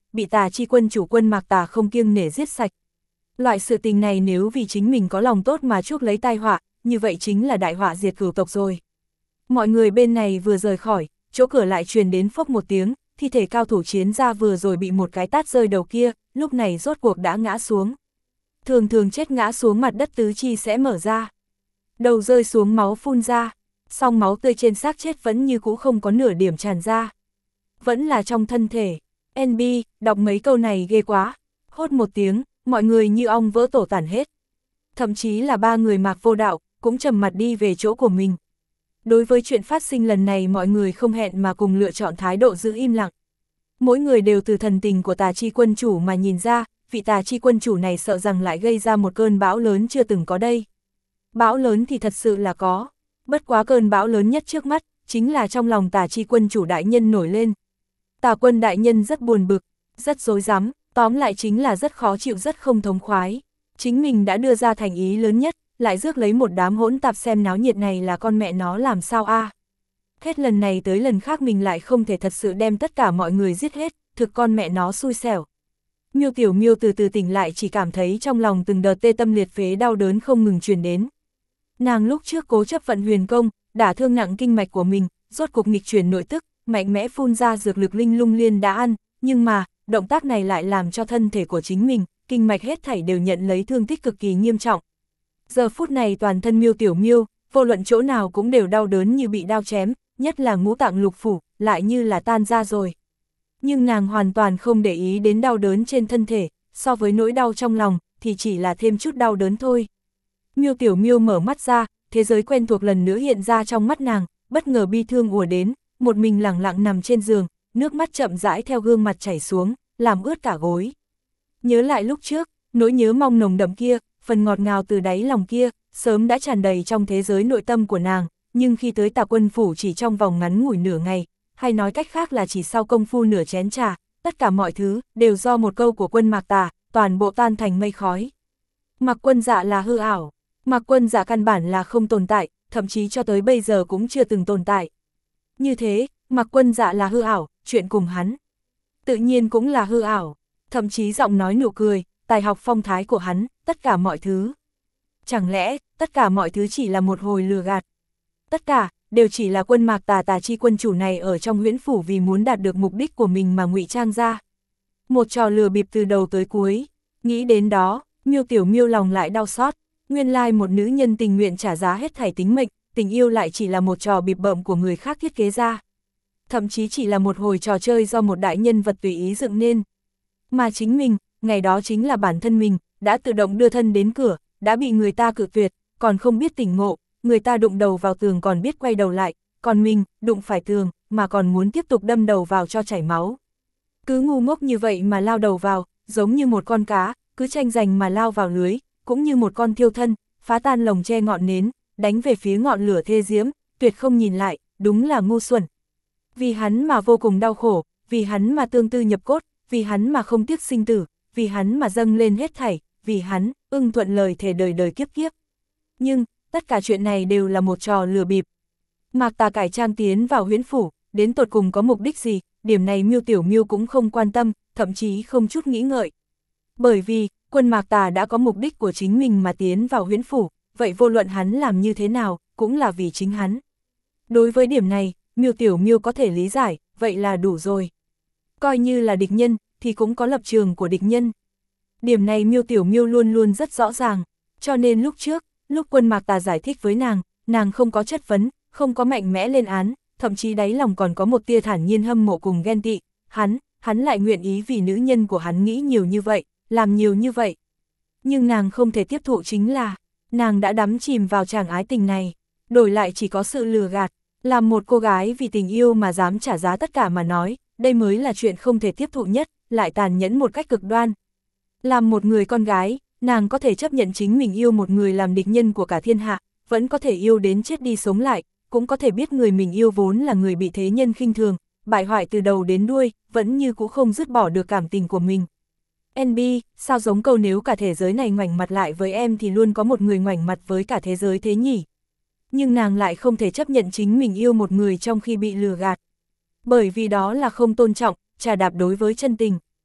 bị Tà Chi quân chủ quân Mạc Tà không kiêng nể giết sạch. Loại sự tình này nếu vì chính mình có lòng tốt mà chuốc lấy tai họa, như vậy chính là đại họa diệt cửu tộc rồi. Mọi người bên này vừa rời khỏi, chỗ cửa lại truyền đến phốc một tiếng, thi thể cao thủ chiến gia vừa rồi bị một cái tát rơi đầu kia, lúc này rốt cuộc đã ngã xuống. Thường thường chết ngã xuống mặt đất tứ chi sẽ mở ra. Đầu rơi xuống máu phun ra, song máu tươi trên xác chết vẫn như cũ không có nửa điểm tràn ra. Vẫn là trong thân thể. NB, đọc mấy câu này ghê quá. Hốt một tiếng, mọi người như ong vỡ tổ tản hết. Thậm chí là ba người Mạc Vô Đạo, cũng trầm mặt đi về chỗ của mình. Đối với chuyện phát sinh lần này mọi người không hẹn mà cùng lựa chọn thái độ giữ im lặng. Mỗi người đều từ thần tình của Tà Chi quân chủ mà nhìn ra, vị Tà Chi quân chủ này sợ rằng lại gây ra một cơn bão lớn chưa từng có đây. Bão lớn thì thật sự là có, bất quá cơn bão lớn nhất trước mắt, chính là trong lòng Tà Chi quân chủ đại nhân nổi lên. Tà quân đại nhân rất buồn bực, rất rối rắm, tóm lại chính là rất khó chịu, rất không thống khoái. Chính mình đã đưa ra thành ý lớn nhất, lại rước lấy một đám hỗn tạp xem náo nhiệt này là con mẹ nó làm sao a? Hết lần này tới lần khác mình lại không thể thật sự đem tất cả mọi người giết hết, thực con mẹ nó xui xẻo. Miêu Tiểu Miêu từ từ tỉnh lại chỉ cảm thấy trong lòng từng đợt tê tâm liệt phế đau đớn không ngừng truyền đến. Nàng lúc trước cố chấp vận huyền công, đả thương nặng kinh mạch của mình, rốt cục nghịch chuyển nội tức, mạnh mẽ phun ra dược lực linh lung liên đã ăn, nhưng mà, động tác này lại làm cho thân thể của chính mình, kinh mạch hết thảy đều nhận lấy thương tích cực kỳ nghiêm trọng. Giờ phút này toàn thân Miêu Tiểu Miêu, vô luận chỗ nào cũng đều đau đớn như bị đao chém, nhất là ngũ tạng lục phủ, lại như là tan ra rồi. Nhưng nàng hoàn toàn không để ý đến đau đớn trên thân thể, so với nỗi đau trong lòng, thì chỉ là thêm chút đau đớn thôi. Miêu Tiểu Miêu mở mắt ra, thế giới quen thuộc lần nữa hiện ra trong mắt nàng, bất ngờ bi thương ùa đến, một mình lẳng lặng nằm trên giường, nước mắt chậm rãi theo gương mặt chảy xuống, làm ướt cả gối. Nhớ lại lúc trước, nỗi nhớ mong nồng đậm kia, phần ngọt ngào từ đáy lòng kia, sớm đã tràn đầy trong thế giới nội tâm của nàng, nhưng khi tới Tà Quân phủ chỉ trong vòng ngắn ngủi nửa ngày, hay nói cách khác là chỉ sau công phu nửa chén trà, tất cả mọi thứ đều do một câu của quân Mạc Tà, toàn bộ tan thành mây khói. Mạc Quân Dạ là hư ảo, Mạc Quân Dạ căn bản là không tồn tại, thậm chí cho tới bây giờ cũng chưa từng tồn tại. Như thế, Mạc Quân Dạ là hư ảo, chuyện cùng hắn tự nhiên cũng là hư ảo, thậm chí giọng nói nụ cười, tài học phong thái của hắn, tất cả mọi thứ. Chẳng lẽ, tất cả mọi thứ chỉ là một hồi lừa gạt? Tất cả, đều chỉ là quân Mạc Tà Tà Chi quân chủ này ở trong huyễn phủ vì muốn đạt được mục đích của mình mà ngụy trang ra. Một trò lừa bịp từ đầu tới cuối. Nghĩ đến đó, Miêu Tiểu Miêu lòng lại đau xót. Nguyên lai một nữ nhân tình nguyện trả giá hết thảy tính mệnh, tình yêu lại chỉ là một trò bịp bợm của người khác thiết kế ra. Thậm chí chỉ là một hồi trò chơi do một đại nhân vật tùy ý dựng nên. Mà chính mình, ngày đó chính là bản thân mình, đã tự động đưa thân đến cửa, đã bị người ta cự tuyệt, còn không biết tỉnh ngộ, người ta đụng đầu vào tường còn biết quay đầu lại, còn mình, đụng phải tường, mà còn muốn tiếp tục đâm đầu vào cho chảy máu. Cứ ngu ngốc như vậy mà lao đầu vào, giống như một con cá, cứ tranh giành mà lao vào lưới, cũng như một con thiêu thân, phá tan lồng che ngọn nến, đánh về phía ngọn lửa thê diễm, tuyệt không nhìn lại, đúng là ngu xuẩn. Vì hắn mà vô cùng đau khổ, vì hắn mà tương tư nhập cốt, vì hắn mà không tiếc sinh tử, vì hắn mà dâng lên hết thảy, vì hắn, ưng thuận lời thề đời đời kiếp kiếp. Nhưng, tất cả chuyện này đều là một trò lừa bịp. Mạc Tà cải trang tiến vào huyễn phủ, đến tột cùng có mục đích gì, điểm này Miêu Tiểu Miêu cũng không quan tâm, thậm chí không chút nghĩ ngợi. Bởi vì, quân Mạc Tà đã có mục đích của chính mình mà tiến vào huyễn phủ, vậy vô luận hắn làm như thế nào, cũng là vì chính hắn. Đối với điểm này, Miêu Tiểu Miêu có thể lý giải, vậy là đủ rồi. Coi như là địch nhân, thì cũng có lập trường của địch nhân. Điểm này Miêu Tiểu Miêu luôn luôn rất rõ ràng, cho nên lúc trước, lúc quân Mạc Tà giải thích với nàng không có chất vấn, không có mạnh mẽ lên án, thậm chí đáy lòng còn có một tia thản nhiên hâm mộ cùng ghen tị, hắn lại nguyện ý vì nữ nhân của hắn nghĩ nhiều như vậy, làm nhiều như vậy. Nhưng nàng không thể tiếp thụ chính là, nàng đã đắm chìm vào chàng ái tình này, đổi lại chỉ có sự lừa gạt, làm một cô gái vì tình yêu mà dám trả giá tất cả mà nói, đây mới là chuyện không thể tiếp thụ nhất, lại tàn nhẫn một cách cực đoan. Làm một người con gái, nàng có thể chấp nhận chính mình yêu một người làm địch nhân của cả thiên hạ, vẫn có thể yêu đến chết đi sống lại, cũng có thể biết người mình yêu vốn là người bị thế nhân khinh thường, bại hoại từ đầu đến đuôi, vẫn như cũng không dứt bỏ được cảm tình của mình. NB, sao giống câu nếu cả thế giới này ngoảnh mặt lại với em thì luôn có một người ngoảnh mặt với cả thế giới thế nhỉ? Nhưng nàng lại không thể chấp nhận chính mình yêu một người trong khi bị lừa gạt. Bởi vì đó là không tôn trọng, trà đạp đối với chân tình.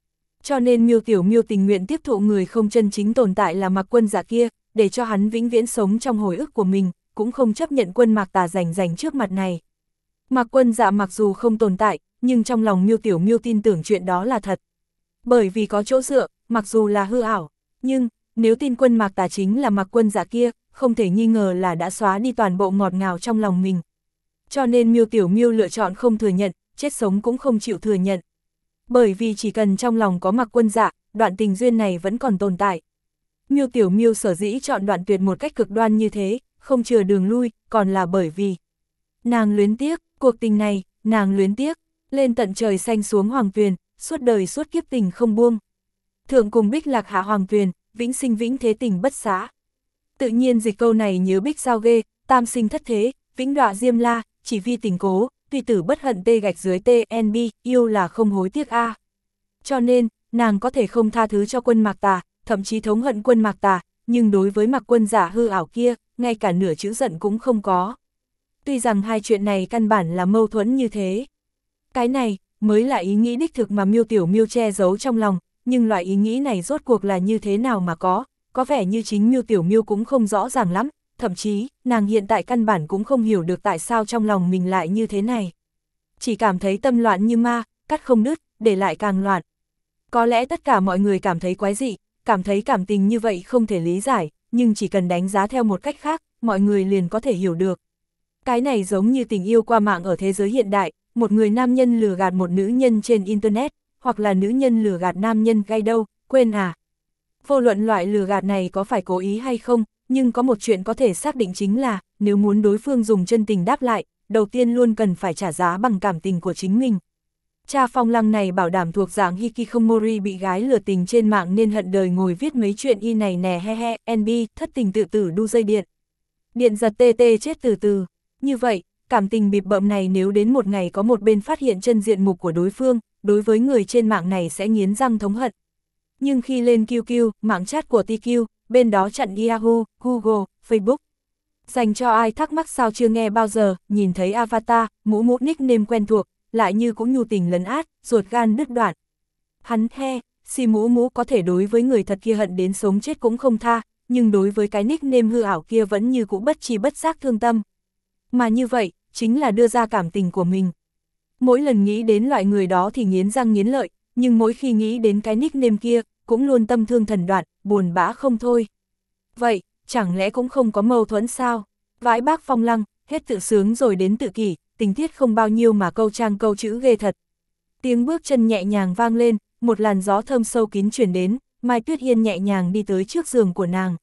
Cho nên Miêu Tiểu Miêu tình nguyện tiếp thụ người không chân chính tồn tại là Mạc Quân Dạ kia, để cho hắn vĩnh viễn sống trong hồi ức của mình, cũng không chấp nhận Quân Mạc Tà rành trước mặt này. Mạc Quân Dạ mặc dù không tồn tại, nhưng trong lòng Miêu Tiểu Miêu tin tưởng chuyện đó là thật. Bởi vì có chỗ dựa, mặc dù là hư ảo, nhưng nếu tin Quân Mạc Tà chính là Mạc Quân Dạ kia, không thể nghi ngờ là đã xóa đi toàn bộ ngọt ngào trong lòng mình. Cho nên Miêu Tiểu Miêu lựa chọn không thừa nhận, chết sống cũng không chịu thừa nhận. Bởi vì chỉ cần trong lòng có Mạc Quân Dạ, đoạn tình duyên này vẫn còn tồn tại. Miêu Tiểu Miêu sở dĩ chọn đoạn tuyệt một cách cực đoan như thế, không chừa đường lui, còn là bởi vì nàng luyến tiếc, cuộc tình này, nàng luyến tiếc, lên tận trời xanh xuống hoàng tuyền, suốt đời suốt kiếp tình không buông. Thượng cùng bích lạc hạ hoàng tuyền, vĩnh sinh vĩnh thế tình bất xá. Tự nhiên dịch câu này nhớ bích sao ghê, tam sinh thất thế, vĩnh đọa diêm la, chỉ vì tình cố, tuy tử bất hận tê gạch dưới TNB, yêu là không hối tiếc a. Cho nên, nàng có thể không tha thứ cho Quân Mạc Tà, thậm chí thống hận Quân Mạc Tà, nhưng đối với Mạc Quân Dạ hư ảo kia, ngay cả nửa chữ giận cũng không có. Tuy rằng hai chuyện này căn bản là mâu thuẫn như thế. Cái này, mới là ý nghĩ đích thực mà Miêu Tiểu Miêu che giấu trong lòng, nhưng loại ý nghĩ này rốt cuộc là như thế nào mà có vẻ như chính Miêu Tiểu Miêu cũng không rõ ràng lắm, thậm chí, nàng hiện tại căn bản cũng không hiểu được tại sao trong lòng mình lại như thế này. Chỉ cảm thấy tâm loạn như ma, cắt không đứt, để lại càng loạn. Có lẽ tất cả mọi người cảm thấy quái dị, cảm thấy cảm tình như vậy không thể lý giải, nhưng chỉ cần đánh giá theo một cách khác, mọi người liền có thể hiểu được. Cái này giống như tình yêu qua mạng ở thế giới hiện đại, một người nam nhân lừa gạt một nữ nhân trên Internet, hoặc là nữ nhân lừa gạt nam nhân gay đâu, quên à. Vô luận loại lừa gạt này có phải cố ý hay không, nhưng có một chuyện có thể xác định chính là, nếu muốn đối phương dùng chân tình đáp lại, đầu tiên luôn cần phải trả giá bằng cảm tình của chính mình. Cha Phong Lăng này bảo đảm thuộc dạng Hikikomori bị gái lừa tình trên mạng nên hận đời ngồi viết mấy chuyện y này nè he he, NB, thất tình tự tử đu dây điện. Điện giật TT chết từ từ. Như vậy, cảm tình bịp bợm này nếu đến một ngày có một bên phát hiện chân diện mục của đối phương, đối với người trên mạng này sẽ nghiến răng thống hận. Nhưng khi lên QQ, mạng chat của TQ, bên đó chặn Yahoo, Google, Facebook. Dành cho ai thắc mắc sao chưa nghe bao giờ, nhìn thấy avatar, mũ nickname quen thuộc, lại như cũng nhu tình lấn át, ruột gan đứt đoạn. Hắn he, si mũ có thể đối với người thật kia hận đến sống chết cũng không tha, nhưng đối với cái nickname hư ảo kia vẫn như cũng bất chi bất giác thương tâm. Mà như vậy, chính là đưa ra cảm tình của mình. Mỗi lần nghĩ đến loại người đó thì nghiến răng nghiến lợi, nhưng mỗi khi nghĩ đến cái nickname kia, cũng luôn tâm thương thần đoạn, buồn bã không thôi. Vậy, chẳng lẽ cũng không có mâu thuẫn sao? Vãi bác Phong Lăng, hết tự sướng rồi đến tự kỷ, tình tiết không bao nhiêu mà câu trang câu chữ ghê thật. Tiếng bước chân nhẹ nhàng vang lên, một làn gió thơm sâu kín chuyển đến, Mai Tuyết Hiên nhẹ nhàng đi tới trước giường của nàng.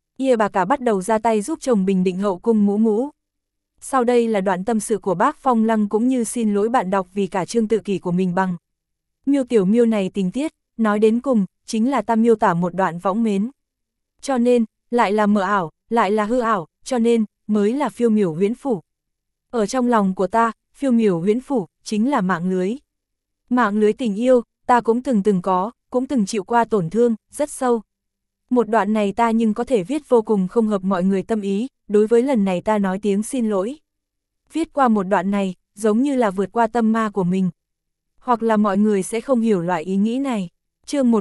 Bà cả bắt đầu ra tay giúp chồng bình định hậu cung mũ. Sau đây là đoạn tâm sự của bác Phong Lăng cũng như xin lỗi bạn đọc vì cả chương tự kỷ của mình bằng. Miêu Tiểu Miêu này tình tiết, nói đến cùng, chính là ta miêu tả một đoạn võng mến. Cho nên, lại là mờ ảo, lại là hư ảo, cho nên, mới là phiêu miểu huyễn phủ. Ở trong lòng của ta, phiêu miểu huyễn phủ, chính là mạng lưới. Mạng lưới tình yêu, ta cũng từng có, cũng từng chịu qua tổn thương, rất sâu. Một đoạn này ta nhưng có thể viết vô cùng không hợp mọi người tâm ý, đối với lần này ta nói tiếng xin lỗi. Viết qua một đoạn này, giống như là vượt qua tâm ma của mình. Hoặc là mọi người sẽ không hiểu loại ý nghĩ này. Chương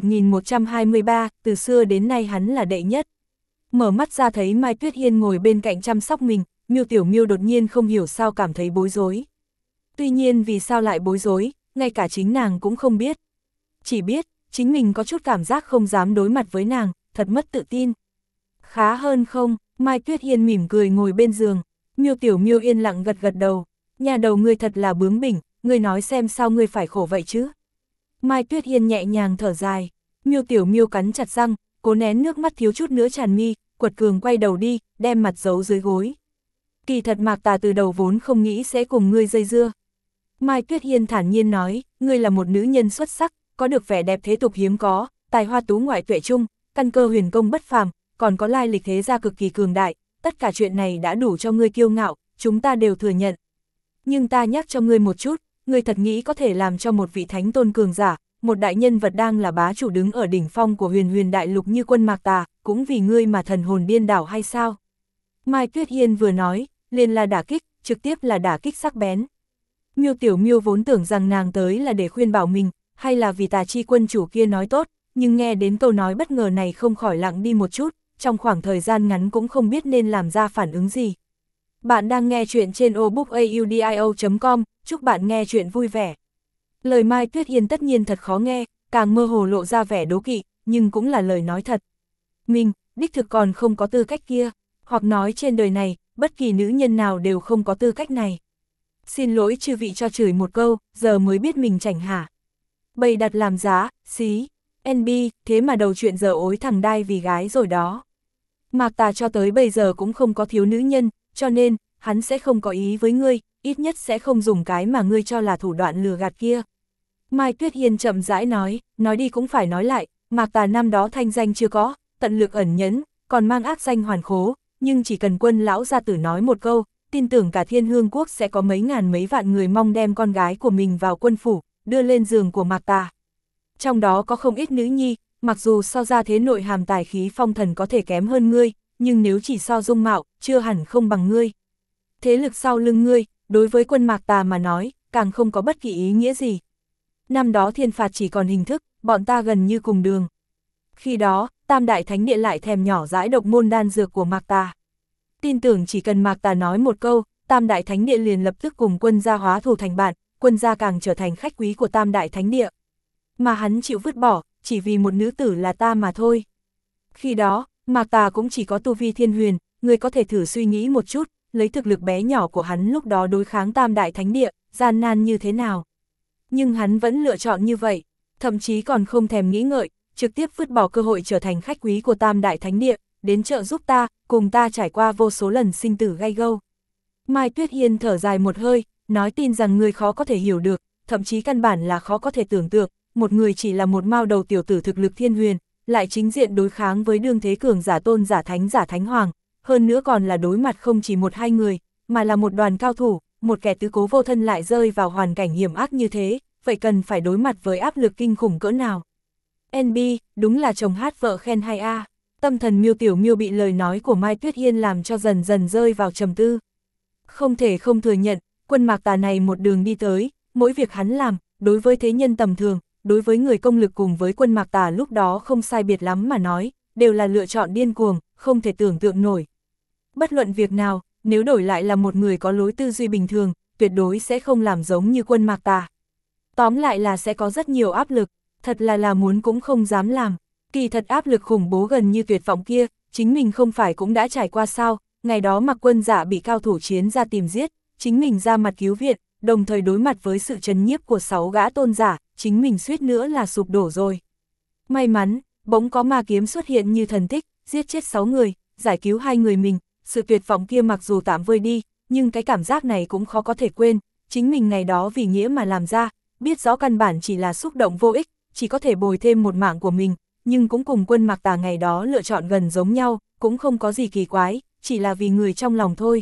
1123, từ xưa đến nay hắn là đệ nhất. Mở mắt ra thấy Mai Tuyết Hiên ngồi bên cạnh chăm sóc mình, Miêu Tiểu Miêu đột nhiên không hiểu sao cảm thấy bối rối. Tuy nhiên vì sao lại bối rối, ngay cả chính nàng cũng không biết. Chỉ biết, chính mình có chút cảm giác không dám đối mặt với nàng, thật mất tự tin. Khá hơn không? Mai Tuyết Hiên mỉm cười ngồi bên giường. Miêu Tiểu Miêu yên lặng gật gật đầu. Nhà đầu ngươi thật là bướng bỉnh, ngươi nói xem sao ngươi phải khổ vậy chứ? Mai Tuyết Hiên nhẹ nhàng thở dài. Miêu Tiểu Miêu cắn chặt răng, cố nén nước mắt thiếu chút nữa tràn mi, quật cường quay đầu đi, đem mặt giấu dưới gối. Kỳ thật Mạc Tà từ đầu vốn không nghĩ sẽ cùng ngươi dây dưa. Mai Tuyết Hiên thản nhiên nói, ngươi là một nữ nhân xuất sắc, có được vẻ đẹp thế tục hiếm có, tài hoa tú ngoại tuệ trung, căn cơ huyền công bất phàm, còn có lai lịch thế gia cực kỳ cường đại, tất cả chuyện này đã đủ cho ngươi kiêu ngạo, chúng ta đều thừa nhận. Nhưng ta nhắc cho ngươi một chút, ngươi thật nghĩ có thể làm cho một vị thánh tôn cường giả, một đại nhân vật đang là bá chủ đứng ở đỉnh phong của huyền đại lục như Quân Mạc Tà, cũng vì ngươi mà thần hồn điên đảo hay sao? Mai Tuyết Hiên vừa nói, liền là đả kích, trực tiếp là đả kích sắc bén. Miêu Tiểu Miêu vốn tưởng rằng nàng tới là để khuyên bảo mình, hay là vì Tà Chi quân chủ kia nói tốt, nhưng nghe đến câu nói bất ngờ này không khỏi lặng đi một chút, trong khoảng thời gian ngắn cũng không biết nên làm ra phản ứng gì. Bạn đang nghe chuyện trên obookaudio.com, chúc bạn nghe chuyện vui vẻ. Lời Mai Tuyết Yên tất nhiên thật khó nghe, càng mơ hồ lộ ra vẻ đố kỵ, nhưng cũng là lời nói thật. Mình, đích thực còn không có tư cách kia, hoặc nói trên đời này, bất kỳ nữ nhân nào đều không có tư cách này. Xin lỗi chư vị cho chửi một câu, giờ mới biết mình chảnh hả. Bày đặt làm giá, xí, NB, thế mà đầu chuyện giờ ối thằng đai vì gái rồi đó. Mạc Tà cho tới bây giờ cũng không có thiếu nữ nhân, cho nên, hắn sẽ không có ý với ngươi, ít nhất sẽ không dùng cái mà ngươi cho là thủ đoạn lừa gạt kia. Mai Tuyết Hiên chậm rãi nói đi cũng phải nói lại, Mạc Tà năm đó thanh danh chưa có, tận lực ẩn nhẫn, còn mang ác danh hoàn khố, nhưng chỉ cần Quân lão gia tử nói một câu, tin tưởng cả Thiên Hương quốc sẽ có mấy ngàn mấy vạn người mong đem con gái của mình vào quân phủ, đưa lên giường của Mạc Tà. Trong đó có không ít nữ nhi, mặc dù so ra thế nội hàm tài khí phong thần có thể kém hơn ngươi, nhưng nếu chỉ so dung mạo, chưa hẳn không bằng ngươi. Thế lực sau lưng ngươi, đối với quân Mạc Tà mà nói, càng không có bất kỳ ý nghĩa gì. Năm đó thiên phạt chỉ còn hình thức, bọn ta gần như cùng đường. Khi đó, Tam Đại Thánh Địa lại thèm nhỏ dãi độc môn đan dược của Mạc Tà. Tin tưởng chỉ cần Mạc Tà nói một câu, Tam Đại Thánh Địa liền lập tức cùng quân gia hóa thù thành bạn, quân gia càng trở thành khách quý của Tam Đại Thánh Địa. Mà hắn chịu vứt bỏ, chỉ vì một nữ tử là ta mà thôi. Khi đó, Mạc Tà cũng chỉ có tu vi thiên huyền, người có thể thử suy nghĩ một chút, lấy thực lực bé nhỏ của hắn lúc đó đối kháng Tam Đại Thánh Địa, gian nan như thế nào. Nhưng hắn vẫn lựa chọn như vậy, thậm chí còn không thèm nghĩ ngợi, trực tiếp vứt bỏ cơ hội trở thành khách quý của Tam Đại Thánh Địa, đến trợ giúp ta, cùng ta trải qua vô số lần sinh tử gay gâu. Mai Tuyết Hiên thở dài một hơi, nói tin rằng người khó có thể hiểu được, thậm chí căn bản là khó có thể tưởng tượng, một người chỉ là một mao đầu tiểu tử thực lực thiên huyền, lại chính diện đối kháng với đương thế cường giả tôn giả thánh hoàng, hơn nữa còn là đối mặt không chỉ một hai người, mà là một đoàn cao thủ, một kẻ tứ cố vô thân lại rơi vào hoàn cảnh hiểm ác như thế, vậy cần phải đối mặt với áp lực kinh khủng cỡ nào. NB, đúng là chồng hát vợ khen hay a. Tâm thần Miêu Tiểu Miêu bị lời nói của Mai Tuyết Hiên làm cho dần dần rơi vào trầm tư. Không thể không thừa nhận, quân Mạc Tà này một đường đi tới, mỗi việc hắn làm, đối với thế nhân tầm thường, đối với người công lực cùng với quân Mạc Tà lúc đó không sai biệt lắm mà nói, đều là lựa chọn điên cuồng, không thể tưởng tượng nổi. Bất luận việc nào, nếu đổi lại là một người có lối tư duy bình thường, tuyệt đối sẽ không làm giống như quân Mạc Tà. Tóm lại là sẽ có rất nhiều áp lực, thật là muốn cũng không dám làm. Kỳ thật áp lực khủng bố gần như tuyệt vọng kia, chính mình không phải cũng đã trải qua sao, ngày đó Mạc Quân Dạ bị cao thủ chiến ra tìm giết, chính mình ra mặt cứu viện, đồng thời đối mặt với sự trấn nhiếp của 6 gã tôn giả, chính mình suýt nữa là sụp đổ rồi. May mắn, bỗng có ma kiếm xuất hiện như thần tích, giết chết 6 người, giải cứu 2 người mình, sự tuyệt vọng kia mặc dù tạm vơi đi, nhưng cái cảm giác này cũng khó có thể quên, chính mình ngày đó vì nghĩa mà làm ra, biết rõ căn bản chỉ là xúc động vô ích, chỉ có thể bồi thêm một mạng của mình, nhưng cũng cùng quân Mạc Tà ngày đó lựa chọn gần giống nhau, cũng không có gì kỳ quái, chỉ là vì người trong lòng thôi.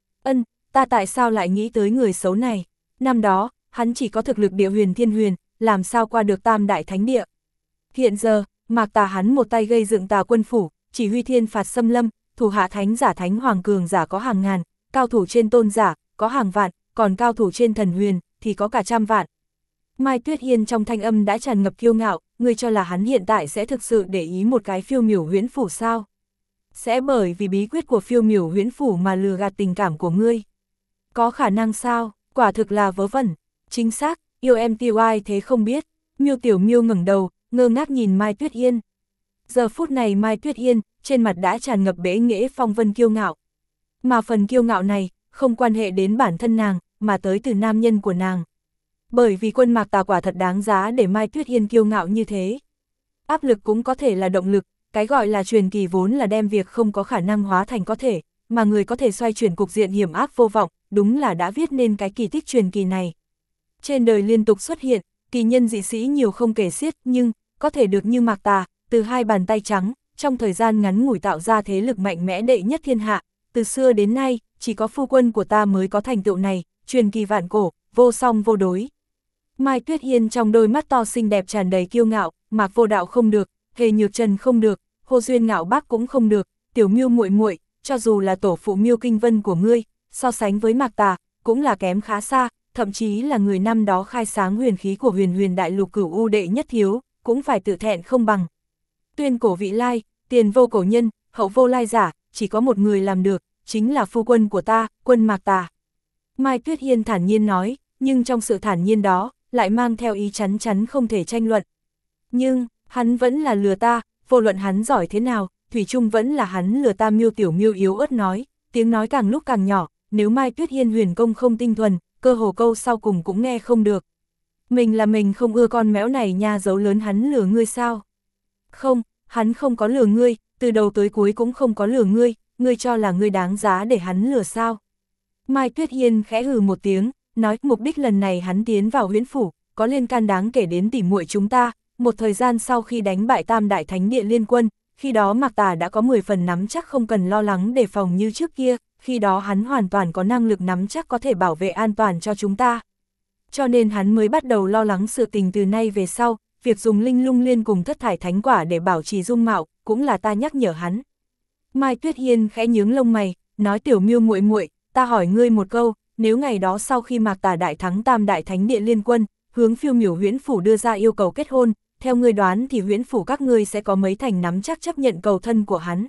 Ta tại sao lại nghĩ tới người xấu này? Năm đó, hắn chỉ có thực lực địa huyền thiên huyền, làm sao qua được Tam Đại Thánh Địa. Hiện giờ, Mạc Tà hắn một tay gây dựng Tà quân phủ, chỉ huy thiên phạt xâm lâm, thủ hạ thánh giả thánh hoàng cường giả có hàng ngàn, cao thủ trên tôn giả, có hàng vạn, còn cao thủ trên thần huyền, thì có cả trăm vạn. Mai Tuyết Hiên trong thanh âm đã tràn ngập kiêu ngạo, ngươi cho là hắn hiện tại sẽ thực sự để ý một cái phiêu miểu huyễn phủ sao? Sẽ bởi vì bí quyết của phiêu miểu huyễn phủ mà lừa gạt tình cảm của ngươi? Có khả năng sao? Quả thực là vớ vẩn. Chính xác, yêu em TY thế không biết. Miêu Tiểu Miêu ngẩng đầu, ngơ ngác nhìn Mai Tuyết Hiên. Giờ phút này Mai Tuyết Hiên, trên mặt đã tràn ngập bẽ nghễ phong vân kiêu ngạo. Mà phần kiêu ngạo này, không quan hệ đến bản thân nàng, mà tới từ nam nhân của nàng. Bởi vì quân Mạc Tà quả thật đáng giá để Mai Tuyết Hiên kiêu ngạo như thế. Áp lực cũng có thể là động lực, cái gọi là truyền kỳ vốn là đem việc không có khả năng hóa thành có thể, mà người có thể xoay chuyển cục diện hiểm ác vô vọng, đúng là đã viết nên cái kỳ tích truyền kỳ này. Trên đời liên tục xuất hiện, kỳ nhân dị sĩ nhiều không kể xiết, nhưng, có thể được như Mạc Tà, từ 2 bàn tay trắng, trong thời gian ngắn ngủi tạo ra thế lực mạnh mẽ đệ nhất thiên hạ, từ xưa đến nay, chỉ có phu quân của ta mới có thành tựu này, truyền kỳ vạn cổ, vô song vô đối. Mai Tuyết Hiên trong đôi mắt to xinh đẹp tràn đầy kiêu ngạo, Mạc Vô Đạo không được, Hề Nhược Trần không được, Hồ Duyên Ngạo Bác cũng không được, Tiểu Miêu muội muội, cho dù là tổ phụ Miêu Kinh Vân của ngươi, so sánh với Mạc Tà, cũng là kém khá xa, thậm chí là người năm đó khai sáng huyền khí của huyền huyền đại lục cửu u đệ nhất thiếu, cũng phải tự thẹn không bằng. Tuyên cổ vị lai, tiền vô cổ nhân, hậu vô lai giả, chỉ có một người làm được, chính là phu quân của ta, Quân Mạc Tà. Mai Tuyết Hiên thản nhiên nói, nhưng trong sự thản nhiên đó, lại mang theo ý chắn chắn không thể tranh luận. Nhưng, hắn vẫn là lừa ta, vô luận hắn giỏi thế nào, thủy chung vẫn là hắn lừa ta. Miêu Tiểu Miêu yếu ớt nói, tiếng nói càng lúc càng nhỏ, nếu Mai Tuyết Hiên huyền công không tinh thuần, cơ hồ câu sau cùng cũng nghe không được. Mình là mình không ưa con mẽo này nha, giấu lớn hắn lừa ngươi sao? Không, hắn không có lừa ngươi, từ đầu tới cuối cũng không có lừa ngươi, ngươi cho là ngươi đáng giá để hắn lừa sao? Mai Tuyết Hiên khẽ hừ một tiếng, nói mục đích lần này hắn tiến vào huyễn phủ, có liên can đáng kể đến tỉ muội chúng ta. Một thời gian sau khi đánh bại Tam Đại Thánh Địa Liên Quân, khi đó Mạc Tà đã có 10 phần nắm chắc không cần lo lắng đề phòng như trước kia, khi đó hắn hoàn toàn có năng lực nắm chắc có thể bảo vệ an toàn cho chúng ta. Cho nên hắn mới bắt đầu lo lắng sự tình từ nay về sau, việc dùng linh lung liên cùng thất thải thánh quả để bảo trì dung mạo, cũng là ta nhắc nhở hắn. Mai Tuyết Hiên khẽ nhướng lông mày, nói Tiểu Miêu muội muội, ta hỏi ngươi một câu, nếu ngày đó sau khi Mạc Tà đại thắng Tam Đại Thánh Địa Liên Quân, hướng Phiêu Miểu huyễn phủ đưa ra yêu cầu kết hôn, theo ngươi đoán thì huyễn phủ các ngươi sẽ có mấy thành nắm chắc chấp nhận cầu thân của hắn?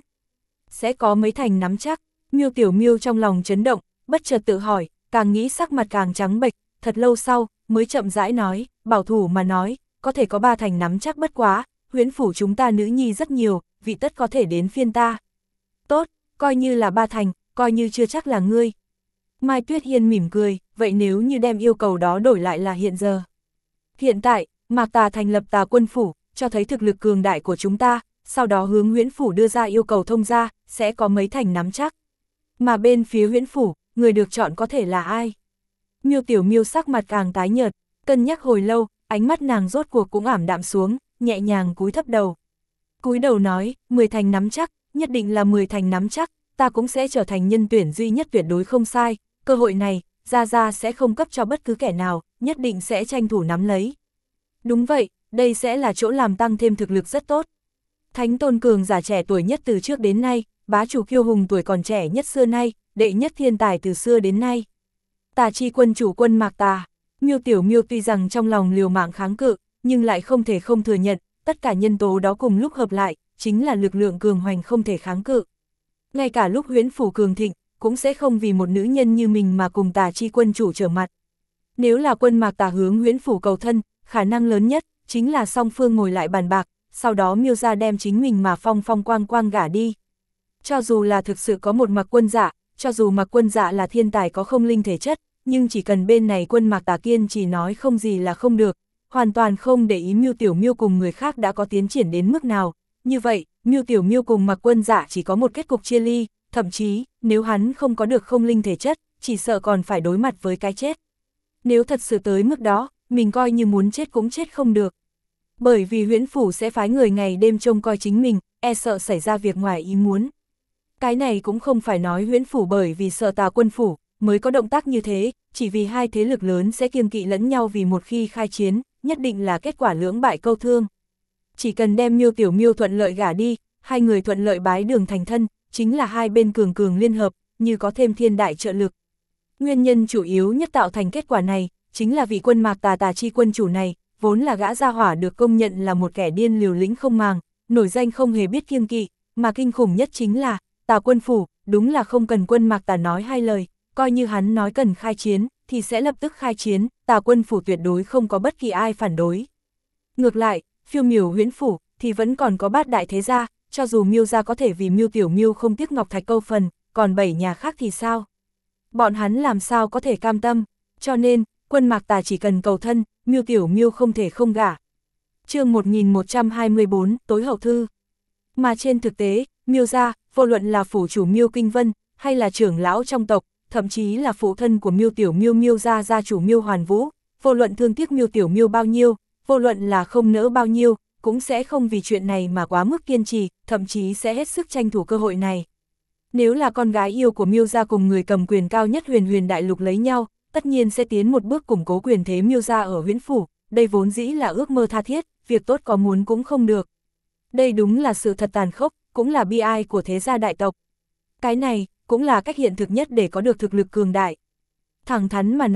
Sẽ có mấy thành nắm chắc? Miêu Tiểu Miêu trong lòng chấn động, bất chợt tự hỏi, càng nghĩ sắc mặt càng trắng bệch, thật lâu sau, mới chậm rãi nói, bảo thủ mà nói, có thể có 3 thành nắm chắc bất quá, huyễn phủ chúng ta nữ nhi rất nhiều, vị tất có thể đến phiên ta. Tốt, coi như là 3 thành, coi như chưa chắc là ngươi. Mai Tuyết Hiên mỉm cười, vậy nếu như đem yêu cầu đó đổi lại là hiện giờ? Hiện tại, Mạc Tà thành lập Tà Quân phủ, cho thấy thực lực cường đại của chúng ta, sau đó hướng huyễn phủ đưa ra yêu cầu thông gia, sẽ có mấy thành nắm chắc. Mà bên phía huyễn phủ, người được chọn có thể là ai? Miêu Tiểu Miêu sắc mặt càng tái nhợt, cân nhắc hồi lâu, ánh mắt nàng rốt cuộc cũng ảm đạm xuống, nhẹ nhàng cúi thấp đầu. Cúi đầu nói, 10 thành nắm chắc, nhất định là 10 thành nắm chắc, ta cũng sẽ trở thành nhân tuyển duy nhất tuyệt đối không sai, cơ hội này, Gia Gia sẽ không cấp cho bất cứ kẻ nào, nhất định sẽ tranh thủ nắm lấy. Đúng vậy, đây sẽ là chỗ làm tăng thêm thực lực rất tốt. Thánh tôn cường giả trẻ tuổi nhất từ trước đến nay, bá chủ kiêu hùng tuổi còn trẻ nhất xưa nay, đệ nhất thiên tài từ xưa đến nay. Tà chi quân chủ Quân Mạc Tà. Miêu Tiểu Miêu tuy rằng trong lòng liều mạng kháng cự, nhưng lại không thể không thừa nhận, tất cả nhân tố đó cùng lúc hợp lại, chính là lực lượng cường hoành không thể kháng cự. Ngay cả lúc huyễn phủ cường thịnh, cũng sẽ không vì một nữ nhân như mình mà cùng Tà chi quân chủ trở mặt. Nếu là Quân Mạc Tà hướng huyễn phủ cầu thân, khả năng lớn nhất, chính là song phương ngồi lại bàn bạc, sau đó Miêu gia đem chính mình mà phong phong quang quang gả đi. Cho dù là thực sự có một Mạc Quân Dạ, cho dù Mạc Quân Dạ là thiên tài có không linh thể chất, nhưng chỉ cần bên này Quân Mạc Tà kiên chỉ nói không gì là không được, hoàn toàn không để ý Miêu Tiểu Miêu cùng người khác đã có tiến triển đến mức nào. Như vậy, Miêu Tiểu Miêu cùng Mạc Quân Dạ chỉ có một kết cục chia ly, thậm chí, nếu hắn không có được không linh thể chất, chỉ sợ còn phải đối mặt với cái chết. Nếu thật sự tới mức đó, mình coi như muốn chết cũng chết không được. Bởi vì huyễn phủ sẽ phái người ngày đêm trông coi chính mình, e sợ xảy ra việc ngoài ý muốn. Cái này cũng không phải nói huyễn phủ bởi vì sợ Tà Quân phủ, mới có động tác như thế, chỉ vì hai thế lực lớn sẽ kiêng kỵ lẫn nhau vì một khi khai chiến, nhất định là kết quả lưỡng bại câu thương. Chỉ cần đem Miêu Tiểu Miêu thuận lợi gả đi, hai người thuận lợi bái đường thành thân, chính là hai bên cường cường liên hợp, như có thêm thiên đại trợ lực. Nguyên nhân chủ yếu nhất tạo thành kết quả này, chính là vị Quân Mạc Tà Tà chi quân chủ này, vốn là gã gia hỏa được công nhận là một kẻ điên liều lĩnh không màng, nổi danh không hề biết kiêng kỵ, mà kinh khủng nhất chính là, Tà Quân phủ, đúng là không cần Quân Mạc Tà nói hai lời, coi như hắn nói cần khai chiến, thì sẽ lập tức khai chiến, Tà Quân phủ tuyệt đối không có bất kỳ ai phản đối. Ngược lại, Phiêu Miểu huyễn phủ, thì vẫn còn có bát đại thế gia, cho dù Miêu gia có thể vì Miêu Tiểu Miêu không tiếc ngọc thạch câu phần, còn 7 nhà khác thì sao? Bọn hắn làm sao có thể cam tâm, cho nên, Quân Mạc Tà chỉ cần cầu thân, Miêu Tiểu Miêu không thể không gả. Chương 1124, tối hậu thư. Mà trên thực tế, Miêu gia, vô luận là phủ chủ Miêu Kinh Vân, hay là trưởng lão trong tộc, thậm chí là phụ thân của Miêu Tiểu Miêu Miêu gia gia chủ Miêu Hoàn Vũ, vô luận thương tiếc Miêu Tiểu Miêu bao nhiêu, vô luận là không nỡ bao nhiêu, cũng sẽ không vì chuyện này mà quá mức kiên trì, thậm chí sẽ hết sức tranh thủ cơ hội này. Nếu là con gái yêu của Miêu gia cùng người cầm quyền cao nhất huyền huyền đại lục lấy nhau, tất nhiên sẽ tiến một bước củng cố quyền thế Miêu gia ở huyễn phủ, đây vốn dĩ là ước mơ tha thiết, việc tốt có muốn cũng không được. Đây đúng là sự thật tàn khốc, cũng là bi ai của thế gia đại tộc. Cái này, cũng là cách hiện thực nhất để có được thực lực cường đại. Thẳng thắn mà nói,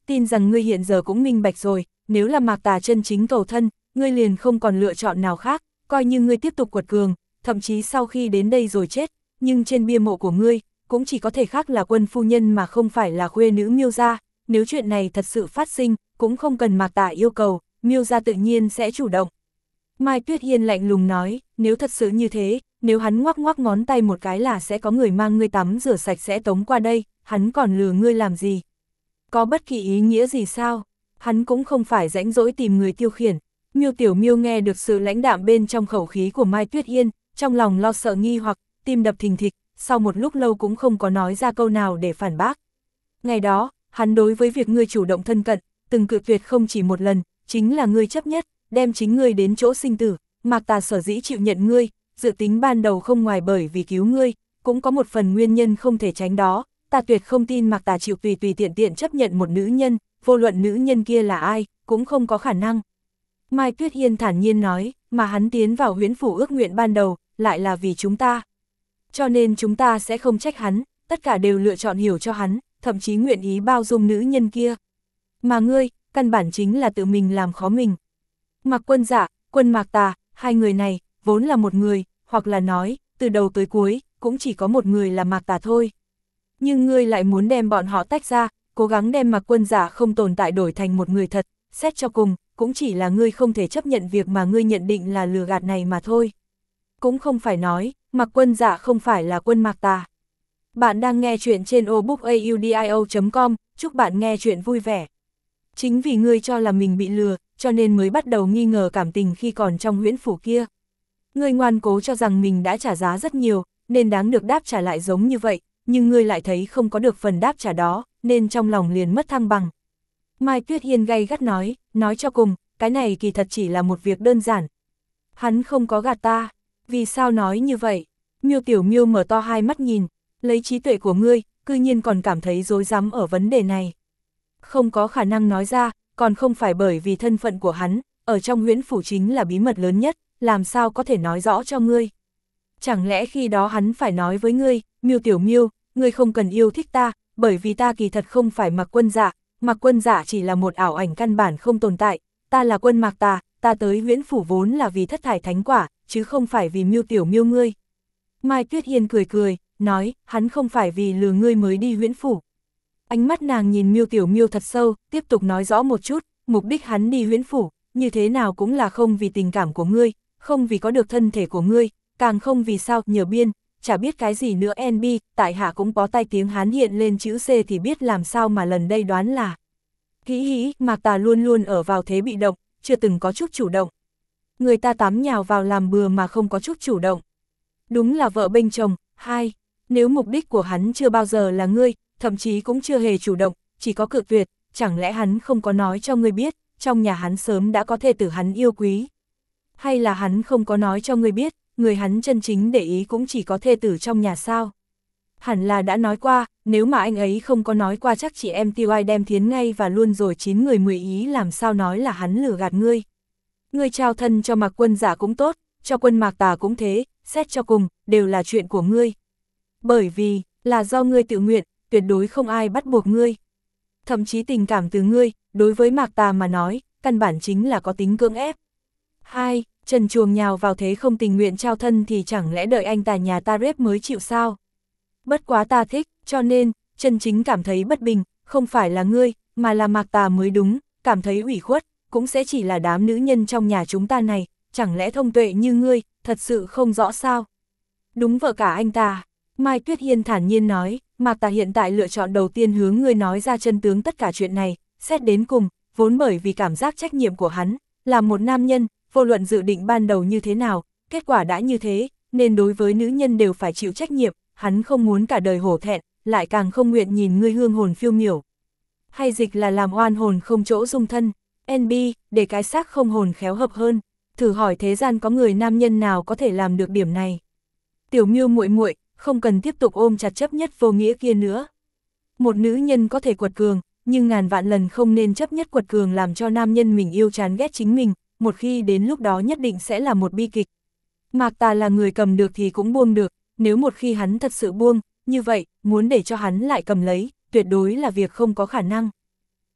tin rằng ngươi hiện giờ cũng minh bạch rồi, nếu là Mạc Tà chân chính cầu thân, ngươi liền không còn lựa chọn nào khác, coi như ngươi tiếp tục quật cường, thậm chí sau khi đến đây rồi chết, nhưng trên bia mộ của ngươi, cũng chỉ có thể khác là Quân phu nhân mà không phải là khuê nữ Miêu gia, nếu chuyện này thật sự phát sinh, cũng không cần Mạc Tà yêu cầu, Miêu gia tự nhiên sẽ chủ động. Mai Tuyết Hiên lạnh lùng nói, nếu thật sự như thế, nếu hắn ngoắc ngoắc ngón tay một cái là sẽ có người mang ngươi tắm rửa sạch sẽ tống qua đây, hắn còn lừa ngươi làm gì? Có bất kỳ ý nghĩa gì sao? Hắn cũng không phải rãnh rỗi tìm người tiêu khiển. Miêu Tiểu Miêu nghe được sự lãnh đạm bên trong khẩu khí của Mai Tuyết Hiên, trong lòng lo sợ nghi hoặc, tim đập thình thịch, sau một lúc lâu cũng không có nói ra câu nào để phản bác. Ngày đó, hắn đối với việc ngươi chủ động thân cận, từng cự tuyệt không chỉ một lần, chính là ngươi chấp nhất, đem chính ngươi đến chỗ sinh tử, Mạc Tà sở dĩ chịu nhận ngươi, dự tính ban đầu không ngoài bởi vì cứu ngươi, cũng có một phần nguyên nhân không thể tránh đó, ta tuyệt không tin Mạc Tà chịu tùy tùy tiện tiện chấp nhận một nữ nhân, vô luận nữ nhân kia là ai, cũng không có khả năng. Mai Tuyết Hiên thản nhiên nói, mà hắn tiến vào huyễn phủ ước nguyện ban đầu, lại là vì chúng ta. Cho nên chúng ta sẽ không trách hắn, tất cả đều lựa chọn hiểu cho hắn, thậm chí nguyện ý bao dung nữ nhân kia. Mà ngươi, căn bản chính là tự mình làm khó mình. Mạc Quân Dạ, Quân Mạc Tà, hai người này, vốn là một người, hoặc là nói, từ đầu tới cuối, cũng chỉ có một người là Mạc Tà thôi. Nhưng ngươi lại muốn đem bọn họ tách ra, cố gắng đem Mạc Quân Dạ không tồn tại đổi thành một người thật, xét cho cùng, cũng chỉ là ngươi không thể chấp nhận việc mà ngươi nhận định là lừa gạt này mà thôi. Cũng không phải nói, Mạc Quân Dạ không phải là Quân Mạc Tà. Bạn đang nghe chuyện trên obookaudio.com, chúc bạn nghe chuyện vui vẻ. Chính vì ngươi cho là mình bị lừa, cho nên mới bắt đầu nghi ngờ cảm tình khi còn trong huyễn phủ kia. Ngươi ngoan cố cho rằng mình đã trả giá rất nhiều, nên đáng được đáp trả lại giống như vậy, nhưng ngươi lại thấy không có được phần đáp trả đó, nên trong lòng liền mất thăng bằng. Mai Tuyết Hiên gay gắt nói cho cùng, cái này kỳ thật chỉ là một việc đơn giản. Hắn không có gạt ta, vì sao nói như vậy? Miêu Tiểu Miêu mở to hai mắt nhìn, lấy trí tuệ của ngươi, cư nhiên còn cảm thấy rối rắm ở vấn đề này. Không có khả năng nói ra, còn không phải bởi vì thân phận của hắn, ở trong huyễn phủ chính là bí mật lớn nhất, làm sao có thể nói rõ cho ngươi. Chẳng lẽ khi đó hắn phải nói với ngươi, Miêu Tiểu Miêu, ngươi không cần yêu thích ta, bởi vì ta kỳ thật không phải Mạc Quân Dạ, Mạc Quân Dạ chỉ là một ảo ảnh căn bản không tồn tại, ta là Quân Mạc Tà, ta tới huyễn phủ vốn là vì thất thải thánh quả, chứ không phải vì Miêu Tiểu Miêu ngươi. Mai Tuyết Hiên cười, nói, hắn không phải vì lừa ngươi mới đi huyễn phủ. Ánh mắt nàng nhìn Miêu Tiểu Miêu thật sâu, tiếp tục nói rõ một chút, mục đích hắn đi huyễn phủ, như thế nào cũng là không vì tình cảm của ngươi, không vì có được thân thể của ngươi, càng không vì sao nhờ biên, chả biết cái gì nữa NB, tại hạ cũng có tay tiếng Hán hiện lên chữ C thì biết làm sao mà lần đây đoán là. Hĩ hĩ, Mạc Tà luôn luôn ở vào thế bị động, chưa từng có chút chủ động. Người ta tắm nhào vào làm bừa mà không có chút chủ động. Đúng là vợ bênh chồng. Hai, nếu mục đích của hắn chưa bao giờ là ngươi, thậm chí cũng chưa hề chủ động, chỉ có cự tuyệt, chẳng lẽ hắn không có nói cho ngươi biết, trong nhà hắn sớm đã có thê tử hắn yêu quý. Hay là hắn không có nói cho ngươi biết, người hắn chân chính để ý cũng chỉ có thê tử trong nhà sao? Hẳn là đã nói qua, nếu mà anh ấy không có nói qua chắc chị em TY đem thiến ngay và luôn rồi 9 người 10 ý làm sao nói là hắn lừa gạt ngươi. Ngươi trao thân cho Mạc Quân Dạ cũng tốt, cho Quân Mạc Tà cũng thế, xét cho cùng, đều là chuyện của ngươi. Bởi vì, là do ngươi tự nguyện, tuyệt đối không ai bắt buộc ngươi. Thậm chí tình cảm từ ngươi, đối với Mạc Tà mà nói, căn bản chính là có tính cưỡng ép. Hai, trần chuồng nhào vào thế không tình nguyện trao thân thì chẳng lẽ đợi anh ta nhà ta rếp mới chịu sao? Bất quá ta thích, cho nên, chân chính cảm thấy bất bình, không phải là ngươi, mà là Mạc Tà mới đúng, cảm thấy ủy khuất, cũng sẽ chỉ là đám nữ nhân trong nhà chúng ta này, chẳng lẽ thông tuệ như ngươi, thật sự không rõ sao? Đúng vợ cả anh ta. Mai Tuyết Hiên thản nhiên nói, Mạc Tà hiện tại lựa chọn đầu tiên hướng ngươi nói ra chân tướng tất cả chuyện này, xét đến cùng, vốn bởi vì cảm giác trách nhiệm của hắn, là một nam nhân, vô luận dự định ban đầu như thế nào, kết quả đã như thế, nên đối với nữ nhân đều phải chịu trách nhiệm, hắn không muốn cả đời hổ thẹn, lại càng không nguyện nhìn ngươi hương hồn phiêu miểu. Hay dịch là làm oan hồn không chỗ dung thân, NB, để cái xác không hồn khéo hợp hơn, thử hỏi thế gian có người nam nhân nào có thể làm được điểm này. Tiểu Miêu muội muội, không cần tiếp tục ôm chặt chấp nhất vô nghĩa kia nữa. Một nữ nhân có thể quật cường, nhưng ngàn vạn lần không nên chấp nhất quật cường làm cho nam nhân mình yêu chán ghét chính mình, một khi đến lúc đó nhất định sẽ là một bi kịch. Mạc Tà là người cầm được thì cũng buông được, nếu một khi hắn thật sự buông, như vậy, muốn để cho hắn lại cầm lấy, tuyệt đối là việc không có khả năng.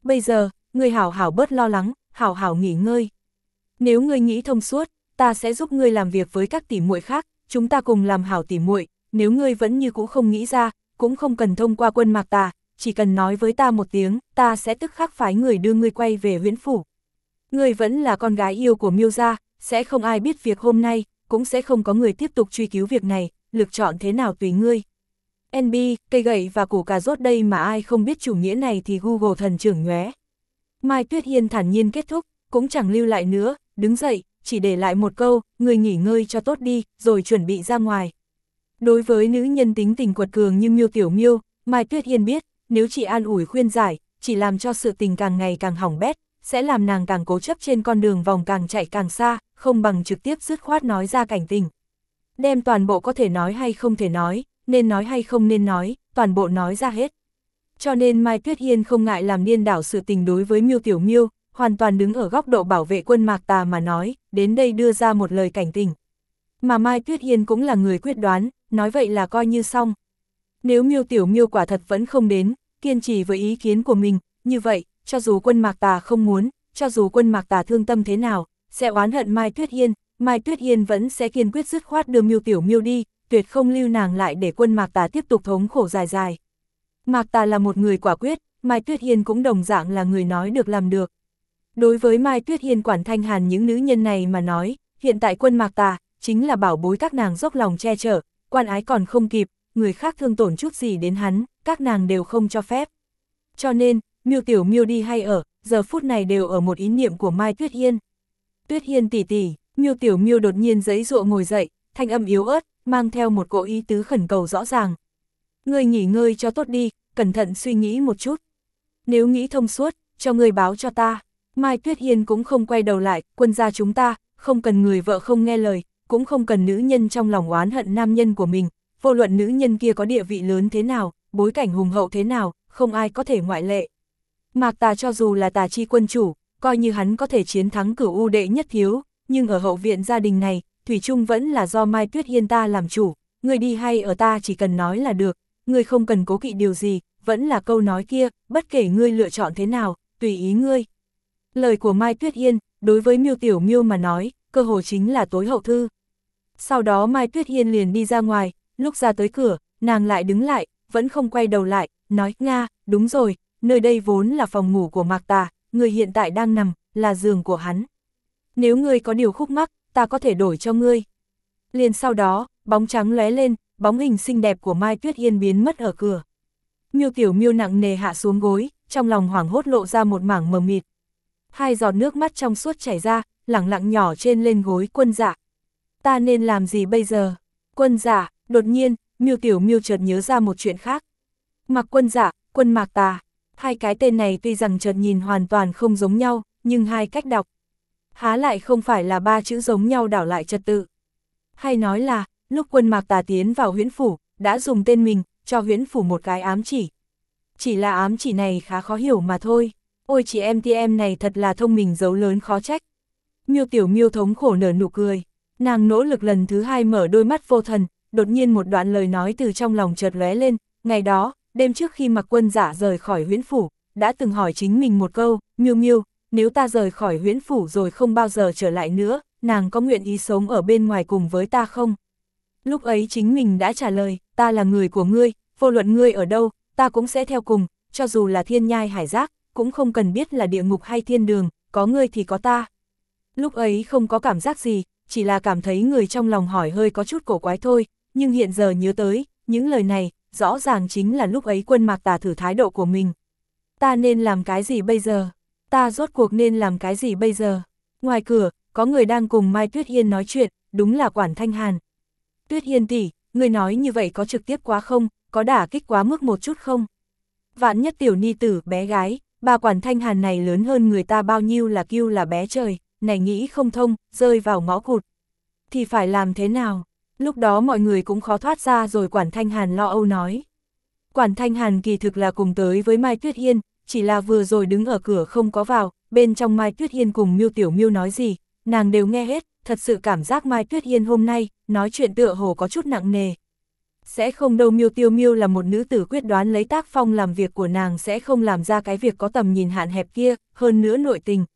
bây giờ, ngươi hảo hảo bớt lo lắng, hảo hảo nghỉ ngơi. Nếu ngươi nghĩ thông suốt, ta sẽ giúp ngươi làm việc với các tỷ muội khác, chúng ta cùng làm hảo tỷ muội, nếu ngươi vẫn như cũ không nghĩ ra, cũng không cần thông qua Quân Mạc Tà, chỉ cần nói với ta một tiếng, ta sẽ tức khắc phái người đưa ngươi quay về Huyễn Phủ. Ngươi vẫn là con gái yêu của Miêu gia, sẽ không ai biết việc hôm nay, cũng sẽ không có người tiếp tục truy cứu việc này, lựa chọn thế nào tùy ngươi. NB, cây gậy và củ cà rốt đây mà ai không biết chủ nghĩa này thì Google thần trưởng nhóe. Mai Tuyết Hiên thản nhiên kết thúc, cũng chẳng lưu lại nữa, đứng dậy, chỉ để lại một câu, người nghỉ ngơi cho tốt đi, rồi chuẩn bị ra ngoài. Đối với nữ nhân tính tình quật cường như Miêu Tiểu Miêu, Mai Tuyết Hiên biết, nếu chỉ an ủi khuyên giải, chỉ làm cho sự tình càng ngày càng hỏng bét, sẽ làm nàng càng cố chấp trên con đường vòng càng chạy càng xa, không bằng trực tiếp dứt khoát nói ra cảnh tình. Đem toàn bộ có thể nói hay không thể nói, nên nói hay không nên nói, toàn bộ nói ra hết. Cho nên Mai Tuyết Hiên không ngại làm điên đảo sự tình đối với Miêu Tiểu Miêu, hoàn toàn đứng ở góc độ bảo vệ Quân Mạc Tà mà nói, đến đây đưa ra một lời cảnh tình. Mà Mai Tuyết Hiên cũng là người quyết đoán, nói vậy là coi như xong. Nếu Miêu Tiểu Miêu quả thật vẫn không đến, kiên trì với ý kiến của mình, như vậy, cho dù Quân Mạc Tà không muốn, cho dù Quân Mạc Tà thương tâm thế nào, sẽ oán hận Mai Tuyết Hiên vẫn sẽ kiên quyết dứt khoát đưa Miêu Tiểu Miêu đi, tuyệt không lưu nàng lại để Quân Mạc Tà tiếp tục thống khổ dài dài. Mạc Tà là một người quả quyết, Mai Tuyết Hiên cũng đồng dạng là người nói được làm được. Đối với Mai Tuyết Hiên Quản Thanh Hàn những nữ nhân này mà nói, hiện tại Quân Mạc Tà chính là bảo bối các nàng dốc lòng che chở, quan ái còn không kịp, người khác thương tổn chút gì đến hắn, các nàng đều không cho phép. Cho nên, Miêu Tiểu Miêu đi hay ở, giờ phút này đều ở một ý niệm của Mai Tuyết Hiên. Tuyết Hiên tỷ tỷ, Miêu Tiểu Miêu đột nhiên giãy giụa ngồi dậy, thanh âm yếu ớt, mang theo một cỗ ý tứ khẩn cầu rõ ràng. Ngươi nghỉ ngơi cho tốt đi, cẩn thận suy nghĩ một chút. Nếu nghĩ thông suốt, cho ngươi báo cho ta. Mai Tuyết Hiên cũng không quay đầu lại, Quân gia chúng ta, không cần người vợ không nghe lời, cũng không cần nữ nhân trong lòng oán hận nam nhân của mình, vô luận nữ nhân kia có địa vị lớn thế nào, bối cảnh hùng hậu thế nào, không ai có thể ngoại lệ. Mạc Tà cho dù là Tà chi quân chủ, coi như hắn có thể chiến thắng Cửu U đệ nhất thiếu, nhưng ở hậu viện gia đình này, thủy chung vẫn là do Mai Tuyết Hiên ta làm chủ, người đi hay ở ta chỉ cần nói là được, ngươi không cần cố kỵ điều gì, vẫn là câu nói kia, bất kể ngươi lựa chọn thế nào, tùy ý ngươi. Lời của Mai Tuyết Hiên, đối với Miêu Tiểu Miêu mà nói, cơ hồ chính là tối hậu thư. Sau đó Mai Tuyết Hiên liền đi ra ngoài, lúc ra tới cửa, nàng lại đứng lại, vẫn không quay đầu lại, nói, Nga, đúng rồi, nơi đây vốn là phòng ngủ của Mạc Tà, người hiện tại đang nằm, là giường của hắn. Nếu ngươi có điều khúc mắc, ta có thể đổi cho ngươi. Liền sau đó, bóng trắng lóe lên, bóng hình xinh đẹp của Mai Tuyết Hiên biến mất ở cửa. Miêu Tiểu Miêu nặng nề hạ xuống gối, trong lòng hoảng hốt lộ ra một mảng mờ mịt. Hai giọt nước mắt trong suốt chảy ra, lẳng lặng nhỏ trên lên gối Quân Dạ. Ta nên làm gì bây giờ? Quân Dạ, đột nhiên, Miêu Tiểu Miêu chợt nhớ ra một chuyện khác. Mạc Quân Dạ, Quân Mạc Tà, hai cái tên này tuy rằng chợt nhìn hoàn toàn không giống nhau, nhưng hai cách đọc há lại không phải là ba chữ giống nhau đảo lại trật tự. Hay nói là, lúc Quân Mạc Tà tiến vào Huyễn Phủ, đã dùng tên mình, cho Huyễn Phủ một cái ám chỉ. Chỉ là ám chỉ này khá khó hiểu mà thôi. Ôi chị em này thật là thông minh giấu lớn khó trách. Miêu Tiểu Miêu thống khổ nở nụ cười. Nàng nỗ lực lần thứ hai mở đôi mắt vô thần, đột nhiên một đoạn lời nói từ trong lòng chợt lóe lên. Ngày đó, đêm trước khi Mạc Quân Dạ rời khỏi Huyễn Phủ, đã từng hỏi chính mình một câu, Miêu Miêu, nếu ta rời khỏi Huyễn Phủ rồi không bao giờ trở lại nữa, nàng có nguyện ý sống ở bên ngoài cùng với ta không? Lúc ấy chính mình đã trả lời, ta là người của ngươi, vô luận ngươi ở đâu, ta cũng sẽ theo cùng, cho dù là thiên nhai hải giác, cũng không cần biết là địa ngục hay thiên đường, có ngươi thì có ta. Lúc ấy không có cảm giác gì, chỉ là cảm thấy người trong lòng hỏi hơi có chút cổ quái thôi, nhưng hiện giờ nhớ tới, những lời này, rõ ràng chính là lúc ấy Quân Mạc Tà thử thái độ của mình. Ta nên làm cái gì bây giờ? Ta rốt cuộc nên làm cái gì bây giờ? Ngoài cửa, có người đang cùng Mai Tuyết Hiên nói chuyện, đúng là Quản Thanh Hàn. Tuyết Hiên tỷ, người nói như vậy có trực tiếp quá không, có đả kích quá mức một chút không? Vạn nhất tiểu ni tử, bé gái, bà Quản Thanh Hàn này lớn hơn người ta bao nhiêu là kêu là bé trời, này nghĩ không thông, rơi vào ngõ cụt. Thì phải làm thế nào? Lúc đó mọi người cũng khó thoát ra rồi Quản Thanh Hàn lo âu nói. Quản Thanh Hàn kỳ thực là cùng tới với Mai Tuyết Hiên, chỉ là vừa rồi đứng ở cửa không có vào, bên trong Mai Tuyết Hiên cùng Miêu Tiểu Miêu nói gì, nàng đều nghe hết, thật sự cảm giác Mai Tuyết Hiên hôm nay, nói chuyện tựa hồ có chút nặng nề. Sẽ không đâu, Miêu Tiêu Miêu là một nữ tử quyết đoán, lấy tác phong làm việc của nàng sẽ không làm ra cái việc có tầm nhìn hạn hẹp kia, hơn nữa nội tình,